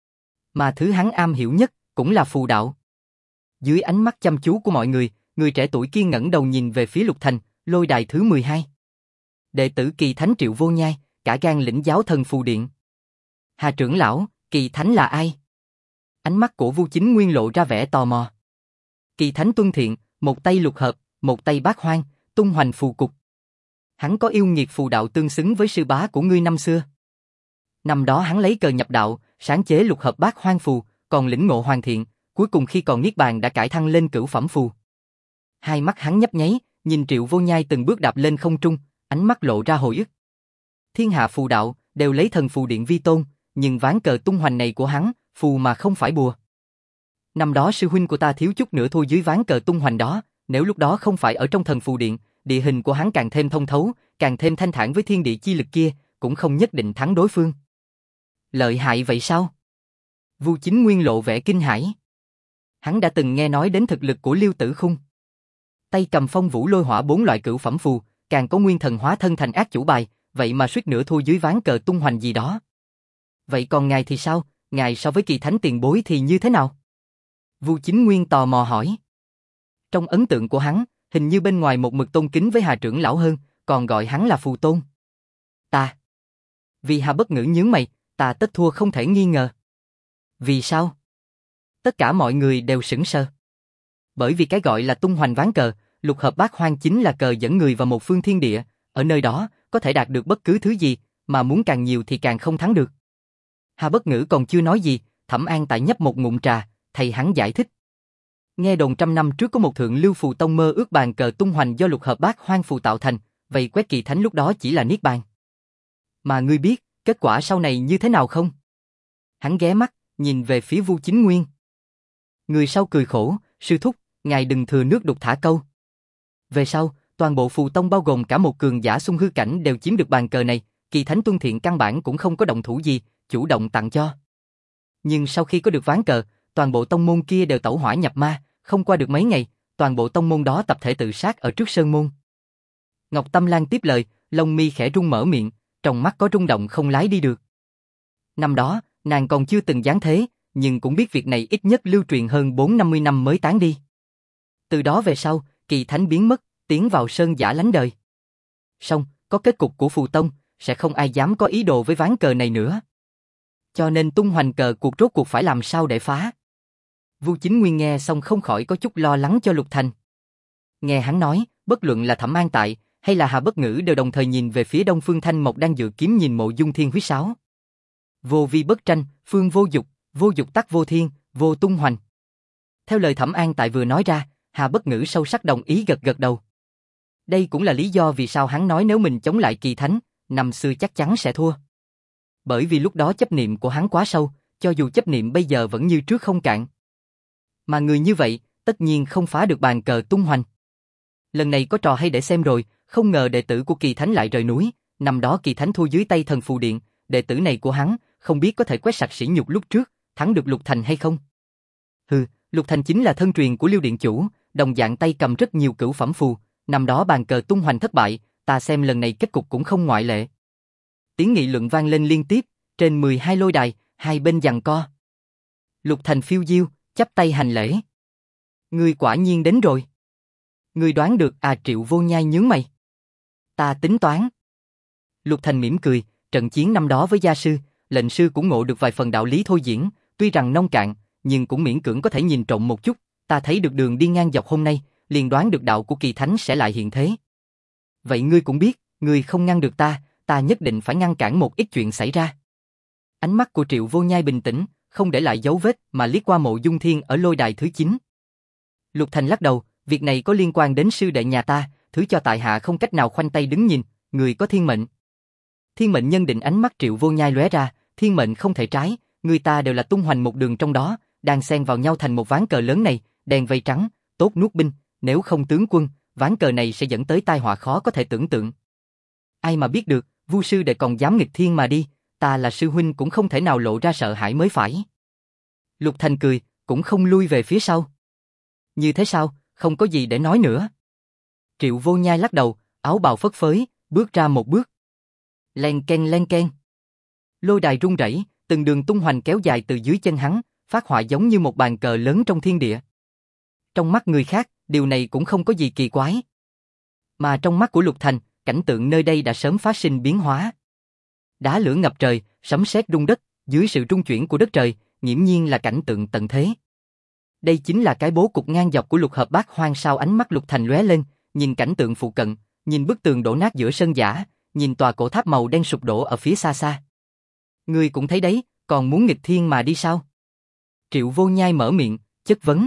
Mà thứ hắn am hiểu nhất, cũng là phù đạo. Dưới ánh mắt chăm chú của mọi người, người trẻ tuổi kia ngẩng đầu nhìn về phía Lục Thành, lôi đài thứ mười hai. Đệ tử Kỳ Thánh Triệu Vô Nhai, cả gan lĩnh giáo thần phù điện. Hà trưởng lão, Kỳ Thánh là ai? Ánh mắt của Vu Chính Nguyên lộ ra vẻ tò mò. Kỳ Thánh tuân thiện, một tay lục hợp, một tay bát hoang, tung hoành phù cục. Hắn có yêu nghiệt phù đạo tương xứng với sư bá của ngươi năm xưa. Năm đó hắn lấy cờ nhập đạo, sáng chế lục hợp bát hoang phù, còn lĩnh ngộ hoàn thiện, cuối cùng khi còn niết bàn đã cải thăng lên cửu phẩm phù. Hai mắt hắn nhấp nháy, nhìn Triệu Vô Nhai từng bước đạp lên không trung, ánh mắt lộ ra hồi ức. Thiên hạ phù đạo đều lấy thần phù điện vi tôn, nhưng ván cờ tung hoành này của hắn, phù mà không phải bùa. Năm đó sư huynh của ta thiếu chút nữa thua dưới ván cờ tung hoành đó, nếu lúc đó không phải ở trong thần phù điện, địa hình của hắn càng thêm thông thấu, càng thêm thanh thản với thiên địa chi lực kia, cũng không nhất định thắng đối phương. Lợi hại vậy sao? Vu Chính Nguyên lộ vẻ kinh hãi. Hắn đã từng nghe nói đến thực lực của Liêu Tử Khung. Tay cầm phong vũ lôi hỏa bốn loại cửu phẩm phù, càng có nguyên thần hóa thân thành ác chủ bài, vậy mà suýt nữa thua dưới ván cờ tung hoành gì đó. Vậy còn ngài thì sao? Ngài so với Kỳ Thánh tiền bối thì như thế nào? Vu Chính Nguyên tò mò hỏi. Trong ấn tượng của hắn, hình như bên ngoài một mực tôn kính với Hà trưởng lão hơn, còn gọi hắn là phù tôn. Ta. Vì Hà bất ngữ nhướng mày, ta tất thua không thể nghi ngờ. Vì sao? Tất cả mọi người đều sững sờ. Bởi vì cái gọi là tung hoành ván cờ, lục hợp bát hoang chính là cờ dẫn người vào một phương thiên địa, ở nơi đó, có thể đạt được bất cứ thứ gì, mà muốn càng nhiều thì càng không thắng được. Hà Bất Ngữ còn chưa nói gì, Thẩm An Tại nhấp một ngụm trà, thầy hắn giải thích. Nghe đồn trăm năm trước có một thượng lưu phù tông mơ ước bàn cờ tung hoành do lục hợp bát hoang phù tạo thành, vậy quét kỳ thánh lúc đó chỉ là niết bàn. Mà ngươi biết, kết quả sau này như thế nào không? Hắn ghé mắt, nhìn về phía Vu Chính Nguyên. Người sau cười khổ, sư thúc, ngài đừng thừa nước đục thả câu. Về sau, toàn bộ phù tông bao gồm cả một cường giả xung hư cảnh đều chiếm được bàn cờ này, kỳ thánh tuân thiện căn bản cũng không có động thủ gì, chủ động tặng cho. Nhưng sau khi có được ván cờ, toàn bộ tông môn kia đều tẩu hỏa nhập ma, không qua được mấy ngày, toàn bộ tông môn đó tập thể tự sát ở trước sơn môn. Ngọc Tâm Lan tiếp lời, lông mi khẽ rung mở miệng, trong mắt có rung động không lái đi được. Năm đó, nàng còn chưa từng giáng thế, nhưng cũng biết việc này ít nhất lưu truyền hơn bốn năm mươi năm mới tán đi. Từ đó về sau, kỳ thánh biến mất, tiến vào sơn giả lánh đời. Xong, có kết cục của phù tông, sẽ không ai dám có ý đồ với ván cờ này nữa. Cho nên tung hoành cờ cuộc rốt cuộc phải làm sao để phá. Vu Chính Nguyên nghe xong không khỏi có chút lo lắng cho Lục Thành. Nghe hắn nói, bất luận là Thẩm An Tại hay là Hà Bất Ngữ đều đồng thời nhìn về phía Đông Phương Thanh Mộc đang dự kiếm nhìn Mộ Dung Thiên huyết sáo. Vô vi bất tranh, phương vô dục, vô dục tắc vô thiên, vô tung hoành. Theo lời Thẩm An Tại vừa nói ra, Hà Bất Ngữ sâu sắc đồng ý gật gật đầu. Đây cũng là lý do vì sao hắn nói nếu mình chống lại kỳ thánh, năm xưa chắc chắn sẽ thua. Bởi vì lúc đó chấp niệm của hắn quá sâu, cho dù chấp niệm bây giờ vẫn như trước không cạn. Mà người như vậy, tất nhiên không phá được bàn cờ tung hoành. Lần này có trò hay để xem rồi, không ngờ đệ tử của kỳ thánh lại rời núi, năm đó kỳ thánh thua dưới tay thần phù điện, đệ tử này của hắn, không biết có thể quét sạch sỉ nhục lúc trước, thắng được Lục Thành hay không. Hừ, Lục Thành chính là thân truyền của Liêu Điện Chủ, đồng dạng tay cầm rất nhiều cửu phẩm phù, năm đó bàn cờ tung hoành thất bại, ta xem lần này kết cục cũng không ngoại lệ. Tiếng nghị luận vang lên liên tiếp, trên mười hai lôi đài, hai bên giằng co. Lục Thành phiêu diêu, chắp tay hành lễ. Ngươi quả nhiên đến rồi. Ngươi đoán được à? Triệu Vô Nhai nhướng mày. Ta tính toán. Lục Thành mỉm cười, trận chiến năm đó với gia sư, lệnh sư cũng ngộ được vài phần đạo lý thôi diễn, tuy rằng nông cạn, nhưng cũng miễn cưỡng có thể nhìn trộm một chút, ta thấy được đường đi ngang dọc hôm nay, liền đoán được đạo của kỳ thánh sẽ lại hiện thế. Vậy ngươi cũng biết, ngươi không ngăn được ta, ta nhất định phải ngăn cản một ít chuyện xảy ra. Ánh mắt của Triệu Vô Nhai bình tĩnh, không để lại dấu vết mà liếc qua Mộ Dung Thiên ở lôi đài thứ chín. Lục Thành lắc đầu, việc này có liên quan đến sư đệ nhà ta, thứ cho tại hạ không cách nào khoanh tay đứng nhìn, người có thiên mệnh. Thiên mệnh nhân định ánh mắt Triệu Vô Nhai lóe ra, thiên mệnh không thể trái, người ta đều là tung hoành một đường trong đó, đang xen vào nhau thành một ván cờ lớn này, đèn vây trắng, tốt nuốt binh, nếu không tướng quân, ván cờ này sẽ dẫn tới tai họa khó có thể tưởng tượng. Ai mà biết được, Vu sư đệ còn dám nghịch thiên mà đi, ta là sư huynh cũng không thể nào lộ ra sợ hãi mới phải. Lục Thành cười, cũng không lui về phía sau. Như thế sao, không có gì để nói nữa. Triệu Vô Nhai lắc đầu, áo bào phất phới, bước ra một bước. Len ken len ken. Lôi đài rung rẩy, từng đường tung hoành kéo dài từ dưới chân hắn, phát họa giống như một bàn cờ lớn trong thiên địa. Trong mắt người khác, điều này cũng không có gì kỳ quái. Mà trong mắt của Lục Thành, cảnh tượng nơi đây đã sớm phát sinh biến hóa. Đá lửa ngập trời, sấm sét rung đất, dưới sự rung chuyển của đất trời, nghiễm nhiên là cảnh tượng tận thế. Đây chính là cái bố cục ngang dọc của lục hợp bát hoang sao? Ánh mắt Lục Thành lóe lên, nhìn cảnh tượng phụ cận, nhìn bức tường đổ nát giữa sân giả, nhìn tòa cổ tháp màu đen sụp đổ ở phía xa xa. Ngươi cũng thấy đấy, còn muốn nghịch thiên mà đi sao? Triệu Vô Nhai mở miệng, chất vấn.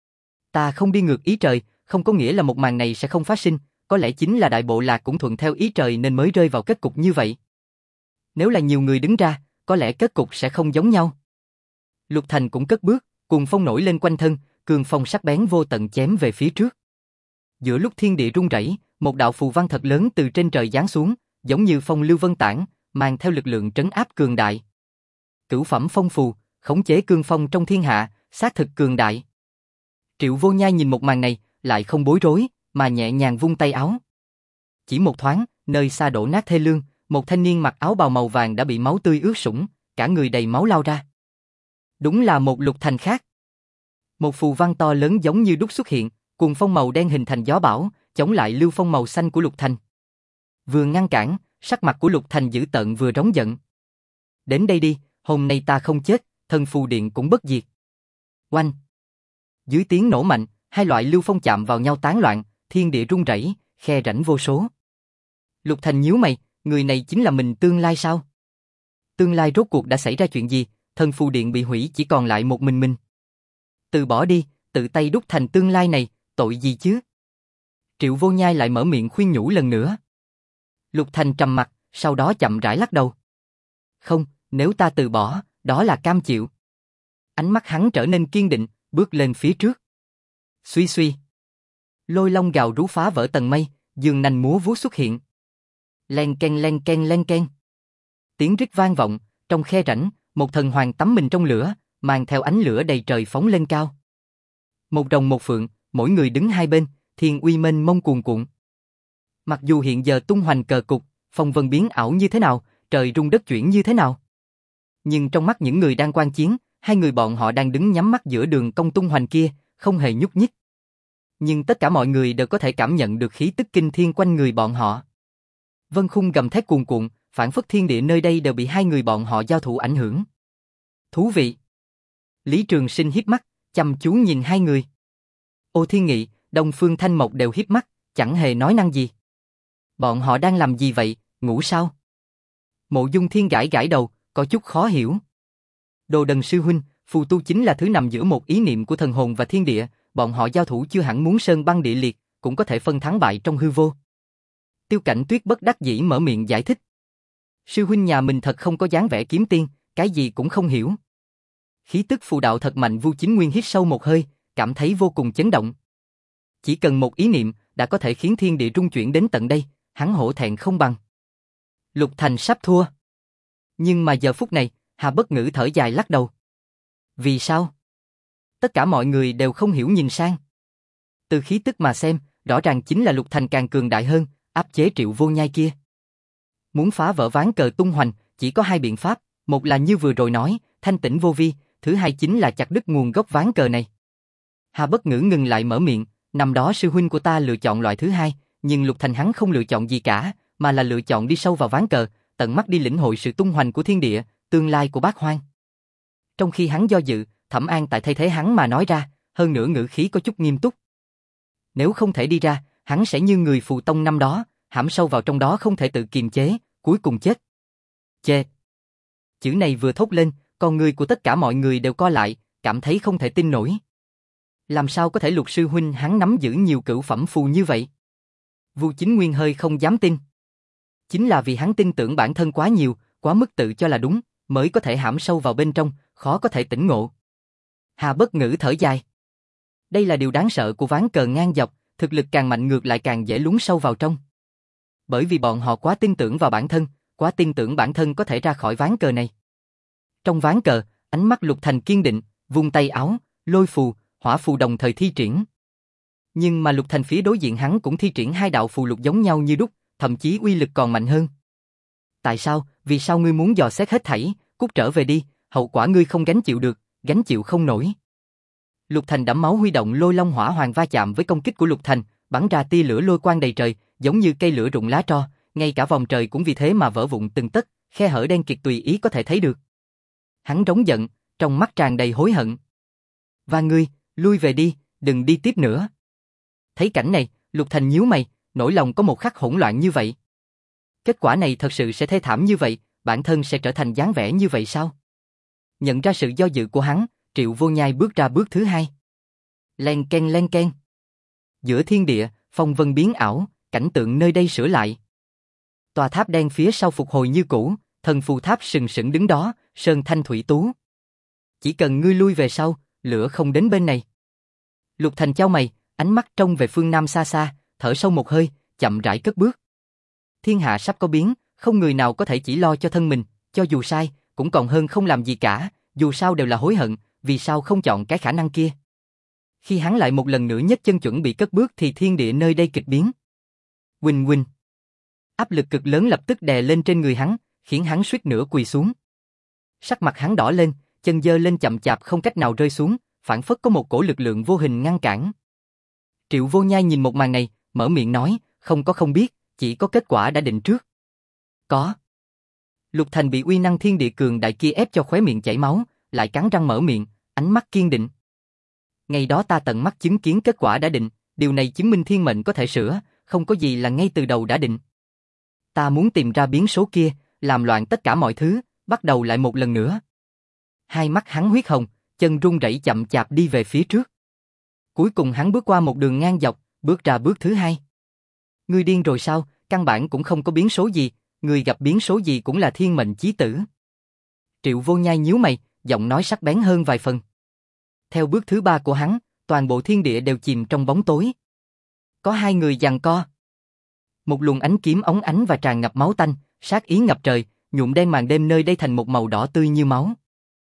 Ta không đi ngược ý trời, không có nghĩa là một màn này sẽ không phát sinh, có lẽ chính là đại bộ lạc cũng thuận theo ý trời nên mới rơi vào kết cục như vậy. Nếu là nhiều người đứng ra, có lẽ kết cục sẽ không giống nhau. Lục Thành cũng cất bước, cuồng phong nổi lên quanh thân, cường phong sắc bén vô tận chém về phía trước. Giữa lúc thiên địa rung rẩy, một đạo phù văn thật lớn từ trên trời giáng xuống, giống như phong lưu vân tản, mang theo lực lượng trấn áp cường đại. Cửu phẩm phong phù, khống chế cương phong trong thiên hạ, xác thực cường đại. Triệu Vô Nhai nhìn một màn này, lại không bối rối, mà nhẹ nhàng vung tay áo. Chỉ một thoáng, nơi xa đổ nát thê lương, một thanh niên mặc áo bào màu vàng đã bị máu tươi ướt sũng, cả người đầy máu lao ra. Đúng là một Lục Thành khác. Một phù văn to lớn giống như đúc xuất hiện, cuồng phong màu đen hình thành gió bão, chống lại lưu phong màu xanh của Lục Thành. Vừa ngăn cản, sắc mặt của Lục Thành dữ tợn vừa rống giận. Đến đây đi, hôm nay ta không chết, thần phù điện cũng bất diệt. Oanh! Dưới tiếng nổ mạnh, hai loại lưu phong chạm vào nhau tán loạn, thiên địa rung rẩy, khe rãnh vô số. Lục Thành nhíu mày, người này chính là mình tương lai sao? Tương lai rốt cuộc đã xảy ra chuyện gì? Thần phù điện bị hủy chỉ còn lại một mình mình. Từ bỏ đi, tự tay đúc thành tương lai này, tội gì chứ? Triệu Vô Nhai lại mở miệng khuyên nhủ lần nữa. Lục Thành trầm mặt, sau đó chậm rãi lắc đầu. Không, nếu ta từ bỏ, đó là cam chịu. Ánh mắt hắn trở nên kiên định, bước lên phía trước. Suy suy. Lôi long gào rú phá vỡ tầng mây, dương nanh múa vuốt xuất hiện. Len ken len ken len ken. Tiếng rít vang vọng, trong khe rãnh, một thần hoàng tắm mình trong lửa, mang theo ánh lửa đầy trời phóng lên cao. Một rồng một phượng, mỗi người đứng hai bên, thiên uy mênh mông cuồn cuộn. Mặc dù hiện giờ tung hoành cờ cục, phong vân biến ảo như thế nào, trời rung đất chuyển như thế nào, nhưng trong mắt những người đang quan chiến, hai người bọn họ đang đứng nhắm mắt giữa đường cong tung hoành kia, không hề nhúc nhích. Nhưng tất cả mọi người đều có thể cảm nhận được khí tức kinh thiên quanh người bọn họ. Vân khung gầm thét cuồn cuộn, phảng phất thiên địa nơi đây đều bị hai người bọn họ giao thủ ảnh hưởng. Thú vị. Lý Trường Sinh híp mắt, chăm chú nhìn hai người. Ô Thiên Nghị, Đông Phương Thanh Mộc đều híp mắt, chẳng hề nói năng gì. Bọn họ đang làm gì vậy, ngủ sao? Mộ Dung Thiên gãi gãi đầu, có chút khó hiểu. Đồ Đần sư huynh, phù tu chính là thứ nằm giữa một ý niệm của thần hồn và thiên địa, bọn họ giao thủ chưa hẳn muốn sơn băng địa liệt, cũng có thể phân thắng bại trong hư vô. Tiêu Cảnh Tuyết bất đắc dĩ mở miệng giải thích. Sư huynh nhà mình thật không có dáng vẻ kiếm tiên, cái gì cũng không hiểu. Khí tức phù đạo thật mạnh. Vu Chính Nguyên hít sâu một hơi, cảm thấy vô cùng chấn động. Chỉ cần một ý niệm đã có thể khiến thiên địa rung chuyển đến tận đây, hắn hổ thẹn không bằng. Lục Thành sắp thua. Nhưng mà giờ phút này, Hà Bất Ngữ thở dài lắc đầu. Vì sao? Tất cả mọi người đều không hiểu nhìn sang. Từ khí tức mà xem, rõ ràng chính là Lục Thành càng cường đại hơn, áp chế Triệu Vô Nhai kia. Muốn phá vỡ ván cờ tung hoành, chỉ có hai biện pháp, một là như vừa rồi nói, thanh tĩnh vô vi, thứ hai chính là chặt đứt nguồn gốc ván cờ này. Hà Bất Ngữ ngừng lại mở miệng, năm đó sư huynh của ta lựa chọn loại thứ hai, nhưng Lục Thành hắn không lựa chọn gì cả, mà là lựa chọn đi sâu vào ván cờ, tận mắt đi lĩnh hội sự tung hoành của thiên địa, tương lai của bát hoang. Trong khi hắn do dự, Thẩm An tại thay thế hắn mà nói ra, hơn nữa ngữ khí có chút nghiêm túc. Nếu không thể đi ra, hắn sẽ như người phù tông năm đó, hãm sâu vào trong đó không thể tự kiềm chế, cuối cùng chết. Chê. Chữ này vừa thốt lên, con người của tất cả mọi người đều co lại, cảm thấy không thể tin nổi. Làm sao có thể Lục sư huynh hắn nắm giữ nhiều cửu phẩm phù như vậy? Vu Chính Nguyên hơi không dám tin. Chính là vì hắn tin tưởng bản thân quá nhiều, quá mức tự cho là đúng, mới có thể hãm sâu vào bên trong, khó có thể tỉnh ngộ. Hà Bất Ngữ thở dài. Đây là điều đáng sợ của ván cờ ngang dọc, thực lực càng mạnh ngược lại càng dễ lún sâu vào trong. Bởi vì bọn họ quá tin tưởng vào bản thân, quá tin tưởng bản thân có thể ra khỏi ván cờ này. Trong ván cờ, ánh mắt Lục Thành kiên định, vung tay áo, lôi phù, hỏa phù đồng thời thi triển. Nhưng mà Lục Thành phía đối diện hắn cũng thi triển hai đạo phù lục giống nhau như đúc, thậm chí uy lực còn mạnh hơn. Tại sao, vì sao ngươi muốn dò xét hết thảy, cút trở về đi, hậu quả ngươi không gánh chịu được, gánh chịu không nổi. Lục Thành đẫm máu huy động lôi long hỏa hoàng va chạm với công kích của Lục Thành, bắn ra tia lửa lôi quang đầy trời, giống như cây lửa rụng lá tro, ngay cả vòng trời cũng vì thế mà vỡ vụn từng tấc, khe hở đen kịt tùy ý có thể thấy được. Hắn rống giận, trong mắt tràn đầy hối hận. Và ngươi, lui về đi, đừng đi tiếp nữa. Thấy cảnh này, Lục Thành nhíu mày, nỗi lòng có một khắc hỗn loạn như vậy. Kết quả này thật sự sẽ thê thảm như vậy, bản thân sẽ trở thành dáng vẻ như vậy sao? Nhận ra sự do dự của hắn, Triệu Vô Nhai bước ra bước thứ hai. Len ken len ken. Giữa thiên địa, phong vân biến ảo, cảnh tượng nơi đây sửa lại. Tòa tháp đen phía sau phục hồi như cũ, thần phù tháp sừng sững đứng đó, sơn thanh thủy tú. Chỉ cần ngươi lui về sau, lửa không đến bên này. Lục Thành chau mày, ánh mắt trông về phương nam xa xa, thở sâu một hơi, chậm rãi cất bước. Thiên hạ sắp có biến, không người nào có thể chỉ lo cho thân mình, cho dù sai, cũng còn hơn không làm gì cả, dù sao đều là hối hận, vì sao không chọn cái khả năng kia. Khi hắn lại một lần nữa nhấc chân chuẩn bị cất bước thì thiên địa nơi đây kịch biến. Huỳnh huỳnh. Áp lực cực lớn lập tức đè lên trên người hắn, khiến hắn suýt nữa quỳ xuống. Sắc mặt hắn đỏ lên, chân giơ lên chậm chạp không cách nào rơi xuống, phảng phất có một cổ lực lượng vô hình ngăn cản. Triệu Vô Nhai nhìn một màn này, mở miệng nói, không có không biết, chỉ có kết quả đã định trước. Có. Lục Thành bị uy năng thiên địa cường đại kia ép cho khóe miệng chảy máu, lại cắn răng mở miệng, ánh mắt kiên định. Ngày đó ta tận mắt chứng kiến kết quả đã định, điều này chứng minh thiên mệnh có thể sửa, không có gì là ngay từ đầu đã định. Ta muốn tìm ra biến số kia, làm loạn tất cả mọi thứ, bắt đầu lại một lần nữa. Hai mắt hắn huyết hồng, chân run rẩy chậm chạp đi về phía trước. Cuối cùng hắn bước qua một đường ngang dọc, bước ra bước thứ hai. Ngươi điên rồi sao, căn bản cũng không có biến số gì, người gặp biến số gì cũng là thiên mệnh chí tử. Triệu Vô Nhai nhíu mày, giọng nói sắc bén hơn vài phần. Theo bước thứ ba của hắn, toàn bộ thiên địa đều chìm trong bóng tối. Có hai người giằng co. Một luồng ánh kiếm óng ánh và tràn ngập máu tanh, sát ý ngập trời, nhuộm đen màn đêm nơi đây thành một màu đỏ tươi như máu.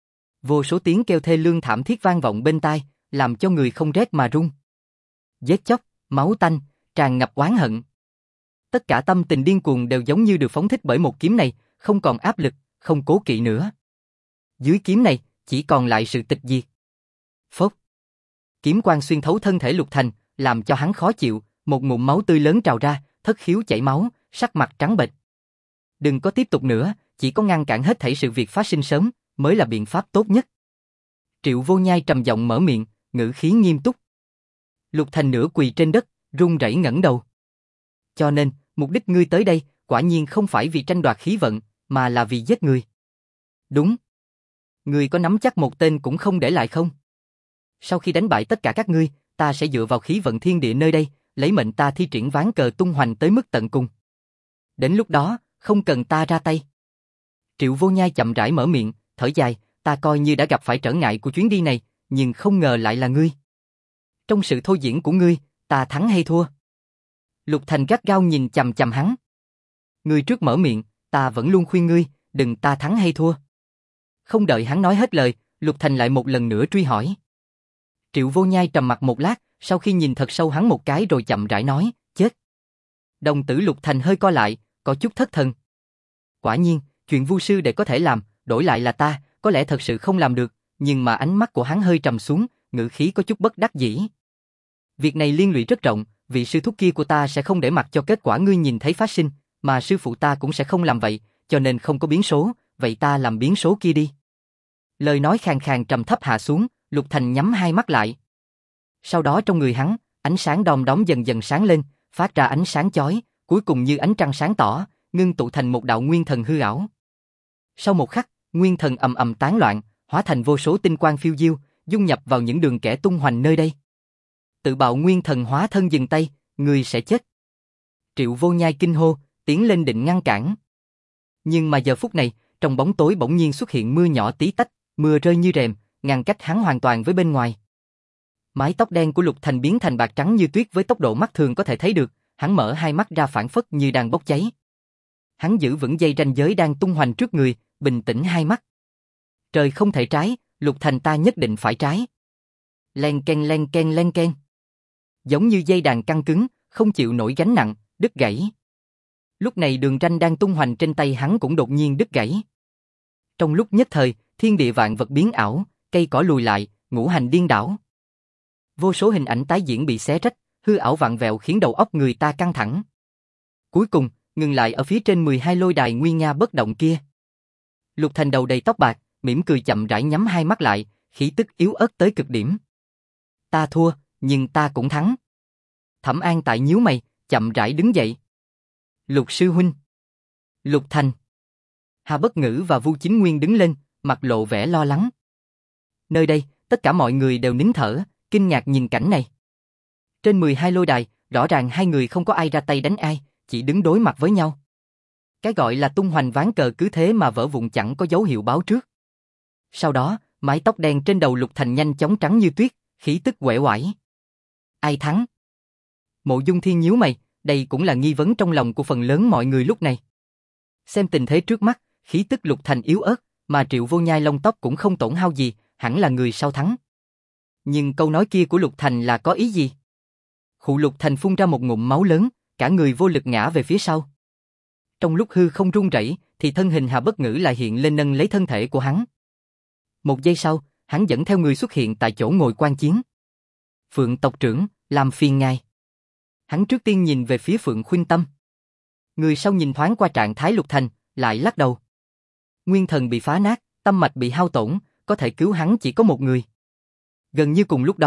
Vô số tiếng kêu thê lương thảm thiết vang vọng bên tai, làm cho người không rét mà run. Giết chóc, máu tanh, tràn ngập oán hận. Tất cả tâm tình điên cuồng đều giống như được phóng thích bởi một kiếm này, không còn áp lực, không cố kỵ nữa. Dưới kiếm này, chỉ còn lại sự tịch diệt. Phốc. Kiếm quang xuyên thấu thân thể Lục Thành, làm cho hắn khó chịu, một ngụm máu tươi lớn trào ra, thất khiếu chảy máu, sắc mặt trắng bệch. Đừng có tiếp tục nữa, chỉ có ngăn cản hết thảy sự việc phát sinh sớm, mới là biện pháp tốt nhất. Triệu Vô Nhai trầm giọng mở miệng, ngữ khí nghiêm túc. Lục Thành nửa quỳ trên đất, run rẩy ngẩng đầu. Cho nên, mục đích ngươi tới đây, quả nhiên không phải vì tranh đoạt khí vận, mà là vì giết người. Đúng. Ngươi có nắm chắc một tên cũng không để lại không? Sau khi đánh bại tất cả các ngươi, ta sẽ dựa vào khí vận thiên địa nơi đây, lấy mệnh ta thi triển ván cờ tung hoành tới mức tận cùng. Đến lúc đó, không cần ta ra tay. Triệu Vô Nhai chậm rãi mở miệng, thở dài, ta coi như đã gặp phải trở ngại của chuyến đi này, nhưng không ngờ lại là ngươi. Trong sự thôi diễn của ngươi, ta thắng hay thua? Lục Thành gắt gao nhìn chằm chằm hắn. Ngươi trước mở miệng, ta vẫn luôn khuyên ngươi, đừng ta thắng hay thua. Không đợi hắn nói hết lời, Lục Thành lại một lần nữa truy hỏi. Triệu Vô Nhai trầm mặt một lát, sau khi nhìn thật sâu hắn một cái rồi chậm rãi nói, chết. Đồng tử Lục Thành hơi co lại, có chút thất thần. Quả nhiên, chuyện vu sư để có thể làm, đổi lại là ta, có lẽ thật sự không làm được, nhưng mà ánh mắt của hắn hơi trầm xuống, ngữ khí có chút bất đắc dĩ. Việc này liên lụy rất rộng, vị sư thúc kia của ta sẽ không để mặc cho kết quả ngươi nhìn thấy phát sinh, mà sư phụ ta cũng sẽ không làm vậy, cho nên không có biến số, vậy ta làm biến số kia đi. Lời nói khàn khàn trầm thấp hạ xuống, Lục Thành nhắm hai mắt lại. Sau đó trong người hắn, ánh sáng đom đóm dần dần sáng lên, phát ra ánh sáng chói, cuối cùng như ánh trăng sáng tỏ, ngưng tụ thành một đạo nguyên thần hư ảo. Sau một khắc, nguyên thần ầm ầm tán loạn, hóa thành vô số tinh quang phiêu diêu, dung nhập vào những đường kẻ tung hoành nơi đây. Tự bạo nguyên thần hóa thân dừng tay, người sẽ chết. Triệu Vô Nhai kinh hô, tiến lên định ngăn cản. Nhưng mà giờ phút này, trong bóng tối bỗng nhiên xuất hiện mưa nhỏ tí tách, mưa rơi như rèm, ngăn cách hắn hoàn toàn với bên ngoài. Mái tóc đen của Lục Thành biến thành bạc trắng như tuyết với tốc độ mắt thường có thể thấy được, hắn mở hai mắt ra phảng phất như đang bốc cháy. Hắn giữ vững dây ranh giới đang tung hoành trước người, bình tĩnh hai mắt. Trời không thể trái, Lục Thành ta nhất định phải trái. Len ken len ken len ken. Giống như dây đàn căng cứng, không chịu nổi gánh nặng, đứt gãy. Lúc này đường ranh đang tung hoành trên tay hắn cũng đột nhiên đứt gãy. Trong lúc nhất thời, thiên địa vạn vật biến ảo, cây cỏ lùi lại, ngũ hành điên đảo. Vô số hình ảnh tái diễn bị xé rách, hư ảo vặn vẹo khiến đầu óc người ta căng thẳng. Cuối cùng, ngừng lại ở phía trên mười hai lôi đài nguy nga bất động kia. Lục Thành đầu đầy tóc bạc, mỉm cười chậm rãi nhắm hai mắt lại, khí tức yếu ớt tới cực điểm. Ta thua, nhưng ta cũng thắng. Thẩm An tại nhíu mày, chậm rãi đứng dậy. Lục sư huynh. Lục Thành. Hà Bất Ngữ và Vu Chính Nguyên đứng lên, mặt lộ vẻ lo lắng. Nơi đây, tất cả mọi người đều nín thở, kinh ngạc nhìn cảnh này. Trên mười hai lôi đài, rõ ràng hai người không có ai ra tay đánh ai, chỉ đứng đối mặt với nhau. Cái gọi là tung hoành ván cờ cứ thế mà vỡ vụn chẳng có dấu hiệu báo trước. Sau đó, mái tóc đen trên đầu Lục Thành nhanh chóng trắng như tuyết, khí tức uể oải. Ai thắng? Mộ Dung Thiên nhíu mày, đây cũng là nghi vấn trong lòng của phần lớn mọi người lúc này. Xem tình thế trước mắt, khí tức Lục Thành yếu ớt, mà Triệu Vô Nhai lông tóc cũng không tổn hao gì, hẳn là người sau thắng. Nhưng câu nói kia của Lục Thành là có ý gì? Khụ Lục Thành phun ra một ngụm máu lớn, cả người vô lực ngã về phía sau. Trong lúc hư không rung rẩy, thì thân hình Hà Bất Ngữ lại hiện lên nâng lấy thân thể của hắn. Một giây sau, hắn dẫn theo người xuất hiện tại chỗ ngồi quan chiến. Phượng tộc trưởng, làm phiền ngài. Hắn trước tiên nhìn về phía Phượng Khuynh Tâm. Người sau nhìn thoáng qua trạng thái Lục Thành, lại lắc đầu. Nguyên thần bị phá nát, tâm mạch bị hao tổn, có thể cứu hắn chỉ có một người. Gần như cùng lúc đó,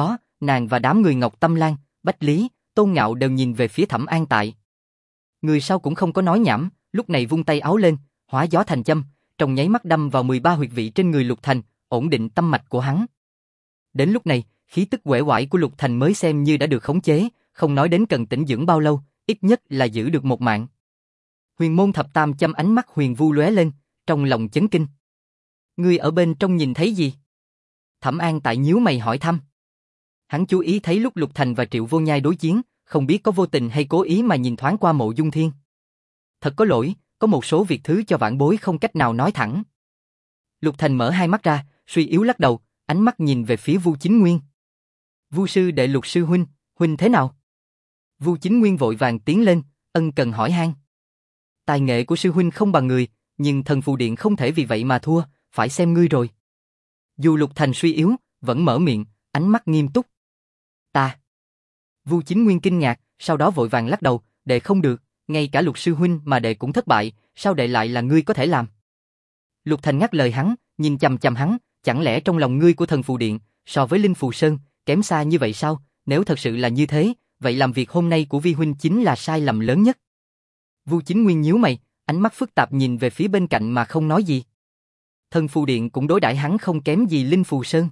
nàng và đám người Ngọc Tâm Lan, Bách Lý, Tôn Ngạo đều nhìn về phía Thẩm An Tại. Người sau cũng không có nói nhảm, lúc này vung tay áo lên, hóa gió thành châm, trong nháy mắt đâm vào mười ba huyệt vị trên người Lục Thành, ổn định tâm mạch của hắn. Đến lúc này, khí tức uể oải của Lục Thành mới xem như đã được khống chế, không nói đến cần tĩnh dưỡng bao lâu, ít nhất là giữ được một mạng. Huyền môn thập tam châm ánh mắt Huyền Vu lóe lên, trong lòng chấn kinh. Ngươi ở bên trong nhìn thấy gì? Thẩm An Tại nhíu mày hỏi thăm. Hắn chú ý thấy lúc Lục Thành và Triệu Vô Nhai đối chiến, không biết có vô tình hay cố ý mà nhìn thoáng qua Mộ Dung Thiên. Thật có lỗi, có một số việc thứ cho vãn bối không cách nào nói thẳng. Lục Thành mở hai mắt ra, suy yếu lắc đầu, ánh mắt nhìn về phía Vu Chính Nguyên. Vu sư đệ Lục sư huynh, huynh thế nào? Vu Chính Nguyên vội vàng tiến lên, ân cần hỏi han. Tài nghệ của sư huynh không bằng người, nhưng Thần Phù Điện không thể vì vậy mà thua, phải xem ngươi rồi. Dù Lục Thành suy yếu, vẫn mở miệng, ánh mắt nghiêm túc. Ta. Vu Chính Nguyên kinh ngạc, sau đó vội vàng lắc đầu, đệ không được, ngay cả Lục sư huynh mà đệ cũng thất bại, sao đệ lại là ngươi có thể làm? Lục Thành ngắt lời hắn, nhìn chằm chằm hắn, chẳng lẽ trong lòng ngươi của Thần Phù Điện, so với Linh Phù Sơn, kém xa như vậy sao? Nếu thật sự là như thế, vậy làm việc hôm nay của vi huynh chính là sai lầm lớn nhất. Vu Chính Nguyên nhíu mày, ánh mắt phức tạp nhìn về phía bên cạnh mà không nói gì. Thần Phù Điện cũng đối đãi hắn không kém gì Linh Phù Sơn.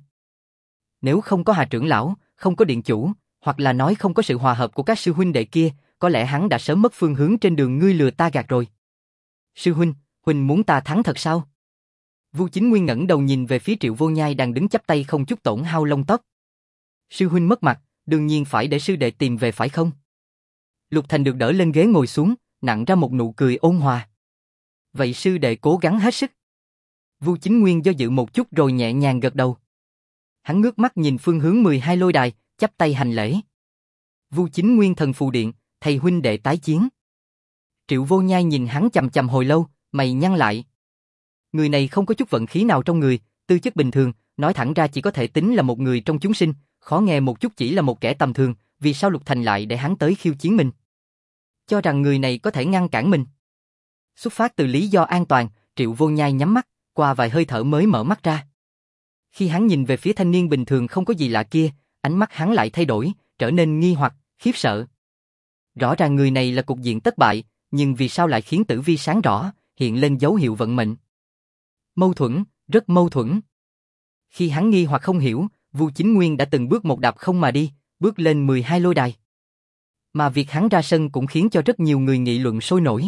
Nếu không có Hà trưởng lão, không có điện chủ, hoặc là nói không có sự hòa hợp của các sư huynh đệ kia, có lẽ hắn đã sớm mất phương hướng trên đường ngươi lừa ta gạt rồi. Sư huynh, huynh muốn ta thắng thật sao? Vu Chính Nguyên ngẩng đầu nhìn về phía Triệu Vô Nhai đang đứng chắp tay không chút tổn hao lông tóc. Sư huynh mất mặt, đương nhiên phải để sư đệ tìm về phải không? Lục Thành được đỡ lên ghế ngồi xuống, nặn ra một nụ cười ôn hòa. Vậy sư đệ cố gắng hết sức. Vu Chính Nguyên do dự một chút rồi nhẹ nhàng gật đầu. Hắn ngước mắt nhìn phương hướng mười hai lôi đài, chắp tay hành lễ. Vu Chính Nguyên Thần Phù Điện, thầy huynh đệ tái chiến. Triệu Vô Nhai nhìn hắn chằm chằm hồi lâu, mày nhăn lại. Người này không có chút vận khí nào trong người, tư chất bình thường, nói thẳng ra chỉ có thể tính là một người trong chúng sinh, khó nghe một chút chỉ là một kẻ tầm thường, vì sao Lục Thành lại để hắn tới khiêu chiến mình? Cho rằng người này có thể ngăn cản mình. Xuất phát từ lý do an toàn, Triệu Vô Nhai nhắm mắt, qua vài hơi thở mới mở mắt ra. Khi hắn nhìn về phía thanh niên bình thường không có gì lạ kia, ánh mắt hắn lại thay đổi, trở nên nghi hoặc, khiếp sợ. Rõ ràng người này là cục diện tất bại, nhưng vì sao lại khiến tử vi sáng rõ, hiện lên dấu hiệu vận mệnh? Mâu thuẫn, rất mâu thuẫn. Khi hắn nghi hoặc không hiểu, Vu Chính Nguyên đã từng bước một đạp không mà đi, bước lên mười hai lôi đài. Mà việc hắn ra sân cũng khiến cho rất nhiều người nghị luận sôi nổi.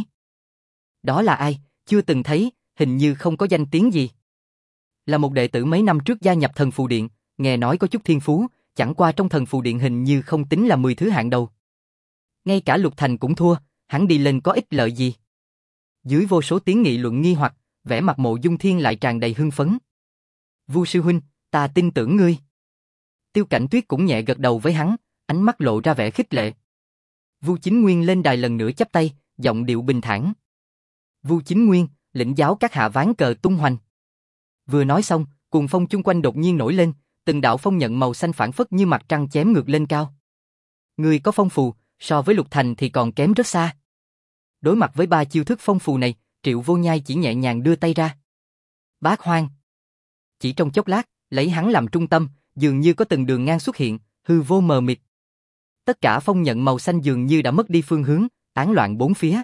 Đó là ai? Chưa từng thấy, hình như không có danh tiếng gì. Là một đệ tử mấy năm trước gia nhập Thần Phù Điện, nghe nói có chút thiên phú, chẳng qua trong Thần Phù Điện hình như không tính là mười thứ hạng đầu. Ngay cả Lục Thành cũng thua, hắn đi lên có ích lợi gì? Dưới vô số tiếng nghị luận nghi hoặc, vẻ mặt Mộ Dung Thiên lại tràn đầy hưng phấn. Vu sư huynh, ta tin tưởng ngươi. Tiêu Cảnh Tuyết cũng nhẹ gật đầu với hắn, ánh mắt lộ ra vẻ khích lệ. Vu Chính Nguyên lên đài lần nữa chắp tay, giọng điệu bình thản. Vu Chính Nguyên, lĩnh giáo các hạ ván cờ tung hoành. Vừa nói xong, cuồng phong chung quanh đột nhiên nổi lên, từng đạo phong nhận màu xanh phản phất như mặt trăng chém ngược lên cao. Người có phong phù, so với Lục Thành thì còn kém rất xa. Đối mặt với ba chiêu thức phong phù này, Triệu Vô Nhai chỉ nhẹ nhàng đưa tay ra. Bát hoang. Chỉ trong chốc lát, lấy hắn làm trung tâm, dường như có từng đường ngang xuất hiện, hư vô mờ mịt. Tất cả phong nhận màu xanh dường như đã mất đi phương hướng, tán loạn bốn phía.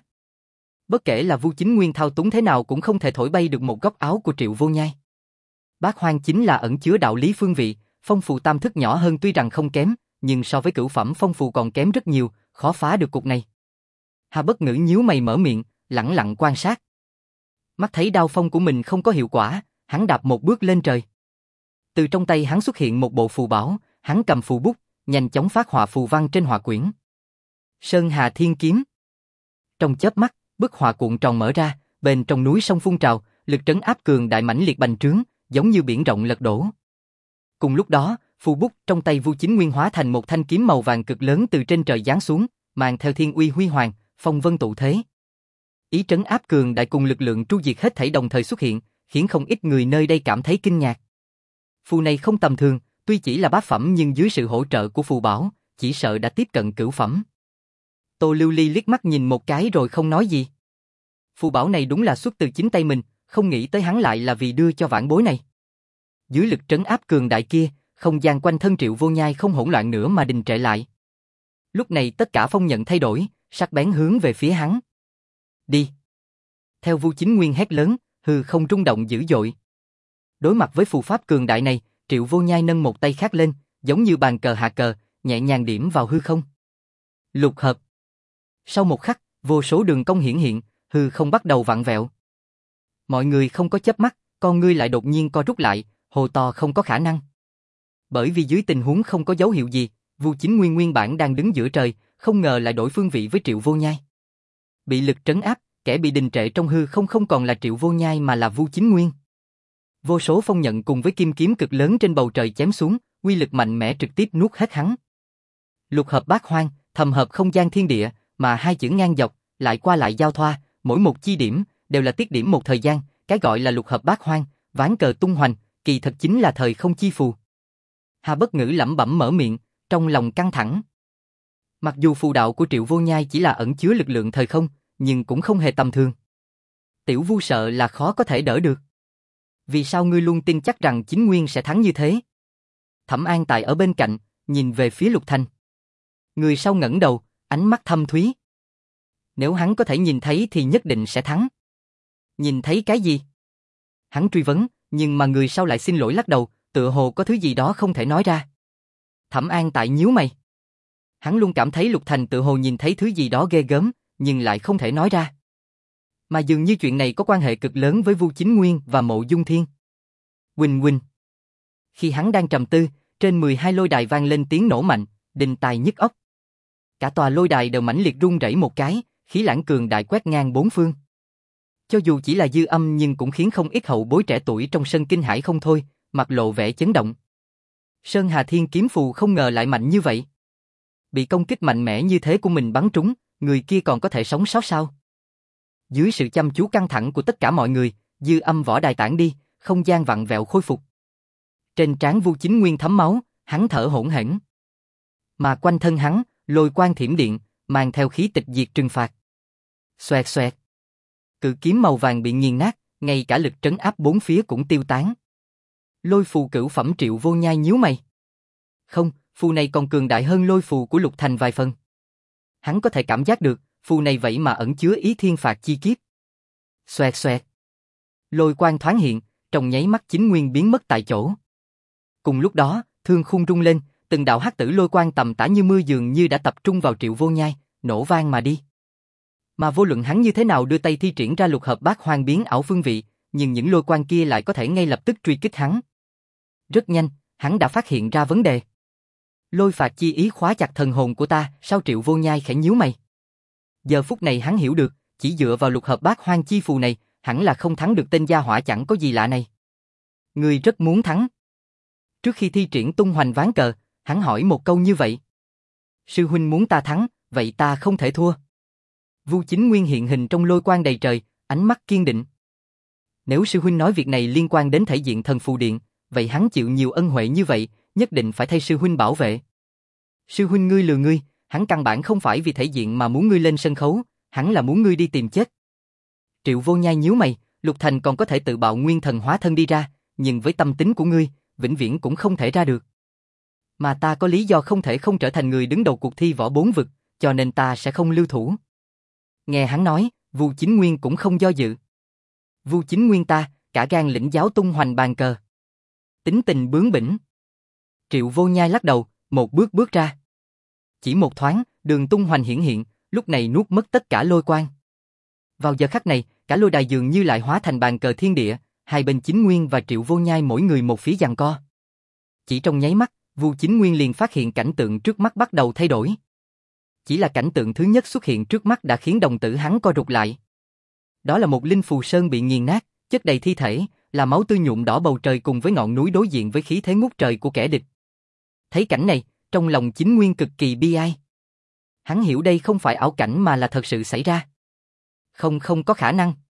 Bất kể là Vu Chính Nguyên thao túng thế nào cũng không thể thổi bay được một góc áo của Triệu Vô Nhai. Bát hoang chính là ẩn chứa đạo lý phương vị, phong phù tam thức nhỏ hơn tuy rằng không kém, nhưng so với cửu phẩm phong phù còn kém rất nhiều, khó phá được cục này. Hà Bất Ngữ nhíu mày mở miệng, lẳng lặng quan sát. Mắt thấy đao phong của mình không có hiệu quả, hắn đạp một bước lên trời. Từ trong tay hắn xuất hiện một bộ phù bảo, hắn cầm phù bút, nhanh chóng phát họa phù văn trên họa quyển. Sơn Hà Thiên Kiếm. Trong chớp mắt, bức họa cuộn tròn mở ra, bên trong núi sông phun trào, lực trấn áp cường đại mãnh liệt bành trướng, giống như biển rộng lật đổ. Cùng lúc đó, phù bút trong tay Vu Chính Nguyên hóa thành một thanh kiếm màu vàng cực lớn từ trên trời giáng xuống, mang theo thiên uy huy hoàng, phong vân tụ thế. Ý trấn áp cường đại cùng lực lượng tru diệt hết thảy đồng thời xuất hiện, khiến không ít người nơi đây cảm thấy kinh ngạc. Phù này không tầm thường, tuy chỉ là bát phẩm nhưng dưới sự hỗ trợ của phù bảo, chỉ sợ đã tiếp cận cửu phẩm. Tô Lưu Ly liếc mắt nhìn một cái rồi không nói gì. Phù bảo này đúng là xuất từ chính tay mình, không nghĩ tới hắn lại là vì đưa cho vãn bối này. Dưới lực trấn áp cường đại kia, không gian quanh thân Triệu Vô Nhai không hỗn loạn nữa mà đình trệ lại. Lúc này tất cả phong nhận thay đổi, sắc bén hướng về phía hắn. Đi! Theo Vu Chính Nguyên hét lớn, hư không rung động dữ dội. Đối mặt với phù pháp cường đại này, Triệu Vô Nhai nâng một tay khác lên, giống như bàn cờ hạ cờ, nhẹ nhàng điểm vào hư không. Lục hợp. Sau một khắc, vô số đường cong hiển hiện, hư không bắt đầu vặn vẹo. Mọi người không có chớp mắt, con ngươi lại đột nhiên co rút lại, hồ to không có khả năng. Bởi vì dưới tình huống không có dấu hiệu gì, Vu Chính Nguyên nguyên bản đang đứng giữa trời, không ngờ lại đổi phương vị với Triệu Vô Nhai. Bị lực trấn áp, kẻ bị đình trệ trong hư không không còn là Triệu Vô Nhai mà là Vu Chính Nguyên. Vô số phong nhận cùng với kim kiếm cực lớn trên bầu trời chém xuống, uy lực mạnh mẽ trực tiếp nuốt hết hắn. Lục hợp bát hoang, thầm hợp không gian thiên địa, mà hai chữ ngang dọc, lại qua lại giao thoa, mỗi một chi điểm đều là tiết điểm một thời gian, cái gọi là lục hợp bát hoang, ván cờ tung hoành, kỳ thật chính là thời không chi phù. Hà Bất Ngữ lẩm bẩm mở miệng, trong lòng căng thẳng. Mặc dù phù đạo của Triệu Vô Nhai chỉ là ẩn chứa lực lượng thời không, nhưng cũng không hề tầm thường. Tiểu Vu sợ là khó có thể đỡ được. Vì sao ngươi luôn tin chắc rằng Chính Nguyên sẽ thắng như thế? Thẩm An Tài ở bên cạnh, nhìn về phía Lục Thanh. Người sau ngẩng đầu, ánh mắt thâm thúy. Nếu hắn có thể nhìn thấy thì nhất định sẽ thắng. Nhìn thấy cái gì? Hắn truy vấn, nhưng mà người sau lại xin lỗi lắc đầu, tựa hồ có thứ gì đó không thể nói ra. Thẩm An Tại nhíu mày. Hắn luôn cảm thấy Lục Thành tựa hồ nhìn thấy thứ gì đó ghê gớm, nhưng lại không thể nói ra. Mà dường như chuyện này có quan hệ cực lớn với Vu Chính Nguyên và Mộ Dung Thiên. Huỳnh huỳnh. Khi hắn đang trầm tư, trên mười hai lôi đài vang lên tiếng nổ mạnh, đinh tai nhức óc. Cả tòa lôi đài đều mãnh liệt rung rẩy một cái, khí lãng cường đại quét ngang bốn phương. Cho dù chỉ là dư âm nhưng cũng khiến không ít hậu bối trẻ tuổi trong sân kinh hãi không thôi, mặt lộ vẻ chấn động. Sơn Hà Thiên kiếm phù không ngờ lại mạnh như vậy. Bị công kích mạnh mẽ như thế của mình bắn trúng, người kia còn có thể sống sót sao? Dưới sự chăm chú căng thẳng của tất cả mọi người, dư âm võ đài tản đi, không gian vặn vẹo khôi phục. Trên trán Vu Chính Nguyên thấm máu, hắn thở hổn hển. Mà quanh thân hắn, lôi quang thiểm điện, mang theo khí tịch diệt trừng phạt. Xoẹt xoẹt. Cự kiếm màu vàng bị nghiền nát, ngay cả lực trấn áp bốn phía cũng tiêu tán. Lôi phù cửu phẩm Triệu Vô Nhai nhíu mày. Không, phù này còn cường đại hơn lôi phù của Lục Thành vài phần. Hắn có thể cảm giác được, phù này vậy mà ẩn chứa ý thiên phạt chi kiếp. Xoẹt xoẹt. Lôi quang thoáng hiện, trong nháy mắt Chính Nguyên biến mất tại chỗ. Cùng lúc đó, thương khung rung lên, từng đạo hắc tử lôi quang tầm tã như mưa dường như đã tập trung vào Triệu Vô Nhai, nổ vang mà đi. Mà vô luận hắn như thế nào đưa tay thi triển ra lục hợp bát hoang biến ảo phương vị, nhưng những lôi quang kia lại có thể ngay lập tức truy kích hắn. Rất nhanh, hắn đã phát hiện ra vấn đề. Lôi phạt chi ý khóa chặt thần hồn của ta, sao? Triệu Vô Nhai khẽ nhíu mày. Giờ phút này hắn hiểu được, chỉ dựa vào lục hợp bát hoang chi phù này, hẳn là không thắng được tên gia hỏa chẳng có gì lạ này. Người rất muốn thắng. Trước khi thi triển tung hoành ván cờ, hắn hỏi một câu như vậy. Sư huynh muốn ta thắng, vậy ta không thể thua. Vu Chính Nguyên hiện hình trong lôi quang đầy trời, ánh mắt kiên định. Nếu sư huynh nói việc này liên quan đến thể diện thần phù điện, vậy hắn chịu nhiều ân huệ như vậy, nhất định phải thay sư huynh bảo vệ. Sư huynh ngươi lừa ngươi, hắn căn bản không phải vì thể diện mà muốn ngươi lên sân khấu, hắn là muốn ngươi đi tìm chết. Triệu Vô Nhai nhíu mày, Lục Thành còn có thể tự bạo nguyên thần hóa thân đi ra, nhưng với tâm tính của ngươi, vĩnh viễn cũng không thể ra được. Mà ta có lý do không thể không trở thành người đứng đầu cuộc thi võ bốn vực, cho nên ta sẽ không lưu thủ. Nghe hắn nói, Vu Chính Nguyên cũng không do dự. Vu Chính Nguyên ta, cả gan lĩnh giáo tung hoành bàn cờ. Tính tình bướng bỉnh. Triệu Vô Nhai lắc đầu, một bước bước ra. Chỉ một thoáng, đường tung hoành hiển hiện, lúc này nuốt mất tất cả lôi quang. Vào giờ khắc này, cả lôi đài dường như lại hóa thành bàn cờ thiên địa, hai bên Chính Nguyên và Triệu Vô Nhai mỗi người một phía giằng co. Chỉ trong nháy mắt, Vu Chính Nguyên liền phát hiện cảnh tượng trước mắt bắt đầu thay đổi. Chỉ là cảnh tượng thứ nhất xuất hiện trước mắt đã khiến đồng tử hắn co rụt lại. Đó là một linh phù sơn bị nghiền nát, chất đầy thi thể, là máu tươi nhuộm đỏ bầu trời cùng với ngọn núi đối diện với khí thế ngút trời của kẻ địch. Thấy cảnh này, trong lòng Chính Nguyên cực kỳ bi ai. Hắn hiểu đây không phải ảo cảnh mà là thật sự xảy ra. Không không có khả năng.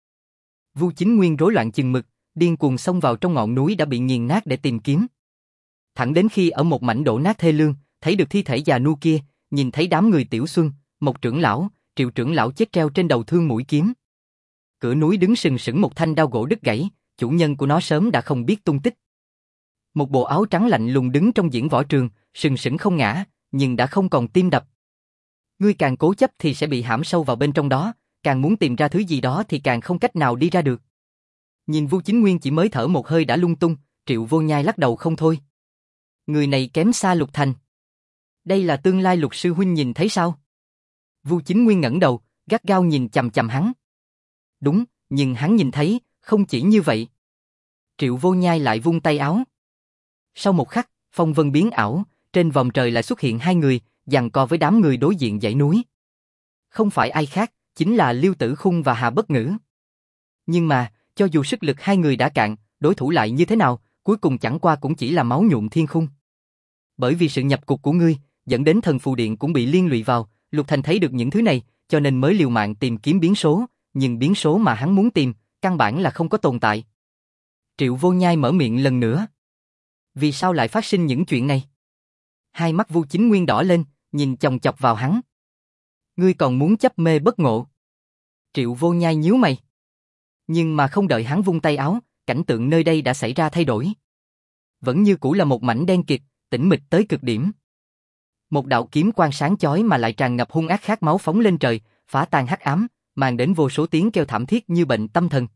Vu Chính Nguyên rối loạn chừng mực, điên cuồng xông vào trong ngọn núi đã bị nghiền nát để tìm kiếm. Thẳng đến khi ở một mảnh đổ nát thê lương, thấy được thi thể già nua kia, nhìn thấy đám người Tiểu Xuân, một trưởng lão, Triệu trưởng lão chết treo trên đầu thương mũi kiếm. Cửa núi đứng sừng sững một thanh đao gỗ đứt gãy, chủ nhân của nó sớm đã không biết tung tích. Một bộ áo trắng lạnh lùng đứng trong diễn võ trường, sừng sững không ngã, nhưng đã không còn tim đập. Ngươi càng cố chấp thì sẽ bị hãm sâu vào bên trong đó, càng muốn tìm ra thứ gì đó thì càng không cách nào đi ra được. Nhìn Vu Chính Nguyên chỉ mới thở một hơi đã lung tung, Triệu Vô Nhai lắc đầu không thôi. Người này kém xa Lục Thành. Đây là tương lai Lục sư huynh nhìn thấy sao? Vu Chính Nguyên ngẩng đầu, gắt gao nhìn chằm chằm hắn. Đúng, nhưng hắn nhìn thấy, không chỉ như vậy. Triệu Vô Nhai lại vung tay áo. Sau một khắc, phong vân biến ảo, trên vòm trời lại xuất hiện hai người, giằng co với đám người đối diện dãy núi. Không phải ai khác, chính là Liêu Tử Khung và Hà Bất Ngữ. Nhưng mà, cho dù sức lực hai người đã cạn, đối thủ lại như thế nào, cuối cùng chẳng qua cũng chỉ là máu nhuộm thiên khung. Bởi vì sự nhập cục của ngươi, dẫn đến thần phù điện cũng bị liên lụy vào, Lục Thành thấy được những thứ này, cho nên mới liều mạng tìm kiếm biến số, nhưng biến số mà hắn muốn tìm, căn bản là không có tồn tại. Triệu Vô Nhai mở miệng lần nữa. Vì sao lại phát sinh những chuyện này? Hai mắt Vu Chính Nguyên đỏ lên, nhìn chòng chọc vào hắn. Ngươi còn muốn chấp mê bất ngộ? Triệu Vô Nhai nhíu mày. Nhưng mà không đợi hắn vung tay áo, cảnh tượng nơi đây đã xảy ra thay đổi. Vẫn như cũ là một mảnh đen kịt, tĩnh mịch tới cực điểm. Một đạo kiếm quang sáng chói mà lại tràn ngập hung ác khát máu phóng lên trời, phá tan hắc ám, mang đến vô số tiếng kêu thảm thiết như bệnh tâm thần.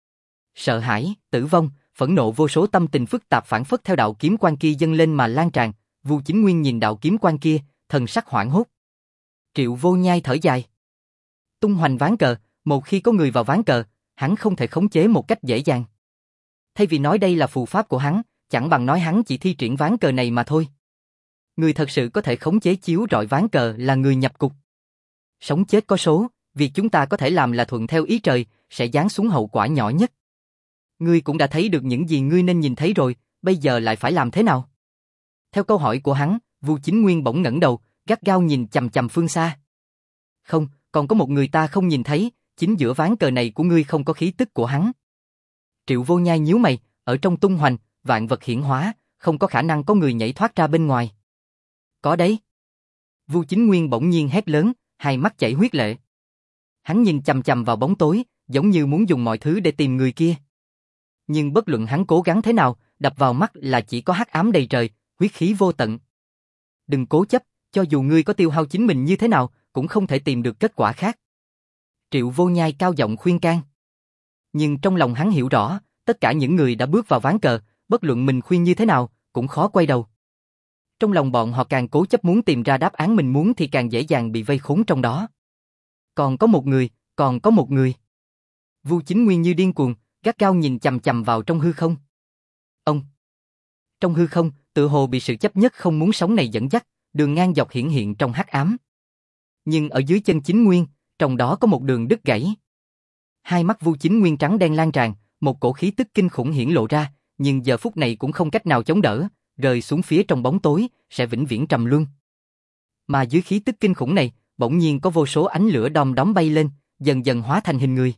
Sợ hãi, tử vong, phẫn nộ, vô số tâm tình phức tạp phản phất theo đạo kiếm quang kia dâng lên mà lan tràn. Vu Chính Nguyên nhìn đạo kiếm quang kia, thần sắc hoảng hốt. Triệu Vô Nhai thở dài. Tung hoành ván cờ, một khi có người vào ván cờ, hắn không thể khống chế một cách dễ dàng. Thay vì nói đây là phù pháp của hắn, chẳng bằng nói hắn chỉ thi triển ván cờ này mà thôi. Người thật sự có thể khống chế chiếu rọi ván cờ là người nhập cục. Sống chết có số, việc chúng ta có thể làm là thuận theo ý trời, sẽ giáng xuống hậu quả nhỏ nhất. Ngươi cũng đã thấy được những gì ngươi nên nhìn thấy rồi, bây giờ lại phải làm thế nào? Theo câu hỏi của hắn, Vu Chính Nguyên bỗng ngẩng đầu, gắt gao nhìn chằm chằm phương xa. Không, còn có một người ta không nhìn thấy, chính giữa ván cờ này của ngươi không có khí tức của hắn. Triệu Vô Nhai nhíu mày, ở trong tung hoành, vạn vật hiển hóa, không có khả năng có người nhảy thoát ra bên ngoài. Có đấy. Vu Chính Nguyên bỗng nhiên hét lớn, hai mắt chảy huyết lệ. Hắn nhìn chằm chằm vào bóng tối, giống như muốn dùng mọi thứ để tìm người kia. Nhưng bất luận hắn cố gắng thế nào, đập vào mắt là chỉ có hắc ám đầy trời, huyết khí vô tận. Đừng cố chấp, cho dù ngươi có tiêu hao chính mình như thế nào, cũng không thể tìm được kết quả khác. Triệu Vô Nhai cao giọng khuyên can. Nhưng trong lòng hắn hiểu rõ, tất cả những người đã bước vào ván cờ, bất luận mình khuyên như thế nào, cũng khó quay đầu. Trong lòng bọn họ càng cố chấp muốn tìm ra đáp án mình muốn thì càng dễ dàng bị vây khốn trong đó. Còn có một người, còn có một người. Vu Chính Nguyên như điên cuồng, gắt gao nhìn chằm chằm vào trong hư không. Ông. Trong hư không, tự hồ bị sự chấp nhất không muốn sống này dẫn dắt, đường ngang dọc hiển hiện trong hắc ám. Nhưng ở dưới chân Chính Nguyên, trong đó có một đường đứt gãy. Hai mắt Vu Chính Nguyên trắng đen lan tràn, một cổ khí tức kinh khủng hiển lộ ra, nhưng giờ phút này cũng không cách nào chống đỡ, rơi xuống phía trong bóng tối, sẽ vĩnh viễn trầm luân. Mà dưới khí tức kinh khủng này, bỗng nhiên có vô số ánh lửa đom đóm bay lên, dần dần hóa thành hình người.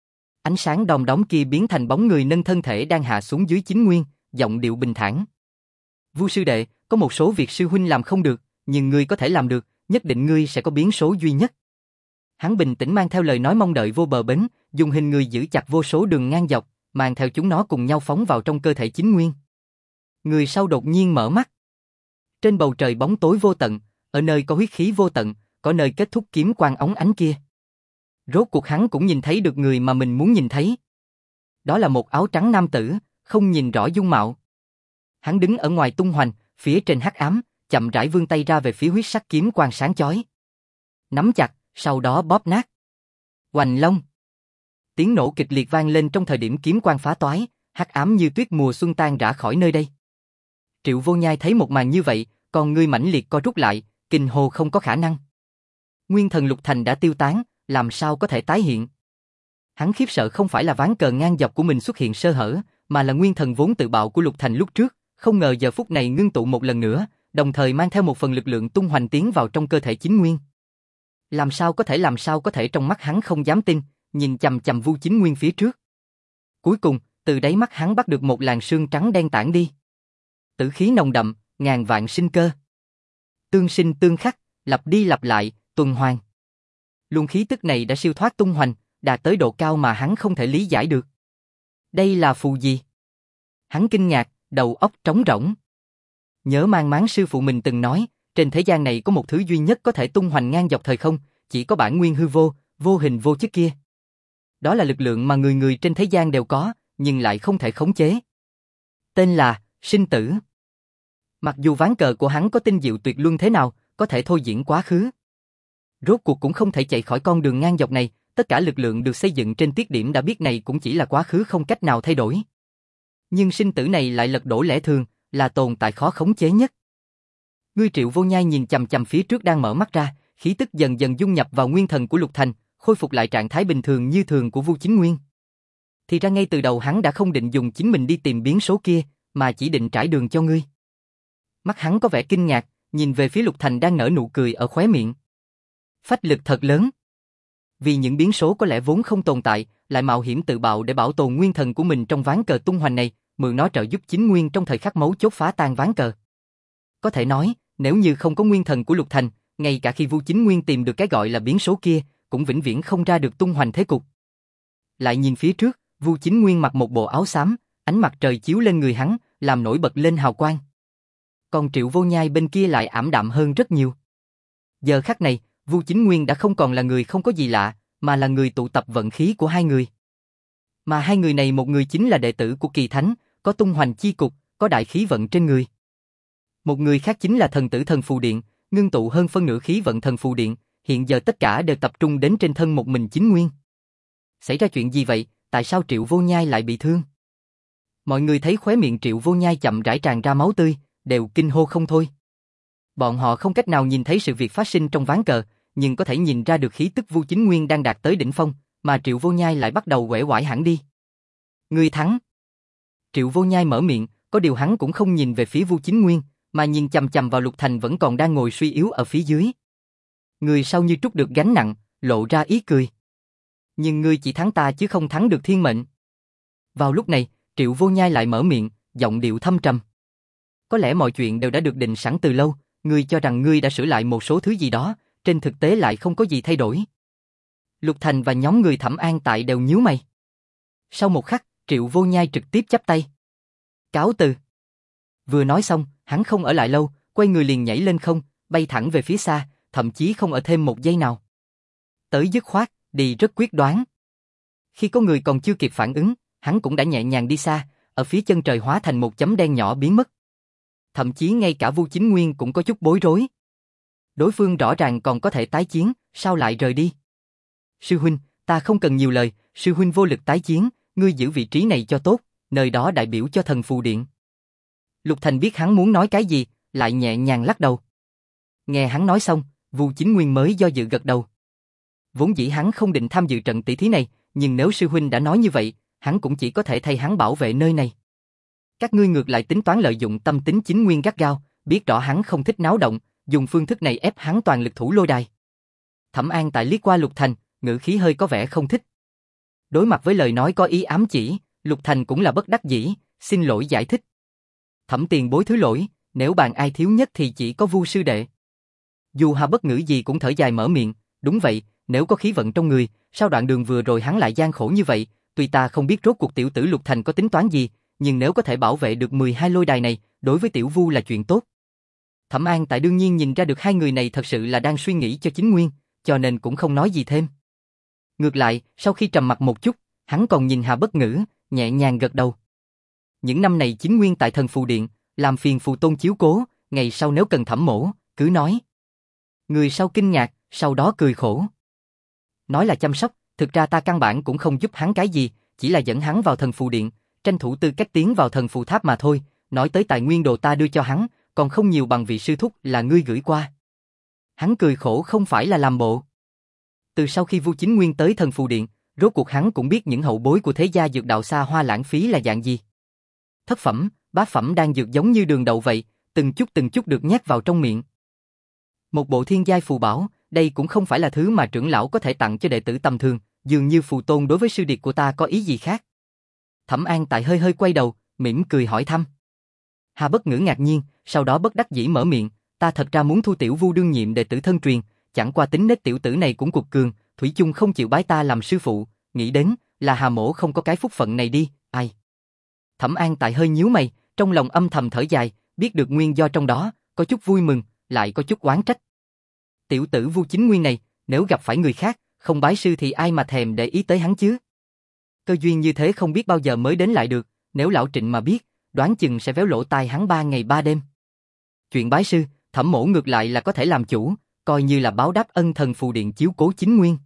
Ánh sáng đom đóm kia biến thành bóng người nâng thân thể đang hạ xuống dưới Chính Nguyên, giọng điệu bình thản. Vu sư đệ, có một số việc sư huynh làm không được, nhưng ngươi có thể làm được, nhất định ngươi sẽ có biến số duy nhất. Hắn bình tĩnh mang theo lời nói mong đợi vô bờ bến, dùng hình người giữ chặt vô số đường ngang dọc, mang theo chúng nó cùng nhau phóng vào trong cơ thể Chính Nguyên. Người sau đột nhiên mở mắt. Trên bầu trời bóng tối vô tận, ở nơi có huyết khí vô tận, có nơi kết thúc kiếm quang óng ánh kia. Rốt cuộc hắn cũng nhìn thấy được người mà mình muốn nhìn thấy. Đó là một áo trắng nam tử, không nhìn rõ dung mạo. Hắn đứng ở ngoài tung hoành, phía trên hắc ám, chậm rãi vươn tay ra về phía huyết sắc kiếm quang sáng chói. Nắm chặt, sau đó bóp nát. Oành long. Tiếng nổ kịch liệt vang lên trong thời điểm kiếm quang phá toái, hắc ám như tuyết mùa xuân tan rã khỏi nơi đây. Triệu Vô Nhai thấy một màn như vậy, còn ngươi mãnh liệt co rút lại, kinh hồ không có khả năng. Nguyên thần Lục Thành đã tiêu tán, làm sao có thể tái hiện? Hắn khiếp sợ không phải là ván cờ ngang dọc của mình xuất hiện sơ hở, mà là nguyên thần vốn tự bạo của Lục Thành lúc trước, không ngờ giờ phút này ngưng tụ một lần nữa, đồng thời mang theo một phần lực lượng tung hoành tiến vào trong cơ thể Chính Nguyên. Làm sao có thể làm sao có thể trong mắt hắn không dám tin, nhìn chằm chằm Vu Chính Nguyên phía trước. Cuối cùng, từ đáy mắt hắn bắt được một làn sương trắng đen tản đi. Tử khí nồng đậm, ngàn vạn sinh cơ. Tương sinh tương khắc, lặp đi lặp lại, tuần hoàn. Luồng khí tức này đã siêu thoát tung hoành, đạt tới độ cao mà hắn không thể lý giải được. Đây là phù gì? Hắn kinh ngạc, đầu óc trống rỗng. Nhớ mang máng sư phụ mình từng nói, trên thế gian này có một thứ duy nhất có thể tung hoành ngang dọc thời không, chỉ có bản nguyên hư vô, vô hình vô chất kia. Đó là lực lượng mà người người trên thế gian đều có, nhưng lại không thể khống chế. Tên là sinh tử. Mặc dù ván cờ của hắn có tinh diệu tuyệt luân thế nào, có thể thôi diễn quá khứ, rốt cuộc cũng không thể chạy khỏi con đường ngang dọc này, tất cả lực lượng được xây dựng trên tiết điểm đã biết này cũng chỉ là quá khứ không cách nào thay đổi. Nhưng sinh tử này lại lật đổ lẽ thường, là tồn tại khó khống chế nhất. Ngươi Triệu Vô Nhai nhìn chằm chằm phía trước đang mở mắt ra, khí tức dần dần dung nhập vào nguyên thần của Lục Thành, khôi phục lại trạng thái bình thường như thường của Vu Chính Nguyên. Thì ra ngay từ đầu hắn đã không định dùng chính mình đi tìm biến số kia, mà chỉ định trải đường cho ngươi. Mắt hắn có vẻ kinh ngạc, nhìn về phía Lục Thành đang nở nụ cười ở khóe miệng. Phách lực thật lớn. Vì những biến số có lẽ vốn không tồn tại, lại mạo hiểm tự bạo để bảo tồn nguyên thần của mình trong ván cờ tung hoành này, mượn nó trợ giúp Chính Nguyên trong thời khắc mấu chốt phá tan ván cờ. Có thể nói, nếu như không có nguyên thần của Lục Thành, ngay cả khi Vu Chính Nguyên tìm được cái gọi là biến số kia, cũng vĩnh viễn không ra được tung hoành thế cục. Lại nhìn phía trước, Vu Chính Nguyên mặc một bộ áo xám, ánh mặt trời chiếu lên người hắn, làm nổi bật lên hào quang. Còn Triệu Vô Nhai bên kia lại ảm đạm hơn rất nhiều. Giờ khắc này, Vu Chính Nguyên đã không còn là người không có gì lạ, mà là người tụ tập vận khí của hai người. Mà hai người này một người chính là đệ tử của Kỳ Thánh, có tung hoành chi cục, có đại khí vận trên người. Một người khác chính là thần tử Thần Phù Điện, ngưng tụ hơn phân nửa khí vận Thần Phù Điện, hiện giờ tất cả đều tập trung đến trên thân một mình Chính Nguyên. Xảy ra chuyện gì vậy, tại sao Triệu Vô Nhai lại bị thương? Mọi người thấy khóe miệng Triệu Vô Nhai chậm rãi tràn ra máu tươi, đều kinh hô không thôi. Bọn họ không cách nào nhìn thấy sự việc phát sinh trong ván cờ, nhưng có thể nhìn ra được khí tức Vu Chính Nguyên đang đạt tới đỉnh phong, mà Triệu Vô Nhai lại bắt đầu uể oải hẳn đi. Ngươi thắng. Triệu Vô Nhai mở miệng, có điều hắn cũng không nhìn về phía Vu Chính Nguyên, mà nhìn chằm chằm vào Lục Thành vẫn còn đang ngồi suy yếu ở phía dưới. Người sau như trút được gánh nặng, lộ ra ý cười. Nhưng ngươi chỉ thắng ta chứ không thắng được thiên mệnh. Vào lúc này, Triệu Vô Nhai lại mở miệng, giọng điệu thâm trầm. Có lẽ mọi chuyện đều đã được định sẵn từ lâu, ngươi cho rằng ngươi đã sửa lại một số thứ gì đó, trên thực tế lại không có gì thay đổi. Lục Thành và nhóm người Thẩm An Tại đều nhíu mày. Sau một khắc, Triệu Vô Nhai trực tiếp chắp tay. Cáo từ. Vừa nói xong, hắn không ở lại lâu, quay người liền nhảy lên không, bay thẳng về phía xa, thậm chí không ở thêm một giây nào. Tới dứt khoát, đi rất quyết đoán. Khi có người còn chưa kịp phản ứng, hắn cũng đã nhẹ nhàng đi xa, ở phía chân trời hóa thành một chấm đen nhỏ biến mất. Thậm chí ngay cả Vu Chính Nguyên cũng có chút bối rối. Đối phương rõ ràng còn có thể tái chiến, sao lại rời đi? Sư huynh, ta không cần nhiều lời, sư huynh vô lực tái chiến, ngươi giữ vị trí này cho tốt, nơi đó đại biểu cho Thần Phù Điện. Lục Thành biết hắn muốn nói cái gì, lại nhẹ nhàng lắc đầu. Nghe hắn nói xong, Vu Chính Nguyên mới do dự gật đầu. Vốn dĩ hắn không định tham dự trận tỷ thí này, nhưng nếu sư huynh đã nói như vậy, hắn cũng chỉ có thể thay hắn bảo vệ nơi này. Các ngươi ngược lại tính toán lợi dụng tâm tính Chính Nguyên gắt gao, biết rõ hắn không thích náo động, dùng phương thức này ép hắn toàn lực thủ lôi đài. Thẩm An Tại liếc qua Lục Thành, ngữ khí hơi có vẻ không thích. Đối mặt với lời nói có ý ám chỉ, Lục Thành cũng là bất đắc dĩ, xin lỗi giải thích. Thẩm tiền bối thứ lỗi, nếu bàn ai thiếu nhất thì chỉ có Vu sư đệ. Dù Hà bất ngữ gì cũng thở dài mở miệng, đúng vậy, nếu có khí vận trong người, sao đoạn đường vừa rồi hắn lại gian khổ như vậy, tuy ta không biết rốt cuộc tiểu tử Lục Thành có tính toán gì, nhưng nếu có thể bảo vệ được mười hai lôi đài này, đối với tiểu Vu là chuyện tốt. Thẩm An Tại đương nhiên nhìn ra được hai người này thật sự là đang suy nghĩ cho Chính Nguyên, cho nên cũng không nói gì thêm. Ngược lại, sau khi trầm mặc một chút, hắn còn nhìn Hà bất ngữ, nhẹ nhàng gật đầu. Những năm này Chính Nguyên tại Thần Phù Điện, làm phiền Phù Tôn chiếu cố, ngày sau nếu cần thẩm mổ, cứ nói. Người sau kinh ngạc, sau đó cười khổ. Nói là chăm sóc, thực ra ta căn bản cũng không giúp hắn cái gì, chỉ là dẫn hắn vào Thần Phù Điện, tranh thủ tư cách tiến vào Thần Phù Tháp mà thôi, nói tới tài nguyên đồ ta đưa cho hắn, còn không nhiều bằng vị sư thúc là ngươi gửi qua. Hắn cười khổ không phải là làm bộ. Từ sau khi Vu Chính Nguyên tới Thần Phù Điện, rốt cuộc hắn cũng biết những hậu bối của thế gia dược đạo xa hoa lãng phí là dạng gì. Thất phẩm, bát phẩm đang dược giống như đường đậu vậy, từng chút từng chút được nhét vào trong miệng. Một bộ thiên giai phù bảo, đây cũng không phải là thứ mà trưởng lão có thể tặng cho đệ tử tầm thường, dường như Phù Tôn đối với sư điệt của ta có ý gì khác. Thẩm An Tại hơi hơi quay đầu, mỉm cười hỏi thăm. Hà bất ngữ ngạc nhiên, sau đó bất đắc dĩ mở miệng, ta thật ra muốn thu tiểu Vu đương nhiệm đệ tử thân truyền, chẳng qua tính nết tiểu tử này cũng cục cường, thủy chung không chịu bái ta làm sư phụ, nghĩ đến là Hà mỗ không có cái phúc phận này đi, ai. Thẩm An Tại hơi nhíu mày, trong lòng âm thầm thở dài, biết được nguyên do trong đó, có chút vui mừng, lại có chút oán trách. Tiểu tử Vu Chính Nguyên này, nếu gặp phải người khác, không bái sư thì ai mà thèm để ý tới hắn chứ? Cơ duyên như thế không biết bao giờ mới đến lại được, nếu lão Trịnh mà biết, đoán chừng sẽ véo lỗ tai hắn ba ngày ba đêm. Chuyện bái sư, Thẩm mỗ ngược lại là có thể làm chủ, coi như là báo đáp ân thần phù điện chiếu cố Chính Nguyên.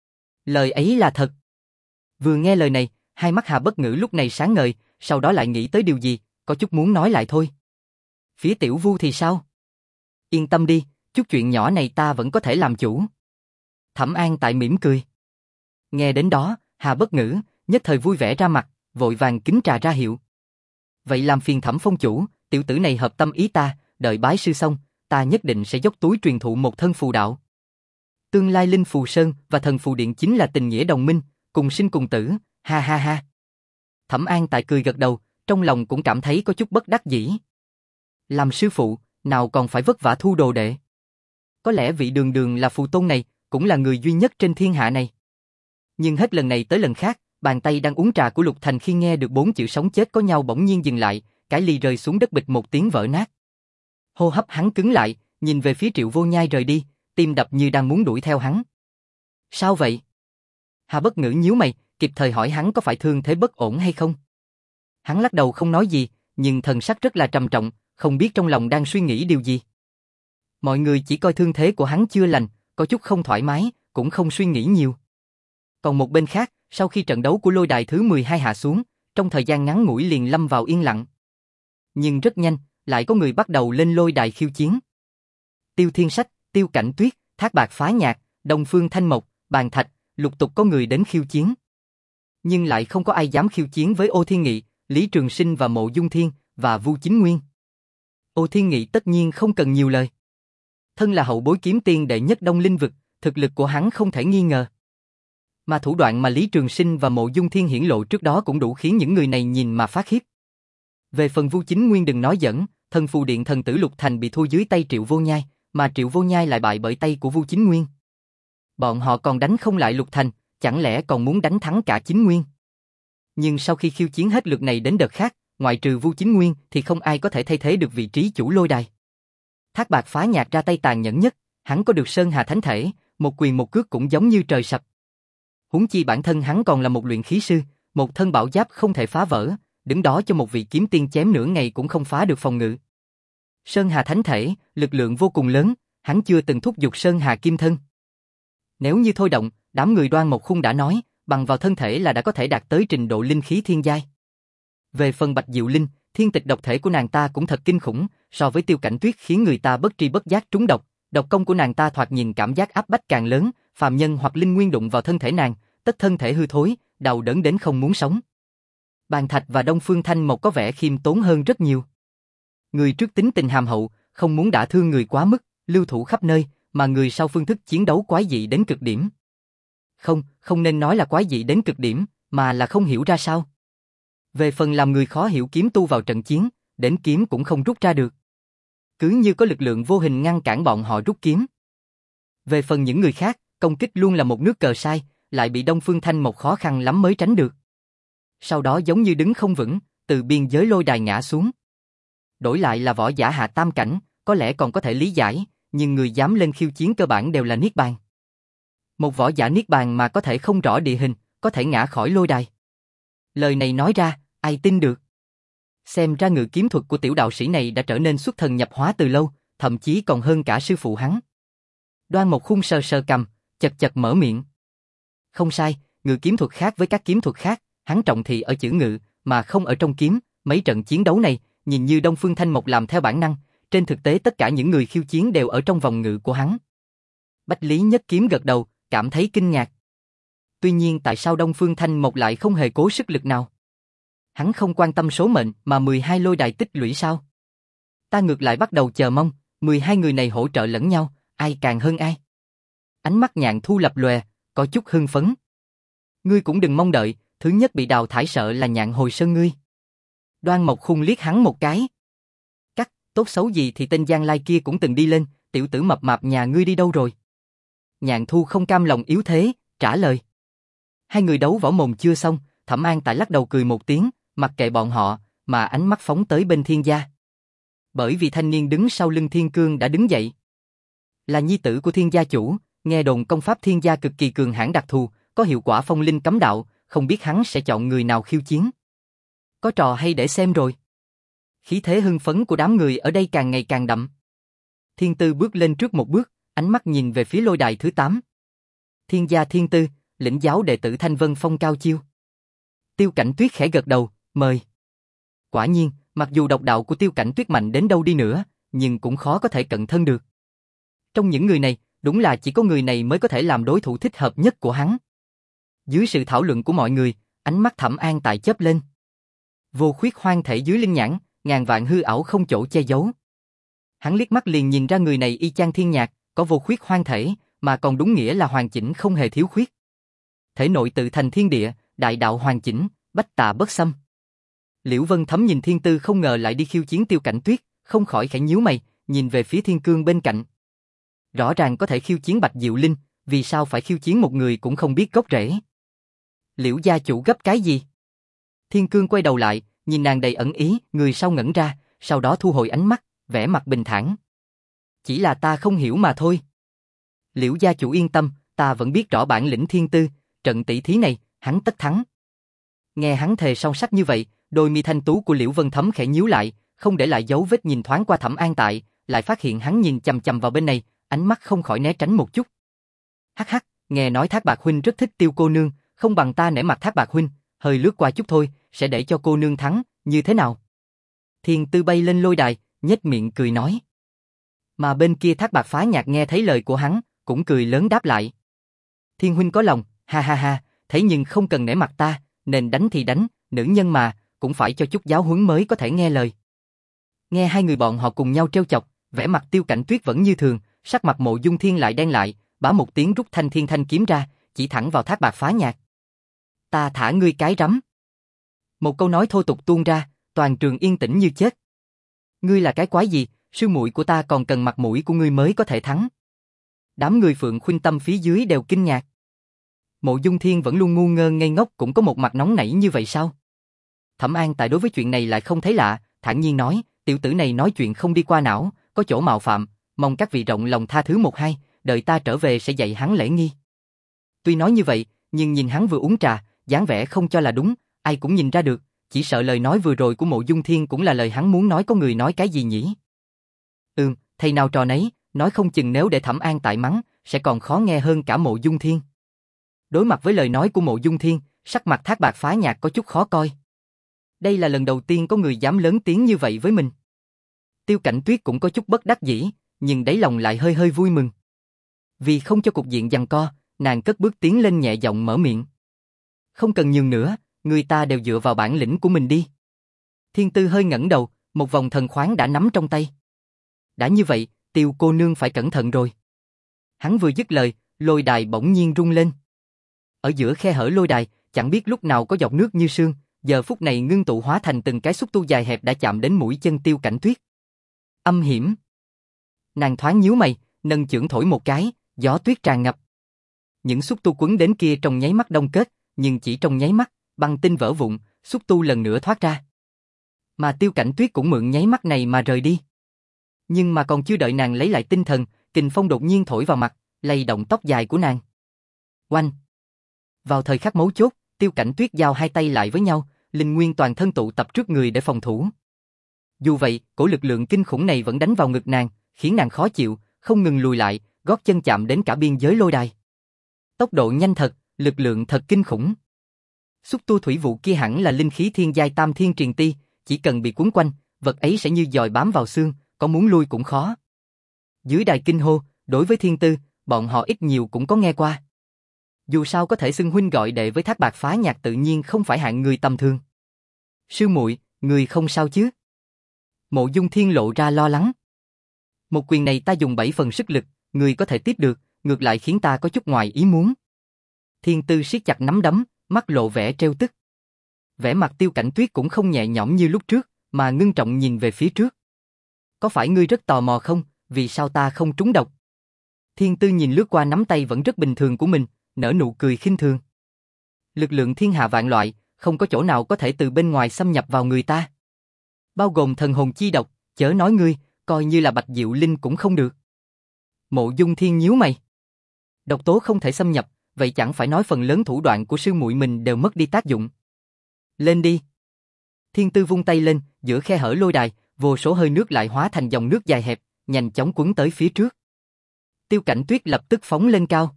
Lời ấy là thật. Vừa nghe lời này, hai mắt Hà Bất Ngữ lúc này sáng ngời, sau đó lại nghĩ tới điều gì, có chút muốn nói lại thôi. Phía tiểu Vu thì sao? Yên tâm đi, chút chuyện nhỏ này ta vẫn có thể làm chủ. Thẩm An tại mỉm cười. Nghe đến đó, Hà Bất Ngữ nhất thời vui vẻ ra mặt, vội vàng kính trà ra hiệu. Vậy làm phiền Thẩm phong chủ, tiểu tử này hợp tâm ý ta, đợi bái sư xong, ta nhất định sẽ dốc túi truyền thụ một thân phù đạo. Tương lai Linh Phù Sơn và Thần Phù Điện chính là tình nghĩa đồng minh, cùng sinh cùng tử, ha ha ha. Thẩm An tại cười gật đầu, trong lòng cũng cảm thấy có chút bất đắc dĩ. Làm sư phụ, nào còn phải vất vả thu đồ đệ. Có lẽ vị đường đường là phù tôn này, cũng là người duy nhất trên thiên hạ này. Nhưng hết lần này tới lần khác, bàn tay đang uống trà của Lục Thành khi nghe được bốn chữ sống chết có nhau bỗng nhiên dừng lại, cái ly rơi xuống đất bịch một tiếng vỡ nát. Hô hấp hắn cứng lại, nhìn về phía Triệu Vô Nhai rời đi, tim đập như đang muốn đuổi theo hắn. Sao vậy? Hà Bất Ngữ nhíu mày, kịp thời hỏi hắn có phải thương thế bất ổn hay không. Hắn lắc đầu không nói gì, nhưng thần sắc rất là trầm trọng, không biết trong lòng đang suy nghĩ điều gì. Mọi người chỉ coi thương thế của hắn chưa lành, có chút không thoải mái, cũng không suy nghĩ nhiều. Còn một bên khác, sau khi trận đấu của lôi đài thứ mười hai hạ xuống, trong thời gian ngắn ngủi liền lâm vào yên lặng. Nhưng rất nhanh, lại có người bắt đầu lên lôi đài khiêu chiến. Tiêu Thiên Sách, Tiêu Cảnh Tuyết, Thác Bạc Phá Nhạc, Đông Phương Thanh Mộc, Bàn Thạch, lục tục có người đến khiêu chiến. Nhưng lại không có ai dám khiêu chiến với Ô Thiên Nghị, Lý Trường Sinh và Mộ Dung Thiên, và Vu Chính Nguyên. Ô Thiên Nghị tất nhiên không cần nhiều lời. Thân là hậu bối kiếm tiên đệ nhất Đông Linh vực, thực lực của hắn không thể nghi ngờ. Mà thủ đoạn mà Lý Trường Sinh và Mộ Dung Thiên hiển lộ trước đó cũng đủ khiến những người này nhìn mà phát khiếp. Về phần Vu Chính Nguyên đừng nói giỡn, Thần Phù Điện thần tử Lục Thành bị thua dưới tay Triệu Vô Nhai, mà Triệu Vô Nhai lại bại bởi tay của Vu Chính Nguyên. Bọn họ còn đánh không lại Lục Thành, chẳng lẽ còn muốn đánh thắng cả Chính Nguyên? Nhưng sau khi khiêu chiến hết lượt này đến đợt khác, ngoại trừ Vu Chính Nguyên thì không ai có thể thay thế được vị trí chủ lôi đài. Thác Bạc Phá Nhạc ra tay tàn nhẫn nhất, hắn có được Sơn Hà Thánh Thể, một quyền một cước cũng giống như trời sập. Huống chi bản thân hắn còn là một luyện khí sư, một thân bảo giáp không thể phá vỡ, đứng đó cho một vị kiếm tiên chém nửa ngày cũng không phá được phòng ngự. Sơn Hà Thánh Thể, lực lượng vô cùng lớn, hắn chưa từng thúc giục Sơn Hà Kim Thân. Nếu như thôi động, đám người Đoan Mộc Khung đã nói, bằng vào thân thể là đã có thể đạt tới trình độ linh khí thiên giai. Về phần Bạch Diệu Linh, thiên tịch độc thể của nàng ta cũng thật kinh khủng, so với Tiêu Cảnh Tuyết khiến người ta bất tri bất giác trúng độc, độc công của nàng ta thoạt nhìn cảm giác áp bách càng lớn, phàm nhân hoặc linh nguyên đụng vào thân thể nàng, tất thân thể hư thối, đau đớn đến không muốn sống. Bàn Thạch và Đông Phương Thanh Mộc có vẻ khiêm tốn hơn rất nhiều. Người trước tính tình hàm hậu, không muốn đả thương người quá mức, lưu thủ khắp nơi, mà người sau phương thức chiến đấu quái dị đến cực điểm. Không, không nên nói là quái dị đến cực điểm, mà là không hiểu ra sao. Về phần làm người khó hiểu kiếm tu vào trận chiến, đến kiếm cũng không rút ra được. Cứ như có lực lượng vô hình ngăn cản bọn họ rút kiếm. Về phần những người khác, công kích luôn là một nước cờ sai, lại bị Đông Phương Thanh Mộc khó khăn lắm mới tránh được. Sau đó giống như đứng không vững, từ biên giới lôi đài ngã xuống. Đổi lại là võ giả hạ tam cảnh, có lẽ còn có thể lý giải, nhưng người dám lên khiêu chiến cơ bản đều là Niết Bàn. Một võ giả Niết Bàn mà có thể không rõ địa hình, có thể ngã khỏi lôi đài. Lời này nói ra, ai tin được? Xem ra ngự kiếm thuật của tiểu đạo sĩ này đã trở nên xuất thần nhập hóa từ lâu, thậm chí còn hơn cả sư phụ hắn. Đoan Mộc Khung sờ sờ cằm, chật chật mở miệng. Không sai, ngự kiếm thuật khác với các kiếm thuật khác, hắn trọng thì ở chữ ngự, mà không ở trong kiếm. Mấy trận chiến đấu này, nhìn như Đông Phương Thanh Mộc làm theo bản năng, trên thực tế tất cả những người khiêu chiến đều ở trong vòng ngự của hắn. Bách Lý Nhất Kiếm gật đầu, cảm thấy kinh ngạc. Tuy nhiên tại sao Đông Phương Thanh Mộc lại không hề cố sức lực nào? Hắn không quan tâm số mệnh mà mười hai lôi đài tích lũy sao? Ta ngược lại bắt đầu chờ mong, mười hai người này hỗ trợ lẫn nhau, ai càng hơn ai. Ánh mắt Nhạn Thu lập lòe, có chút hưng phấn. Ngươi cũng đừng mong đợi, thứ nhất bị đào thải sợ là Nhạn Hồi Sơn ngươi. Đoan Mộc Khung liếc hắn một cái. Cắt, tốt xấu gì thì tên Giang Lai kia cũng từng đi lên, tiểu tử mập mạp nhà ngươi đi đâu rồi? Nhạn Thu không cam lòng yếu thế, trả lời. Hai người đấu võ mồm chưa xong, Thẩm An tại lắc đầu cười một tiếng, mặc kệ bọn họ, mà ánh mắt phóng tới bên Thiên gia. Bởi vì thanh niên đứng sau lưng Thiên Cương đã đứng dậy. Là nhi tử của Thiên gia chủ, nghe đồn công pháp Thiên gia cực kỳ cường hãn đặc thù, có hiệu quả phong linh cấm đạo, không biết hắn sẽ chọn người nào khiêu chiến. Có trò hay để xem rồi. Khí thế hưng phấn của đám người ở đây càng ngày càng đậm. Thiên Tư bước lên trước một bước, ánh mắt nhìn về phía lôi đài thứ tám. Thiên gia Thiên Tư, lĩnh giáo đệ tử Thanh Vân Phong cao chiêu. Tiêu Cảnh Tuyết khẽ gật đầu, mời. Quả nhiên, mặc dù độc đạo của Tiêu Cảnh Tuyết mạnh đến đâu đi nữa, nhưng cũng khó có thể cận thân được. Trong những người này, đúng là chỉ có người này mới có thể làm đối thủ thích hợp nhất của hắn. Dưới sự thảo luận của mọi người, ánh mắt Thẩm An Tại chớp lên. Vô khuyết hoang thể dưới linh nhãn, ngàn vạn hư ảo không chỗ che giấu. Hắn liếc mắt liền nhìn ra người này y chang Thiên Nhạc, có vô khuyết hoang thể, mà còn đúng nghĩa là hoàn chỉnh không hề thiếu khuyết. Thể nội tự thành thiên địa, đại đạo hoàn chỉnh, bách tà bất xâm. Liễu Vân Thấm nhìn Thiên Tư không ngờ lại đi khiêu chiến Tiêu Cảnh Tuyết, không khỏi khẽ nhíu mày, nhìn về phía Thiên Cương bên cạnh. Rõ ràng có thể khiêu chiến Bạch Diệu Linh, vì sao phải khiêu chiến một người cũng không biết gốc rễ? Liễu gia chủ gấp cái gì? Thiên Cương quay đầu lại, nhìn nàng đầy ẩn ý, người sau ngẩn ra, sau đó thu hồi ánh mắt, vẻ mặt bình thản. Chỉ là ta không hiểu mà thôi. Liễu gia chủ yên tâm, ta vẫn biết rõ bản lĩnh Thiên Tư, trận tỷ thí này, hắn tất thắng. Nghe hắn thề song sắc như vậy, đôi mi thanh tú của Liễu Vân Thấm khẽ nhíu lại, không để lại dấu vết nhìn thoáng qua Thẩm An Tại, lại phát hiện hắn nhìn chằm chằm vào bên này, ánh mắt không khỏi né tránh một chút. Hắc hắc, nghe nói Thác Bạc huynh rất thích Tiêu cô nương, không bằng ta nể mặt Thác Bạc huynh, hơi lướt qua chút thôi, sẽ để cho cô nương thắng, như thế nào? Thiên Tư bay lên lôi đài, nhếch miệng cười nói. Mà bên kia Thác Bạc Phá Nhạc nghe thấy lời của hắn, cũng cười lớn đáp lại. Thiên huynh có lòng, ha ha ha, thế nhưng không cần nể mặt ta, nên đánh thì đánh, nữ nhân mà, cũng phải cho chút giáo huấn mới có thể nghe lời. Nghe hai người bọn họ cùng nhau trêu chọc, vẻ mặt Tiêu Cảnh Tuyết vẫn như thường, sắc mặt Mộ Dung Thiên lại đen lại, bá một tiếng rút thanh thiên thanh kiếm ra, chỉ thẳng vào Thác Bạc Phá Nhạc. Ta thả ngươi cái rắm. Một câu nói thô tục tuôn ra, toàn trường yên tĩnh như chết. Ngươi là cái quái gì, sư muội của ta còn cần mặt mũi của ngươi mới có thể thắng. Đám người Phượng Khuynh Tâm phía dưới đều kinh ngạc. Mộ Dung Thiên vẫn luôn ngu ngơ ngây ngốc cũng có một mặt nóng nảy như vậy sao? Thẩm An Tại đối với chuyện này lại không thấy lạ, thản nhiên nói, tiểu tử này nói chuyện không đi qua não, có chỗ mạo phạm, mong các vị rộng lòng tha thứ một hai, đợi ta trở về sẽ dạy hắn lễ nghi. Tuy nói như vậy, nhưng nhìn hắn vừa uống trà, dáng vẻ không cho là đúng, ai cũng nhìn ra được, chỉ sợ lời nói vừa rồi của Mộ Dung Thiên cũng là lời hắn muốn nói, có người nói cái gì nhỉ? Ừm, thầy nào trò nấy, nói không chừng nếu để Thẩm An Tại mắng, sẽ còn khó nghe hơn cả Mộ Dung Thiên. Đối mặt với lời nói của Mộ Dung Thiên, sắc mặt Thác Bạc Phá Nhạc có chút khó coi. Đây là lần đầu tiên có người dám lớn tiếng như vậy với mình. Tiêu Cảnh Tuyết cũng có chút bất đắc dĩ, nhưng đáy lòng lại hơi hơi vui mừng. Vì không cho cục diện giằng co, nàng cất bước tiến lên nhẹ giọng mở miệng. Không cần nhường nữa, người ta đều dựa vào bản lĩnh của mình đi. Thiên Tư hơi ngẩng đầu, một vòng thần khoáng đã nắm trong tay. Đã như vậy, Tiêu cô nương phải cẩn thận rồi. Hắn vừa dứt lời, lôi đài bỗng nhiên rung lên. Ở giữa khe hở lôi đài, chẳng biết lúc nào có giọt nước như sương, giờ phút này ngưng tụ hóa thành từng cái xúc tu dài hẹp đã chạm đến mũi chân Tiêu Cảnh Tuyết. Âm hiểm. Nàng thoáng nhíu mày, nâng chưởng thổi một cái, gió tuyết tràn ngập. Những xúc tu quấn đến kia trong nháy mắt đông kết, nhưng chỉ trong nháy mắt, băng tinh vỡ vụn, xúc tu lần nữa thoát ra. Mà Tiêu Cảnh Tuyết cũng mượn nháy mắt này mà rời đi. Nhưng mà còn chưa đợi nàng lấy lại tinh thần, kình phong đột nhiên thổi vào mặt, lay động tóc dài của nàng. Oanh! Vào thời khắc mấu chốt, Tiêu Cảnh Tuyết giao hai tay lại với nhau, linh nguyên toàn thân tụ tập trước người để phòng thủ. Dù vậy, cổ lực lượng kinh khủng này vẫn đánh vào ngực nàng, khiến nàng khó chịu, không ngừng lùi lại, gót chân chạm đến cả biên giới lôi đài. Tốc độ nhanh thật, lực lượng thật kinh khủng. Xúc tu thủy vụ kia hẳn là linh khí thiên giai tam thiên triền ti, chỉ cần bị cuốn quanh, vật ấy sẽ như dòi bám vào xương, có muốn lui cũng khó. Dưới đài kinh hô, đối với Thiên Tư, bọn họ ít nhiều cũng có nghe qua. Dù sao có thể xưng huynh gọi đệ với Thác Bạc Phá Nhạc tự nhiên không phải hạng người tầm thường. Sư muội, người không sao chứ? Mộ Dung Thiên lộ ra lo lắng. Một quyền này ta dùng bảy phần sức lực, người có thể tiếp được, ngược lại khiến ta có chút ngoài ý muốn. Thiên Tư siết chặt nắm đấm, mắt lộ vẻ trêu tức. Vẻ mặt Tiêu Cảnh Tuyết cũng không nhẹ nhõm như lúc trước, mà ngưng trọng nhìn về phía trước. Có phải ngươi rất tò mò không, vì sao ta không trúng độc? Thiên Tư nhìn lướt qua nắm tay vẫn rất bình thường của mình, nở nụ cười khinh thường. Lực lượng thiên hạ vạn loại, không có chỗ nào có thể từ bên ngoài xâm nhập vào người ta. Bao gồm thần hồn chi độc, chớ nói ngươi, coi như là Bạch Diệu Linh cũng không được. Mộ Dung Thiên nhíu mày. Độc tố không thể xâm nhập, vậy chẳng phải nói phần lớn thủ đoạn của sư muội mình đều mất đi tác dụng. Lên đi. Thiên Tư vung tay lên, giữa khe hở lôi đài, vô số hơi nước lại hóa thành dòng nước dài hẹp, nhanh chóng cuốn tới phía trước. Tiêu Cảnh Tuyết lập tức phóng lên cao.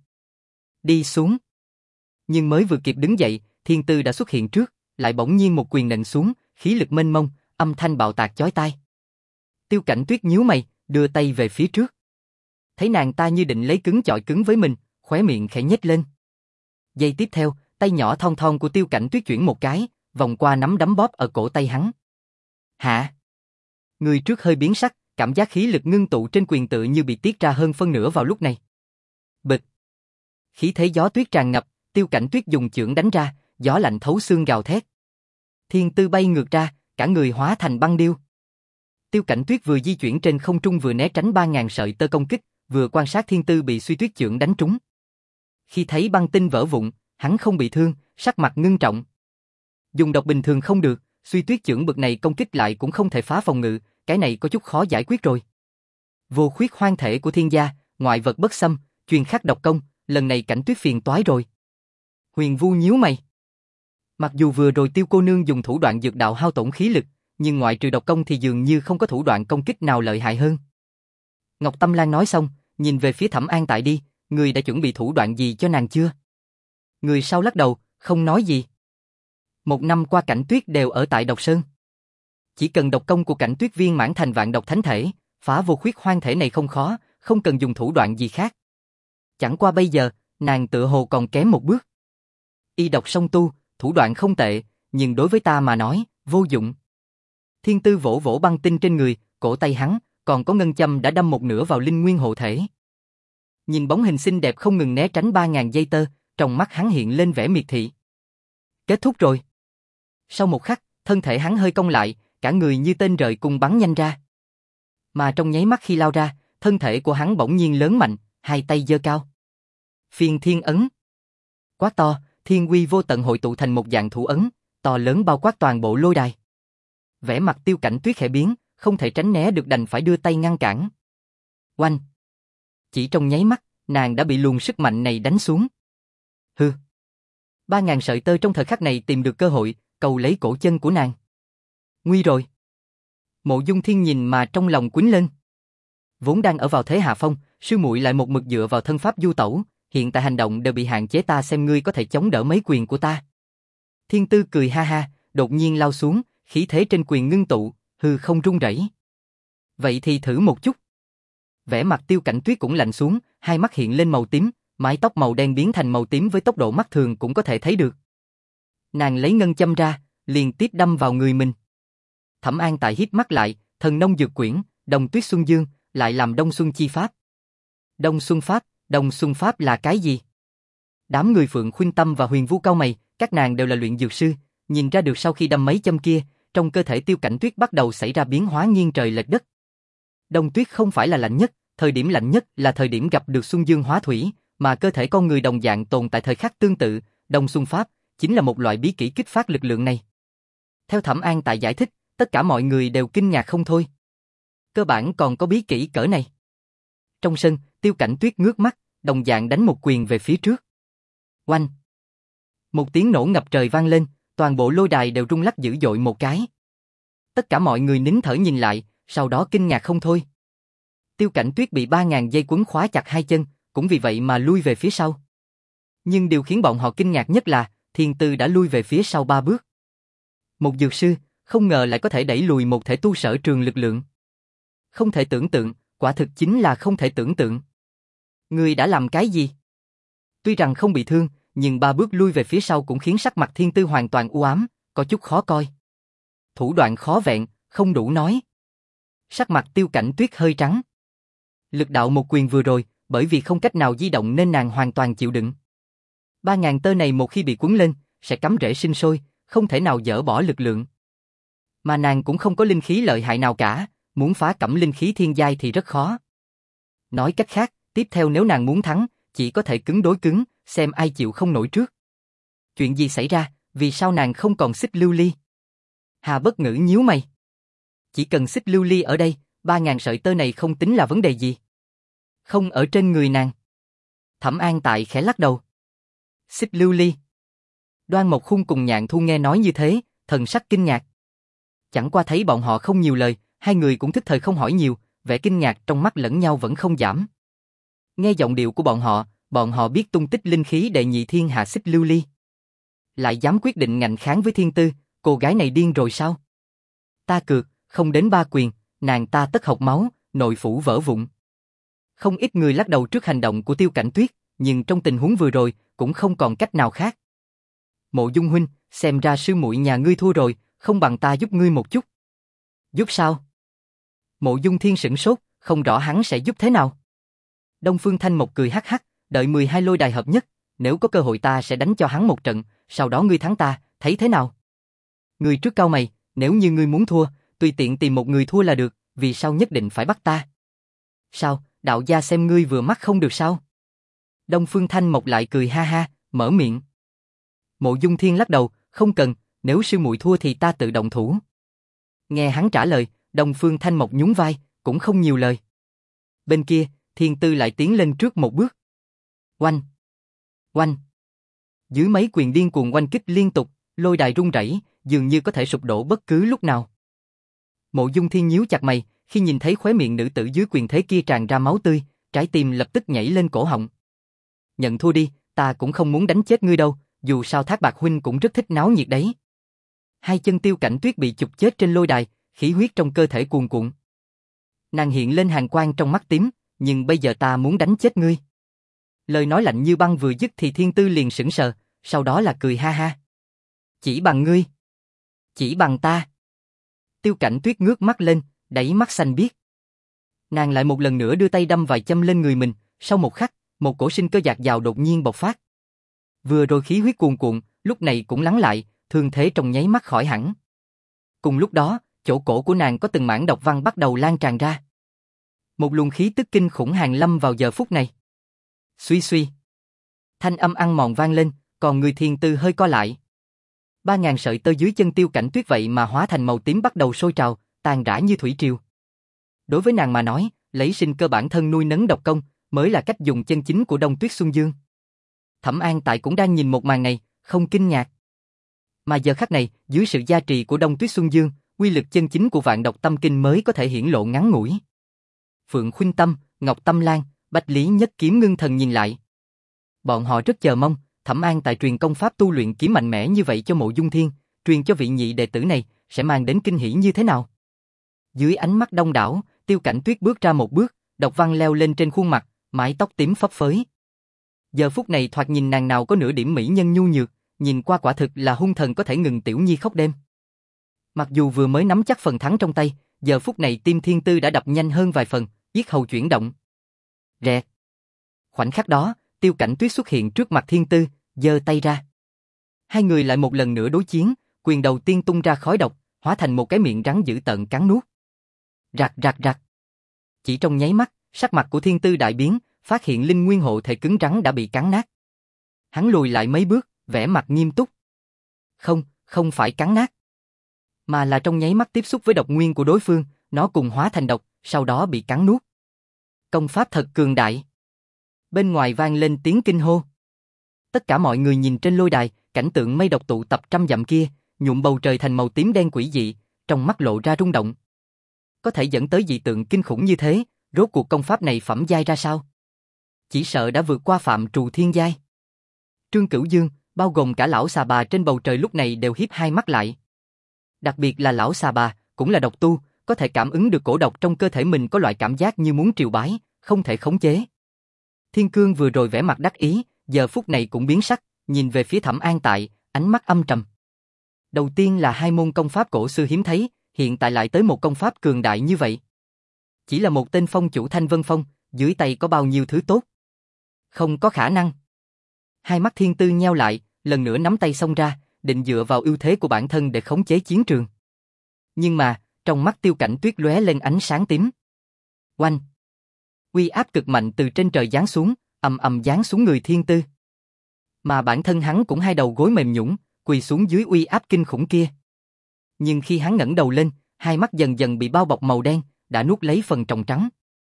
Đi xuống. Nhưng mới vừa kịp đứng dậy, Thiên Tư đã xuất hiện trước, lại bỗng nhiên một quyền nện xuống, khí lực mênh mông, âm thanh bạo tạc chói tai. Tiêu Cảnh Tuyết nhíu mày, đưa tay về phía trước. Thấy nàng ta như định lấy cứng chọi cứng với mình, khóe miệng khẽ nhếch lên. Giây tiếp theo, tay nhỏ thon thon của Tiêu Cảnh Tuyết chuyển một cái, vòng qua nắm đấm bóp ở cổ tay hắn. Hả? Người trước hơi biến sắc, cảm giác khí lực ngưng tụ trên quyền tự như bị tiết ra hơn phân nửa vào lúc này. Bịch. Khí thế gió tuyết tràn ngập, Tiêu Cảnh Tuyết dùng chưởng đánh ra, gió lạnh thấu xương gào thét. Thiên Tư bay ngược ra, cả người hóa thành băng điêu. Tiêu Cảnh Tuyết vừa di chuyển trên không trung vừa né tránh ba ngàn sợi tơ công kích, vừa quan sát Thiên Tư bị Suy Tuyết chưởng đánh trúng. Khi thấy băng tinh vỡ vụn, hắn không bị thương, sắc mặt ngưng trọng. Dùng độc bình thường không được, Suy Tuyết chưởng bực này công kích lại cũng không thể phá phòng ngự, cái này có chút khó giải quyết rồi. Vô khuyết hoang thể của thiên gia, ngoại vật bất xâm, truyền khắc độc công, lần này Cảnh Tuyết phiền toái rồi. Huyền Vu nhíu mày. Mặc dù vừa rồi Tiêu cô nương dùng thủ đoạn dược đạo hao tổn khí lực, nhưng ngoại trừ độc công thì dường như không có thủ đoạn công kích nào lợi hại hơn. Ngọc Tâm Lan nói xong, nhìn về phía Thẩm An Tại đi, người đã chuẩn bị thủ đoạn gì cho nàng chưa? Người sau lắc đầu, không nói gì. Một năm qua Cảnh Tuyết đều ở tại Độc Sơn. Chỉ cần độc công của Cảnh Tuyết viên mãn thành vạn độc thánh thể, phá vô khuyết hoang thể này không khó, không cần dùng thủ đoạn gì khác. Chẳng qua bây giờ, nàng tựa hồ còn kém một bước. Y độc song tu, thủ đoạn không tệ, nhưng đối với ta mà nói, vô dụng. Thiên Tư vỗ vỗ băng tinh trên người, cổ tay hắn, còn có ngân châm đã đâm một nửa vào linh nguyên hộ thể. Nhìn bóng hình xinh đẹp không ngừng né tránh ba ngàn dây tơ, trong mắt hắn hiện lên vẻ miệt thị. Kết thúc rồi. Sau một khắc, thân thể hắn hơi cong lại, cả người như tên rời cung bắn nhanh ra. Mà trong nháy mắt khi lao ra, thân thể của hắn bỗng nhiên lớn mạnh, hai tay giơ cao. Phiên thiên ấn. Quát to, thiên uy vô tận hội tụ thành một dạng thủ ấn, to lớn bao quát toàn bộ lôi đài. Vẻ mặt Tiêu Cảnh Tuyết khẽ biến, không thể tránh né được đành phải đưa tay ngăn cản. Oanh! Chỉ trong nháy mắt, nàng đã bị luồng sức mạnh này đánh xuống. Hừ! Ba ngàn sợi tơ trong thời khắc này tìm được cơ hội, cầu lấy cổ chân của nàng. Nguy rồi! Mộ Dung Thiên nhìn mà trong lòng quýnh lên. Vốn đang ở vào thế hạ phong, sư muội lại một mực dựa vào thân pháp du tẩu, hiện tại hành động đều bị hạn chế, ta xem ngươi có thể chống đỡ mấy quyền của ta. Thiên Tư cười ha ha, đột nhiên lao xuống, khí thế trên quyền ngưng tụ, hư không rung rẩy. Vậy thì thử một chút. Vẻ mặt Tiêu Cảnh Tuyết cũng lạnh xuống, hai mắt hiện lên màu tím, mái tóc màu đen biến thành màu tím với tốc độ mắt thường cũng có thể thấy được. Nàng lấy ngân châm ra, liền tiếp đâm vào người mình. Thẩm An Tại híp mắt lại, thần nông dược quyển, Đồng Tuyết Xuân Dương, lại làm Đông Xuân chi pháp. Đông Xuân pháp, Đông Xuân pháp là cái gì? Đám người Phượng Khuynh Tâm và Huyền Vu cau mày, các nàng đều là luyện dược sư, nhìn ra được sau khi đâm mấy châm kia, trong cơ thể Tiêu Cảnh Tuyết bắt đầu xảy ra biến hóa nghiêng trời lệch đất. Đông tuyết không phải là lạnh nhất, thời điểm lạnh nhất là thời điểm gặp được Xuân Dương hóa thủy, mà cơ thể con người đồng dạng tồn tại thời khắc tương tự, Đông Xuân pháp chính là một loại bí kỹ kích phát lực lượng này. Theo Thẩm An Tại giải thích, tất cả mọi người đều kinh ngạc không thôi. Cơ bản còn có bí kỹ cỡ này. Trong sân, Tiêu Cảnh Tuyết ngước mắt, đồng dạng đánh một quyền về phía trước. Oanh! Một tiếng nổ ngập trời vang lên, toàn bộ lôi đài đều rung lắc dữ dội một cái. Tất cả mọi người nín thở nhìn lại, sau đó kinh ngạc không thôi. Tiêu Cảnh Tuyết bị ba ngàn dây quấn khóa chặt hai chân, cũng vì vậy mà lui về phía sau. Nhưng điều khiến bọn họ kinh ngạc nhất là, Thiên Tư đã lui về phía sau ba bước. Một dược sư, không ngờ lại có thể đẩy lùi một thể tu sở trường lực lượng. Không thể tưởng tượng, quả thực chính là không thể tưởng tượng. Người đã làm cái gì? Tuy rằng không bị thương, nhưng ba bước lui về phía sau cũng khiến sắc mặt Thiên Tư hoàn toàn u ám, có chút khó coi. Thủ đoạn khó vẹn, không đủ nói. Sắc mặt Tiêu Cảnh Tuyết hơi trắng. Lực đạo một quyền vừa rồi, bởi vì không cách nào di động nên nàng hoàn toàn chịu đựng. Ba ngàn tơ này một khi bị cuốn lên, sẽ cắm rễ sinh sôi, không thể nào dỡ bỏ lực lượng. Mà nàng cũng không có linh khí lợi hại nào cả, muốn phá cẩm linh khí thiên giai thì rất khó. Nói cách khác, tiếp theo nếu nàng muốn thắng, chỉ có thể cứng đối cứng, xem ai chịu không nổi trước. Chuyện gì xảy ra, vì sao nàng không còn xích lưu ly? Hà Bất Ngữ nhíu mày. Chỉ cần xích lưu ly ở đây, ba ngàn sợi tơ này không tính là vấn đề gì. Không ở trên người nàng. Thẩm An Tại khẽ lắc đầu. Xích lưu ly. Đoan Mộc Khung cùng Nhạn Thu nghe nói như thế, thần sắc kinh ngạc. Chẳng qua thấy bọn họ không nhiều lời, hai người cũng thức thời không hỏi nhiều, vẻ kinh ngạc trong mắt lẫn nhau vẫn không giảm. Nghe giọng điệu của bọn họ, bọn họ biết tung tích linh khí đệ nhị thiên hạ xích lưu ly. Lại dám quyết định ngạnh kháng với Thiên Tư, cô gái này điên rồi sao? Ta cược, không đến ba quyền, nàng ta tất hộc máu, nội phủ vỡ vụn. Không ít người lắc đầu trước hành động của Tiêu Cảnh Tuyết, nhưng trong tình huống vừa rồi, cũng không còn cách nào khác. Mộ Dung huynh, xem ra sư muội nhà ngươi thua rồi, không bằng ta giúp ngươi một chút. Giúp sao? Mộ Dung Thiên sửng sốt, không rõ hắn sẽ giúp thế nào. Đông Phương Thanh Mộc cười hắc hắc, đợi mười hai lôi đài hợp nhất, nếu có cơ hội ta sẽ đánh cho hắn một trận, sau đó ngươi thắng ta, thấy thế nào? Ngươi trước cau mày, nếu như ngươi muốn thua, tùy tiện tìm một người thua là được, vì sao nhất định phải bắt ta? Sao, đạo gia xem ngươi vừa mắt không được sao? Đông Phương Thanh Mộc lại cười ha ha, mở miệng. Mộ Dung Thiên lắc đầu, không cần, nếu sư muội thua thì ta tự động thủ. Nghe hắn trả lời, Đông Phương Thanh Mộc nhún vai, cũng không nhiều lời. Bên kia, Thiên Tư lại tiến lên trước một bước. Oanh! Oanh! Dưới mấy quyền điên cuồng oanh kích liên tục, lôi đài rung rẩy, dường như có thể sụp đổ bất cứ lúc nào. Mộ Dung Thiên nhíu chặt mày, khi nhìn thấy khóe miệng nữ tử dưới quyền thế kia tràn ra máu tươi, trái tim lập tức nhảy lên cổ họng. Nhận thua đi, ta cũng không muốn đánh chết ngươi đâu, dù sao Thác Bạc huynh cũng rất thích náo nhiệt đấy. Hai chân Tiêu Cảnh Tuyết bị chụp chết trên lôi đài, khí huyết trong cơ thể cuồn cuộn. Nàng hiện lên hàn quang trong mắt tím, nhưng bây giờ ta muốn đánh chết ngươi. Lời nói lạnh như băng vừa dứt thì Thiên Tư liền sững sờ, sau đó là cười ha ha. Chỉ bằng ngươi? Chỉ bằng ta? Tiêu Cảnh Tuyết ngước mắt lên, đẩy mắt xanh biếc. Nàng lại một lần nữa đưa tay đâm vài châm lên người mình, sau một khắc, một cổ sinh cơ dạt dào đột nhiên bộc phát. Vừa rồi khí huyết cuồn cuộn, lúc này cũng lắng lại, thương thế trong nháy mắt khỏi hẳn. Cùng lúc đó, chỗ cổ của nàng có từng mảng độc văn bắt đầu lan tràn ra. Một luồng khí tức kinh khủng hàng lâm vào giờ phút này. Suy suy. Thanh âm ăn mòn vang lên, còn người Thiên Tư hơi co lại. Ba ngàn sợi tơ dưới chân Tiêu Cảnh Tuyết vậy mà hóa thành màu tím bắt đầu sôi trào, tan rã như thủy triều. Đối với nàng mà nói, lấy sinh cơ bản thân nuôi nấng độc công, mới là cách dùng chân chính của Đông Tuyết Xuân Dương. Thẩm An Tại cũng đang nhìn một màn này, không kinh ngạc. Mà giờ khắc này, dưới sự gia trì của Đông Tuyết Xuân Dương, uy lực chân chính của Vạn Độc Tâm Kinh mới có thể hiển lộ ngắn ngủi. Phượng Khuynh Tâm, Ngọc Tâm Lan, Bạch Lý Nhất Kiếm ngưng thần nhìn lại. Bọn họ rất chờ mong, Thẩm An Tại truyền công pháp tu luyện kiếm mạnh mẽ như vậy cho Mộ Dung Thiên, truyền cho vị nhị đệ tử này, sẽ mang đến kinh hỉ như thế nào. Dưới ánh mắt đông đảo, Tiêu Cảnh Tuyết bước ra một bước, độc văn leo lên trên khuôn mặt, mái tóc tím phấp phới. Giờ phút này thoạt nhìn nàng nào có nửa điểm mỹ nhân nhu nhược, nhìn qua quả thực là hung thần có thể ngừng Tiểu Nhi khóc đêm. Mặc dù vừa mới nắm chắc phần thắng trong tay, giờ phút này tim Thiên Tư đã đập nhanh hơn vài phần, yết hầu chuyển động. Rẹt. Khoảnh khắc đó, Tiêu Cảnh Tuyết xuất hiện trước mặt Thiên Tư, giơ tay ra. Hai người lại một lần nữa đối chiến, quyền đầu tiên tung ra khói độc, hóa thành một cái miệng rắn dữ tợn cắn nuốt. Rạc rạc rạc. Chỉ trong nháy mắt, sắc mặt của Thiên Tư đại biến, phát hiện linh nguyên hộ thể cứng rắn đã bị cắn nát. Hắn lùi lại mấy bước, vẻ mặt nghiêm túc. Không, không phải cắn nát, mà là trong nháy mắt tiếp xúc với độc nguyên của đối phương, nó cùng hóa thành độc, sau đó bị cắn nuốt. Công pháp thật cường đại. Bên ngoài vang lên tiếng kinh hô. Tất cả mọi người nhìn trên lôi đài, cảnh tượng mây độc tụ tập trăm dặm kia, nhuộm bầu trời thành màu tím đen quỷ dị, trong mắt lộ ra rung động. Có thể dẫn tới dị tượng kinh khủng như thế, rốt cuộc công pháp này phẩm giai ra sao? Chỉ sợ đã vượt qua phạm trù thiên giai. Trương Cửu Dương, bao gồm cả lão xà bà trên bầu trời lúc này đều híp hai mắt lại. Đặc biệt là lão xà bà, cũng là độc tu, có thể cảm ứng được cổ độc trong cơ thể mình có loại cảm giác như muốn triều bái, không thể khống chế. Thiên Cương vừa rồi vẻ mặt đắc ý, giờ phút này cũng biến sắc, nhìn về phía Thẩm An Tại, ánh mắt âm trầm. Đầu tiên là hai môn công pháp cổ xưa hiếm thấy, hiện tại lại tới một công pháp cường đại như vậy. Chỉ là một tên phong chủ Thanh Vân Phong, dưới tay có bao nhiêu thứ tốt? Không có khả năng. Hai mắt Thiên Tư nheo lại, lần nữa nắm tay xông ra, định dựa vào ưu thế của bản thân để khống chế chiến trường. Nhưng mà, trong mắt Tiêu Cảnh Tuyết lóe lên ánh sáng tím. Oanh! Uy áp cực mạnh từ trên trời giáng xuống, ầm ầm giáng xuống người Thiên Tư. Mà bản thân hắn cũng hai đầu gối mềm nhũn, quỳ xuống dưới uy áp kinh khủng kia. Nhưng khi hắn ngẩng đầu lên, hai mắt dần dần bị bao bọc màu đen, đã nuốt lấy phần tròng trắng.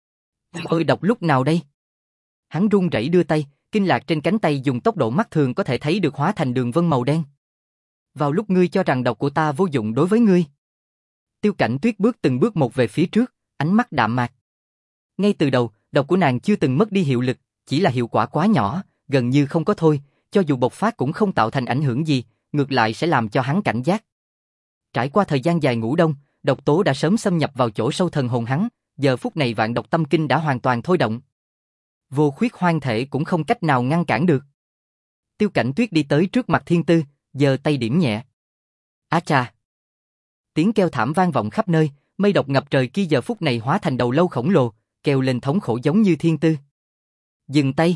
Ôi độc lúc nào đây? Hắn run rẩy đưa tay, kinh lạc trên cánh tay dùng tốc độ mắt thường có thể thấy được hóa thành đường vân màu đen. Vào lúc ngươi cho rằng độc của ta vô dụng đối với ngươi. Tiêu Cảnh Tuyết bước từng bước một về phía trước, ánh mắt đạm mạc. Ngay từ đầu, độc của nàng chưa từng mất đi hiệu lực, chỉ là hiệu quả quá nhỏ, gần như không có thôi, cho dù bộc phát cũng không tạo thành ảnh hưởng gì, ngược lại sẽ làm cho hắn cảnh giác. Trải qua thời gian dài ngủ đông, độc tố đã sớm xâm nhập vào chỗ sâu thần hồn hắn, giờ phút này vạn độc tâm kinh đã hoàn toàn thôi động. Vô khuyết hoang thể cũng không cách nào ngăn cản được. Tiêu Cảnh Tuyết đi tới trước mặt Thiên Tư, giơ tay điểm nhẹ. Á chà! Tiếng kêu thảm vang vọng khắp nơi, mây độc ngập trời kia giờ phút này hóa thành đầu lâu khổng lồ, kêu lên thống khổ giống như Thiên Tư. Dừng tay!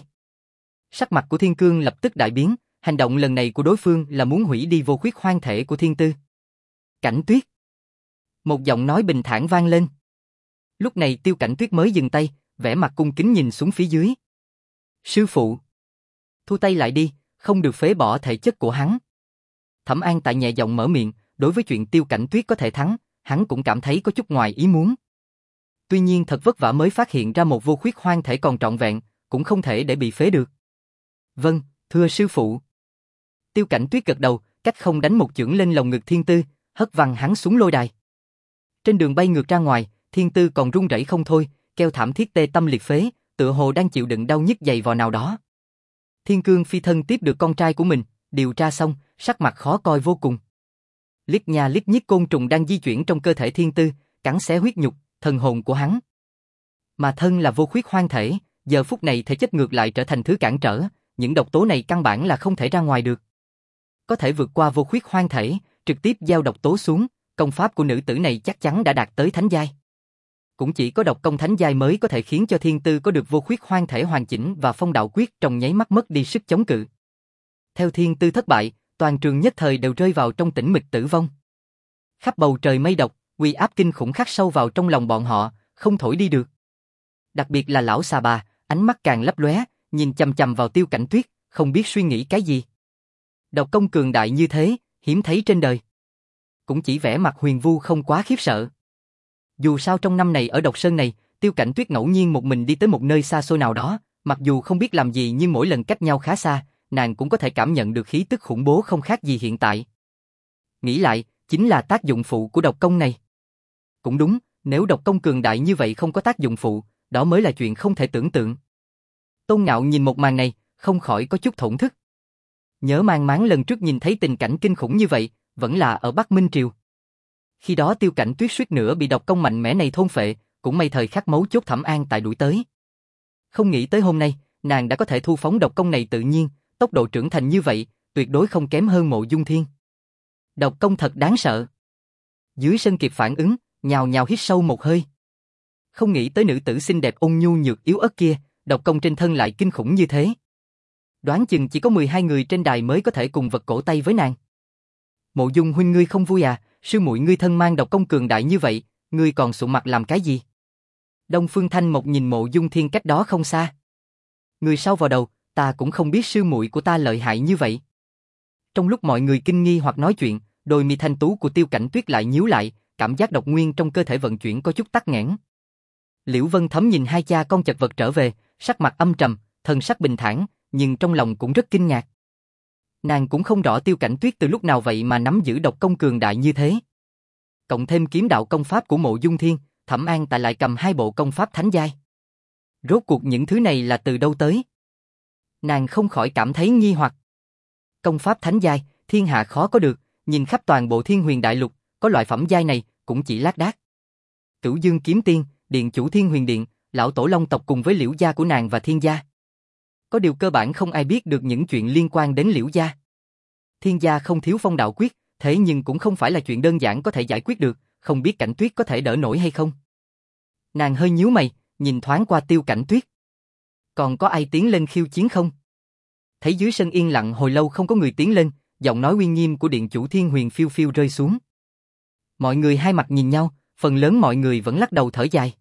Sắc mặt của Thiên Cương lập tức đại biến, hành động lần này của đối phương là muốn hủy đi vô khuyết hoang thể của Thiên Tư. Cảnh Tuyết! Một giọng nói bình thản vang lên. Lúc này Tiêu Cảnh Tuyết mới dừng tay, vẻ mặt cung kính nhìn xuống phía dưới. Sư phụ! Thu tay lại đi, không được phế bỏ thể chất của hắn. Thẩm An tại nhẹ giọng mở miệng, đối với chuyện Tiêu Cảnh Tuyết có thể thắng, hắn cũng cảm thấy có chút ngoài ý muốn. Tuy nhiên thật vất vả mới phát hiện ra một vô khuyết hoang thể còn trọn vẹn, cũng không thể để bị phế được. Vâng, thưa sư phụ. Tiêu Cảnh Tuyết gật đầu, cách không đánh một chưởng lên lồng ngực Thiên Tư, hất văng hắn xuống lôi đài. Trên đường bay ngược ra ngoài, Thiên Tư còn run rẩy không thôi, kêu thảm thiết tê tâm liệt phế, tựa hồ đang chịu đựng đau nhức dày vò nào đó. Thiên Cương phi thân tiếp được con trai của mình, điều tra xong, sắc mặt khó coi vô cùng. Liếc nha liếc nhíp côn trùng đang di chuyển trong cơ thể Thiên Tư, cắn xé huyết nhục, thần hồn của hắn. Mà thân là vô khuyết hoang thể, giờ phút này thể chất ngược lại trở thành thứ cản trở, những độc tố này căn bản là không thể ra ngoài được. Có thể vượt qua vô khuyết hoang thể, trực tiếp giao độc tố xuống, công pháp của nữ tử này chắc chắn đã đạt tới thánh giai. Cũng chỉ có độc công thánh giai mới có thể khiến cho Thiên Tư có được vô khuyết hoang thể hoàn chỉnh và phong đạo quyết trong nháy mắt mất đi sức chống cự. Theo Thiên Tư thất bại, toàn trường nhất thời đều rơi vào trong tĩnh mịch tử vong. Khắp bầu trời mây độc, uy áp kinh khủng khắc sâu vào trong lòng bọn họ, không thổi đi được. Đặc biệt là lão xà bà, ánh mắt càng lấp lóe, nhìn chằm chằm vào Tiêu Cảnh Tuyết, không biết suy nghĩ cái gì. Độc công cường đại như thế, hiếm thấy trên đời. Cũng chỉ vẻ mặt Huyền Vu không quá khiếp sợ. Dù sao trong năm này ở Độc Sơn này, Tiêu Cảnh Tuyết ngẫu nhiên một mình đi tới một nơi xa xôi nào đó, mặc dù không biết làm gì nhưng mỗi lần cách nhau khá xa, nàng cũng có thể cảm nhận được khí tức khủng bố không khác gì hiện tại. Nghĩ lại, chính là tác dụng phụ của độc công này. Cũng đúng, nếu độc công cường đại như vậy không có tác dụng phụ, đó mới là chuyện không thể tưởng tượng. Tôn Ngạo nhìn một màn này, không khỏi có chút thổn thức. Nhớ mang máng lần trước nhìn thấy tình cảnh kinh khủng như vậy, vẫn là ở Bắc Minh Triều. Khi đó Tiêu Cảnh Tuyết suýt nữa bị độc công mạnh mẽ này thôn phệ, cũng may thời khắc mấu chốt Thẩm An tại đuổi tới. Không nghĩ tới hôm nay, nàng đã có thể thu phóng độc công này tự nhiên, tốc độ trưởng thành như vậy, tuyệt đối không kém hơn Mộ Dung Thiên. Độc công thật đáng sợ. Dưới sân kịp phản ứng, nhào nhào hít sâu một hơi. Không nghĩ tới nữ tử xinh đẹp ôn nhu nhược yếu ớt kia, độc công trên thân lại kinh khủng như thế. Đoán chừng chỉ có mười hai người trên đài mới có thể cùng vật cổ tay với nàng. Mộ Dung huynh ngươi không vui à, sư muội ngươi thân mang độc công cường đại như vậy, ngươi còn sụ mặt làm cái gì? Đông Phương Thanh Mộc nhìn Mộ Dung Thiên cách đó không xa. Người sau vào đầu, ta cũng không biết sư muội của ta lợi hại như vậy. Trong lúc mọi người kinh nghi hoặc nói chuyện, đôi mi thanh tú của Tiêu Cảnh Tuyết lại nhíu lại, cảm giác độc nguyên trong cơ thể vận chuyển có chút tắc nghẽn. Liễu Vân Thấm nhìn hai cha con chật vật trở về, sắc mặt âm trầm, thần sắc bình thản, nhưng trong lòng cũng rất kinh ngạc. Nàng cũng không rõ Tiêu Cảnh Tuyết từ lúc nào vậy mà nắm giữ độc công cường đại như thế. Cộng thêm kiếm đạo công pháp của Mộ Dung Thiên, Thẩm An tại lại cầm hai bộ công pháp thánh giai. Rốt cuộc những thứ này là từ đâu tới? Nàng không khỏi cảm thấy nghi hoặc. Công pháp thánh giai, thiên hạ khó có được, nhìn khắp toàn bộ Thiên Huyền Đại Lục, có loại phẩm giai này cũng chỉ lác đác. Cửu Dương Kiếm Tiên, Điện chủ Thiên Huyền Điện, lão tổ Long tộc cùng với Liễu gia của nàng và Thiên gia. Có điều cơ bản không ai biết được những chuyện liên quan đến Liễu gia. Thiên gia không thiếu phong đạo quyết, thế nhưng cũng không phải là chuyện đơn giản có thể giải quyết được, không biết Cảnh Tuyết có thể đỡ nổi hay không. Nàng hơi nhíu mày, nhìn thoáng qua Tiêu Cảnh Tuyết. Còn có ai tiến lên khiêu chiến không? Thấy dưới sân yên lặng hồi lâu không có người tiến lên, giọng nói uy nghiêm của điện chủ Thiên Huyền phiêu phiêu rơi xuống. Mọi người hai mặt nhìn nhau, phần lớn mọi người vẫn lắc đầu thở dài.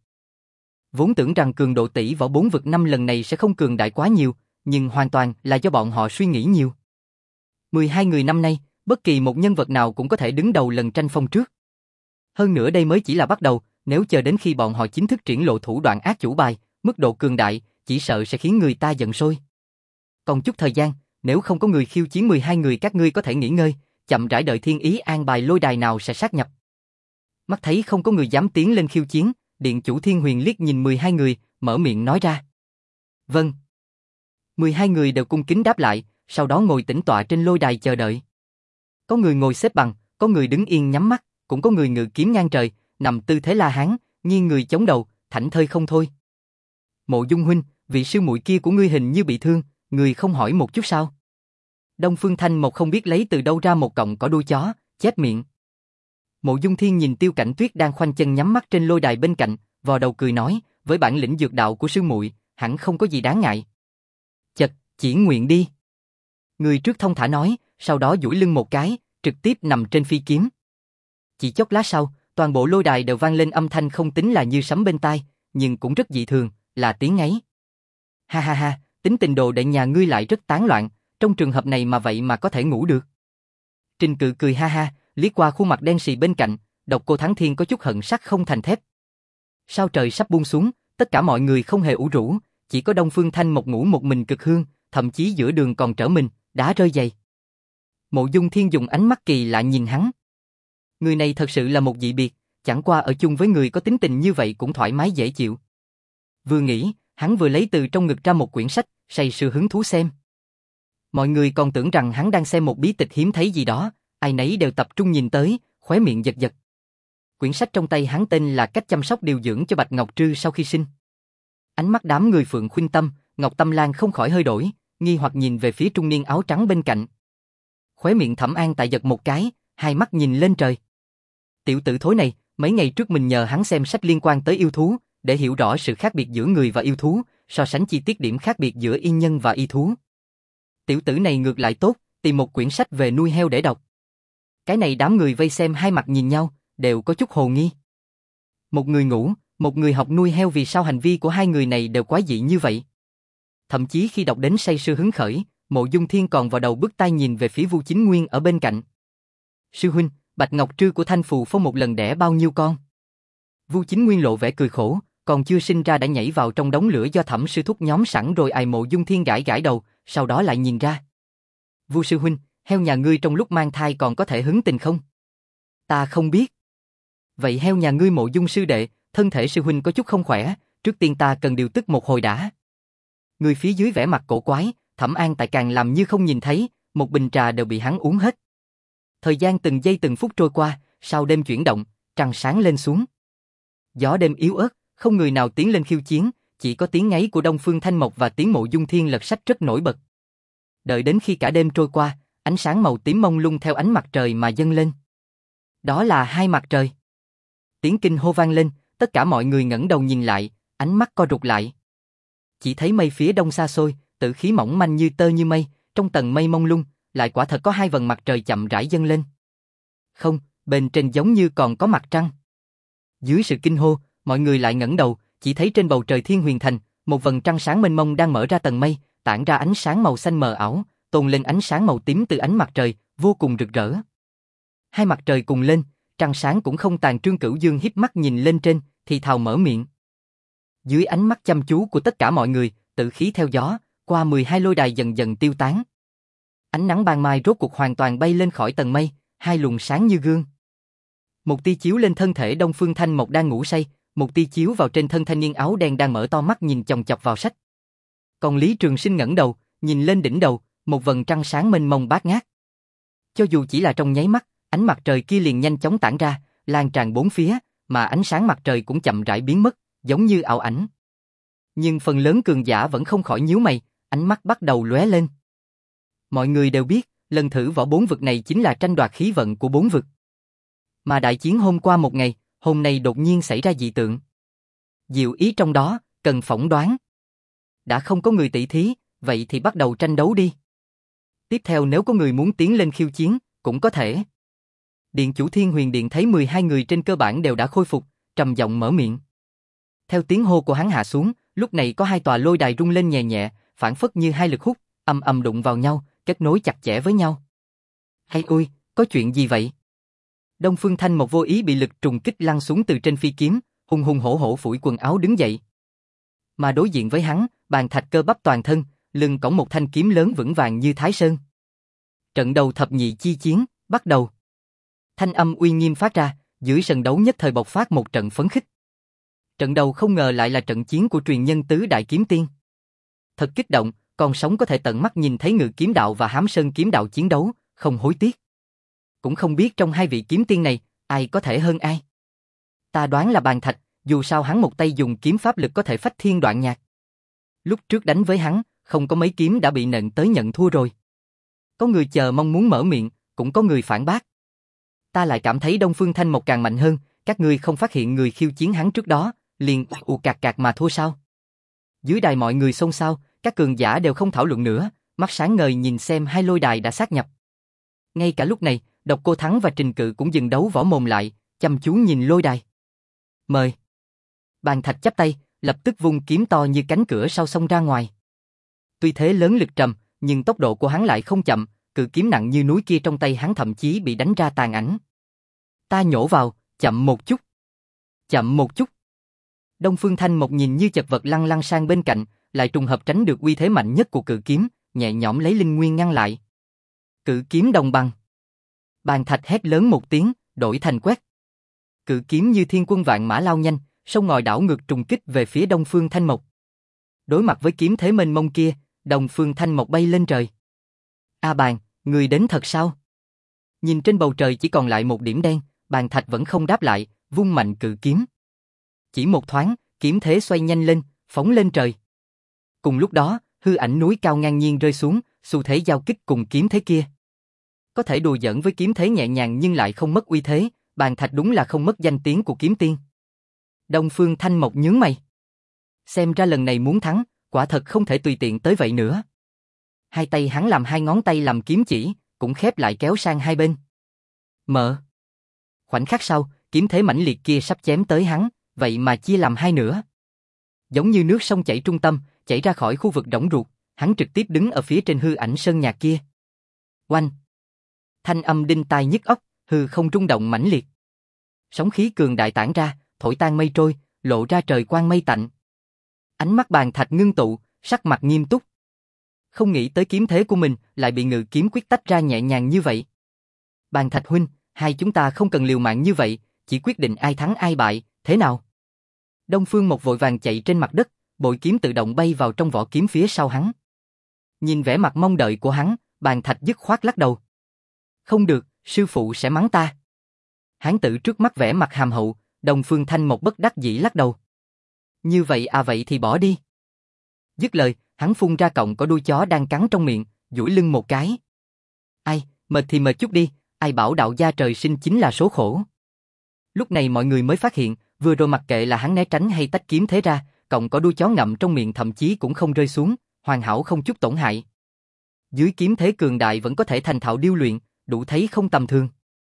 Vốn tưởng rằng cường độ tỷ võ bốn vực năm lần này sẽ không cường đại quá nhiều, nhưng hoàn toàn là do bọn họ suy nghĩ nhiều. mười hai người năm nay, bất kỳ một nhân vật nào cũng có thể đứng đầu lần tranh phong trước. Hơn nữa đây mới chỉ là bắt đầu, nếu chờ đến khi bọn họ chính thức triển lộ thủ đoạn ác chủ bài, mức độ cường đại, chỉ sợ sẽ khiến người ta giận sôi. Còn chút thời gian, nếu không có người khiêu chiến mười hai người các ngươi có thể nghỉ ngơi, chậm rãi đợi thiên ý an bài lôi đài nào sẽ sát nhập. Mắt thấy không có người dám tiến lên khiêu chiến, điện chủ Thiên Huyền liếc nhìn mười hai người, mở miệng nói ra. Vâng. mười hai người đều cung kính đáp lại, sau đó ngồi tĩnh tọa trên lôi đài chờ đợi. Có người ngồi xếp bằng, có người đứng yên nhắm mắt, cũng có người ngự kiếm ngang trời, nằm tư thế La Hán, nghiêng người chống đầu, thảnh thơi không thôi. Mộ Dung huynh, vị sư muội kia của ngươi hình như bị thương, người không hỏi một chút sao? Đông Phương Thanh Mộc không biết lấy từ đâu ra một cọng cỏ đuôi chó, chép miệng. Mộ Dung Thiên nhìn Tiêu Cảnh Tuyết đang khoanh chân nhắm mắt trên lôi đài bên cạnh, vò đầu cười nói, với bản lĩnh dược đạo của sư muội, hẳn không có gì đáng ngại. Chật, chỉ nguyện đi. Người trước thông thả nói, sau đó duỗi lưng một cái, trực tiếp nằm trên phi kiếm. Chỉ chốc lát sau, toàn bộ lôi đài đều vang lên âm thanh không tính là như sấm bên tai, nhưng cũng rất dị thường, là tiếng ấy. Ha ha ha, tính tình đồ đệ nhà ngươi lại rất tán loạn, trong trường hợp này mà vậy mà có thể ngủ được. Trình Cự cười ha ha, liếc qua khuôn mặt đen sì bên cạnh, Độc Cô Thắng Thiên có chút hận sắt không thành thép. Sao trời sắp buông xuống, tất cả mọi người không hề ủ rũ, chỉ có Đông Phương Thanh Mộc ngủ một mình cực hương, thậm chí giữa đường còn trở mình, đá rơi giày. Mộ Dung Thiên dùng ánh mắt kỳ lạ nhìn hắn. Người này thật sự là một dị biệt, chẳng qua ở chung với người có tính tình như vậy cũng thoải mái dễ chịu. Vừa nghĩ, hắn vừa lấy từ trong ngực ra một quyển sách, say sưa hứng thú xem. Mọi người còn tưởng rằng hắn đang xem một bí tịch hiếm thấy gì đó, ai nấy đều tập trung nhìn tới, khóe miệng giật giật. Quyển sách trong tay hắn tên là Cách chăm sóc điều dưỡng cho Bạch Ngọc Trư sau khi sinh. Ánh mắt đám người Phượng Khuynh Tâm, Ngọc Tâm Lan không khỏi hơi đổi, nghi hoặc nhìn về phía trung niên áo trắng bên cạnh. Khóe miệng Thẩm An tại giật một cái, hai mắt nhìn lên trời. Tiểu tử thối này, mấy ngày trước mình nhờ hắn xem sách liên quan tới yêu thú, để hiểu rõ sự khác biệt giữa người và yêu thú, so sánh chi tiết điểm khác biệt giữa yên nhân và y thú. Tiểu tử này ngược lại tốt, tìm một quyển sách về nuôi heo để đọc. Cái này đám người vây xem hai mặt nhìn nhau, đều có chút hồ nghi. Một người ngủ, một người học nuôi heo, vì sao hành vi của hai người này đều quái dị như vậy? Thậm chí khi đọc đến say sưa hứng khởi, Mộ Dung Thiên còn vào đầu bứt tai nhìn về phía Vu Chính Nguyên ở bên cạnh. Sư huynh, Bạch Ngọc Trư của Thanh Phù Phong một lần đẻ bao nhiêu con? Vu Chính Nguyên lộ vẻ cười khổ, còn chưa sinh ra đã nhảy vào trong đống lửa do Thẩm sư thúc nhóm sẵn rồi. Ai Mộ Dung Thiên gãi gãi đầu, sau đó lại nhìn ra. Vu sư huynh, heo nhà ngươi trong lúc mang thai còn có thể hứng tình không? Ta không biết. Vậy heo nhà ngươi Mộ Dung sư đệ, thân thể sư huynh có chút không khỏe, trước tiên ta cần điều tức một hồi đã. Người phía dưới vẻ mặt cổ quái, Thẩm An tại càng làm như không nhìn thấy, một bình trà đều bị hắn uống hết. Thời gian từng giây từng phút trôi qua, sau đêm chuyển động, trăng sáng lên xuống. Gió đêm yếu ớt, không người nào tiến lên khiêu chiến, chỉ có tiếng ngáy của Đông Phương Thanh Mộc và tiếng Mộ Dung Thiên lật sách rất nổi bật. Đợi đến khi cả đêm trôi qua, ánh sáng màu tím mông lung theo ánh mặt trời mà dâng lên. Đó là hai mặt trời. Tiếng kinh hô vang lên, tất cả mọi người ngẩng đầu nhìn lại, ánh mắt co rụt lại. Chỉ thấy mây phía đông xa xôi, tử khí mỏng manh như tơ như mây, trong tầng mây mông lung, lại quả thật có hai vầng mặt trời chậm rãi dâng lên. Không, bên trên giống như còn có mặt trăng. Dưới sự kinh hô, mọi người lại ngẩng đầu, chỉ thấy trên bầu trời Thiên Huyền Thành, một vầng trăng sáng mênh mông đang mở ra tầng mây, tản ra ánh sáng màu xanh mờ ảo, tôn lên ánh sáng màu tím từ ánh mặt trời, vô cùng rực rỡ. Hai mặt trời cùng lên, trăng sáng cũng không tàn. Trương Cửu Dương híp mắt nhìn lên trên, thì thào mở miệng. Dưới ánh mắt chăm chú của tất cả mọi người, tử khí theo gió, qua mười hai lôi đài dần dần tiêu tán. Ánh nắng ban mai rốt cuộc hoàn toàn bay lên khỏi tầng mây, hai luồng sáng như gương. Một tia chiếu lên thân thể Đông Phương Thanh Mộc đang ngủ say, một tia chiếu vào trên thân thanh niên áo đen đang mở to mắt nhìn chòng chọc vào sách. Còn Lý Trường Sinh ngẩng đầu, nhìn lên đỉnh đầu, một vầng trăng sáng mênh mông bát ngát. Cho dù chỉ là trong nháy mắt, ánh mặt trời kia liền nhanh chóng tản ra, lan tràn bốn phía, mà ánh sáng mặt trời cũng chậm rãi biến mất, giống như ảo ảnh. Nhưng phần lớn cường giả vẫn không khỏi nhíu mày, ánh mắt bắt đầu lóe lên. Mọi người đều biết, lần thử võ bốn vực này chính là tranh đoạt khí vận của bốn vực. Mà đại chiến hôm qua một ngày, hôm nay đột nhiên xảy ra dị tượng. Diệu ý trong đó, cần phỏng đoán. Đã không có người tỷ thí, vậy thì bắt đầu tranh đấu đi. Tiếp theo nếu có người muốn tiến lên khiêu chiến, cũng có thể. Điện chủ Thiên Huyền Điện thấy mười hai người trên cơ bản đều đã khôi phục, trầm giọng mở miệng. Theo tiếng hô của hắn hạ xuống, lúc này có hai tòa lôi đài rung lên nhẹ nhẹ, phản phất như hai lực hút, ầm ầm đụng vào nhau, kết nối chặt chẽ với nhau. Hay ui, có chuyện gì vậy? Đông Phương Thanh một vô ý bị lực trùng kích lăn xuống từ trên phi kiếm, hùng hùng hổ hổ phủi quần áo đứng dậy. Mà đối diện với hắn, Bàn Thạch cơ bắp toàn thân, lưng cõng một thanh kiếm lớn vững vàng như Thái Sơn. Trận đầu thập nhị chi chiến, bắt đầu. Thanh âm uy nghiêm phát ra, dưới sân đấu nhất thời bộc phát một trận phấn khích. Trận đầu không ngờ lại là trận chiến của truyền nhân tứ đại kiếm tiên. Thật kích động, còn sống có thể tận mắt nhìn thấy Ngự Kiếm Đạo và Hám Sơn Kiếm Đạo chiến đấu, không hối tiếc. Cũng không biết trong hai vị kiếm tiên này, ai có thể hơn ai. Ta đoán là Bàn Thạch, dù sao hắn một tay dùng kiếm pháp lực có thể phách thiên đoạn nhạc. Lúc trước đánh với hắn, không có mấy kiếm đã bị nện tới nhận thua rồi. Có người chờ mong muốn mở miệng, cũng có người phản bác. Ta lại cảm thấy Đông Phương Thanh một càng mạnh hơn, các ngươi không phát hiện người khiêu chiến hắn trước đó, liền ù cạc cạc mà thua sao? Dưới đài mọi người xôn xao, các cường giả đều không thảo luận nữa, mắt sáng ngời nhìn xem hai lôi đài đã sát nhập. Ngay cả lúc này, Độc Cô Thắng và Trình Cự cũng dừng đấu võ mồm lại, chăm chú nhìn lôi đài. Mời. Bàn Thạch chắp tay, lập tức vung kiếm to như cánh cửa sau xông ra ngoài. Tuy thế lớn lực trầm, nhưng tốc độ của hắn lại không chậm, cự kiếm nặng như núi kia trong tay hắn thậm chí bị đánh ra tàn ảnh. Ta nhổ vào, chậm một chút. Chậm một chút. Đông Phương Thanh một nhìn như chật vật lăn lăn sang bên cạnh, lại trùng hợp tránh được uy thế mạnh nhất của cự kiếm, nhẹ nhõm lấy linh nguyên ngăn lại. Cự kiếm đồng bằng. Bàn Thạch hét lớn một tiếng, đổi thành quét. Cự kiếm như thiên quân vạn mã lao nhanh, sông ngòi đảo ngược trùng kích về phía Đông Phương Thanh Mộc. Đối mặt với kiếm thế mênh mông kia, Đông Phương Thanh Mộc bay lên trời. A Bàn, người đến thật sao? Nhìn trên bầu trời chỉ còn lại một điểm đen, Bàn Thạch vẫn không đáp lại, vung mạnh cự kiếm. Chỉ một thoáng, kiếm thế xoay nhanh lên, phóng lên trời. Cùng lúc đó, hư ảnh núi cao ngang nhiên rơi xuống, xu thế giao kích cùng kiếm thế kia. Có thể đùa giỡn với kiếm thế nhẹ nhàng nhưng lại không mất uy thế, Bàn Thạch đúng là không mất danh tiếng của kiếm tiên. Đông Phương Thanh Mộc nhướng mày. Xem ra lần này muốn thắng, quả thật không thể tùy tiện tới vậy nữa. Hai tay hắn làm hai ngón tay làm kiếm chỉ, cũng khép lại kéo sang hai bên. Mở. Khoảnh khắc sau, kiếm thế mãnh liệt kia sắp chém tới hắn, vậy mà chia làm hai nửa. Giống như nước sông chảy trung tâm, chảy ra khỏi khu vực rỗng ruột, hắn trực tiếp đứng ở phía trên hư ảnh sơn nhạc kia. Oanh. Thanh âm đinh tai nhức óc, hư không rung động mãnh liệt. Sóng khí cường đại tản ra, thổi tan mây trôi, lộ ra trời quang mây tạnh. Ánh mắt Bàn Thạch ngưng tụ, sắc mặt nghiêm túc. Không nghĩ tới kiếm thế của mình lại bị Ngự Kiếm Quyết tách ra nhẹ nhàng như vậy. Bàn Thạch huynh, hai chúng ta không cần liều mạng như vậy, chỉ quyết định ai thắng ai bại, thế nào? Đông Phương Mộc vội vàng chạy trên mặt đất, bội kiếm tự động bay vào trong vỏ kiếm phía sau hắn. Nhìn vẻ mặt mong đợi của hắn, Bàn Thạch dứt khoát lắc đầu. Không được, sư phụ sẽ mắng ta. Hán tử trước mắt vẻ mặt hàm hậu, Đông Phương Thanh một bất đắc dĩ lắc đầu. Như vậy à vậy thì bỏ đi. Dứt lời, hắn phun ra cọng có đuôi chó đang cắn trong miệng, duỗi lưng một cái. Ai, mệt thì mệt chút đi, ai bảo đạo gia trời sinh chính là số khổ. Lúc này mọi người mới phát hiện, vừa rồi mặc kệ là hắn né tránh hay tách kiếm thế ra, cọng có đuôi chó ngậm trong miệng thậm chí cũng không rơi xuống, hoàn hảo không chút tổn hại. Dưới kiếm thế cường đại vẫn có thể thành thạo điêu luyện, đủ thấy không tầm thường.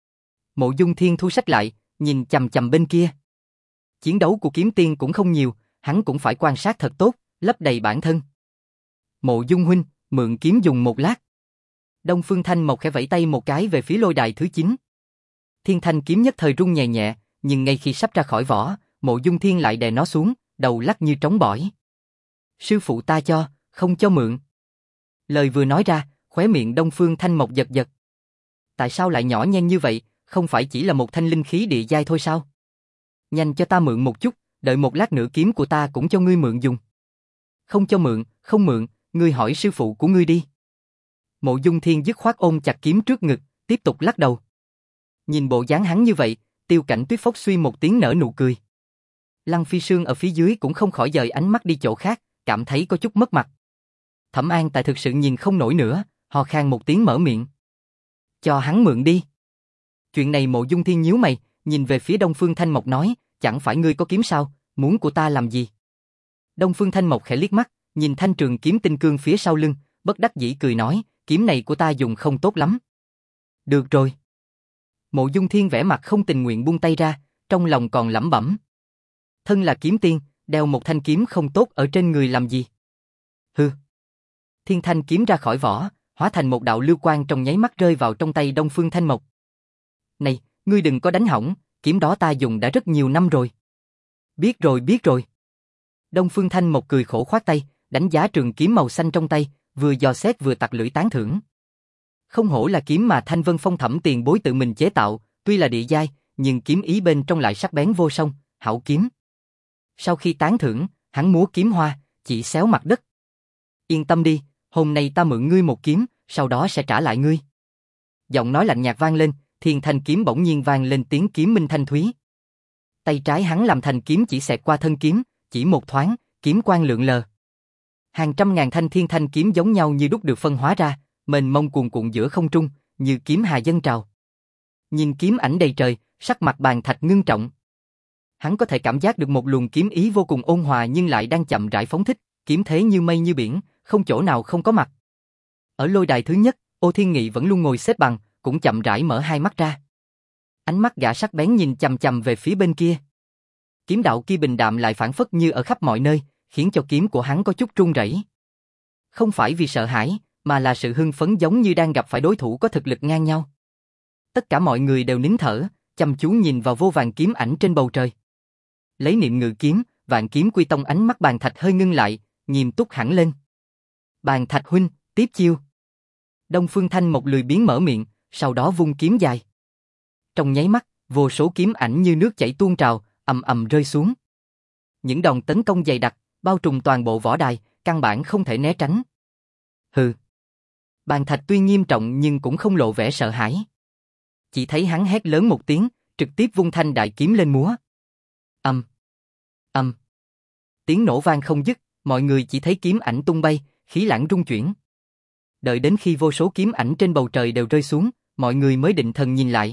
Mộ Dung Thiên thu sách lại, nhìn chằm chằm bên kia. Chiến đấu của kiếm tiên cũng không nhiều, hắn cũng phải quan sát thật tốt, lấp đầy bản thân. Mộ Dung huynh, mượn kiếm dùng một lát. Đông Phương Thanh một khẽ vẫy tay một cái về phía lôi đài thứ chín. Thiên Thanh kiếm nhất thời rung nhẹ nhẹ, nhưng ngay khi sắp ra khỏi vỏ, Mộ Dung Thiên lại đè nó xuống, đầu lắc như trống bỏi. Sư phụ ta cho, không cho mượn. Lời vừa nói ra, khóe miệng Đông Phương Thanh Mộc giật giật. Tại sao lại nhỏ nhen như vậy, không phải chỉ là một thanh linh khí địa giai thôi sao? Nhanh cho ta mượn một chút, đợi một lát nữa kiếm của ta cũng cho ngươi mượn dùng. Không cho mượn, không mượn, ngươi hỏi sư phụ của ngươi đi. Mộ Dung Thiên dứt khoát ôm chặt kiếm trước ngực, tiếp tục lắc đầu. Nhìn bộ dáng hắn như vậy, Tiêu Cảnh Tuyết phốc suy một tiếng nở nụ cười. Lăng Phi Sương ở phía dưới cũng không khỏi dời ánh mắt đi chỗ khác, cảm thấy có chút mất mặt. Thẩm An Tài thực sự nhìn không nổi nữa, hò khan một tiếng mở miệng. Cho hắn mượn đi. Chuyện này Mộ Dung Thiên nhíu mày, nhìn về phía Đông Phương Thanh Mộc nói, chẳng phải ngươi có kiếm sao, muốn của ta làm gì? Đông Phương Thanh Mộc khẽ liếc mắt, nhìn thanh trường kiếm tinh cương phía sau lưng, bất đắc dĩ cười nói, kiếm này của ta dùng không tốt lắm. Được rồi. Mộ Dung Thiên vẻ mặt không tình nguyện buông tay ra, trong lòng còn lẩm bẩm. Thân là kiếm tiên, đeo một thanh kiếm không tốt ở trên người làm gì? Hừ. Thiên thanh kiếm ra khỏi vỏ, hóa thành một đạo lưu quang trong nháy mắt rơi vào trong tay Đông Phương Thanh Mộc. Này, ngươi đừng có đánh hỏng, kiếm đó ta dùng đã rất nhiều năm rồi. Biết rồi biết rồi. Đông Phương Thanh một cười khổ khoát tay, đánh giá trường kiếm màu xanh trong tay, vừa dò xét vừa tặc lưỡi tán thưởng. Không hổ là kiếm mà Thanh Vân Phong Thẩm tiền bối tự mình chế tạo, tuy là địa giai, nhưng kiếm ý bên trong lại sắc bén vô song, hảo kiếm. Sau khi tán thưởng, hắn múa kiếm hoa, chỉ xéo mặt đất. Yên tâm đi, hôm nay ta mượn ngươi một kiếm, sau đó sẽ trả lại ngươi. Giọng nói lạnh nhạt vang lên, thiên thanh kiếm bỗng nhiên vang lên tiếng kiếm minh thanh thúy. Tay trái hắn làm thành kiếm chỉ xẹt qua thân kiếm, chỉ một thoáng, kiếm quang lượn lờ. Hàng trăm ngàn thanh thiên thanh kiếm giống nhau như đúc được phân hóa ra, mênh mông cuồn cuộn giữa không trung, như kiếm hà dâng trào. Nhìn kiếm ảnh đầy trời, sắc mặt Bàn Thạch ngưng trọng. Hắn có thể cảm giác được một luồng kiếm ý vô cùng ôn hòa nhưng lại đang chậm rãi phóng thích, kiếm thế như mây như biển, không chỗ nào không có mặt. Ở lôi đài thứ nhất, Ô Thiên Nghị vẫn luôn ngồi xếp bằng, cũng chậm rãi mở hai mắt ra. Ánh mắt gã sắc bén nhìn chằm chằm về phía bên kia. Kiếm đạo kia bình đạm lại phảng phất như ở khắp mọi nơi, khiến cho kiếm của hắn có chút run rẩy. Không phải vì sợ hãi, mà là sự hưng phấn giống như đang gặp phải đối thủ có thực lực ngang nhau. Tất cả mọi người đều nín thở, chăm chú nhìn vào vô vàn kiếm ảnh trên bầu trời. Lấy niệm ngự kiếm, Vạn Kiếm Quy Tông, ánh mắt Bàn Thạch hơi ngưng lại, nghiêm túc hẳn lên. Bàn Thạch huynh, tiếp chiêu. Đông Phương Thanh một lười biếng mở miệng, sau đó vung kiếm dài. Trong nháy mắt, vô số kiếm ảnh như nước chảy tuôn trào, ầm ầm rơi xuống. Những đòn tấn công dày đặc, bao trùm toàn bộ võ đài, căn bản không thể né tránh. Hừ. Bàn Thạch tuy nghiêm trọng nhưng cũng không lộ vẻ sợ hãi. Chỉ thấy hắn hét lớn một tiếng, trực tiếp vung thanh đại kiếm lên múa. Ầm, ầm. Tiếng nổ vang không dứt, mọi người chỉ thấy kiếm ảnh tung bay, khí lãng rung chuyển. Đợi đến khi vô số kiếm ảnh trên bầu trời đều rơi xuống, mọi người mới định thần nhìn lại.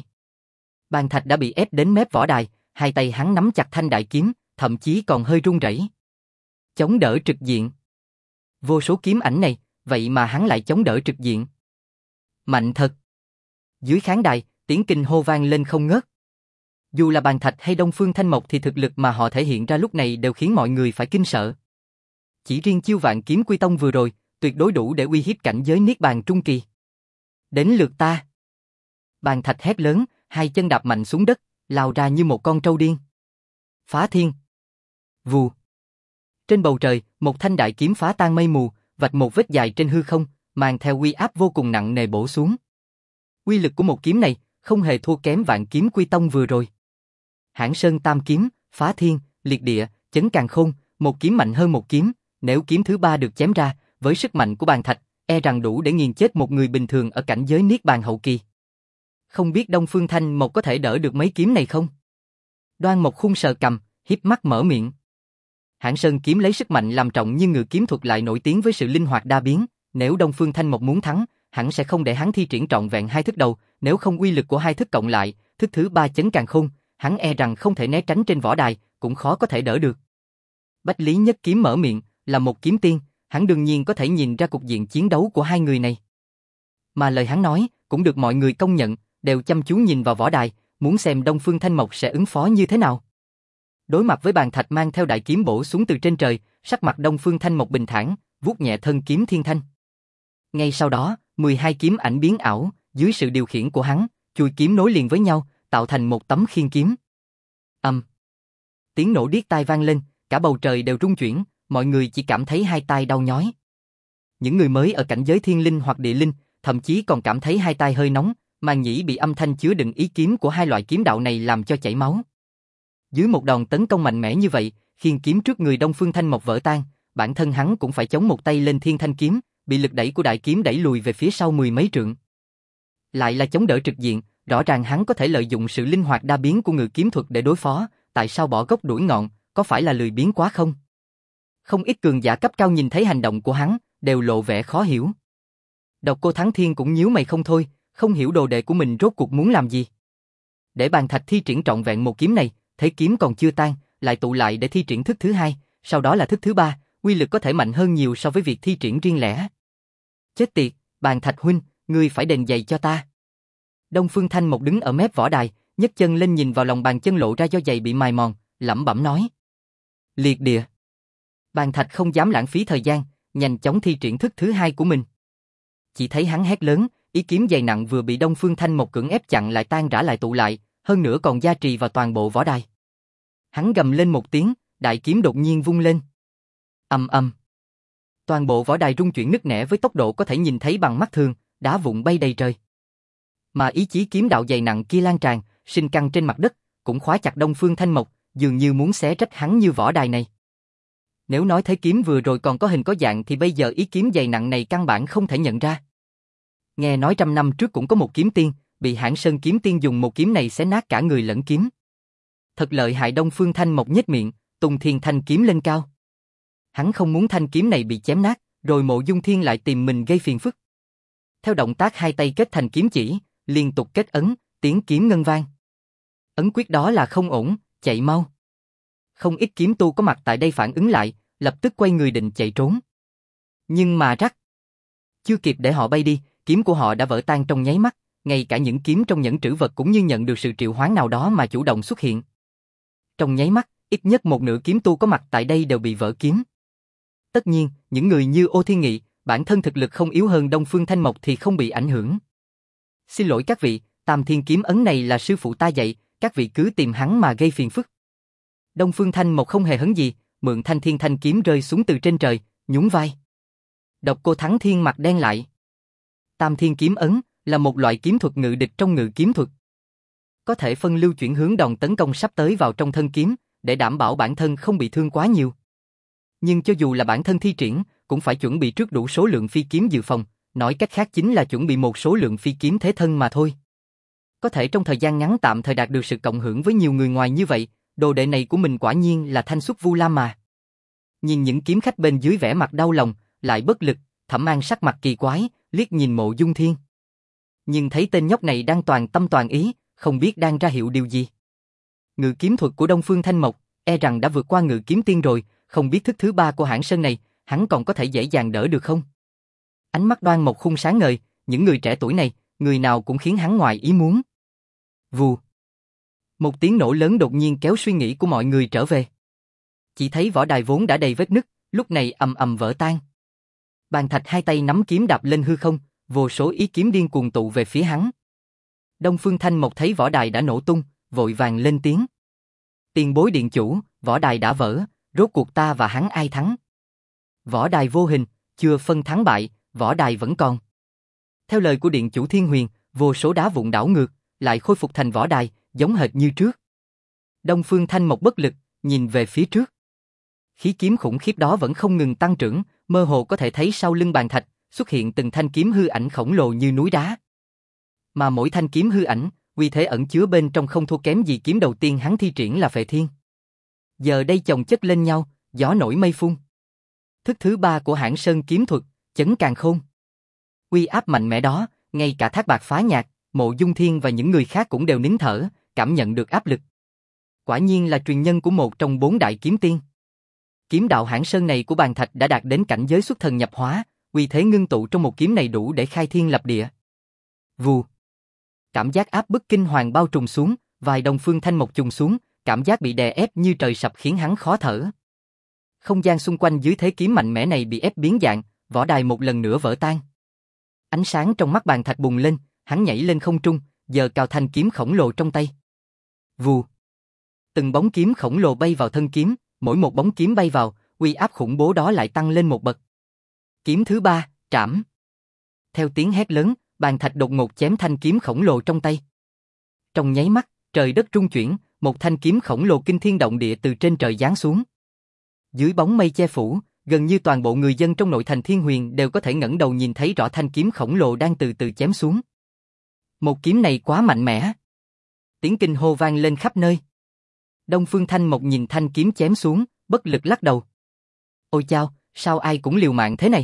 Bàn Thạch đã bị ép đến mép võ đài, hai tay hắn nắm chặt thanh đại kiếm, thậm chí còn hơi run rẩy. Chống đỡ trực diện. Vô số kiếm ảnh này, vậy mà hắn lại chống đỡ trực diện. Mạnh thật. Dưới khán đài, tiếng kinh hô vang lên không ngớt. Dù là Bàn Thạch hay Đông Phương Thanh Mộc thì thực lực mà họ thể hiện ra lúc này đều khiến mọi người phải kinh sợ. Chỉ riêng chiêu Vạn Kiếm Quy Tông vừa rồi, tuyệt đối đủ để uy hiếp cảnh giới Niết Bàn Trung Kỳ. Đến lượt ta. Bàn Thạch hét lớn, hai chân đạp mạnh xuống đất, lao ra như một con trâu điên. Phá thiên. Vù. Trên bầu trời, một thanh đại kiếm phá tan mây mù, vạch một vết dài trên hư không, mang theo uy áp vô cùng nặng nề bổ xuống. Uy lực của một kiếm này không hề thua kém Vạn Kiếm Quy Tông vừa rồi. Hãn Sơn Tam Kiếm, phá thiên, liệt địa, chấn càn khôn, một kiếm mạnh hơn một kiếm, nếu kiếm thứ ba được chém ra, với sức mạnh của Bàn Thạch, e rằng đủ để nghiền chết một người bình thường ở cảnh giới Niết Bàn hậu kỳ. Không biết Đông Phương Thanh Mộc có thể đỡ được mấy kiếm này không? Đoan Mộc khung sờ cầm, híp mắt mở miệng. Hãn Sơn kiếm lấy sức mạnh làm trọng nhưng ngự kiếm thuật lại nổi tiếng với sự linh hoạt đa biến, nếu Đông Phương Thanh Mộc muốn thắng, hẳn sẽ không để hắn thi triển trọn vẹn hai thức đầu, nếu không uy lực của hai thức cộng lại, thức thứ ba chấn càn khôn, hắn e rằng không thể né tránh trên võ đài, cũng khó có thể đỡ được. Bách Lý Nhất Kiếm mở miệng, là một kiếm tiên, hắn đương nhiên có thể nhìn ra cục diện chiến đấu của hai người này. Mà lời hắn nói, cũng được mọi người công nhận, đều chăm chú nhìn vào võ đài, muốn xem Đông Phương Thanh Mộc sẽ ứng phó như thế nào. Đối mặt với Bàn Thạch mang theo đại kiếm bổ xuống từ trên trời, sắc mặt Đông Phương Thanh Mộc bình thản, vuốt nhẹ thân kiếm thiên thanh. Ngay sau đó, mười hai kiếm ảnh biến ảo, dưới sự điều khiển của hắn, chuôi kiếm nối liền với nhau, tạo thành một tấm khiên kiếm. Ầm. Tiếng nổ điếc tai vang lên, cả bầu trời đều rung chuyển, mọi người chỉ cảm thấy hai tai đau nhói. Những người mới ở cảnh giới thiên linh hoặc địa linh, thậm chí còn cảm thấy hai tai hơi nóng, màng nhĩ bị âm thanh chứa đựng ý kiếm của hai loại kiếm đạo này làm cho chảy máu. Dưới một đòn tấn công mạnh mẽ như vậy, khiên kiếm trước người Đông Phương Thanh Mộc vỡ tan, bản thân hắn cũng phải chống một tay lên thiên thanh kiếm, bị lực đẩy của đại kiếm đẩy lùi về phía sau mười mấy trượng. Lại là chống đỡ trực diện, rõ ràng hắn có thể lợi dụng sự linh hoạt đa biến của ngự kiếm thuật để đối phó, tại sao bỏ gốc đuổi ngọn, có phải là lười biếng quá không? Không ít cường giả cấp cao nhìn thấy hành động của hắn, đều lộ vẻ khó hiểu. Độc Cô Thắng Thiên cũng nhíu mày không thôi, không hiểu đồ đệ của mình rốt cuộc muốn làm gì. Để Bàn Thạch thi triển trọn vẹn một kiếm này, thấy kiếm còn chưa tan, lại tụ lại để thi triển thức thứ hai, sau đó là thức thứ ba, uy lực có thể mạnh hơn nhiều so với việc thi triển riêng lẻ. Chết tiệt, Bàn Thạch huynh, ngươi phải đền giày cho ta. Đông Phương Thanh Mộc đứng ở mép võ đài, nhấc chân lên nhìn vào lòng bàn chân lộ ra do giày bị mài mòn, lẩm bẩm nói: Liệt địa. Bàn Thạch không dám lãng phí thời gian, nhanh chóng thi triển thức thứ hai của mình. Chỉ thấy hắn hét lớn, ý kiếm dày nặng vừa bị Đông Phương Thanh Mộc cưỡng ép chặn lại tan rã lại tụ lại, hơn nữa còn gia trì vào toàn bộ võ đài. Hắn gầm lên một tiếng, đại kiếm đột nhiên vung lên. Ầm ầm. Toàn bộ võ đài rung chuyển nứt nẻ với tốc độ có thể nhìn thấy bằng mắt thường, đá vụn bay đầy trời. Mà ý chí kiếm đạo dày nặng kia lan tràn, sinh căn trên mặt đất, cũng khóa chặt Đông Phương Thanh Mộc, dường như muốn xé rách hắn như võ đài này. Nếu nói thế kiếm vừa rồi còn có hình có dạng thì bây giờ ý kiếm dày nặng này căn bản không thể nhận ra. Nghe nói trăm năm trước cũng có một kiếm tiên, bị Hãn Sơn kiếm tiên dùng một kiếm này xé nát cả người lẫn kiếm. Thật lợi hại. Đông Phương Thanh Mộc nhếch miệng, tung thiên thanh kiếm lên cao. Hắn không muốn thanh kiếm này bị chém nát, rồi Mộ Dung Thiên lại tìm mình gây phiền phức. Theo động tác hai tay kết thành kiếm chỉ, liên tục kết ấn, tiếng kiếm ngân vang. Ấn quyết đó là không ổn, chạy mau. Không ít kiếm tu có mặt tại đây phản ứng lại, lập tức quay người định chạy trốn. Nhưng mà rắc. Chưa kịp để họ bay đi, kiếm của họ đã vỡ tan trong nháy mắt, ngay cả những kiếm trong nhẫn trữ vật cũng như nhận được sự triệu hoán nào đó mà chủ động xuất hiện. Trong nháy mắt, ít nhất một nửa kiếm tu có mặt tại đây đều bị vỡ kiếm. Tất nhiên, những người như Ô Thiên Nghị, bản thân thực lực không yếu hơn Đông Phương Thanh Mộc thì không bị ảnh hưởng. Xin lỗi các vị, Tam Thiên kiếm ấn này là sư phụ ta dạy, các vị cứ tìm hắn mà gây phiền phức. Đông Phương Thanh Mộc không hề hấn gì, mượn thanh thiên thanh kiếm rơi xuống từ trên trời, nhún vai. Độc Cô Thắng Thiên mặt đen lại. Tam Thiên kiếm ấn là một loại kiếm thuật ngự địch trong ngự kiếm thuật. Có thể phân lưu chuyển hướng đòn tấn công sắp tới vào trong thân kiếm, để đảm bảo bản thân không bị thương quá nhiều. Nhưng cho dù là bản thân thi triển, cũng phải chuẩn bị trước đủ số lượng phi kiếm dự phòng, nói cách khác chính là chuẩn bị một số lượng phi kiếm thế thân mà thôi. Có thể trong thời gian ngắn tạm thời đạt được sự cộng hưởng với nhiều người ngoài như vậy, đồ đệ này của mình quả nhiên là thanh xuất Vu Lam mà. Nhìn những kiếm khách bên dưới vẻ mặt đau lòng, lại bất lực, Thẩm An sắc mặt kỳ quái, liếc nhìn Mộ Dung Thiên. Nhưng thấy tên nhóc này đang toàn tâm toàn ý, không biết đang ra hiệu điều gì. Ngự kiếm thuật của Đông Phương Thanh Mộc, e rằng đã vượt qua ngự kiếm tiên rồi, không biết thức thứ ba của Hãn Sơn này, hắn còn có thể dễ dàng đỡ được không? Ánh mắt Đoan Mộc Khung sáng ngời, những người trẻ tuổi này, người nào cũng khiến hắn ngoài ý muốn. Vù. Một tiếng nổ lớn đột nhiên kéo suy nghĩ của mọi người trở về. Chỉ thấy võ đài vốn đã đầy vết nứt, lúc này ầm ầm vỡ tan. Bàn Thạch hai tay nắm kiếm đạp lên hư không, vô số ý kiếm điên cuồng tụ về phía hắn. Đông Phương Thanh Mộc thấy võ đài đã nổ tung, vội vàng lên tiếng. Tiền bối điện chủ, võ đài đã vỡ, rốt cuộc ta và hắn ai thắng? Võ đài vô hình, chưa phân thắng bại, võ đài vẫn còn. Theo lời của điện chủ Thiên Huyền, vô số đá vụn đảo ngược, lại khôi phục thành võ đài, giống hệt như trước. Đông Phương Thanh Mộc bất lực, nhìn về phía trước. Khí kiếm khủng khiếp đó vẫn không ngừng tăng trưởng, mơ hồ có thể thấy sau lưng Bàn Thạch xuất hiện từng thanh kiếm hư ảnh khổng lồ như núi đá. Mà mỗi thanh kiếm hư ảnh, uy thế ẩn chứa bên trong không thua kém gì kiếm đầu tiên hắn thi triển là Phệ Thiên. Giờ đây chồng chất lên nhau, gió nổi mây phun. Thức thứ ba của Hãn Sơn kiếm thuật, Chấn Càn Khôn. Uy áp mạnh mẽ đó, ngay cả Thác Bạt Phá Nhạc, Mộ Dung Thiên và những người khác cũng đều nín thở, cảm nhận được áp lực. Quả nhiên là truyền nhân của một trong bốn đại kiếm tiên. Kiếm đạo Hãn Sơn này của Bàn Thạch đã đạt đến cảnh giới xuất thần nhập hóa, uy thế ngưng tụ trong một kiếm này đủ để khai thiên lập địa. Vù. Cảm giác áp bức kinh hoàng bao trùm xuống, vài Đông Phương Thanh Mộc trùng xuống, cảm giác bị đè ép như trời sập khiến hắn khó thở. Không gian xung quanh dưới thế kiếm mạnh mẽ này bị ép biến dạng, võ đài một lần nữa vỡ tan. Ánh sáng trong mắt Bàn Thạch bùng lên, hắn nhảy lên không trung, giơ cao thanh kiếm khổng lồ trong tay. Vù. Từng bóng kiếm khổng lồ bay vào thân kiếm, mỗi một bóng kiếm bay vào, uy áp khủng bố đó lại tăng lên một bậc. Kiếm thứ ba, trảm. Theo tiếng hét lớn, Bàn Thạch đột ngột chém thanh kiếm khổng lồ trong tay. Trong nháy mắt, trời đất rung chuyển, một thanh kiếm khổng lồ kinh thiên động địa từ trên trời giáng xuống. Dưới bóng mây che phủ, gần như toàn bộ người dân trong nội thành Thiên Huyền đều có thể ngẩng đầu nhìn thấy rõ thanh kiếm khổng lồ đang từ từ chém xuống. Một kiếm này quá mạnh mẽ. Tiếng kinh hô vang lên khắp nơi. Đông Phương Thanh Mộc nhìn thanh kiếm chém xuống, bất lực lắc đầu. Ôi chao, sao ai cũng liều mạng thế này?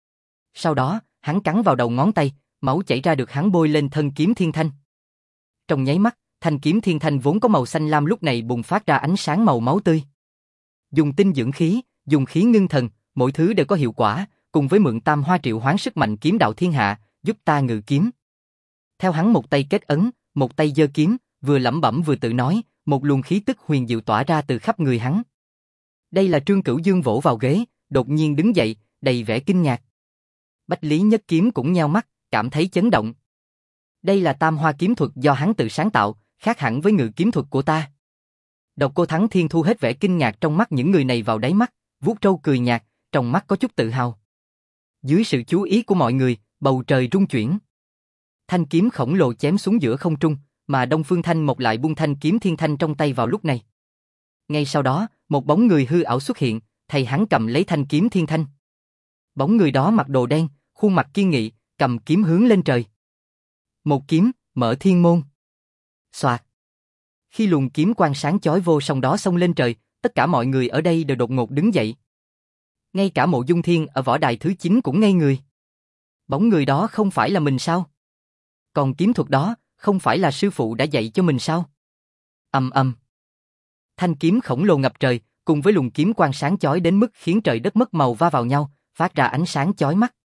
Sau đó, hắn cắn vào đầu ngón tay, máu chảy ra được hắn bôi lên thân kiếm thiên thanh. Trong nháy mắt, thanh kiếm thiên thanh vốn có màu xanh lam lúc này bùng phát ra ánh sáng màu máu tươi. Dùng tinh dưỡng khí, dùng khí ngưng thần, mỗi thứ đều có hiệu quả, cùng với mượn tam hoa triệu hoán sức mạnh kiếm đạo thiên hạ, giúp ta ngự kiếm. Theo hắn một tay kết ấn, một tay giơ kiếm, vừa lẩm bẩm vừa tự nói, một luồng khí tức huyền diệu tỏa ra từ khắp người hắn. Đây là Trương Cửu Dương vỗ vào ghế, đột nhiên đứng dậy, đầy vẻ kinh ngạc. Bách Lý Nhất Kiếm cũng nheo mắt, cảm thấy chấn động. Đây là tam hoa kiếm thuật do hắn tự sáng tạo, khác hẳn với ngự kiếm thuật của ta. Độc Cô Thắng Thiên thu hết vẻ kinh ngạc trong mắt những người này vào đáy mắt, vuốt râu cười nhạt, trong mắt có chút tự hào. Dưới sự chú ý của mọi người, bầu trời rung chuyển. Thanh kiếm khổng lồ chém xuống giữa không trung, mà Đông Phương Thanh Mộc lại buông thanh kiếm thiên thanh trong tay vào lúc này. Ngay sau đó, một bóng người hư ảo xuất hiện, thầy hắn cầm lấy thanh kiếm thiên thanh. Bóng người đó mặc đồ đen, khuôn mặt kiên nghị, cầm kiếm hướng lên trời. Một kiếm, mở thiên môn. Xoạt. Khi luồng kiếm quang sáng chói vô song đó xông lên trời, tất cả mọi người ở đây đều đột ngột đứng dậy. Ngay cả Mộ Dung Thiên ở võ đài thứ chín cũng ngây người. Bóng người đó không phải là mình sao? Còn kiếm thuật đó, không phải là sư phụ đã dạy cho mình sao? Ầm ầm. Thanh kiếm khổng lồ ngập trời, cùng với luồng kiếm quang sáng chói đến mức khiến trời đất mất màu va vào nhau, phát ra ánh sáng chói mắt.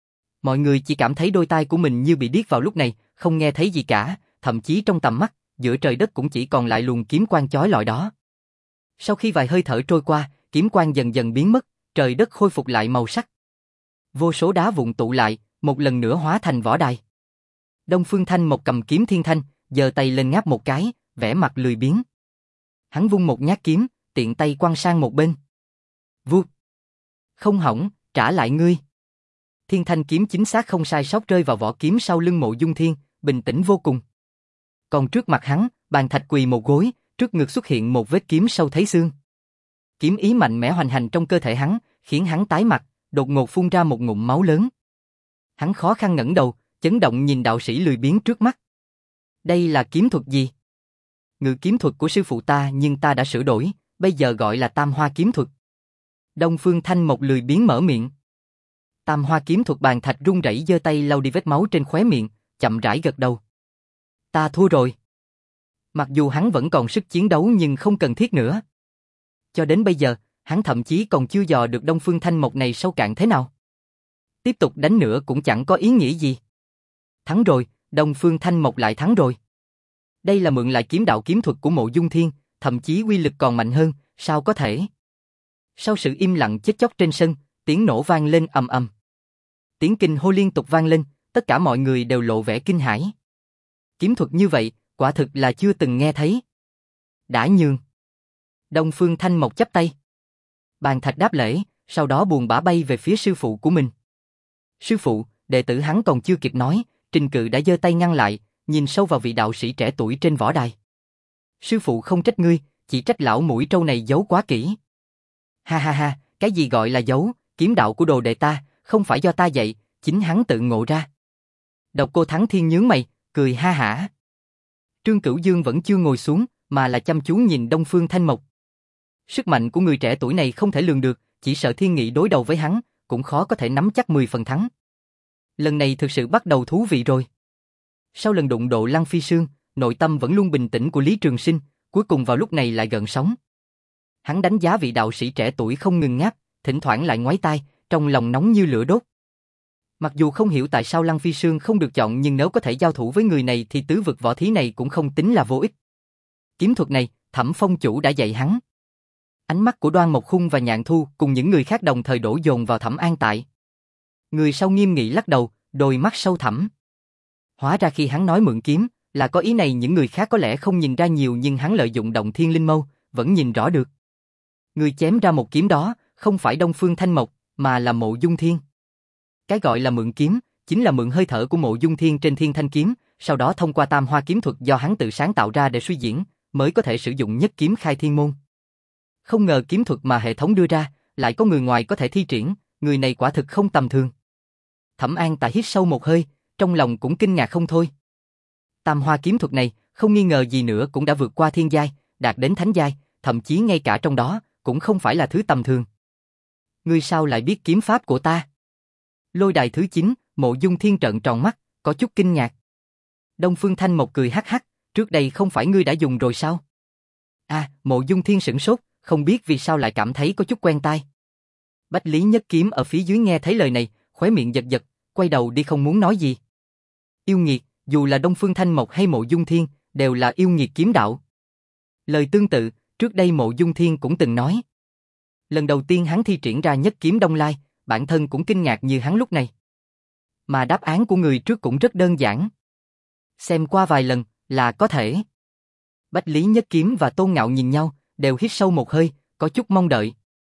Mọi người chỉ cảm thấy đôi tai của mình như bị điếc vào lúc này, không nghe thấy gì cả, thậm chí trong tầm mắt, giữa trời đất cũng chỉ còn lại luồng kiếm quang chói lọi đó. Sau khi vài hơi thở trôi qua, kiếm quang dần dần biến mất, trời đất khôi phục lại màu sắc. Vô số đá vụn tụ lại, một lần nữa hóa thành võ đài. Đông Phương Thanh Mộc cầm kiếm thiên thanh, giơ tay lên ngáp một cái, vẻ mặt lười biếng. Hắn vung một nhát kiếm, tiện tay quăng sang một bên. Vút. Không hỏng, trả lại ngươi. Thiên thanh kiếm chính xác không sai sót rơi vào vỏ kiếm sau lưng Mộ Dung Thiên, bình tĩnh vô cùng. Còn trước mặt hắn, Bàn Thạch quỳ một gối, trước ngực xuất hiện một vết kiếm sâu thấy xương. Kiếm ý mạnh mẽ hoành hành trong cơ thể hắn, khiến hắn tái mặt, đột ngột phun ra một ngụm máu lớn. Hắn khó khăn ngẩng đầu, chấn động nhìn đạo sĩ lười biếng trước mắt. Đây là kiếm thuật gì? Ngự kiếm thuật của sư phụ ta nhưng ta đã sửa đổi, bây giờ gọi là Tam Hoa kiếm thuật. Đông Phương Thanh Mộc lười biếng mở miệng. Tam Hoa kiếm thuật. Bàn Thạch run rẩy giơ tay lau đi vết máu trên khóe miệng, chậm rãi gật đầu. Ta thua rồi. Mặc dù hắn vẫn còn sức chiến đấu nhưng không cần thiết nữa. Cho đến bây giờ, hắn thậm chí còn chưa dò được Đông Phương Thanh Mộc này sâu cạn thế nào. Tiếp tục đánh nữa cũng chẳng có ý nghĩa gì. Thắng rồi, Đông Phương Thanh Mộc lại thắng rồi. Đây là mượn lại kiếm đạo kiếm thuật của Mộ Dung Thiên, thậm chí uy lực còn mạnh hơn, sao có thể? Sau sự im lặng chết chóc trên sân, tiếng nổ vang lên ầm ầm. Tiếng kinh hô liên tục vang lên, tất cả mọi người đều lộ vẻ kinh hãi. Kiếm thuật như vậy, quả thực là chưa từng nghe thấy. Đã nhường. Đông Phương Thanh Mộc chắp tay. Bàn Thạch đáp lễ, sau đó buồn bã bay về phía sư phụ của mình. Sư phụ, đệ tử hắn còn chưa kịp nói, Trình Cự đã giơ tay ngăn lại, nhìn sâu vào vị đạo sĩ trẻ tuổi trên võ đài. Sư phụ không trách ngươi, chỉ trách lão mũi trâu này giấu quá kỹ. Ha ha ha, cái gì gọi là giấu, kiếm đạo của đồ đệ ta, không phải do ta dạy, chính hắn tự ngộ ra. Độc Cô Thắng Thiên nhướng mày, cười ha hả. Trương Cửu Dương vẫn chưa ngồi xuống, mà là chăm chú nhìn Đông Phương Thanh Mộc. Sức mạnh của người trẻ tuổi này không thể lường được, chỉ sợ Thiên Nghị đối đầu với hắn, cũng khó có thể nắm chắc mười phần thắng. Lần này thực sự bắt đầu thú vị rồi. Sau lần đụng độ Lăng Phi Sương, nội tâm vẫn luôn bình tĩnh của Lý Trường Sinh, cuối cùng vào lúc này lại gợn sóng. Hắn đánh giá vị đạo sĩ trẻ tuổi không ngừng ngáp, thỉnh thoảng lại ngoáy tai, trong lòng nóng như lửa đốt. Mặc dù không hiểu tại sao Lăng Phi Sương không được chọn, nhưng nếu có thể giao thủ với người này thì tứ vực võ thí này cũng không tính là vô ích. Kiếm thuật này, Thẩm Phong chủ đã dạy hắn. Ánh mắt của Đoan Mộc Khung và Nhạn Thu cùng những người khác đồng thời đổ dồn vào Thẩm An Tại. Người sau nghiêm nghị lắc đầu, đôi mắt sâu thẳm. Hóa ra khi hắn nói mượn kiếm, là có ý này, những người khác có lẽ không nhìn ra nhiều nhưng hắn lợi dụng động thiên linh mâu, vẫn nhìn rõ được. Người chém ra một kiếm đó, không phải Đông Phương Thanh Mộc, mà là Mộ Dung Thiên. Cái gọi là mượn kiếm, chính là mượn hơi thở của Mộ Dung Thiên trên Thiên Thanh kiếm, sau đó thông qua Tam Hoa kiếm thuật do hắn tự sáng tạo ra để suy diễn, mới có thể sử dụng nhất kiếm khai thiên môn. Không ngờ kiếm thuật mà hệ thống đưa ra, lại có người ngoài có thể thi triển, người này quả thực không tầm thường. Thẩm An Tại hít sâu một hơi, trong lòng cũng kinh ngạc không thôi. Tam Hoa kiếm thuật này, không nghi ngờ gì nữa cũng đã vượt qua thiên giai, đạt đến thánh giai, thậm chí ngay cả trong đó, cũng không phải là thứ tầm thường. Ngươi sao lại biết kiếm pháp của ta? Lôi đài thứ chín, Mộ Dung Thiên trợn tròn mắt, có chút kinh ngạc. Đông Phương Thanh Mộc cười hắc hắc, trước đây không phải ngươi đã dùng rồi sao? À, Mộ Dung Thiên sửng sốt, không biết vì sao lại cảm thấy có chút quen tai. Bách Lý Nhất Kiếm ở phía dưới nghe thấy lời này, khóe miệng giật giật, quay đầu đi không muốn nói gì. Yêu nghiệt, dù là Đông Phương Thanh Mộc hay Mộ Dung Thiên, đều là yêu nghiệt kiếm đạo. Lời tương tự, trước đây Mộ Dung Thiên cũng từng nói. Lần đầu tiên hắn thi triển ra nhất kiếm Đông Lai, bản thân cũng kinh ngạc như hắn lúc này. Mà đáp án của người trước cũng rất đơn giản. Xem qua vài lần, là có thể. Bách Lý Nhất Kiếm và Tôn Ngạo nhìn nhau, đều hít sâu một hơi, có chút mong đợi.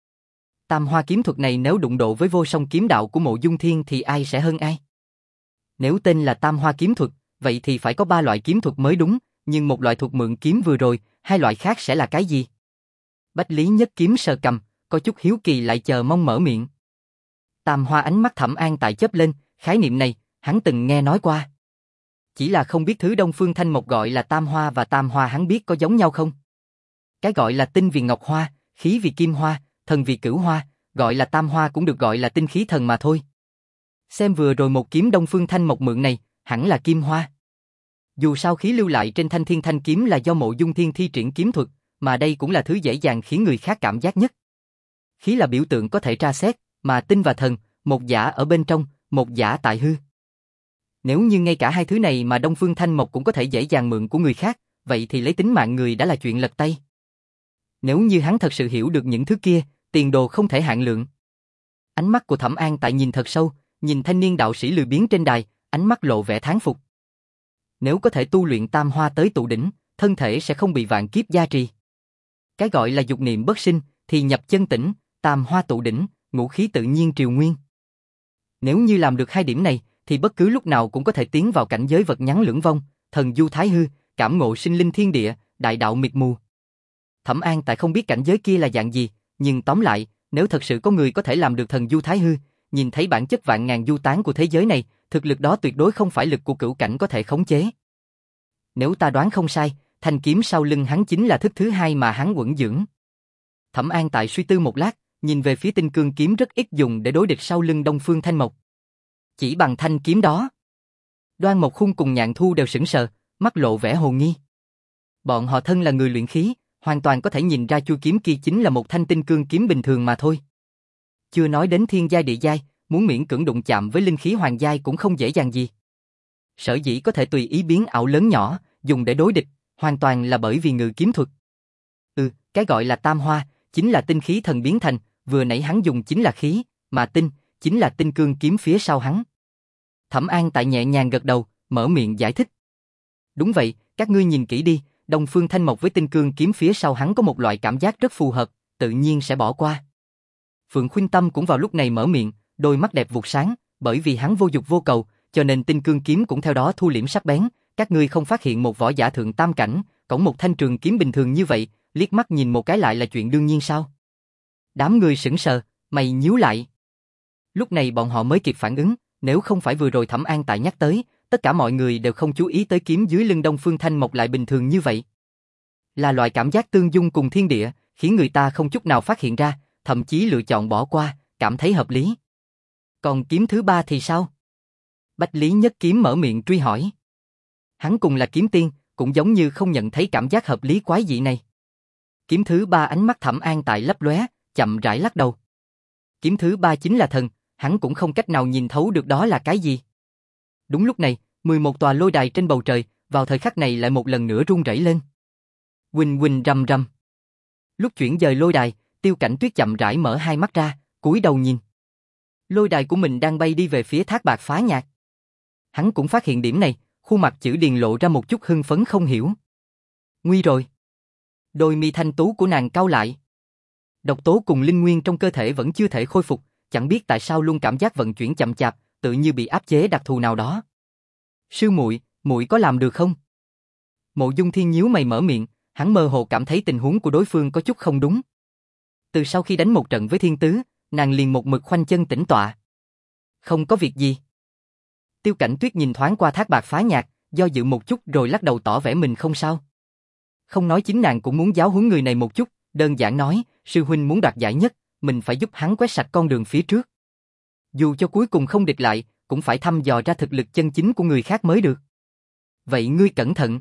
Tam hoa kiếm thuật này nếu đụng độ với vô song kiếm đạo của Mộ Dung Thiên thì ai sẽ hơn ai? Nếu tên là tam hoa kiếm thuật, vậy thì phải có ba loại kiếm thuật mới đúng, nhưng một loại thuộc mượn kiếm vừa rồi, hai loại khác sẽ là cái gì? Bách Lý Nhất Kiếm sờ cầm, có chút hiếu kỳ lại chờ mong mở miệng. Tam hoa ánh mắt Thẩm An Tại chớp lên, khái niệm này, hắn từng nghe nói qua. Chỉ là không biết thứ Đông Phương Thanh Mộc gọi là tam hoa và tam hoa hắn biết có giống nhau không? Cái gọi là tinh vì ngọc hoa, khí vì kim hoa, thần vì cửu hoa, gọi là tam hoa cũng được gọi là tinh khí thần mà thôi. Xem vừa rồi một kiếm Đông Phương Thanh Mộc mượn này, hẳn là kim hoa. Dù sao khí lưu lại trên thanh thiên thanh kiếm là do Mộ Dung Thiên thi triển kiếm thuật, mà đây cũng là thứ dễ dàng khiến người khác cảm giác nhất. Khí là biểu tượng có thể tra xét, mà tinh và thần, một giả ở bên trong, một giả tại hư. Nếu như ngay cả hai thứ này mà Đông Phương Thanh Mộc cũng có thể dễ dàng mượn của người khác, vậy thì lấy tính mạng người đã là chuyện lật tay. Nếu như hắn thật sự hiểu được những thứ kia, tiền đồ không thể hạn lượng. Ánh mắt của Thẩm An Tại nhìn thật sâu, nhìn thanh niên đạo sĩ lười biếng trên đài, ánh mắt lộ vẻ thán phục. Nếu có thể tu luyện tam hoa tới tụ đỉnh, thân thể sẽ không bị vạn kiếp gia trì. Cái gọi là dục niệm bất sinh, thì nhập chân tĩnh, tam hoa tụ đỉnh, ngũ khí tự nhiên triều nguyên. Nếu như làm được hai điểm này, thì bất cứ lúc nào cũng có thể tiến vào cảnh giới vật nhắn lưỡng vong, thần du thái hư, cảm ngộ sinh linh thiên địa, đại đạo miệt mù. Thẩm An Tại không biết cảnh giới kia là dạng gì, nhưng tóm lại, nếu thật sự có người có thể làm được thần du thái hư, nhìn thấy bản chất vạn ngàn du tán của thế giới này, thực lực đó tuyệt đối không phải lực của cửu cảnh có thể khống chế. Nếu ta đoán không sai, thanh kiếm sau lưng hắn chính là thức thứ hai mà hắn uẩn dưỡng. Thẩm An Tại suy tư một lát, nhìn về phía tinh cương kiếm rất ít dùng để đối địch sau lưng Đông Phương Thanh Mộc. Chỉ bằng thanh kiếm đó. Đoan Mộc Khung cùng Nhạn Thu đều sững sờ, mắt lộ vẻ hồ nghi. Bọn họ thân là người luyện khí, hoàn toàn có thể nhìn ra chuôi kiếm kia chính là một thanh tinh cương kiếm bình thường mà thôi. Chưa nói đến thiên giai địa giai, muốn miễn cưỡng đụng chạm với linh khí hoàng giai cũng không dễ dàng gì. Sở dĩ có thể tùy ý biến ảo lớn nhỏ, dùng để đối địch, hoàn toàn là bởi vì ngự kiếm thuật. Ừ, cái gọi là tam hoa, chính là tinh khí thần biến thành, vừa nãy hắn dùng chính là khí, mà tinh, chính là tinh cương kiếm phía sau hắn. Thẩm An Tại nhẹ nhàng gật đầu, mở miệng giải thích. Đúng vậy, các ngươi nhìn kỹ đi, Đông Phương Thanh Mộc với tinh cương kiếm phía sau hắn có một loại cảm giác rất phù hợp, tự nhiên sẽ bỏ qua. Phượng Khuynh Tâm cũng vào lúc này mở miệng, đôi mắt đẹp vụt sáng, bởi vì hắn vô dục vô cầu, cho nên tinh cương kiếm cũng theo đó thu liễm sắc bén. Các ngươi không phát hiện một võ giả thượng tam cảnh, cõng một thanh trường kiếm bình thường như vậy, liếc mắt nhìn một cái lại là chuyện đương nhiên sao? Đám người sững sờ, mày nhíu lại. Lúc này bọn họ mới kịp phản ứng, nếu không phải vừa rồi Thẩm An Tại nhắc tới, tất cả mọi người đều không chú ý tới kiếm dưới lưng Đông Phương Thanh Mộc lại bình thường như vậy. Là loại cảm giác tương dung cùng thiên địa, khiến người ta không chút nào phát hiện ra, thậm chí lựa chọn bỏ qua, cảm thấy hợp lý. Còn kiếm thứ ba thì sao? Bách Lý Nhất Kiếm mở miệng truy hỏi. Hắn cùng là kiếm tiên, cũng giống như không nhận thấy cảm giác hợp lý quái dị này. Kiếm thứ ba ánh mắt Thẩm An Tại lấp lóe, chậm rãi lắc đầu. Kiếm thứ ba chính là thần, hắn cũng không cách nào nhìn thấu được đó là cái gì. Đúng lúc này, mười một tòa lôi đài trên bầu trời, vào thời khắc này lại một lần nữa rung rẩy lên. Huỳnh huỳnh rầm rầm. Lúc chuyển dời lôi đài, Tiêu Cảnh Tuyết chậm rãi mở hai mắt ra, cúi đầu nhìn. Lôi đài của mình đang bay đi về phía Thác Bạt Phá Nhạc. Hắn cũng phát hiện điểm này, khuôn mặt Chữ Điền lộ ra một chút hưng phấn không hiểu. Nguy rồi. Đôi mi thanh tú của nàng cau lại. Độc tố cùng linh nguyên trong cơ thể vẫn chưa thể khôi phục, chẳng biết tại sao luôn cảm giác vận chuyển chậm chạp, tự như bị áp chế đặc thù nào đó. Sư muội, muội có làm được không? Mộ Dung Thiên nhíu mày mở miệng, hắn mơ hồ cảm thấy tình huống của đối phương có chút không đúng. Từ sau khi đánh một trận với Thiên Tứ, nàng liền một mực khoanh chân tĩnh tọa. Không có việc gì. Tiêu Cảnh Tuyết nhìn thoáng qua Thác Bạt Phá Nhạc, do dự một chút rồi lắc đầu tỏ vẻ mình không sao. Không nói chính nàng cũng muốn giáo huấn người này một chút, đơn giản nói, sư huynh muốn đoạt giải nhất, mình phải giúp hắn quét sạch con đường phía trước. Dù cho cuối cùng không địch lại, cũng phải thăm dò ra thực lực chân chính của người khác mới được. Vậy ngươi cẩn thận.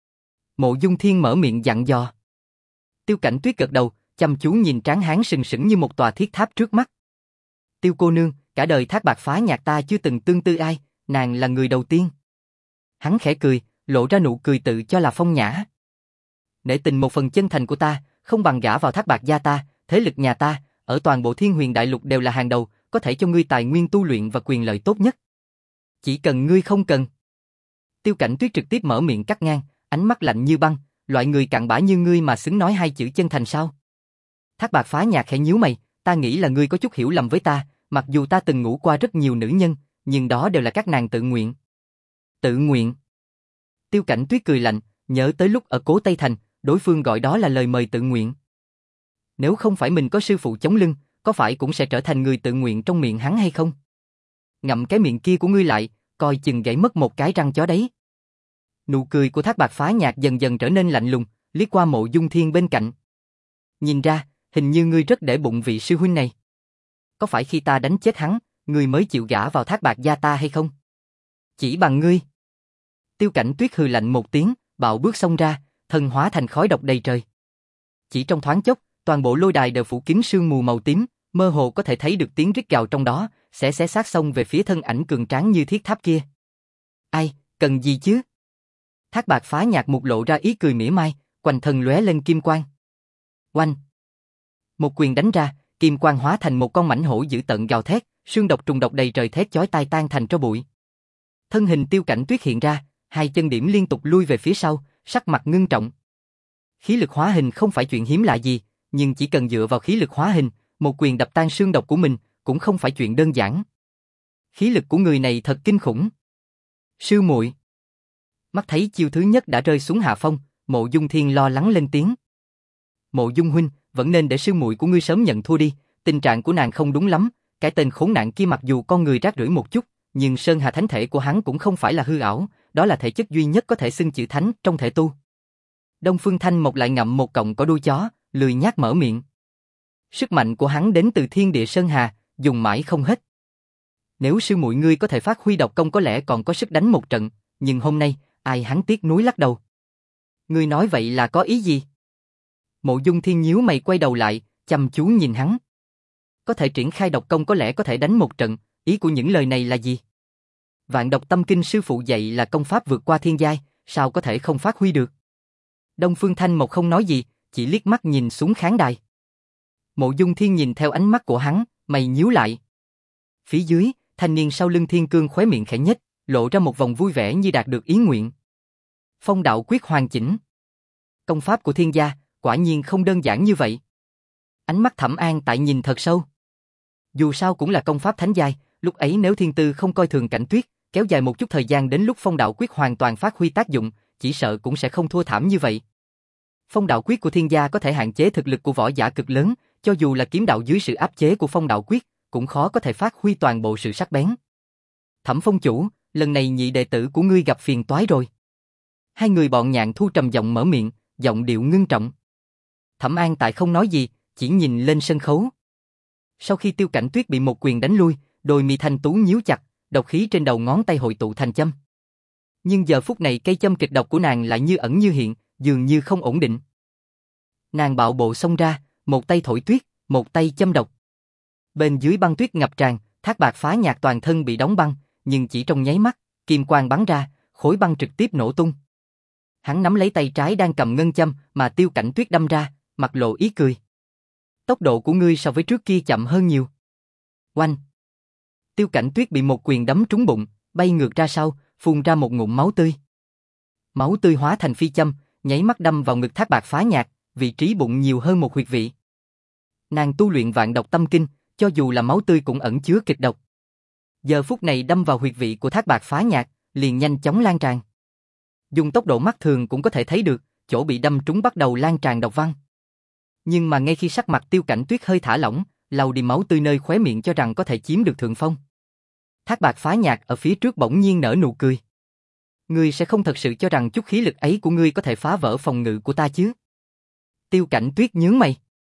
Mộ Dung Thiên mở miệng dặn dò. Tiêu Cảnh Tuyết gật đầu, chăm chú nhìn tráng hán sừng sững như một tòa thiết tháp trước mắt. Tiêu cô nương, cả đời Thác Bạt Phá Nhạc ta chưa từng tương tư ai, nàng là người đầu tiên. Hắn khẽ cười, lộ ra nụ cười tự cho là phong nhã. Nể tình một phần chân thành của ta, không bằng gả vào Thác Bạt gia ta, thế lực nhà ta, ở toàn bộ Thiên Huyền Đại Lục đều là hàng đầu, có thể cho ngươi tài nguyên tu luyện và quyền lợi tốt nhất. Chỉ cần ngươi không cần. Tiêu Cảnh Tuyết trực tiếp mở miệng cắt ngang, ánh mắt lạnh như băng, loại người cặn bã như ngươi mà xứng nói hai chữ chân thành sao? Thác Bạt Phá Nhạc khẽ nhíu mày, ta nghĩ là ngươi có chút hiểu lầm với ta, mặc dù ta từng ngủ qua rất nhiều nữ nhân, nhưng đó đều là các nàng tự nguyện. Tự nguyện? Tiêu Cảnh Tuyết cười lạnh, nhớ tới lúc ở Cố Tây Thành, đối phương gọi đó là lời mời tự nguyện. Nếu không phải mình có sư phụ chống lưng, có phải cũng sẽ trở thành người tự nguyện trong miệng hắn hay không? Ngậm cái miệng kia của ngươi lại, coi chừng gãy mất một cái răng chó đấy. Nụ cười của Thác Bạt Phá Nhạc dần dần trở nên lạnh lùng, liếc qua Mộ Dung Thiên bên cạnh. Nhìn ra, hình như ngươi rất để bụng vị sư huynh này. Có phải khi ta đánh chết hắn, ngươi mới chịu gả vào Thác Bạt gia ta hay không? Chỉ bằng ngươi. Tiêu Cảnh Tuyết hừ lạnh một tiếng, bạo bước xông ra, thân hóa thành khói độc đầy trời. Chỉ trong thoáng chốc, toàn bộ lôi đài đều phủ kín sương mù màu tím, mơ hồ có thể thấy được tiếng rít gào trong đó, sẽ xé xác xông về phía thân ảnh cường tráng như thiết tháp kia. Ai, cần gì chứ? Thác Bạt Phá Nhạc mục lộ ra ý cười mỉa mai, quanh thân lóe lên kim quang. Oanh! Một quyền đánh ra, kim quang hóa thành một con mãnh hổ dữ tợn gào thét, sương độc trùng độc đầy trời thét chói tai tan thành tro bụi. Thân hình Tiêu Cảnh Tuyết hiện ra, hai chân điểm liên tục lui về phía sau, sắc mặt ngưng trọng. Khí lực hóa hình không phải chuyện hiếm lạ gì, nhưng chỉ cần dựa vào khí lực hóa hình, một quyền đập tan sương độc của mình, cũng không phải chuyện đơn giản. Khí lực của người này thật kinh khủng. Sư muội. Mắt thấy chiêu thứ nhất đã rơi xuống hạ phong, Mộ Dung Thiên lo lắng lên tiếng. Mộ Dung huynh, vẫn nên để sư muội của ngươi sớm nhận thua đi, tình trạng của nàng không đúng lắm, cái tên khốn nạn kia mặc dù con người rác rưởi một chút, nhưng Sơn Hà thánh thể của hắn cũng không phải là hư ảo, đó là thể chất duy nhất có thể xưng chữ thánh trong thể tu. Đông Phương Thanh Mộc lại ngậm một cọng cỏ đuôi chó, lười nhác mở miệng. Sức mạnh của hắn đến từ thiên địa Sơn Hà, dùng mãi không hết. Nếu sư muội ngươi có thể phát huy độc công có lẽ còn có sức đánh một trận, nhưng hôm nay, ai hắn tiếc nuối lắc đầu. Ngươi nói vậy là có ý gì? Mộ Dung Thiên nhíu mày quay đầu lại, chăm chú nhìn hắn. Có thể triển khai độc công có lẽ có thể đánh một trận, ý của những lời này là gì? Vạn Độc Tâm Kinh sư phụ dạy là công pháp vượt qua thiên giai, sao có thể không phát huy được? Đông Phương Thanh Mộc không nói gì, chỉ liếc mắt nhìn xuống khán đài. Mộ Dung Thiên nhìn theo ánh mắt của hắn, mày nhíu lại. Phía dưới, thanh niên sau lưng Thiên Cương khóe miệng khẽ nhếch, lộ ra một vòng vui vẻ như đạt được ý nguyện. Phong đạo quyết hoàn chỉnh. Công pháp của thiên gia, quả nhiên không đơn giản như vậy. Ánh mắt Thẩm An tại nhìn thật sâu. Dù sao cũng là công pháp thánh giai, lúc ấy nếu Thiên Tư không coi thường Cảnh Tuyết, kéo dài một chút thời gian đến lúc phong đạo quyết hoàn toàn phát huy tác dụng, chỉ sợ cũng sẽ không thua thảm như vậy. Phong đạo quyết của thiên gia có thể hạn chế thực lực của võ giả cực lớn, cho dù là kiếm đạo dưới sự áp chế của phong đạo quyết, cũng khó có thể phát huy toàn bộ sự sắc bén. Thẩm phong chủ, lần này nhị đệ tử của ngươi gặp phiền toái rồi. Hai người bọn Nhạn Thu trầm giọng mở miệng, giọng điệu ngưng trọng. Thẩm An tại không nói gì, chỉ nhìn lên sân khấu. Sau khi Tiêu Cảnh Tuyết bị một quyền đánh lui, đôi mi thanh tú nhíu chặt, độc khí trên đầu ngón tay hội tụ thành châm. Nhưng giờ phút này cây châm kịch độc của nàng lại như ẩn như hiện, dường như không ổn định. Nàng bạo bộ xông ra, một tay thổi tuyết, một tay châm độc. Bên dưới băng tuyết ngập tràn, Thác Bạt Phá Nhạc toàn thân bị đóng băng, nhưng chỉ trong nháy mắt, kim quang bắn ra, khối băng trực tiếp nổ tung. Hắn nắm lấy tay trái đang cầm ngân châm mà Tiêu Cảnh Tuyết đâm ra, mặt lộ ý cười. Tốc độ của ngươi so với trước kia chậm hơn nhiều. Oanh! Tiêu Cảnh Tuyết bị một quyền đấm trúng bụng, bay ngược ra sau, phun ra một ngụm máu tươi. Máu tươi hóa thành phi châm, nháy mắt đâm vào ngực Thác Bạt Phá Nhạc, vị trí bụng nhiều hơn một huyệt vị. Nàng tu luyện Vạn Độc Tâm Kinh, cho dù là máu tươi cũng ẩn chứa kịch độc. Giờ phút này đâm vào huyệt vị của Thác Bạt Phá Nhạc, liền nhanh chóng lan tràn. Dùng tốc độ mắt thường cũng có thể thấy được, chỗ bị đâm trúng bắt đầu lan tràn độc văn. Nhưng mà ngay khi sắc mặt Tiêu Cảnh Tuyết hơi thả lỏng, lau đi máu tươi nơi khóe miệng cho rằng có thể chiếm được thượng phong. Thác Bạt Phá Nhạc ở phía trước bỗng nhiên nở nụ cười. Ngươi sẽ không thật sự cho rằng chút khí lực ấy của ngươi có thể phá vỡ phòng ngự của ta chứ? Tiêu Cảnh Tuyết nhướng mày.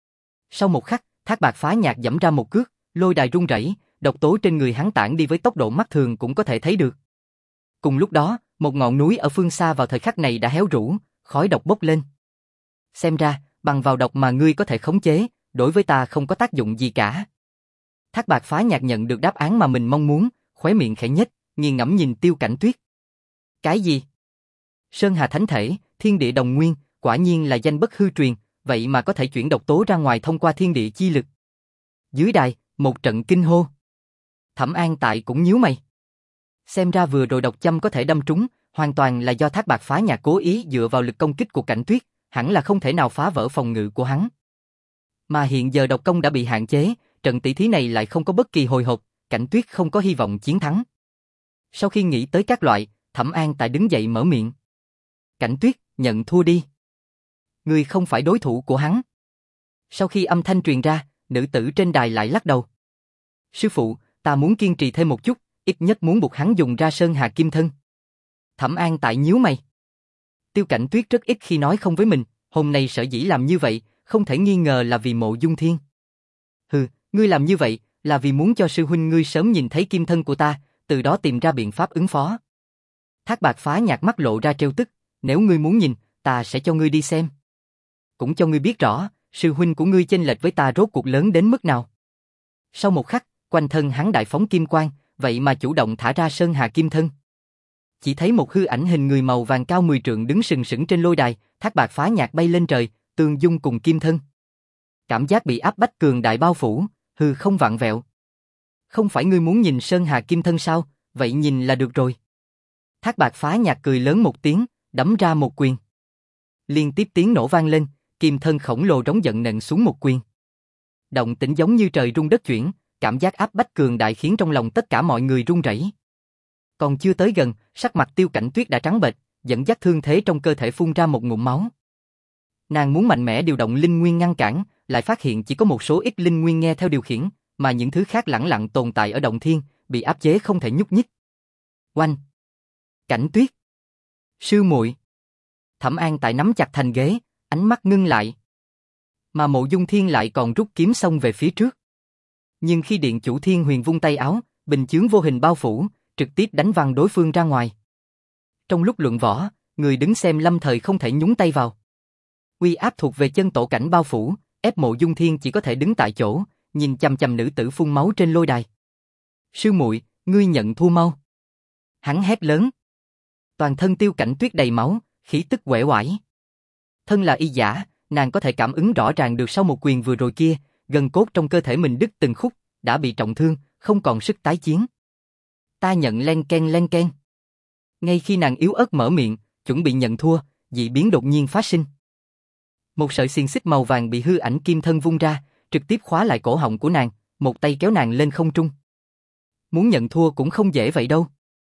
Sau một khắc, Thác Bạt Phá Nhạc giẫm ra một cước, lôi đài rung rẩy, độc tố trên người hắn tản đi với tốc độ mắt thường cũng có thể thấy được. Cùng lúc đó, một ngọn núi ở phương xa vào thời khắc này đã héo rũ, khói độc bốc lên. Xem ra, bằng vào độc mà ngươi có thể khống chế, đối với ta không có tác dụng gì cả. Thác Bạt Phá Nhạc nhận được đáp án mà mình mong muốn, khóe miệng khẽ nhếch, nghiền ngẫm nhìn Tiêu Cảnh Tuyết. Cái gì? Sơn Hà Thánh Thể, thiên địa đồng nguyên, quả nhiên là danh bất hư truyền, vậy mà có thể chuyển độc tố ra ngoài thông qua thiên địa chi lực. Dưới đài, một trận kinh hô. Thẩm An tại cũng nhíu mày. Xem ra vừa rồi độc châm có thể đâm trúng, Hoàn toàn là do Thác Bạt Phá Nhạc cố ý dựa vào lực công kích của Cảnh Tuyết, hẳn là không thể nào phá vỡ phòng ngự của hắn. Mà hiện giờ độc công đã bị hạn chế, trận tỷ thí này lại không có bất kỳ hồi hộp, Cảnh Tuyết không có hy vọng chiến thắng. Sau khi nghĩ tới các loại, Thẩm An Tại đứng dậy mở miệng. Cảnh Tuyết, nhận thua đi. Ngươi không phải đối thủ của hắn. Sau khi âm thanh truyền ra, nữ tử trên đài lại lắc đầu. Sư phụ, ta muốn kiên trì thêm một chút, ít nhất muốn buộc hắn dùng ra Sơn Hà Kim Thân. Thẩm An Tại nhíu mày. Tiêu Cảnh Tuyết rất ít khi nói không với mình, hôm nay sở dĩ làm như vậy, không thể nghi ngờ là vì Mộ Dung Thiên. Hừ, ngươi làm như vậy, là vì muốn cho sư huynh ngươi sớm nhìn thấy kim thân của ta, từ đó tìm ra biện pháp ứng phó. Thác Bạt Phá Nhạc mắt lộ ra trêu tức, nếu ngươi muốn nhìn, ta sẽ cho ngươi đi xem. Cũng cho ngươi biết rõ, sư huynh của ngươi chênh lệch với ta rốt cuộc lớn đến mức nào. Sau một khắc, quanh thân hắn đại phóng kim quang, vậy mà chủ động thả ra Sơn Hà Kim Thân. Chỉ thấy một hư ảnh hình người màu vàng cao mười trượng đứng sừng sững trên lôi đài, Thác Bạt Phá Nhạc bay lên trời, tương dung cùng kim thân. Cảm giác bị áp bách cường đại bao phủ, hư không vặn vẹo. Không phải ngươi muốn nhìn Sơn Hà Kim Thân sao, vậy nhìn là được rồi. Thác Bạt Phá Nhạc cười lớn một tiếng, đấm ra một quyền. Liên tiếp tiếng nổ vang lên, kim thân khổng lồ rống giận nện xuống một quyền. Động tĩnh giống như trời rung đất chuyển, cảm giác áp bách cường đại khiến trong lòng tất cả mọi người run rẩy. Còn chưa tới gần, sắc mặt Tiêu Cảnh Tuyết đã trắng bệch, dẫn dắt thương thế trong cơ thể phun ra một ngụm máu. Nàng muốn mạnh mẽ điều động linh nguyên ngăn cản, lại phát hiện chỉ có một số ít linh nguyên nghe theo điều khiển, mà những thứ khác lẳng lặng tồn tại ở động thiên, bị áp chế không thể nhúc nhích. Oanh! Cảnh Tuyết! Sư muội! Thẩm An Tại nắm chặt thành ghế, ánh mắt ngưng lại. Mà Mộ Dung Thiên lại còn rút kiếm xông về phía trước. Nhưng khi Điện Chủ Thiên Huyền vung tay áo, bình chướng vô hình bao phủ, trực tiếp đánh văng đối phương ra ngoài. Trong lúc luận võ, người đứng xem lâm thời không thể nhúng tay vào. Uy áp thuộc về chân tổ cảnh bao phủ, ép Mộ Dung Thiên chỉ có thể đứng tại chỗ, nhìn chằm chằm nữ tử phun máu trên lôi đài. Sư muội, ngươi nhận thua mau. Hắn hét lớn. Toàn thân Tiêu Cảnh Tuyết đầy máu, khí tức uể oải. Thân là y giả, nàng có thể cảm ứng rõ ràng được sau một quyền vừa rồi kia, gân cốt trong cơ thể mình đứt từng khúc, đã bị trọng thương, không còn sức tái chiến. Ta nhận len ken len ken. Ngay khi nàng yếu ớt mở miệng, chuẩn bị nhận thua, dị biến đột nhiên phát sinh. Một sợi xiềng xích màu vàng bị hư ảnh kim thân vung ra, trực tiếp khóa lại cổ họng của nàng, một tay kéo nàng lên không trung. Muốn nhận thua cũng không dễ vậy đâu.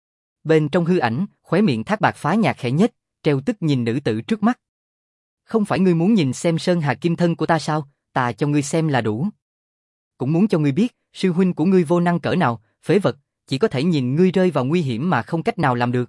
Bên trong hư ảnh, khóe miệng Thác Bạt Phá Nhạc khẽ nhếch, trêu tức nhìn nữ tử trước mắt. Không phải ngươi muốn nhìn xem Sơn Hà Kim Thân của ta sao, ta cho ngươi xem là đủ. Cũng muốn cho ngươi biết, sư huynh của ngươi vô năng cỡ nào, phế vật, chỉ có thể nhìn ngươi rơi vào nguy hiểm mà không cách nào làm được.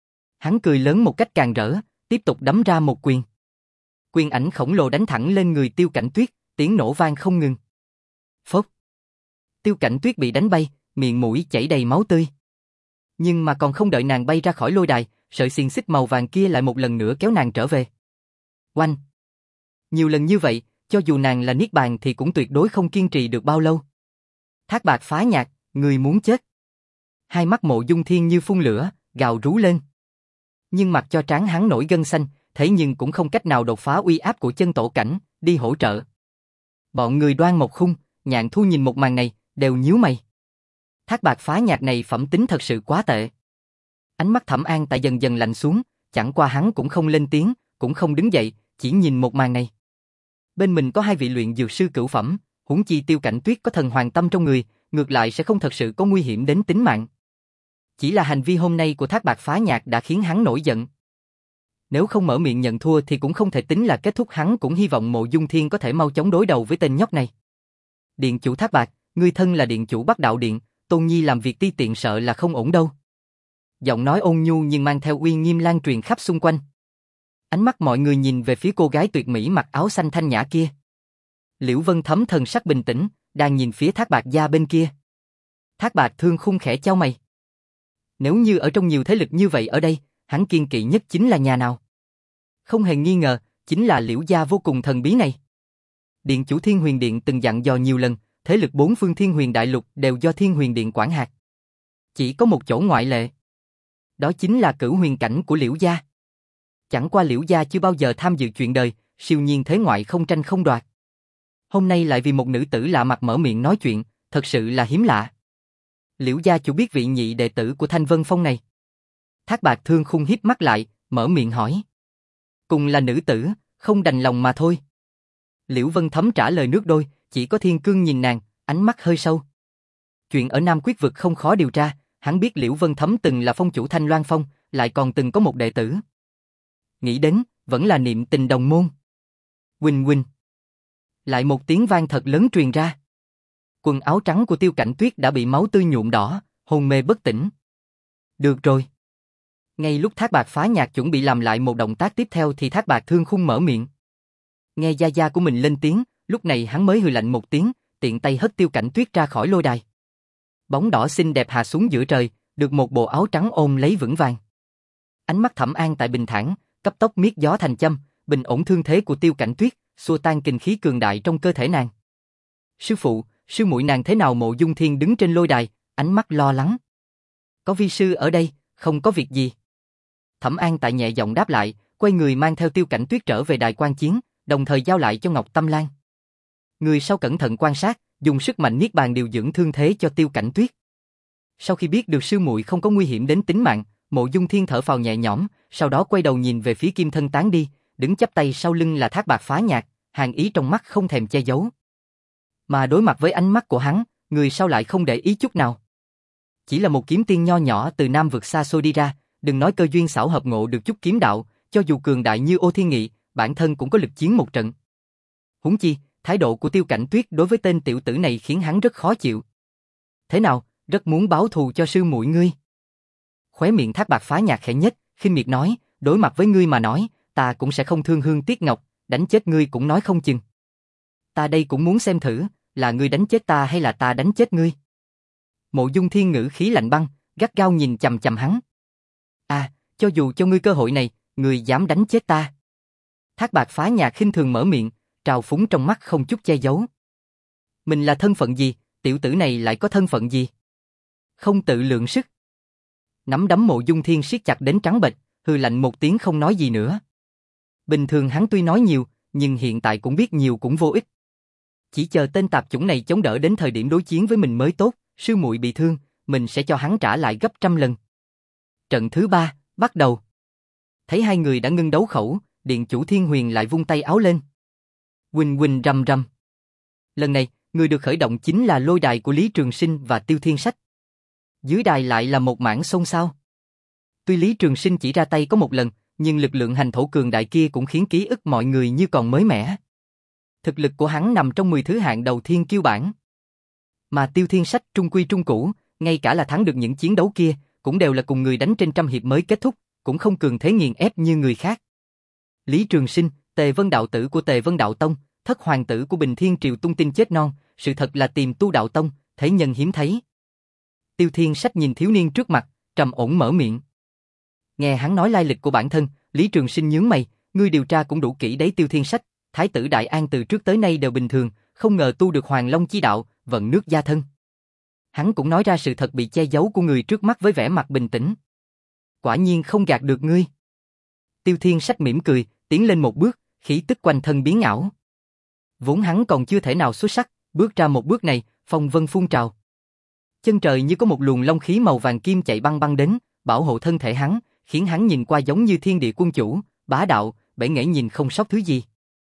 Hắn cười lớn một cách càng rỡ, tiếp tục đấm ra một quyền. Quyền ảnh khổng lồ đánh thẳng lên người Tiêu Cảnh Tuyết, tiếng nổ vang không ngừng. Phốc. Tiêu Cảnh Tuyết bị đánh bay, miệng mũi chảy đầy máu tươi. Nhưng mà còn không đợi nàng bay ra khỏi lôi đài, sợi xiềng xích màu vàng kia lại một lần nữa kéo nàng trở về. Oanh! Nhiều lần như vậy, cho dù nàng là niết bàn thì cũng tuyệt đối không kiên trì được bao lâu. Thác Bạt Phá Nhạc, người muốn chết. Hai mắt Mộ Dung Thiên như phun lửa, gào rú lên. Nhưng mặt cho trán hắn nổi gân xanh, thế nhưng cũng không cách nào đột phá uy áp của chân tổ cảnh, đi hỗ trợ. Bọn người Đoan Mộc Khung, Nhạn Thu nhìn một màn này, đều nhíu mày. Thác Bạt Phá Nhạc này phẩm tính thật sự quá tệ. Ánh mắt Thẩm An Tại dần dần lạnh xuống, chẳng qua hắn cũng không lên tiếng, cũng không đứng dậy, chỉ nhìn một màn này. Bên mình có hai vị luyện dược sư cửu phẩm, huống chi Tiêu Cảnh Tuyết có thần hoàng tâm trong người, ngược lại sẽ không thật sự có nguy hiểm đến tính mạng. Chỉ là hành vi hôm nay của Thác Bạt Phá Nhạc đã khiến hắn nổi giận. Nếu không mở miệng nhận thua thì cũng không thể tính là kết thúc, hắn cũng hy vọng Mộ Dung Thiên có thể mau chóng đối đầu với tên nhóc này. Điện chủ Thác Bạt, ngươi thân là điện chủ Bắc Đạo Điện, Tôn Nhi làm việc ti tiện sợ là không ổn đâu. Giọng nói ôn nhu nhưng mang theo uy nghiêm lan truyền khắp xung quanh. Ánh mắt mọi người nhìn về phía cô gái tuyệt mỹ mặc áo xanh thanh nhã kia. Liễu Vân Thấm thần sắc bình tĩnh, đang nhìn phía Thác Bạt gia bên kia. Thác Bạt Thương Khung khẽ chau mày. Nếu như ở trong nhiều thế lực như vậy ở đây, hắn kiên kỵ nhất chính là nhà nào? Không hề nghi ngờ, chính là Liễu gia vô cùng thần bí này. Điện chủ Thiên Huyền Điện từng dặn dò nhiều lần, thế lực bốn phương Thiên Huyền Đại Lục đều do Thiên Huyền Điện quản hạt. Chỉ có một chỗ ngoại lệ. Đó chính là Cửu Huyền cảnh của Liễu gia. Chẳng qua Liễu gia chưa bao giờ tham dự chuyện đời, siêu nhiên thế ngoại không tranh không đoạt. Hôm nay lại vì một nữ tử lạ mặt mở miệng nói chuyện, thật sự là hiếm lạ. Liễu gia chủ biết vị nhị đệ tử của Thanh Vân Phong này. Thác Bạt Thương Khung híp mắt lại, mở miệng hỏi. Cùng là nữ tử, không đành lòng mà thôi. Liễu Vân Thấm trả lời nước đôi, chỉ có Thiên Cương nhìn nàng, ánh mắt hơi sâu. Chuyện ở Nam Quyết Vực không khó điều tra, hắn biết Liễu Vân Thấm từng là phong chủ Thanh Loan Phong, lại còn từng có một đệ tử. Nghĩ đến, vẫn là niệm tình đồng môn. Huỳnh huỳnh. Lại một tiếng vang thật lớn truyền ra. Quần áo trắng của Tiêu Cảnh Tuyết đã bị máu tươi nhuộm đỏ, hôn mê bất tỉnh. Được rồi. Ngay lúc Thác Bạt Phá Nhạc chuẩn bị làm lại một động tác tiếp theo thì Thác Bạt Thương Khung mở miệng. Nghe gia gia của mình lên tiếng, lúc này hắn mới hừ lạnh một tiếng, tiện tay hất Tiêu Cảnh Tuyết ra khỏi lôi đài. Bóng đỏ xinh đẹp hạ xuống giữa trời, được một bộ áo trắng ôm lấy vững vàng. Ánh mắt Thẩm An tại bình thản, cấp tốc miết gió thành châm, bình ổn thương thế của Tiêu Cảnh Tuyết, xua tan kình khí cường đại trong cơ thể nàng. Sư phụ, sư muội nàng thế nào? Mộ Dung Thiên đứng trên lôi đài, ánh mắt lo lắng. Có vi sư ở đây, không có việc gì. Thẩm An tại nhẹ giọng đáp lại, quay người mang theo Tiêu Cảnh Tuyết trở về đài quan chiến, đồng thời giao lại cho Ngọc Tâm Lan. Người sau cẩn thận quan sát, dùng sức mạnh niết bàn điều dưỡng thương thế cho Tiêu Cảnh Tuyết. Sau khi biết được sư muội không có nguy hiểm đến tính mạng, Mộ Dung Thiên thở phào nhẹ nhõm, sau đó quay đầu nhìn về phía Kim Thân Tán đi, đứng chắp tay sau lưng là Thác Bạt Phá Nhạc, hàn ý trong mắt không thèm che giấu. Mà đối mặt với ánh mắt của hắn, người sau lại không để ý chút nào. Chỉ là một kiếm tiên nho nhỏ từ Nam vực xa xôi đi ra, đừng nói cơ duyên xảo hợp ngộ được chút kiếm đạo, cho dù cường đại như Ô Thiên Nghị, bản thân cũng có lực chiến một trận. Huống chi, thái độ của Tiêu Cảnh Tuyết đối với tên tiểu tử này khiến hắn rất khó chịu. Thế nào, rất muốn báo thù cho sư muội ngươi? Khóe miệng Thác Bạt Phá Nhạc khẽ nhếch, khinh miệt nói, đối mặt với ngươi mà nói, ta cũng sẽ không thương hương tiếc ngọc, đánh chết ngươi cũng nói không chừng. Ta đây cũng muốn xem thử, là ngươi đánh chết ta hay là ta đánh chết ngươi. Mộ Dung Thiên ngữ khí lạnh băng, gắt gao nhìn chằm chằm hắn. À, cho dù cho ngươi cơ hội này, ngươi dám đánh chết ta? Thác Bạt Phá Nhạc khinh thường mở miệng, trào phúng trong mắt không chút che giấu. Mình là thân phận gì, tiểu tử này lại có thân phận gì? Không tự lượng sức. Nắm đấm Mộ Dung Thiên siết chặt đến trắng bệch, hừ lạnh một tiếng không nói gì nữa. Bình thường hắn tuy nói nhiều, nhưng hiện tại cũng biết nhiều cũng vô ích. Chỉ chờ tên tạp chủng này chống đỡ đến thời điểm đối chiến với mình mới tốt, sư muội bị thương, mình sẽ cho hắn trả lại gấp trăm lần. Trận thứ ba, bắt đầu. Thấy hai người đã ngưng đấu khẩu, điện chủ Thiên Huyền lại vung tay áo lên. Huỳnh huỳnh rầm rầm. Lần này, người được khởi động chính là lôi đài của Lý Trường Sinh và Tiêu Thiên Sách. Dưới đài lại là một mảng xôn xao. Tuy Lý Trường Sinh chỉ ra tay có một lần, nhưng lực lượng hành thổ cường đại kia cũng khiến ký ức mọi người như còn mới mẻ. Thực lực của hắn nằm trong mười thứ hạng đầu thiên kiêu bảng. Mà Tiêu Thiên Sách trung quy trung cũ, ngay cả là thắng được những chiến đấu kia, cũng đều là cùng người đánh trên trăm hiệp mới kết thúc, cũng không cường thế nghiền ép như người khác. Lý Trường Sinh, Tề Vân đạo tử của Tề Vân Đạo Tông, thất hoàng tử của Bình Thiên Triều tung tin chết non, sự thật là tìm tu đạo tông, thế nhân hiếm thấy. Tiêu Thiên Sách nhìn thiếu niên trước mặt, trầm ổn mở miệng. Nghe hắn nói lai lịch của bản thân, Lý Trường Sinh nhướng mày, ngươi điều tra cũng đủ kỹ đấy. Tiêu Thiên Sách, Thái tử Đại An từ trước tới nay đều bình thường, không ngờ tu được Hoàng Long chi đạo, vận nước gia thân. Hắn cũng nói ra sự thật bị che giấu của người trước mắt với vẻ mặt bình tĩnh. Quả nhiên không gạt được ngươi. Tiêu Thiên Sách mỉm cười, tiến lên một bước, khí tức quanh thân biến ảo. Vốn hắn còn chưa thể nào xuất sắc, bước ra một bước này, phong vân phun trào. Chân trời như có một luồng long khí màu vàng kim chạy băng băng đến, bảo hộ thân thể hắn, khiến hắn nhìn qua giống như thiên địa quân chủ, bá đạo, bể nghệ nhìn không sót thứ gì.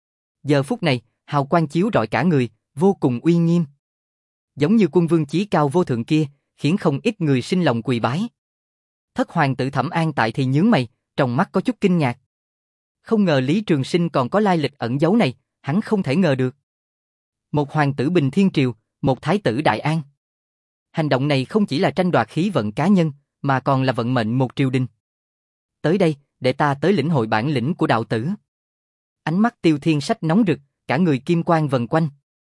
Giờ phút này, hào quang chiếu rọi cả người, vô cùng uy nghiêm. Giống như quân vương chí cao vô thượng kia, khiến không ít người sinh lòng quỳ bái. Thất hoàng tử Thẩm An tại thì nhướng mày, trong mắt có chút kinh ngạc. Không ngờ Lý Trường Sinh còn có lai lịch ẩn giấu này, hắn không thể ngờ được. Một hoàng tử Bình Thiên Triều, một thái tử Đại An. Hành động này không chỉ là tranh đoạt khí vận cá nhân, mà còn là vận mệnh một triều đình. Tới đây, để ta tới lĩnh hội bản lĩnh của đạo tử. Ánh mắt Tiêu Thiên Sách nóng rực, cả người kim quang vần quanh.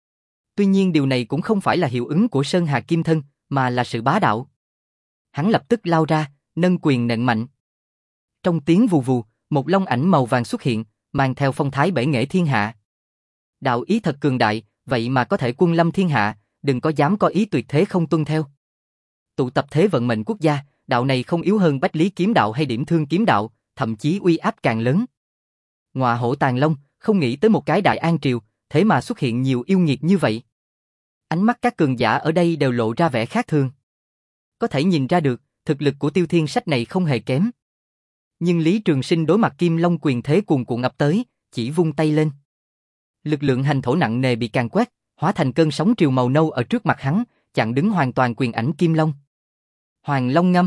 Tuy nhiên điều này cũng không phải là hiệu ứng của Sơn Hà Kim Thân, mà là sự bá đạo. Hắn lập tức lao ra, nâng quyền nện mạnh. Trong tiếng vù vù, một long ảnh màu vàng xuất hiện, mang theo phong thái bể nghệ thiên hạ. Đạo ý thật cường đại, vậy mà có thể quân lâm thiên hạ, đừng có dám có ý tuyệt thế không tuân theo. Tụ tập thế vận mệnh quốc gia, đạo này không yếu hơn Bách Lý kiếm đạo hay Điểm Thương kiếm đạo, thậm chí uy áp càng lớn. Ngọa hổ tàng long, không nghĩ tới một cái Đại An triều, thế mà xuất hiện nhiều yêu nghiệt như vậy. Ánh mắt các cường giả ở đây đều lộ ra vẻ khác thường. Có thể nhìn ra được, thực lực của Tiêu Thiên Sách này không hề kém. Nhưng Lý Trường Sinh đối mặt Kim Long quyền thế cuồn cuộn ập tới, chỉ vung tay lên. Lực lượng hành thổ nặng nề bị càn quét, hóa thành cơn sóng triều màu nâu ở trước mặt hắn, chặn đứng hoàn toàn quyền ảnh Kim Long. Hoàng Long ngâm.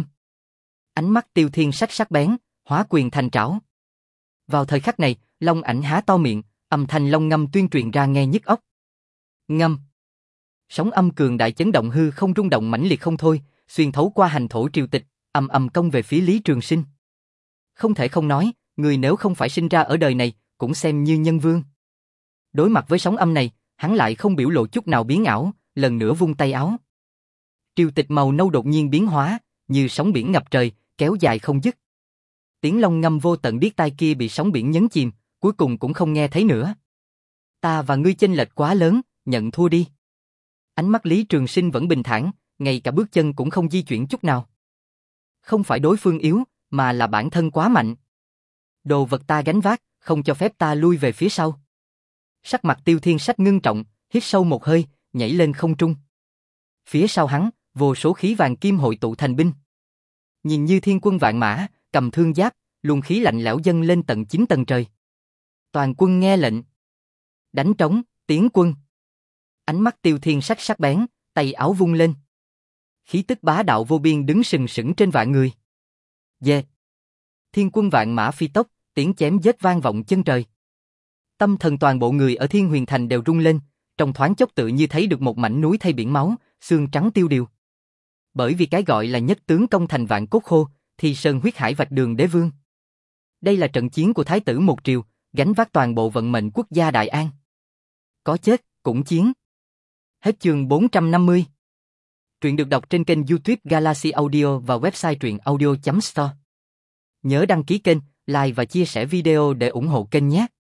Ánh mắt Tiêu Thiên sắc sắc bén, hóa quyền thành trảo. Vào thời khắc này, Long ảnh há to miệng, âm thanh long ngâm tuyên truyền ra nghe nhức óc. Ngâm. Sóng âm cường đại chấn động hư không, rung động mãnh liệt không thôi, xuyên thấu qua hành thổ triều tịch, ầm ầm công về phía Lý Trường Sinh. Không thể không nói, người nếu không phải sinh ra ở đời này, cũng xem như nhân vương. Đối mặt với sóng âm này, hắn lại không biểu lộ chút nào biến ảo, lần nữa vung tay áo. Triều tịch màu nâu đột nhiên biến hóa, như sóng biển ngập trời, kéo dài không dứt. Tiếng long ngâm vô tận điếc tai kia bị sóng biển nhấn chìm, cuối cùng cũng không nghe thấy nữa. Ta và ngươi chênh lệch quá lớn, nhận thua đi. Ánh mắt Lý Trường Sinh vẫn bình thản, ngay cả bước chân cũng không di chuyển chút nào. Không phải đối phương yếu, mà là bản thân quá mạnh. Đồ vật ta gánh vác, không cho phép ta lui về phía sau. Sắc mặt Tiêu Thiên Sách ngưng trọng, hít sâu một hơi, nhảy lên không trung. Phía sau hắn, vô số khí vàng kim hội tụ thành binh. Nhìn như thiên quân vạn mã, cầm thương giáp, luồng khí lạnh lẽo dâng lên tận chín tầng trời. Toàn quân nghe lệnh. Đánh trống, tiến quân. Ánh mắt Tiêu Thiên Sách sắc bén, tay áo vung lên. Khí tức bá đạo vô biên đứng sừng sững trên vạn người. Dê. Thiên quân vạn mã phi tốc, tiếng chém giết vang vọng chân trời. Tâm thần toàn bộ người ở Thiên Huyền Thành đều rung lên, trong thoáng chốc tự như thấy được một mảnh núi thay biển máu, xương trắng tiêu điều. Bởi vì cái gọi là nhất tướng công thành vạn cốt khô, thì sơn huyết hải vạch đường đế vương. Đây là trận chiến của thái tử một triều, gánh vác toàn bộ vận mệnh quốc gia Đại An. Có chết, cũng chiến. Hết chương bốn trăm năm mươi. Truyện được đọc trên kênh YouTube Galaxy Audio và website truyện audio chấm store. Nhớ đăng ký kênh, like và chia sẻ video để ủng hộ kênh nhé.